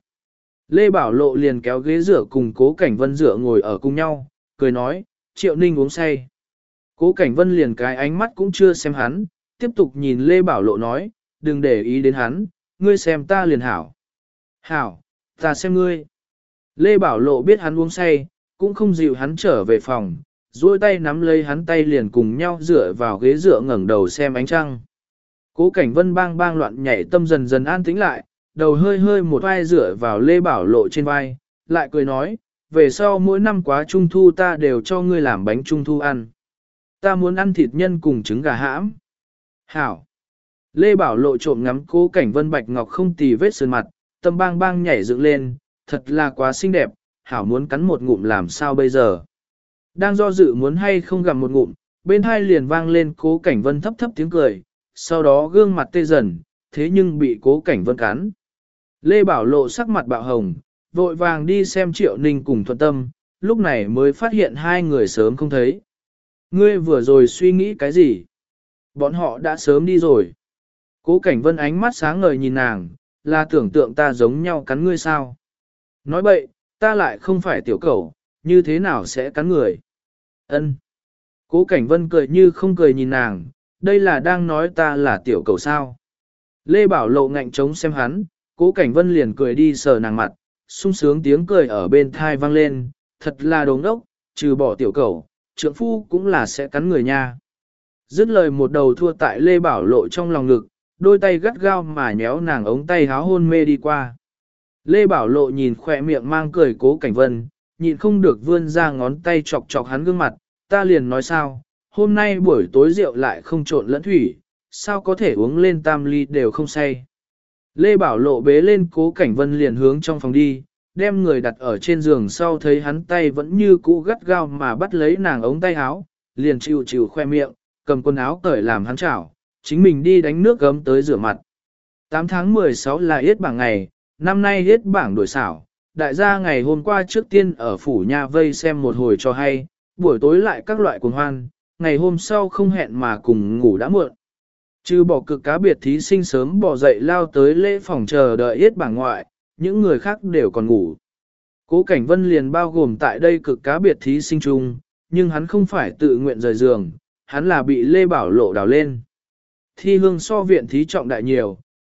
Lê Bảo Lộ liền kéo ghế rửa cùng Cố Cảnh Vân rửa ngồi ở cùng nhau, cười nói, Triệu Ninh uống say. Cố Cảnh Vân liền cái ánh mắt cũng chưa xem hắn, tiếp tục nhìn Lê Bảo Lộ nói, đừng để ý đến hắn, ngươi xem ta liền hảo. Hảo, ta xem ngươi. Lê Bảo Lộ biết hắn uống say, cũng không dịu hắn trở về phòng, duỗi tay nắm lấy hắn tay liền cùng nhau dựa vào ghế dựa ngẩng đầu xem ánh trăng. Cố Cảnh Vân bang bang loạn nhảy tâm dần dần an tĩnh lại, đầu hơi hơi một vai dựa vào Lê Bảo Lộ trên vai, lại cười nói, về sau mỗi năm quá trung thu ta đều cho ngươi làm bánh trung thu ăn. Ta muốn ăn thịt nhân cùng trứng gà hãm. Hảo. Lê Bảo Lộ trộm ngắm Cố Cảnh Vân bạch ngọc không tì vết sơn mặt, tâm bang bang nhảy dựng lên, thật là quá xinh đẹp, Hảo muốn cắn một ngụm làm sao bây giờ. Đang do dự muốn hay không gặm một ngụm, bên hai liền vang lên Cố Cảnh Vân thấp thấp tiếng cười, sau đó gương mặt tê dần, thế nhưng bị Cố Cảnh Vân cắn. Lê Bảo Lộ sắc mặt bạo hồng, vội vàng đi xem Triệu Ninh cùng Thuận Tâm, lúc này mới phát hiện hai người sớm không thấy. Ngươi vừa rồi suy nghĩ cái gì? Bọn họ đã sớm đi rồi. Cố Cảnh Vân ánh mắt sáng ngời nhìn nàng, là tưởng tượng ta giống nhau cắn ngươi sao? Nói bậy, ta lại không phải tiểu cẩu, như thế nào sẽ cắn người? Ân. Cố Cảnh Vân cười như không cười nhìn nàng, đây là đang nói ta là tiểu cẩu sao? Lê Bảo Lộ ngạnh trống xem hắn, Cố Cảnh Vân liền cười đi sờ nàng mặt, sung sướng tiếng cười ở bên thai vang lên, thật là đồ ngốc, trừ bỏ tiểu cẩu, trượng phu cũng là sẽ cắn người nha. Dứt lời một đầu thua tại Lê Bảo Lộ trong lòng ngực, đôi tay gắt gao mà nhéo nàng ống tay háo hôn mê đi qua. Lê Bảo Lộ nhìn khỏe miệng mang cười Cố Cảnh Vân, nhịn không được vươn ra ngón tay chọc chọc hắn gương mặt, ta liền nói sao, hôm nay buổi tối rượu lại không trộn lẫn thủy, sao có thể uống lên tam ly đều không say. Lê Bảo Lộ bế lên Cố Cảnh Vân liền hướng trong phòng đi, đem người đặt ở trên giường sau thấy hắn tay vẫn như cũ gắt gao mà bắt lấy nàng ống tay áo, liền chịu chịu khoe miệng, cầm quần áo cởi làm hắn chảo, chính mình đi đánh nước gấm tới rửa mặt. 8 tháng 16 là yết bảng ngày, năm nay yết bảng đổi xảo, đại gia ngày hôm qua trước tiên ở phủ nhà vây xem một hồi cho hay, buổi tối lại các loại cuồng hoan, ngày hôm sau không hẹn mà cùng ngủ đã muộn. Trừ bỏ cực cá biệt thí sinh sớm bỏ dậy lao tới lễ phòng chờ đợi yết bảng ngoại, những người khác đều còn ngủ. Cố Cảnh Vân liền bao gồm tại đây cực cá biệt thí sinh chung, nhưng hắn không phải tự nguyện rời giường, hắn là bị Lê Bảo Lộ đào lên. Thi hương so viện thí trọng đại nhiều,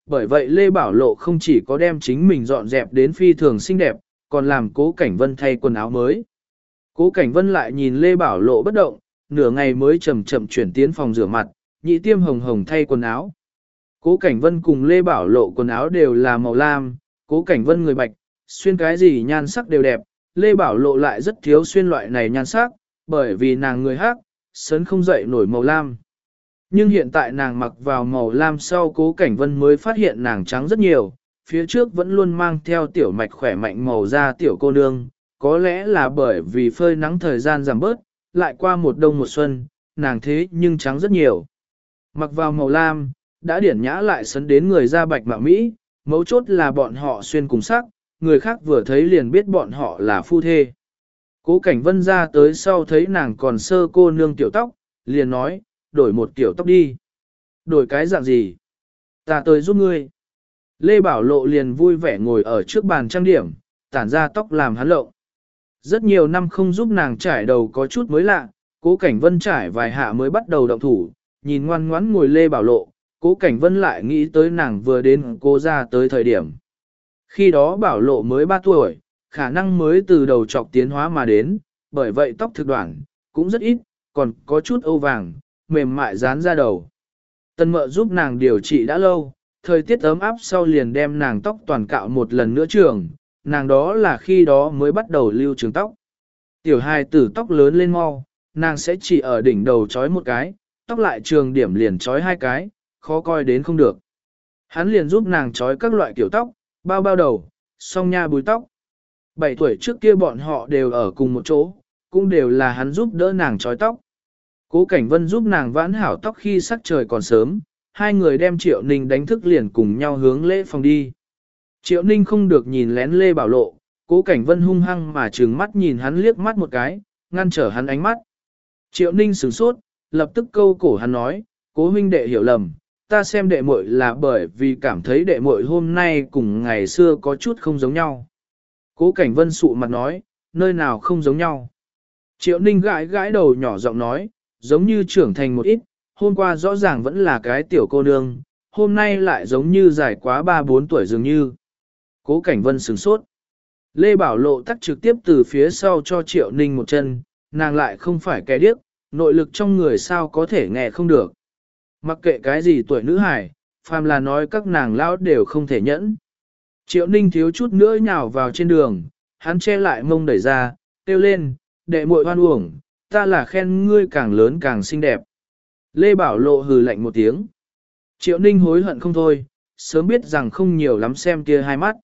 bởi vậy Lê Bảo Lộ không chỉ có đem chính mình dọn dẹp đến phi thường xinh đẹp, còn làm Cố Cảnh Vân thay quần áo mới. Cố Cảnh Vân lại nhìn Lê Bảo Lộ bất động, nửa ngày mới chậm chậm chuyển tiến phòng rửa mặt, nhị tiêm hồng hồng thay quần áo. Cố Cảnh Vân cùng Lê Bảo Lộ quần áo đều là màu lam, Cố Cảnh Vân người bạch, xuyên cái gì nhan sắc đều đẹp, Lê Bảo Lộ lại rất thiếu xuyên loại này nhan sắc, bởi vì nàng người hắc, sấn không dậy nổi màu lam. Nhưng hiện tại nàng mặc vào màu lam sau Cố Cảnh Vân mới phát hiện nàng trắng rất nhiều, phía trước vẫn luôn mang theo tiểu mạch khỏe mạnh màu da tiểu cô nương, có lẽ là bởi vì phơi nắng thời gian giảm bớt, lại qua một đông một xuân, nàng thế nhưng trắng rất nhiều. Mặc vào màu lam, đã điển nhã lại sấn đến người da bạch mạo Mỹ, mấu chốt là bọn họ xuyên cùng sắc, người khác vừa thấy liền biết bọn họ là phu thê. Cố Cảnh Vân ra tới sau thấy nàng còn sơ cô nương tiểu tóc, liền nói, đổi một tiểu tóc đi. Đổi cái dạng gì? Ta tới giúp ngươi. Lê Bảo Lộ liền vui vẻ ngồi ở trước bàn trang điểm, tản ra tóc làm hắn lộng. Rất nhiều năm không giúp nàng trải đầu có chút mới lạ, Cố Cảnh Vân trải vài hạ mới bắt đầu động thủ, nhìn ngoan ngoãn ngồi Lê Bảo Lộ, Cố Cảnh Vân lại nghĩ tới nàng vừa đến cô ra tới thời điểm. Khi đó Bảo Lộ mới 3 tuổi, khả năng mới từ đầu trọc tiến hóa mà đến, bởi vậy tóc thực đoạn, cũng rất ít, còn có chút âu vàng, mềm mại dán ra đầu. Tân mợ giúp nàng điều trị đã lâu, thời tiết ấm áp sau liền đem nàng tóc toàn cạo một lần nữa trường, nàng đó là khi đó mới bắt đầu lưu trường tóc. Tiểu hài tử tóc lớn lên mau, nàng sẽ chỉ ở đỉnh đầu trói một cái, tóc lại trường điểm liền trói 2 cái, khó coi đến không được. Hắn liền giúp nàng trói các loại kiểu tóc, bao bao đầu, song nha búi tóc. 7 tuổi trước kia bọn họ đều ở cùng một chỗ, cũng đều là hắn giúp đỡ nàng trói tóc. Cố Cảnh Vân giúp nàng vãn hảo tóc khi sắc trời còn sớm, hai người đem Triệu Ninh đánh thức liền cùng nhau hướng lễ phòng đi. Triệu Ninh không được nhìn lén Lê Bảo Lộ, Cố Cảnh Vân hung hăng mà trừng mắt nhìn hắn liếc mắt một cái, ngăn trở hắn ánh mắt. Triệu Ninh sửng sốt, lập tức câu cổ hắn nói, Cố huynh đệ hiểu lầm, ta xem đệ muội là bởi vì cảm thấy đệ muội hôm nay cùng ngày xưa có chút không giống nhau. Cố Cảnh Vân sụ mặt nói, nơi nào không giống nhau. Triệu Ninh gãi gãi đầu nhỏ giọng nói, giống như trưởng thành một ít, hôm qua rõ ràng vẫn là cái tiểu cô nương, hôm nay lại giống như dài quá 3-4 tuổi dường như. Cố Cảnh Vân sửng sốt. Lê Bảo Lộ tắt trực tiếp từ phía sau cho Triệu Ninh một chân, nàng lại không phải kẻ điếc, nội lực trong người sao có thể nghe không được. Mặc kệ cái gì tuổi nữ hài, phàm là nói các nàng lão đều không thể nhẫn. Triệu Ninh thiếu chút nữa nhào vào trên đường, hắn che lại mông đẩy ra, kêu lên, đệ muội hoan uổng, ta là khen ngươi càng lớn càng xinh đẹp. Lê Bảo Lộ hừ lạnh một tiếng. Triệu Ninh hối hận không thôi, sớm biết rằng không nhiều lắm xem kia hai mắt.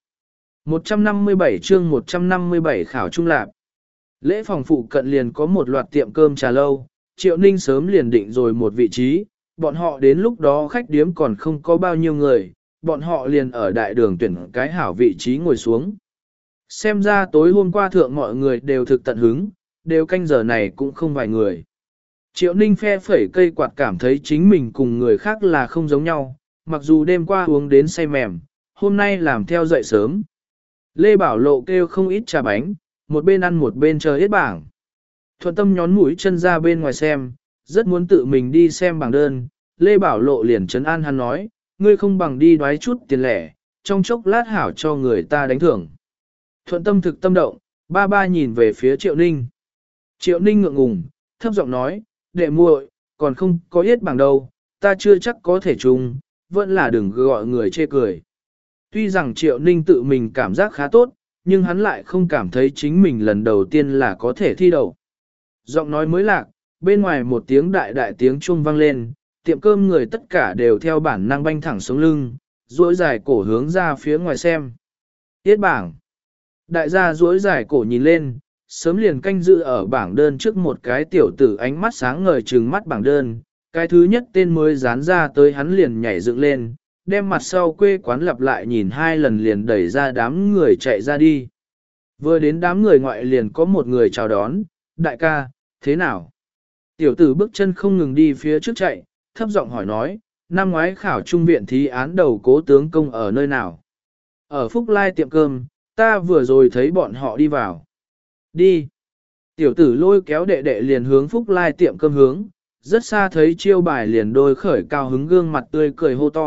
157 chương 157 khảo trung lạp. Lễ phòng phụ cận liền có một loạt tiệm cơm trà lâu, Triệu Ninh sớm liền định rồi một vị trí, bọn họ đến lúc đó khách điếm còn không có bao nhiêu người, bọn họ liền ở đại đường tuyển cái hảo vị trí ngồi xuống. Xem ra tối hôm qua thượng mọi người đều thực tận hứng, đều canh giờ này cũng không vài người. Triệu Ninh phe phẩy cây quạt cảm thấy chính mình cùng người khác là không giống nhau, mặc dù đêm qua uống đến say mềm, hôm nay làm theo dậy sớm. Lê Bảo Lộ kêu không ít trà bánh, một bên ăn một bên chờ hết bảng. Thuận Tâm nhón mũi chân ra bên ngoài xem, rất muốn tự mình đi xem bảng đơn. Lê Bảo Lộ liền trấn an hắn nói, ngươi không bằng đi đoái chút tiền lẻ, trong chốc lát hảo cho người ta đánh thưởng. Thuận Tâm thực tâm động, ba ba nhìn về phía Triệu Ninh. Triệu Ninh ngượng ngùng, thấp giọng nói, đệ muội, còn không có yết bảng đâu, ta chưa chắc có thể trùng, vẫn là đừng gọi người chê cười. Tuy rằng Triệu Ninh tự mình cảm giác khá tốt, nhưng hắn lại không cảm thấy chính mình lần đầu tiên là có thể thi đậu. Giọng nói mới lạc, bên ngoài một tiếng đại đại tiếng chuông vang lên, tiệm cơm người tất cả đều theo bản năng banh thẳng sống lưng, duỗi dài cổ hướng ra phía ngoài xem. Yết bảng. Đại gia duỗi dài cổ nhìn lên, sớm liền canh dự ở bảng đơn trước một cái tiểu tử ánh mắt sáng ngời trừng mắt bảng đơn, cái thứ nhất tên mới dán ra tới hắn liền nhảy dựng lên, đem mặt sau quê quán lặp lại nhìn 2 lần liền đẩy ra đám người chạy ra đi. Vừa đến đám người ngoại liền có một người chào đón, đại ca, thế nào? Tiểu tử bước chân không ngừng đi phía trước chạy, thấp giọng hỏi nói, năm ngoái khảo trung viện thí án đầu Cố tướng công ở nơi nào? Ở Phúc Lai tiệm cơm, ta vừa rồi thấy bọn họ đi vào. Đi. Tiểu tử lôi kéo đệ đệ liền hướng Phúc Lai tiệm cơm hướng, rất xa thấy chiêu bài liền đôi khởi cao hứng gương mặt tươi cười hô to,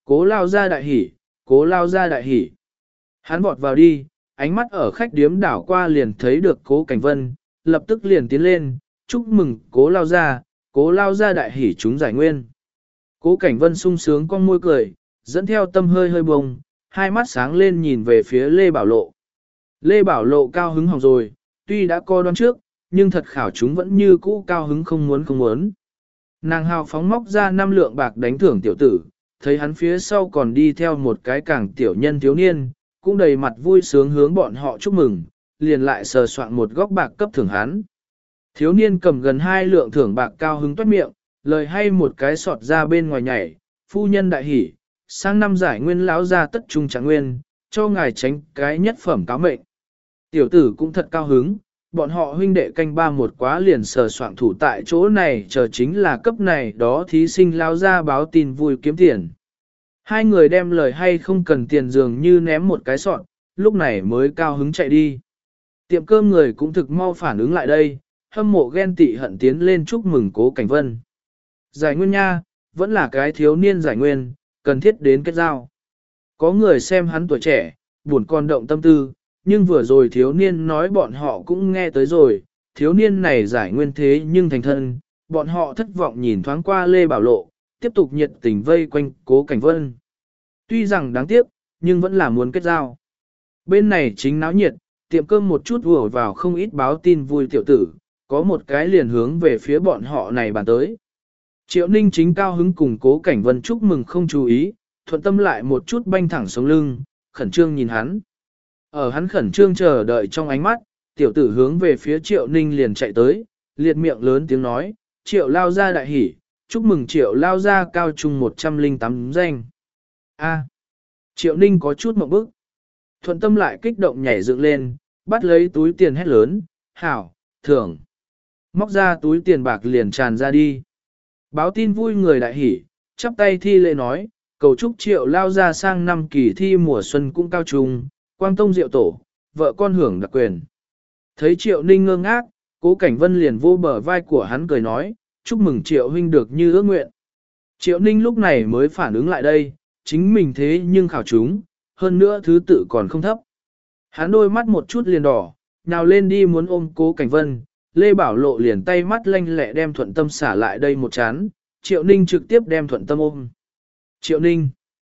Cố lao ra đại hỉ, cố lao ra đại hỉ. Hắn vọt vào đi, ánh mắt ở khách điếm đảo qua liền thấy được cố Cảnh Vân, lập tức liền tiến lên, chúc mừng cố lao ra đại hỉ chúng giải nguyên. Cố Cảnh Vân sung sướng con môi cười, dẫn theo tâm hơi hơi bông, hai mắt sáng lên nhìn về phía Lê Bảo Lộ. Lê Bảo Lộ cao hứng hỏng rồi, tuy đã co đoán trước, nhưng thật khảo chúng vẫn như cũ cao hứng không muốn. Nàng hào phóng móc ra 5 lượng bạc đánh thưởng tiểu tử, thấy hắn phía sau còn đi theo một cái càng tiểu nhân thiếu niên, cũng đầy mặt vui sướng hướng bọn họ chúc mừng, liền lại sờ soạn một góc bạc cấp thưởng hắn. Thiếu niên cầm gần 2 lượng thưởng bạc cao hứng toát miệng, lời hay một cái sọt ra bên ngoài nhảy, phu nhân đại hỉ, sang năm giải nguyên lão ra tất trung trạng nguyên, cho ngài tránh cái nhất phẩm cáo mệnh. Tiểu tử cũng thật cao hứng, bọn họ huynh đệ canh ba một quá liền sờ soạn thủ tại chỗ này chờ chính là cấp này đó thí sinh lao ra báo tin vui kiếm tiền. Hai người đem lời hay không cần tiền dường như ném một cái sọt, lúc này mới cao hứng chạy đi. Tiệm cơm người cũng thực mau phản ứng lại đây, hâm mộ ghen tị hận tiến lên chúc mừng Cố Cảnh Vân. Giải nguyên nha, vẫn là cái thiếu niên giải nguyên, cần thiết đến kết giao. Có người xem hắn tuổi trẻ, buồn con động tâm tư, nhưng vừa rồi thiếu niên nói bọn họ cũng nghe tới rồi, thiếu niên này giải nguyên thế nhưng thành thân, bọn họ thất vọng nhìn thoáng qua Lê Bảo Lộ, tiếp tục nhiệt tình vây quanh Cố Cảnh Vân. Tuy rằng đáng tiếc, nhưng vẫn là muốn kết giao. Bên này chính náo nhiệt, tiệm cơm một chút vừa vào không ít báo tin vui tiểu tử, có một cái liền hướng về phía bọn họ này bàn tới. Triệu Ninh chính cao hứng cùng Cố Cảnh Vân chúc mừng không chú ý, thuận tâm lại một chút banh thẳng sống lưng, khẩn trương nhìn hắn. Ở hắn khẩn trương chờ đợi trong ánh mắt, tiểu tử hướng về phía Triệu Ninh liền chạy tới, liệt miệng lớn tiếng nói, Triệu lao ra đại hỉ, chúc mừng Triệu lao ra cao trung 108 danh. A. Triệu Ninh có chút mộng bức. Thuận tâm lại kích động nhảy dựng lên, bắt lấy túi tiền hét lớn, hảo, thưởng. Móc ra túi tiền bạc liền tràn ra đi. Báo tin vui người đại hỉ, chắp tay thi lễ nói, cầu chúc Triệu lao ra sang năm kỳ thi mùa xuân cũng cao trung, quang tông diệu tổ, vợ con hưởng đặc quyền. Thấy Triệu Ninh ngơ ngác, Cố Cảnh Vân liền vô bờ vai của hắn cười nói, chúc mừng Triệu huynh được như ước nguyện. Triệu Ninh lúc này mới phản ứng lại đây, chính mình thế nhưng khảo chúng, hơn nữa thứ tự còn không thấp. Hắn đôi mắt một chút liền đỏ, nào lên đi muốn ôm Cố Cảnh Vân, Lê Bảo Lộ liền tay mắt lanh lẹ đem Thuận Tâm xả lại đây một chán, Triệu Ninh trực tiếp đem Thuận Tâm ôm. Triệu Ninh,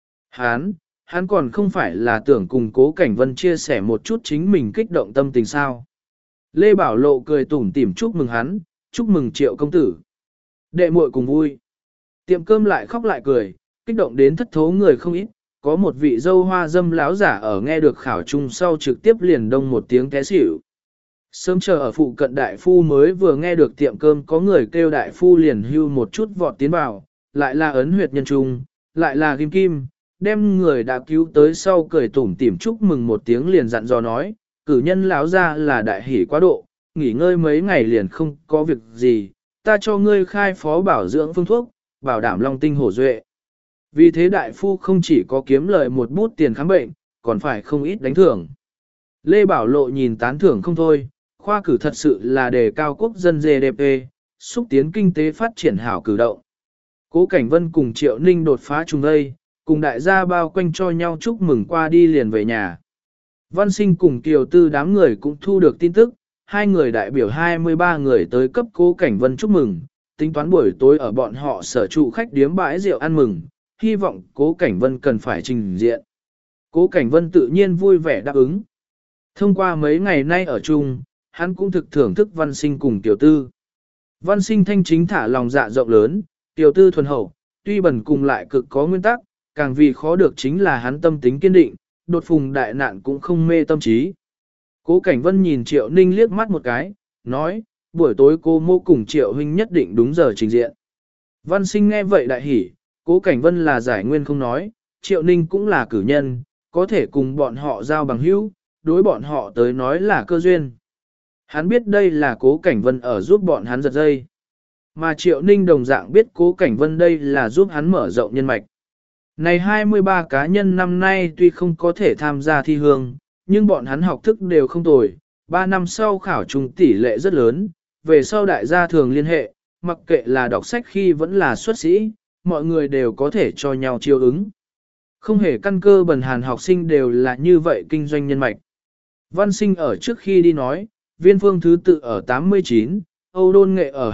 hắn còn không phải là tưởng cùng Cố Cảnh Vân chia sẻ một chút chính mình kích động tâm tình sao. Lê Bảo Lộ cười tủm tỉm chúc mừng hắn, chúc mừng Triệu công tử. Đệ muội cùng vui. Tiệm cơm lại khóc lại cười, kích động đến thất thố người không ít, có một vị dâu hoa dâm láo giả ở nghe được khảo chung sau trực tiếp liền đông một tiếng té xỉu. Sớm chờ ở phụ cận đại phu mới vừa nghe được tiệm cơm có người kêu đại phu liền hưu một chút vọt tiến vào, lại là ấn huyệt nhân trung, lại là kim kim, đem người đã cứu tới sau cười tủm tỉm chúc mừng một tiếng liền dặn dò nói, cử nhân láo ra là đại hỷ quá độ, nghỉ ngơi mấy ngày liền không có việc gì, ta cho ngươi khai phó bảo dưỡng phương thuốc, bảo đảm long tinh hổ duệ. Vì thế đại phu không chỉ có kiếm lời một bút tiền khám bệnh, còn phải không ít đánh thưởng. Lê Bảo Lộ nhìn tán thưởng không thôi, khoa cử thật sự là đề cao quốc dân GDP, xúc tiến kinh tế phát triển hảo cử động. Cố Cảnh Vân cùng Triệu Ninh đột phá trùng đây, cùng đại gia bao quanh cho nhau chúc mừng qua đi liền về nhà. Văn Sinh cùng Kiều Tư đám người cũng thu được tin tức, hai người đại biểu 23 người tới cấp Cố Cảnh Vân chúc mừng, tính toán buổi tối ở bọn họ sở trụ khách điếm bãi rượu ăn mừng, hy vọng Cố Cảnh Vân cần phải trình diện. Cố Cảnh Vân tự nhiên vui vẻ đáp ứng. Thông qua mấy ngày nay ở chung, hắn cũng thực thưởng thức Văn Sinh cùng Kiều Tư. Văn Sinh thanh chính thả lòng dạ rộng lớn, Kiều Tư thuần hậu, tuy bần cùng lại cực có nguyên tắc, càng vì khó được chính là hắn tâm tính kiên định, đột phùng đại nạn cũng không mê tâm trí. Cố Cảnh Vân nhìn Triệu Ninh liếc mắt một cái, nói, buổi tối cô mô cùng Triệu huynh nhất định đúng giờ trình diện. Văn Sinh nghe vậy đại hỉ, Cố Cảnh Vân là giải nguyên không nói, Triệu Ninh cũng là cử nhân, có thể cùng bọn họ giao bằng hữu, đối bọn họ tới nói là cơ duyên. Hắn biết đây là Cố Cảnh Vân ở giúp bọn hắn giật dây. Mà Triệu Ninh đồng dạng biết Cố Cảnh Vân đây là giúp hắn mở rộng nhân mạch. Này 23 cá nhân năm nay tuy không có thể tham gia thi hương, nhưng bọn hắn học thức đều không tồi, 3 năm sau khảo trùng tỷ lệ rất lớn, về sau đại gia thường liên hệ, mặc kệ là đọc sách khi vẫn là xuất sĩ, mọi người đều có thể cho nhau chiêu ứng. Không hề căn cơ bần hàn học sinh đều là như vậy kinh doanh nhân mạch. Văn Sinh ở trước khi đi nói, Viên Phương thứ tự ở 89, Âu Đôn Nghệ ở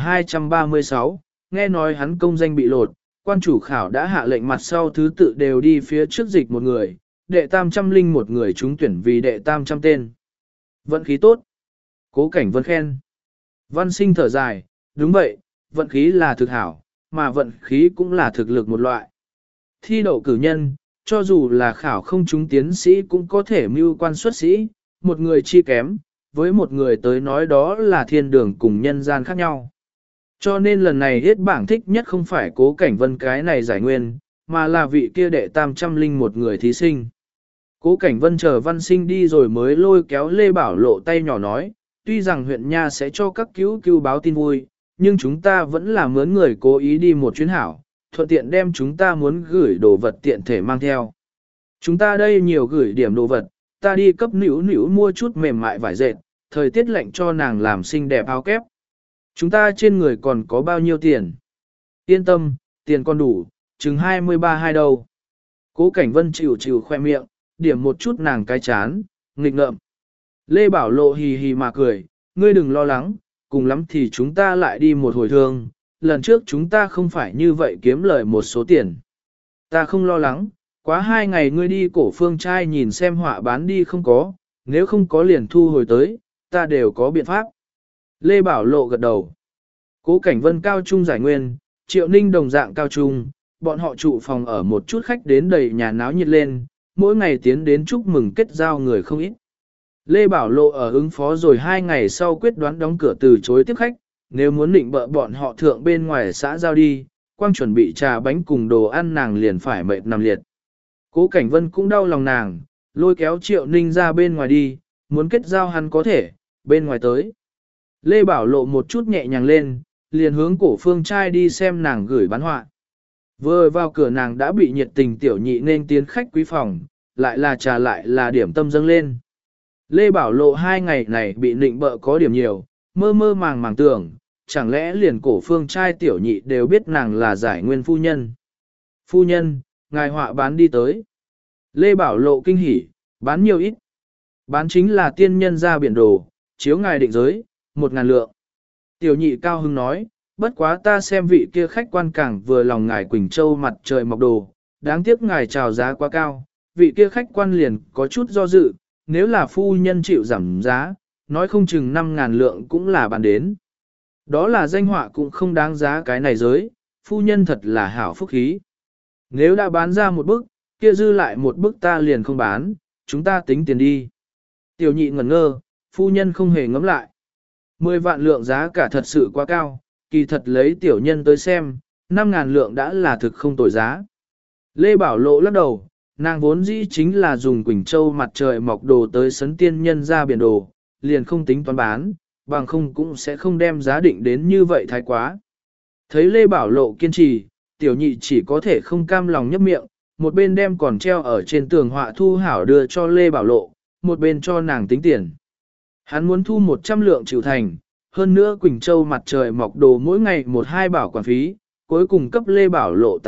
236, nghe nói hắn công danh bị lột, quan chủ khảo đã hạ lệnh mặt sau thứ tự đều đi phía trước dịch một người, đệ tam trăm linh một người trúng tuyển vì đệ tam trăm tên. Vận khí tốt. Cố Cảnh Vân khen. Văn Sinh thở dài, đúng vậy, vận khí là thực hảo, mà vận khí cũng là thực lực một loại. Thi đậu cử nhân, cho dù là khảo không trúng tiến sĩ cũng có thể mưu quan xuất sĩ, một người chi kém, với một người tới nói đó là thiên đường cùng nhân gian khác nhau. Cho nên lần này hết bảng thích nhất không phải Cố Cảnh Vân cái này giải nguyên, mà là vị kia đệ tam trăm linh một người thí sinh. Cố Cảnh Vân chờ Văn Sinh đi rồi mới lôi kéo Lê Bảo Lộ tay nhỏ nói, tuy rằng huyện nha sẽ cho các cứu báo tin vui, nhưng chúng ta vẫn là mướn người cố ý đi một chuyến hảo, thuận tiện đem chúng ta muốn gửi đồ vật tiện thể mang theo. Chúng ta đây nhiều gửi điểm đồ vật, ta đi cấp nữu nữu mua chút mềm mại vải dệt, thời tiết lạnh cho nàng làm xinh đẹp áo kép. Chúng ta trên người còn có bao nhiêu tiền? Yên tâm, tiền còn đủ, chừng 23 đâu. Cố Cảnh Vân chịu khoe miệng, điểm một chút nàng cái chán, nghịch ngợm. Lê Bảo Lộ hì hì mà cười, ngươi đừng lo lắng, cùng lắm thì chúng ta lại đi một hồi thương, lần trước chúng ta không phải như vậy kiếm lời một số tiền. Ta không lo lắng, quá 2 ngày ngươi đi cổ phương trai nhìn xem họa bán đi không có, nếu không có liền thu hồi tới, ta đều có biện pháp. Lê Bảo Lộ gật đầu. Cố Cảnh Vân cao trung giải nguyên, Triệu Ninh đồng dạng cao trung, bọn họ trụ phòng ở một chút khách đến đầy nhà náo nhiệt lên, mỗi ngày tiến đến chúc mừng kết giao người không ít. Lê Bảo Lộ ở ứng phó rồi 2 ngày sau quyết đoán đóng cửa từ chối tiếp khách, nếu muốn định bợ bọn họ thượng bên ngoài xã giao đi, quang chuẩn bị trà bánh cùng đồ ăn nàng liền phải mệt nằm liệt. Cố Cảnh Vân cũng đau lòng nàng, lôi kéo Triệu Ninh ra bên ngoài đi, muốn kết giao hắn có thể, bên ngoài tới. Lê Bảo Lộ một chút nhẹ nhàng lên, liền hướng cổ phương trai đi xem nàng gửi bán họa. Vừa vào cửa nàng đã bị nhiệt tình tiểu nhị nên tiến khách quý phòng, lại là trà lại là điểm tâm dâng lên. Lê Bảo Lộ 2 ngày này bị nịnh bợ có điểm nhiều, mơ mơ màng tưởng, chẳng lẽ liền cổ phương trai tiểu nhị đều biết nàng là giải nguyên phu nhân. Phu nhân, ngài họa bán đi tới. Lê Bảo Lộ kinh hỉ, bán nhiều ít. Bán chính là tiên nhân ra biển đồ, chiếu ngài định giới, 1.000 lượng. Tiểu nhị cao hưng nói, bất quá ta xem vị kia khách quan càng vừa lòng ngài Quỳnh Châu mặt trời mọc đồ, đáng tiếc ngài chào giá quá cao, vị kia khách quan liền có chút do dự, nếu là phu nhân chịu giảm giá, nói không chừng 5.000 lượng cũng là bán đến. Đó là danh họa cũng không đáng giá cái này giới, phu nhân thật là hảo phúc khí. Nếu đã bán ra một bức, kia dư lại một bức ta liền không bán, chúng ta tính tiền đi. Tiểu nhị ngẩn ngơ, phu nhân không hề ngẫm lại. 10 vạn lượng giá cả thật sự quá cao, kỳ thật lấy tiểu nhân tới xem, 5.000 lượng đã là thực không tồi giá. Lê Bảo Lộ lắc đầu, nàng vốn dĩ chính là dùng Quỳnh Châu mặt trời mọc đồ tới sấn tiên nhân ra biển đồ, liền không tính toán bán, bằng không cũng sẽ không đem giá định đến như vậy thái quá. Thấy Lê Bảo Lộ kiên trì, tiểu nhị chỉ có thể không cam lòng nhấp miệng, một bên đem còn treo ở trên tường họa thu hảo đưa cho Lê Bảo Lộ, một bên cho nàng tính tiền. Hắn muốn thu 100 lượng chịu thành, hơn nữa Quỳnh Châu mặt trời mọc đồ mỗi ngày 1-2 bảo quản phí, cuối cùng cấp Lê Bảo Lộ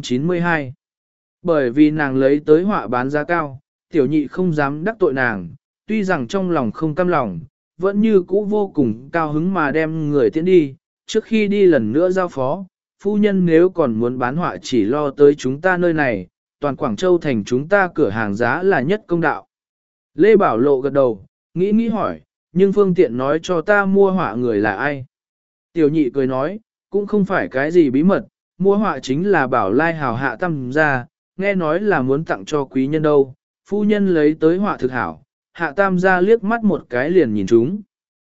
892. Bởi vì nàng lấy tới họa bán giá cao, tiểu nhị không dám đắc tội nàng, tuy rằng trong lòng không cam lòng, vẫn như cũ vô cùng cao hứng mà đem người tiễn đi, trước khi đi lần nữa giao phó, phu nhân nếu còn muốn bán họa chỉ lo tới chúng ta nơi này, toàn Quảng Châu thành chúng ta cửa hàng giá là nhất công đạo. Lê Bảo Lộ gật đầu, nghĩ hỏi, nhưng phương tiện nói cho ta mua họa người là ai. Tiểu nhị cười nói, cũng không phải cái gì bí mật, mua họa chính là Bảo Lai hào hạ tam gia, nghe nói là muốn tặng cho quý nhân đâu, phu nhân lấy tới họa thực hảo, hạ tam gia liếc mắt một cái liền nhìn chúng.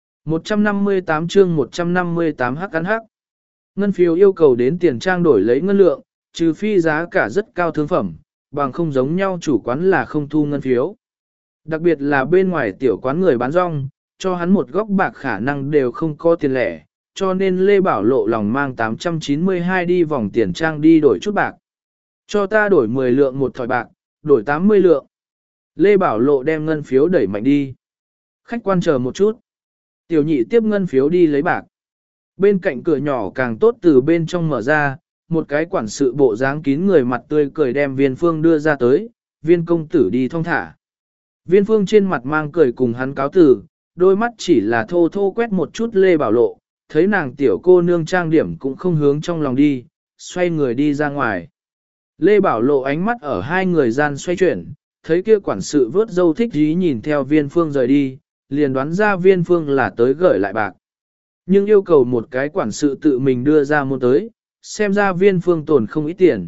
158 chương 158 hắc ăn hắc. Ngân phiếu yêu cầu đến tiền trang đổi lấy ngân lượng, trừ phi giá cả rất cao thương phẩm, bằng không giống nhau chủ quán là không thu ngân phiếu. Đặc biệt là bên ngoài tiểu quán người bán rong, cho hắn một góc bạc khả năng đều không có tiền lẻ, cho nên Lê Bảo Lộ lòng mang 892 đi vòng tiền trang đi đổi chút bạc. Cho ta đổi 10 lượng một thỏi bạc, đổi 80 lượng. Lê Bảo Lộ đem ngân phiếu đẩy mạnh đi. Khách quan chờ một chút. Tiểu nhị tiếp ngân phiếu đi lấy bạc. Bên cạnh cửa nhỏ càng tốt từ bên trong mở ra, một cái quản sự bộ dáng kín người mặt tươi cười đem Viên Phương đưa ra tới, Viên công tử đi thong thả. Viên Phương trên mặt mang cười cùng hắn cáo từ, đôi mắt chỉ là thô thô quét một chút Lê Bảo Lộ, thấy nàng tiểu cô nương trang điểm cũng không hướng trong lòng đi, xoay người đi ra ngoài. Lê Bảo Lộ ánh mắt ở hai người gian xoay chuyển, thấy kia quản sự vớt dâu thích dí nhìn theo Viên Phương rời đi, liền đoán ra Viên Phương là tới gửi lại bạc. Nhưng yêu cầu một cái quản sự tự mình đưa ra môn tới, xem ra Viên Phương tồn không ít tiền.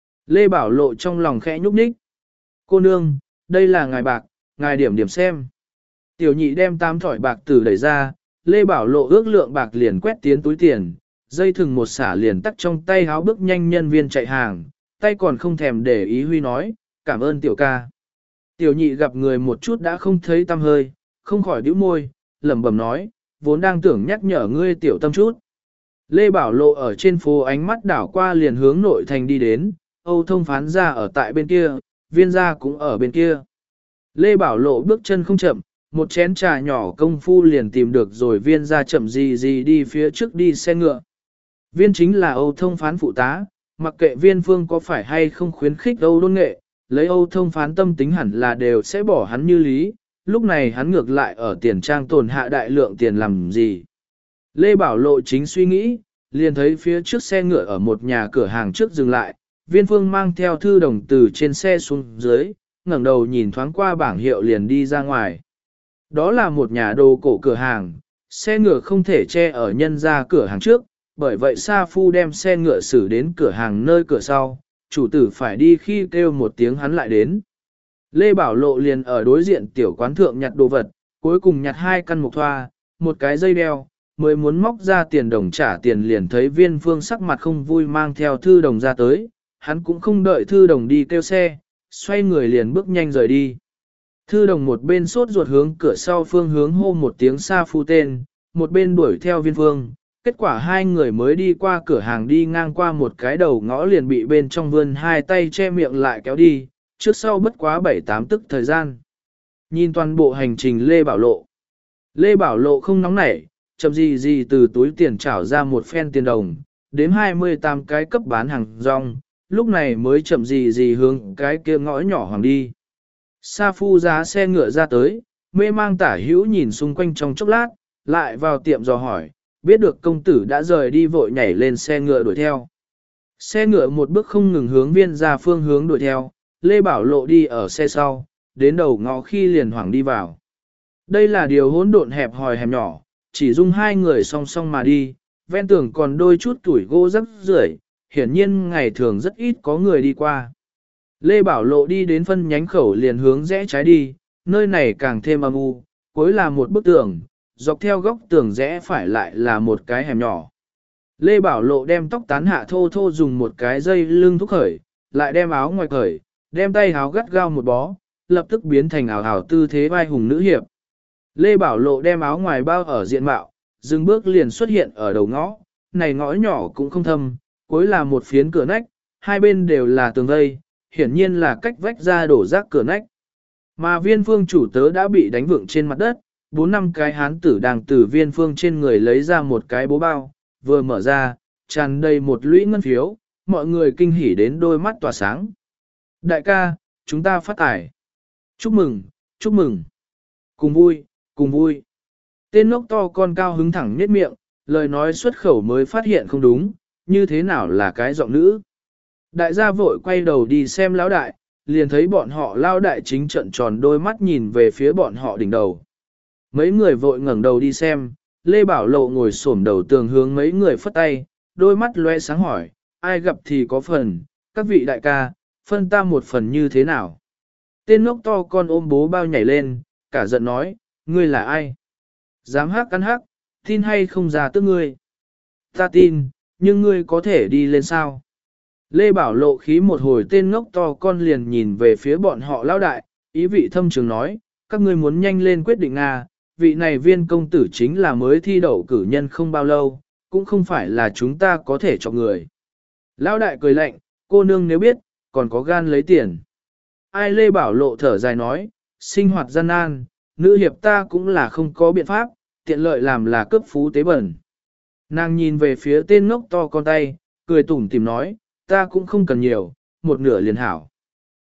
Lê Bảo Lộ trong lòng khẽ nhúc nhích. Cô nương, đây là ngài bạc, ngài điểm điểm xem. Tiểu nhị đem 8 thỏi bạc tử đẩy ra, Lê Bảo Lộ ước lượng bạc liền quét tiến túi tiền, dây thừng một xả liền tắt trong tay háo bước nhanh nhân viên chạy hàng, tay còn không thèm để ý huy nói, cảm ơn tiểu ca. Tiểu nhị gặp người một chút đã không thấy tâm hơi, không khỏi bĩu môi, lẩm bẩm nói, vốn đang tưởng nhắc nhở ngươi tiểu tâm chút. Lê Bảo Lộ ở trên phố ánh mắt đảo qua liền hướng nội thành đi đến, Âu Thông phán ra ở tại bên kia, Viên gia cũng ở bên kia. Lê Bảo Lộ bước chân không chậm, một chén trà nhỏ công phu liền tìm được rồi Viên gia chậm gì đi phía trước đi xe ngựa. Viên chính là Âu Thông phán phụ tá, mặc kệ Viên Phương có phải hay không khuyến khích Âu Đôn Nghệ, lấy Âu Thông phán tâm tính hẳn là đều sẽ bỏ hắn như lý, lúc này hắn ngược lại ở tiền trang tồn hạ đại lượng tiền làm gì. Lê Bảo Lộ chính suy nghĩ, liền thấy phía trước xe ngựa ở một nhà cửa hàng trước dừng lại, Viên Phương mang theo thư đồng từ trên xe xuống dưới, ngẩng đầu nhìn thoáng qua bảng hiệu liền đi ra ngoài. Đó là một nhà đồ cổ cửa hàng, xe ngựa không thể che ở nhân ra cửa hàng trước, bởi vậy Sa Phu đem xe ngựa xử đến cửa hàng nơi cửa sau, chủ tử phải đi khi kêu một tiếng hắn lại đến. Lê Bảo Lộ liền ở đối diện tiểu quán thượng nhặt đồ vật, cuối cùng nhặt 2 căn mục thoa, một cái dây đeo, mới muốn móc ra tiền đồng trả tiền liền thấy Viên Phương sắc mặt không vui mang theo thư đồng ra tới, hắn cũng không đợi thư đồng đi kêu xe, xoay người liền bước nhanh rời đi. Thư đồng một bên sốt ruột hướng cửa sau phương hướng hô một tiếng Sa Phu tên, một bên đuổi theo Viên Phương. Kết quả hai người mới đi qua cửa hàng đi ngang qua một cái đầu ngõ liền bị bên trong vươn 2 tay che miệng lại kéo đi, trước sau bất quá 7-8 tức thời gian. Nhìn toàn bộ hành trình Lê Bảo Lộ. Lê Bảo Lộ không nóng nảy, chậm gì từ túi tiền trảo ra một phen tiền đồng, đếm 28 cái cấp bán hàng rong, lúc này mới chậm gì hướng cái kia ngõ nhỏ hoàng đi. Sa Phu giá xe ngựa ra tới, mê mang tả hữu nhìn xung quanh trong chốc lát, lại vào tiệm dò hỏi, biết được công tử đã rời đi vội nhảy lên xe ngựa đuổi theo. Xe ngựa một bước không ngừng hướng Viên ra phương hướng đuổi theo, Lê Bảo Lộ đi ở xe sau, đến đầu ngõ khi liền hoảng đi vào. Đây là điều hỗn độn hẹp hòi hẻm nhỏ, chỉ dung 2 người song song mà đi, ven tường còn đôi chút tuổi gỗ rắc rưởi, hiển nhiên ngày thường rất ít có người đi qua. Lê Bảo Lộ đi đến phân nhánh khẩu liền hướng rẽ trái đi, nơi này càng thêm âm u, cuối là một bức tường, dọc theo góc tường rẽ phải lại là một cái hẻm nhỏ. Lê Bảo Lộ đem tóc tán hạ thô thô dùng một cái dây lưng thúc khởi, lại đem áo ngoài khởi, đem tay áo gắt gao một bó, lập tức biến thành ảo ảo tư thế vai hùng nữ hiệp. Lê Bảo Lộ đem áo ngoài bao ở diện mạo, dừng bước liền xuất hiện ở đầu ngõ, này ngõ nhỏ cũng không thâm, cuối là một phiến cửa nách, hai bên đều là tường vây, hiển nhiên là cách vách ra đổ rác cửa nách. Mà Viên Phương chủ tớ đã bị đánh vượng trên mặt đất, 4-5 cái hán tử đang từ Viên Phương trên người lấy ra một cái bố bao, vừa mở ra, tràn đầy một lũy ngân phiếu, mọi người kinh hỉ đến đôi mắt tỏa sáng. Đại ca, chúng ta phát tài. Chúc mừng, chúc mừng. Cùng vui, cùng vui. Tên ngốc to con cao hứng thẳng nhếch miệng, lời nói xuất khẩu mới phát hiện không đúng, như thế nào là cái giọng nữ. Đại gia vội quay đầu đi xem lão đại, liền thấy bọn họ lão đại chính trận tròn đôi mắt nhìn về phía bọn họ đỉnh đầu. Mấy người vội ngẩng đầu đi xem, Lê Bảo Lộ ngồi xổm đầu tường hướng mấy người phất tay, đôi mắt lóe sáng hỏi, ai gặp thì có phần, các vị đại ca, phân ta một phần như thế nào. Tên ngốc to con ôm bố bao nhảy lên, cả giận nói, ngươi là ai? Dám hắc ăn hắc, tin hay không ra tức ngươi? Ta tin, nhưng ngươi có thể đi lên sao? Lê Bảo Lộ khí một hồi tên ngốc to con liền nhìn về phía bọn họ lão đại, ý vị thâm trường nói, các ngươi muốn nhanh lên quyết định à, vị này Viên công tử chính là mới thi đậu cử nhân không bao lâu, cũng không phải là chúng ta có thể chọn người. Lão đại cười lạnh, cô nương nếu biết, còn có gan lấy tiền. Ai Lê Bảo Lộ thở dài nói, sinh hoạt gian nan, nữ hiệp ta cũng là không có biện pháp, tiện lợi làm là cấp phú tế bẩn. Nàng nhìn về phía tên ngốc to con tay, cười tủm tìm nói, ta cũng không cần nhiều, một nửa liền hảo.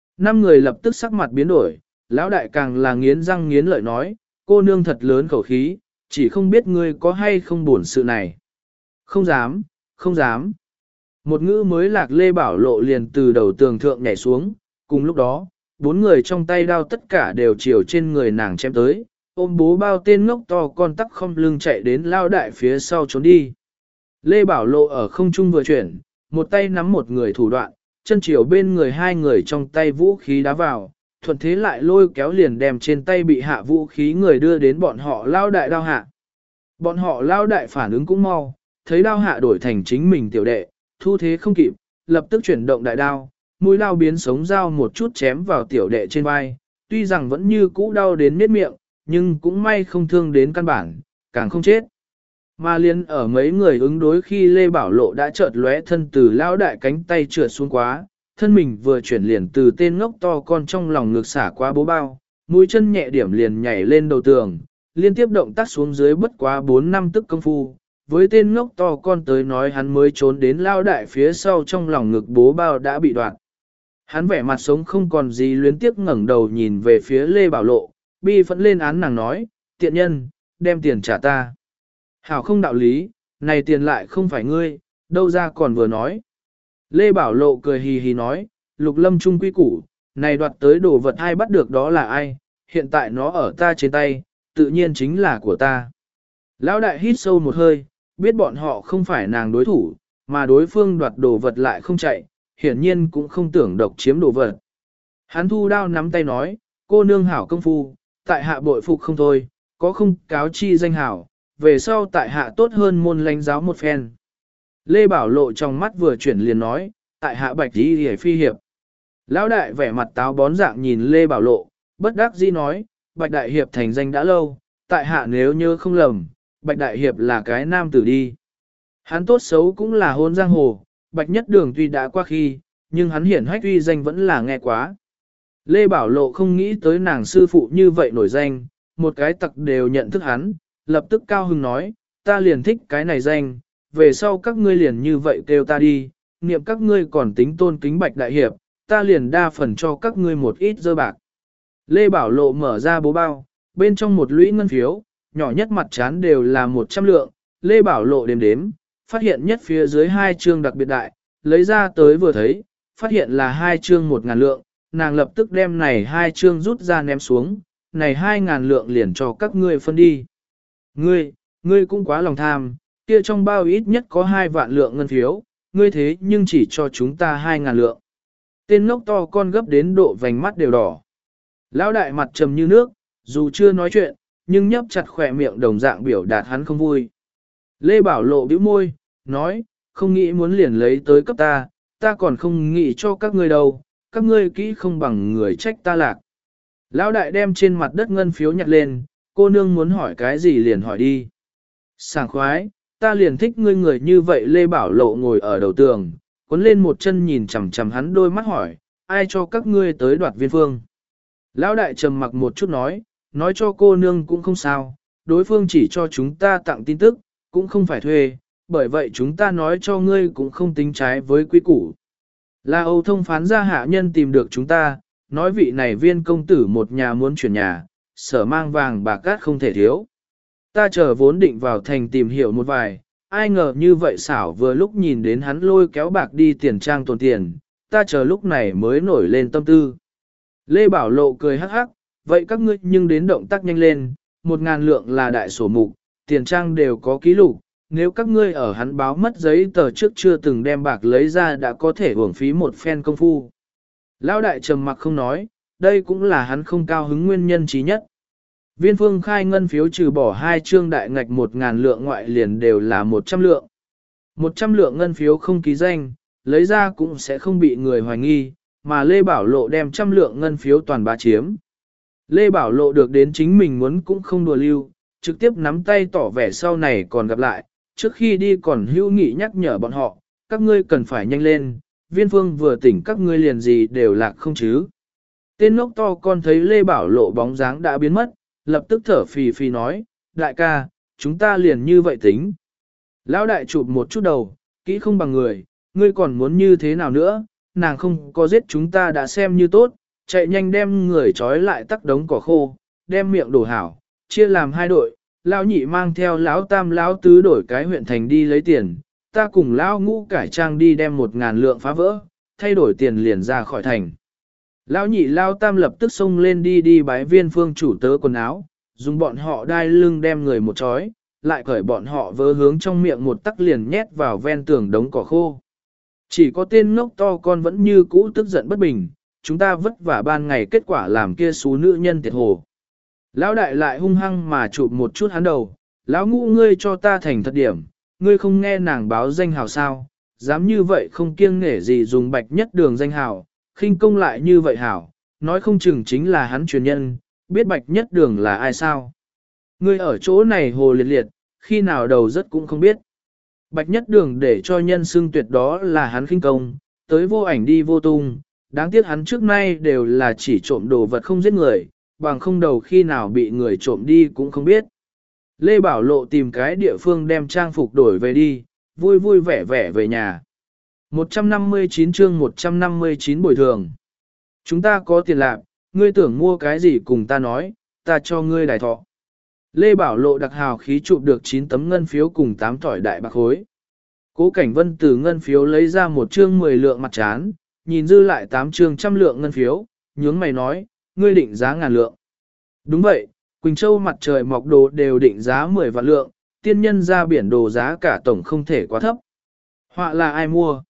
5 người lập tức sắc mặt biến đổi, lão đại càng là nghiến răng nghiến lợi nói, cô nương thật lớn khẩu khí, chỉ không biết ngươi có hay không buồn sự này. Không dám, không dám. Một ngữ mới lạc Lê Bảo Lộ liền từ đầu tường thượng nhảy xuống, cùng lúc đó, 4 người trong tay đao tất cả đều chiều trên người nàng chém tới, ôm bố bao tên ngốc to con tắc không lưng chạy đến lao đại phía sau trốn đi. Lê Bảo Lộ ở không trung vừa chuyển, một tay nắm một người thủ đoạn, chân chiều bên người 2 người trong tay vũ khí đá vào, thuận thế lại lôi kéo liền đem trên tay bị hạ vũ khí người đưa đến bọn họ lao đại đao hạ. Bọn họ lao đại phản ứng cũng mau, thấy đao hạ đổi thành chính mình tiểu đệ, thu thế không kịp, lập tức chuyển động đại đao, mũi đao biến sống dao một chút chém vào tiểu đệ trên vai, tuy rằng vẫn như cũ đau đến miết miệng, nhưng cũng may không thương đến căn bản, càng không chết. Mà liên ở mấy người ứng đối khi Lê Bảo Lộ đã chợt lóe thân từ lao đại cánh tay trượt xuống quá, thân mình vừa chuyển liền từ tên ngốc to con trong lòng ngực xả qua bố bao, mũi chân nhẹ điểm liền nhảy lên đầu tường, liên tiếp động tác xuống dưới bất quá 4 năm tức công phu. Với tên ngốc to con tới nói hắn mới trốn đến lao đại phía sau trong lòng ngực bố bao đã bị đoạt. Hắn vẻ mặt sống không còn gì luyến tiếc ngẩng đầu nhìn về phía Lê Bảo Lộ, bi phẫn lên án nàng nói, tiện nhân, đem tiền trả ta. Hảo không đạo lý, này tiền lại không phải ngươi, đâu ra còn vừa nói. Lê Bảo Lộ cười hì hì nói, Lục Lâm trung quy củ, này đoạt tới đồ vật ai bắt được đó là ai, hiện tại nó ở ta trên tay, tự nhiên chính là của ta. Lão đại hít sâu một hơi, biết bọn họ không phải nàng đối thủ, mà đối phương đoạt đồ vật lại không chạy, hiển nhiên cũng không tưởng độc chiếm đồ vật. Hắn thu đao nắm tay nói, cô nương hảo công phu, tại hạ bội phục không thôi, có không cáo chi danh hảo, về sau tại hạ tốt hơn môn lãnh giáo một phen. Lê Bảo Lộ trong mắt vừa chuyển liền nói, tại hạ bạch đi hề phi hiệp. Lão đại vẻ mặt táo bón dạng nhìn Lê Bảo Lộ, bất đắc dĩ nói, bạch đại hiệp thành danh đã lâu, tại hạ nếu nhớ không lầm, bạch đại hiệp là cái nam tử đi. Hắn tốt xấu cũng là hôn giang hồ, bạch nhất đường tuy đã qua khi, nhưng hắn hiển hách uy danh vẫn là nghe quá. Lê Bảo Lộ không nghĩ tới nàng sư phụ như vậy nổi danh, một cái tặc đều nhận thức hắn, lập tức cao hứng nói, ta liền thích cái này danh, về sau các ngươi liền như vậy kêu ta đi, niệm các ngươi còn tính tôn kính bạch đại hiệp, ta liền đa phần cho các ngươi một ít dơ bạc. Lê Bảo Lộ mở ra bố bao, bên trong một lũy ngân phiếu, nhỏ nhất mặt chán đều là 100 lượng, Lê Bảo Lộ đếm đếm, phát hiện nhất phía dưới 2 chương đặc biệt đại, lấy ra tới vừa thấy, phát hiện là 2 chương 1.000 lượng, nàng lập tức đem này 2 chương rút ra ném xuống, này 2.000 lượng liền cho các ngươi phân đi. Ngươi cũng quá lòng tham, kia trong bao ít nhất có 2 vạn lượng ngân phiếu, ngươi thế nhưng chỉ cho chúng ta 2.000 lượng. Tên ngốc to con gấp đến độ vành mắt đều đỏ. Lão đại mặt trầm như nước, dù chưa nói chuyện, nhưng nhấp chặt khỏe miệng đồng dạng biểu đạt hắn không vui. Lê Bảo Lộ bĩu môi, nói, không nghĩ muốn liền lấy tới cấp ta còn không nghĩ cho các ngươi đâu, các ngươi kỹ không bằng người trách ta lạc. Lão đại đem trên mặt đất ngân phiếu nhặt lên, cô nương muốn hỏi cái gì liền hỏi đi. Sảng khoái, ta liền thích ngươi người như vậy. Lê Bảo Lộ ngồi ở đầu tường, cuốn lên một chân nhìn chằm chằm hắn đôi mắt hỏi, ai cho các ngươi tới đoạt Viên Phương. Lão đại trầm mặc một chút nói cho cô nương cũng không sao, đối phương chỉ cho chúng ta tặng tin tức, cũng không phải thuê, bởi vậy chúng ta nói cho ngươi cũng không tính trái với quy củ. Là Âu Thông phán gia hạ nhân tìm được chúng ta, nói vị này Viên công tử một nhà muốn chuyển nhà, sở mang vàng bạc cát không thể thiếu. Ta chờ vốn định vào thành tìm hiểu một vài, ai ngờ như vậy xảo vừa lúc nhìn đến hắn lôi kéo bạc đi tiền trang tồn tiền, ta chờ lúc này mới nổi lên tâm tư. Lê Bảo Lộ cười hắc hắc, vậy các ngươi nhưng đến động tác nhanh lên, 1.000 lượng là đại sổ mục, tiền trang đều có ký lục, nếu các ngươi ở hắn báo mất giấy tờ trước chưa từng đem bạc lấy ra đã có thể uổng phí một phen công phu. Lão đại trầm mặc không nói, đây cũng là hắn không cao hứng nguyên nhân trí nhất. Viên Phương khai ngân phiếu trừ bỏ 2 chương đại ngạch 1.000 lượng ngoại liền đều là 100 lượng. 100 lượng ngân phiếu không ký danh, lấy ra cũng sẽ không bị người hoài nghi, mà Lê Bảo Lộ đem 100 lượng ngân phiếu toàn bá chiếm. Lê Bảo Lộ được đến chính mình muốn cũng không đùa lưu, trực tiếp nắm tay tỏ vẻ sau này còn gặp lại, trước khi đi còn hữu nghị nhắc nhở bọn họ, các ngươi cần phải nhanh lên, Viên Phương vừa tỉnh các ngươi liền gì đều lạc không chứ. Tên ngốc to con thấy Lê Bảo Lộ bóng dáng đã biến mất, lập tức thở phì phì nói, đại ca, chúng ta liền như vậy tính. Lão đại chụp một chút đầu, kỹ không bằng người, ngươi còn muốn như thế nào nữa, nàng không có giết chúng ta đã xem như tốt, chạy nhanh đem người trói lại tắc đống cỏ khô, đem miệng đổ hảo, chia làm hai đội, lão nhị mang theo lão tam lão tứ đổi cái huyện thành đi lấy tiền, ta cùng lão ngũ cải trang đi đem 1.000 lượng phá vỡ, thay đổi tiền liền ra khỏi thành. Lão nhị lão tam lập tức xông lên đi bái viên phương chủ tớ quần áo, dùng bọn họ đai lưng đem người một trói, lại cởi bọn họ vớ hướng trong miệng một tắc liền nhét vào ven tường đống cỏ khô. Chỉ có tên ngốc to con vẫn như cũ tức giận bất bình, chúng ta vất vả ban ngày kết quả làm kia xú nữ nhân tiệt hồ. Lão đại lại hung hăng mà chụp một chút hắn đầu, lão ngũ ngươi cho ta thành thật điểm, ngươi không nghe nàng báo danh hào sao, dám như vậy không kiêng nể gì dùng bạch nhất đường danh hào, khinh công lại như vậy hảo, nói không chừng chính là hắn truyền nhân, biết bạch nhất đường là ai sao. Ngươi ở chỗ này hồ liệt liệt, khi nào đầu rất cũng không biết. Bạch nhất đường để cho nhân xưng tuyệt đó là hắn khinh công, tới vô ảnh đi vô tung, đáng tiếc hắn trước nay đều là chỉ trộm đồ vật không giết người, bằng không đầu khi nào bị người trộm đi cũng không biết. Lê Bảo Lộ tìm cái địa phương đem trang phục đổi về đi, vui vui vẻ vẻ về nhà. 159 chương 159 bồi thường. Chúng ta có tiền lạc, ngươi tưởng mua cái gì cùng ta nói, ta cho ngươi đài thọ. Lê Bảo Lộ đặc hào khí chụp được 9 tấm ngân phiếu cùng 8 tỏi đại bạc khối. Cố Cảnh Vân từ ngân phiếu lấy ra một chương 10 lượng mặt trán, nhìn dư lại 8 chương trăm lượng ngân phiếu, nhướng mày nói, ngươi định giá ngàn lượng. Đúng vậy, Quỳnh Châu mặt trời mọc đồ đều định giá 10 vạn lượng, tiên nhân ra biển đồ giá cả tổng không thể quá thấp. Họa là ai mua,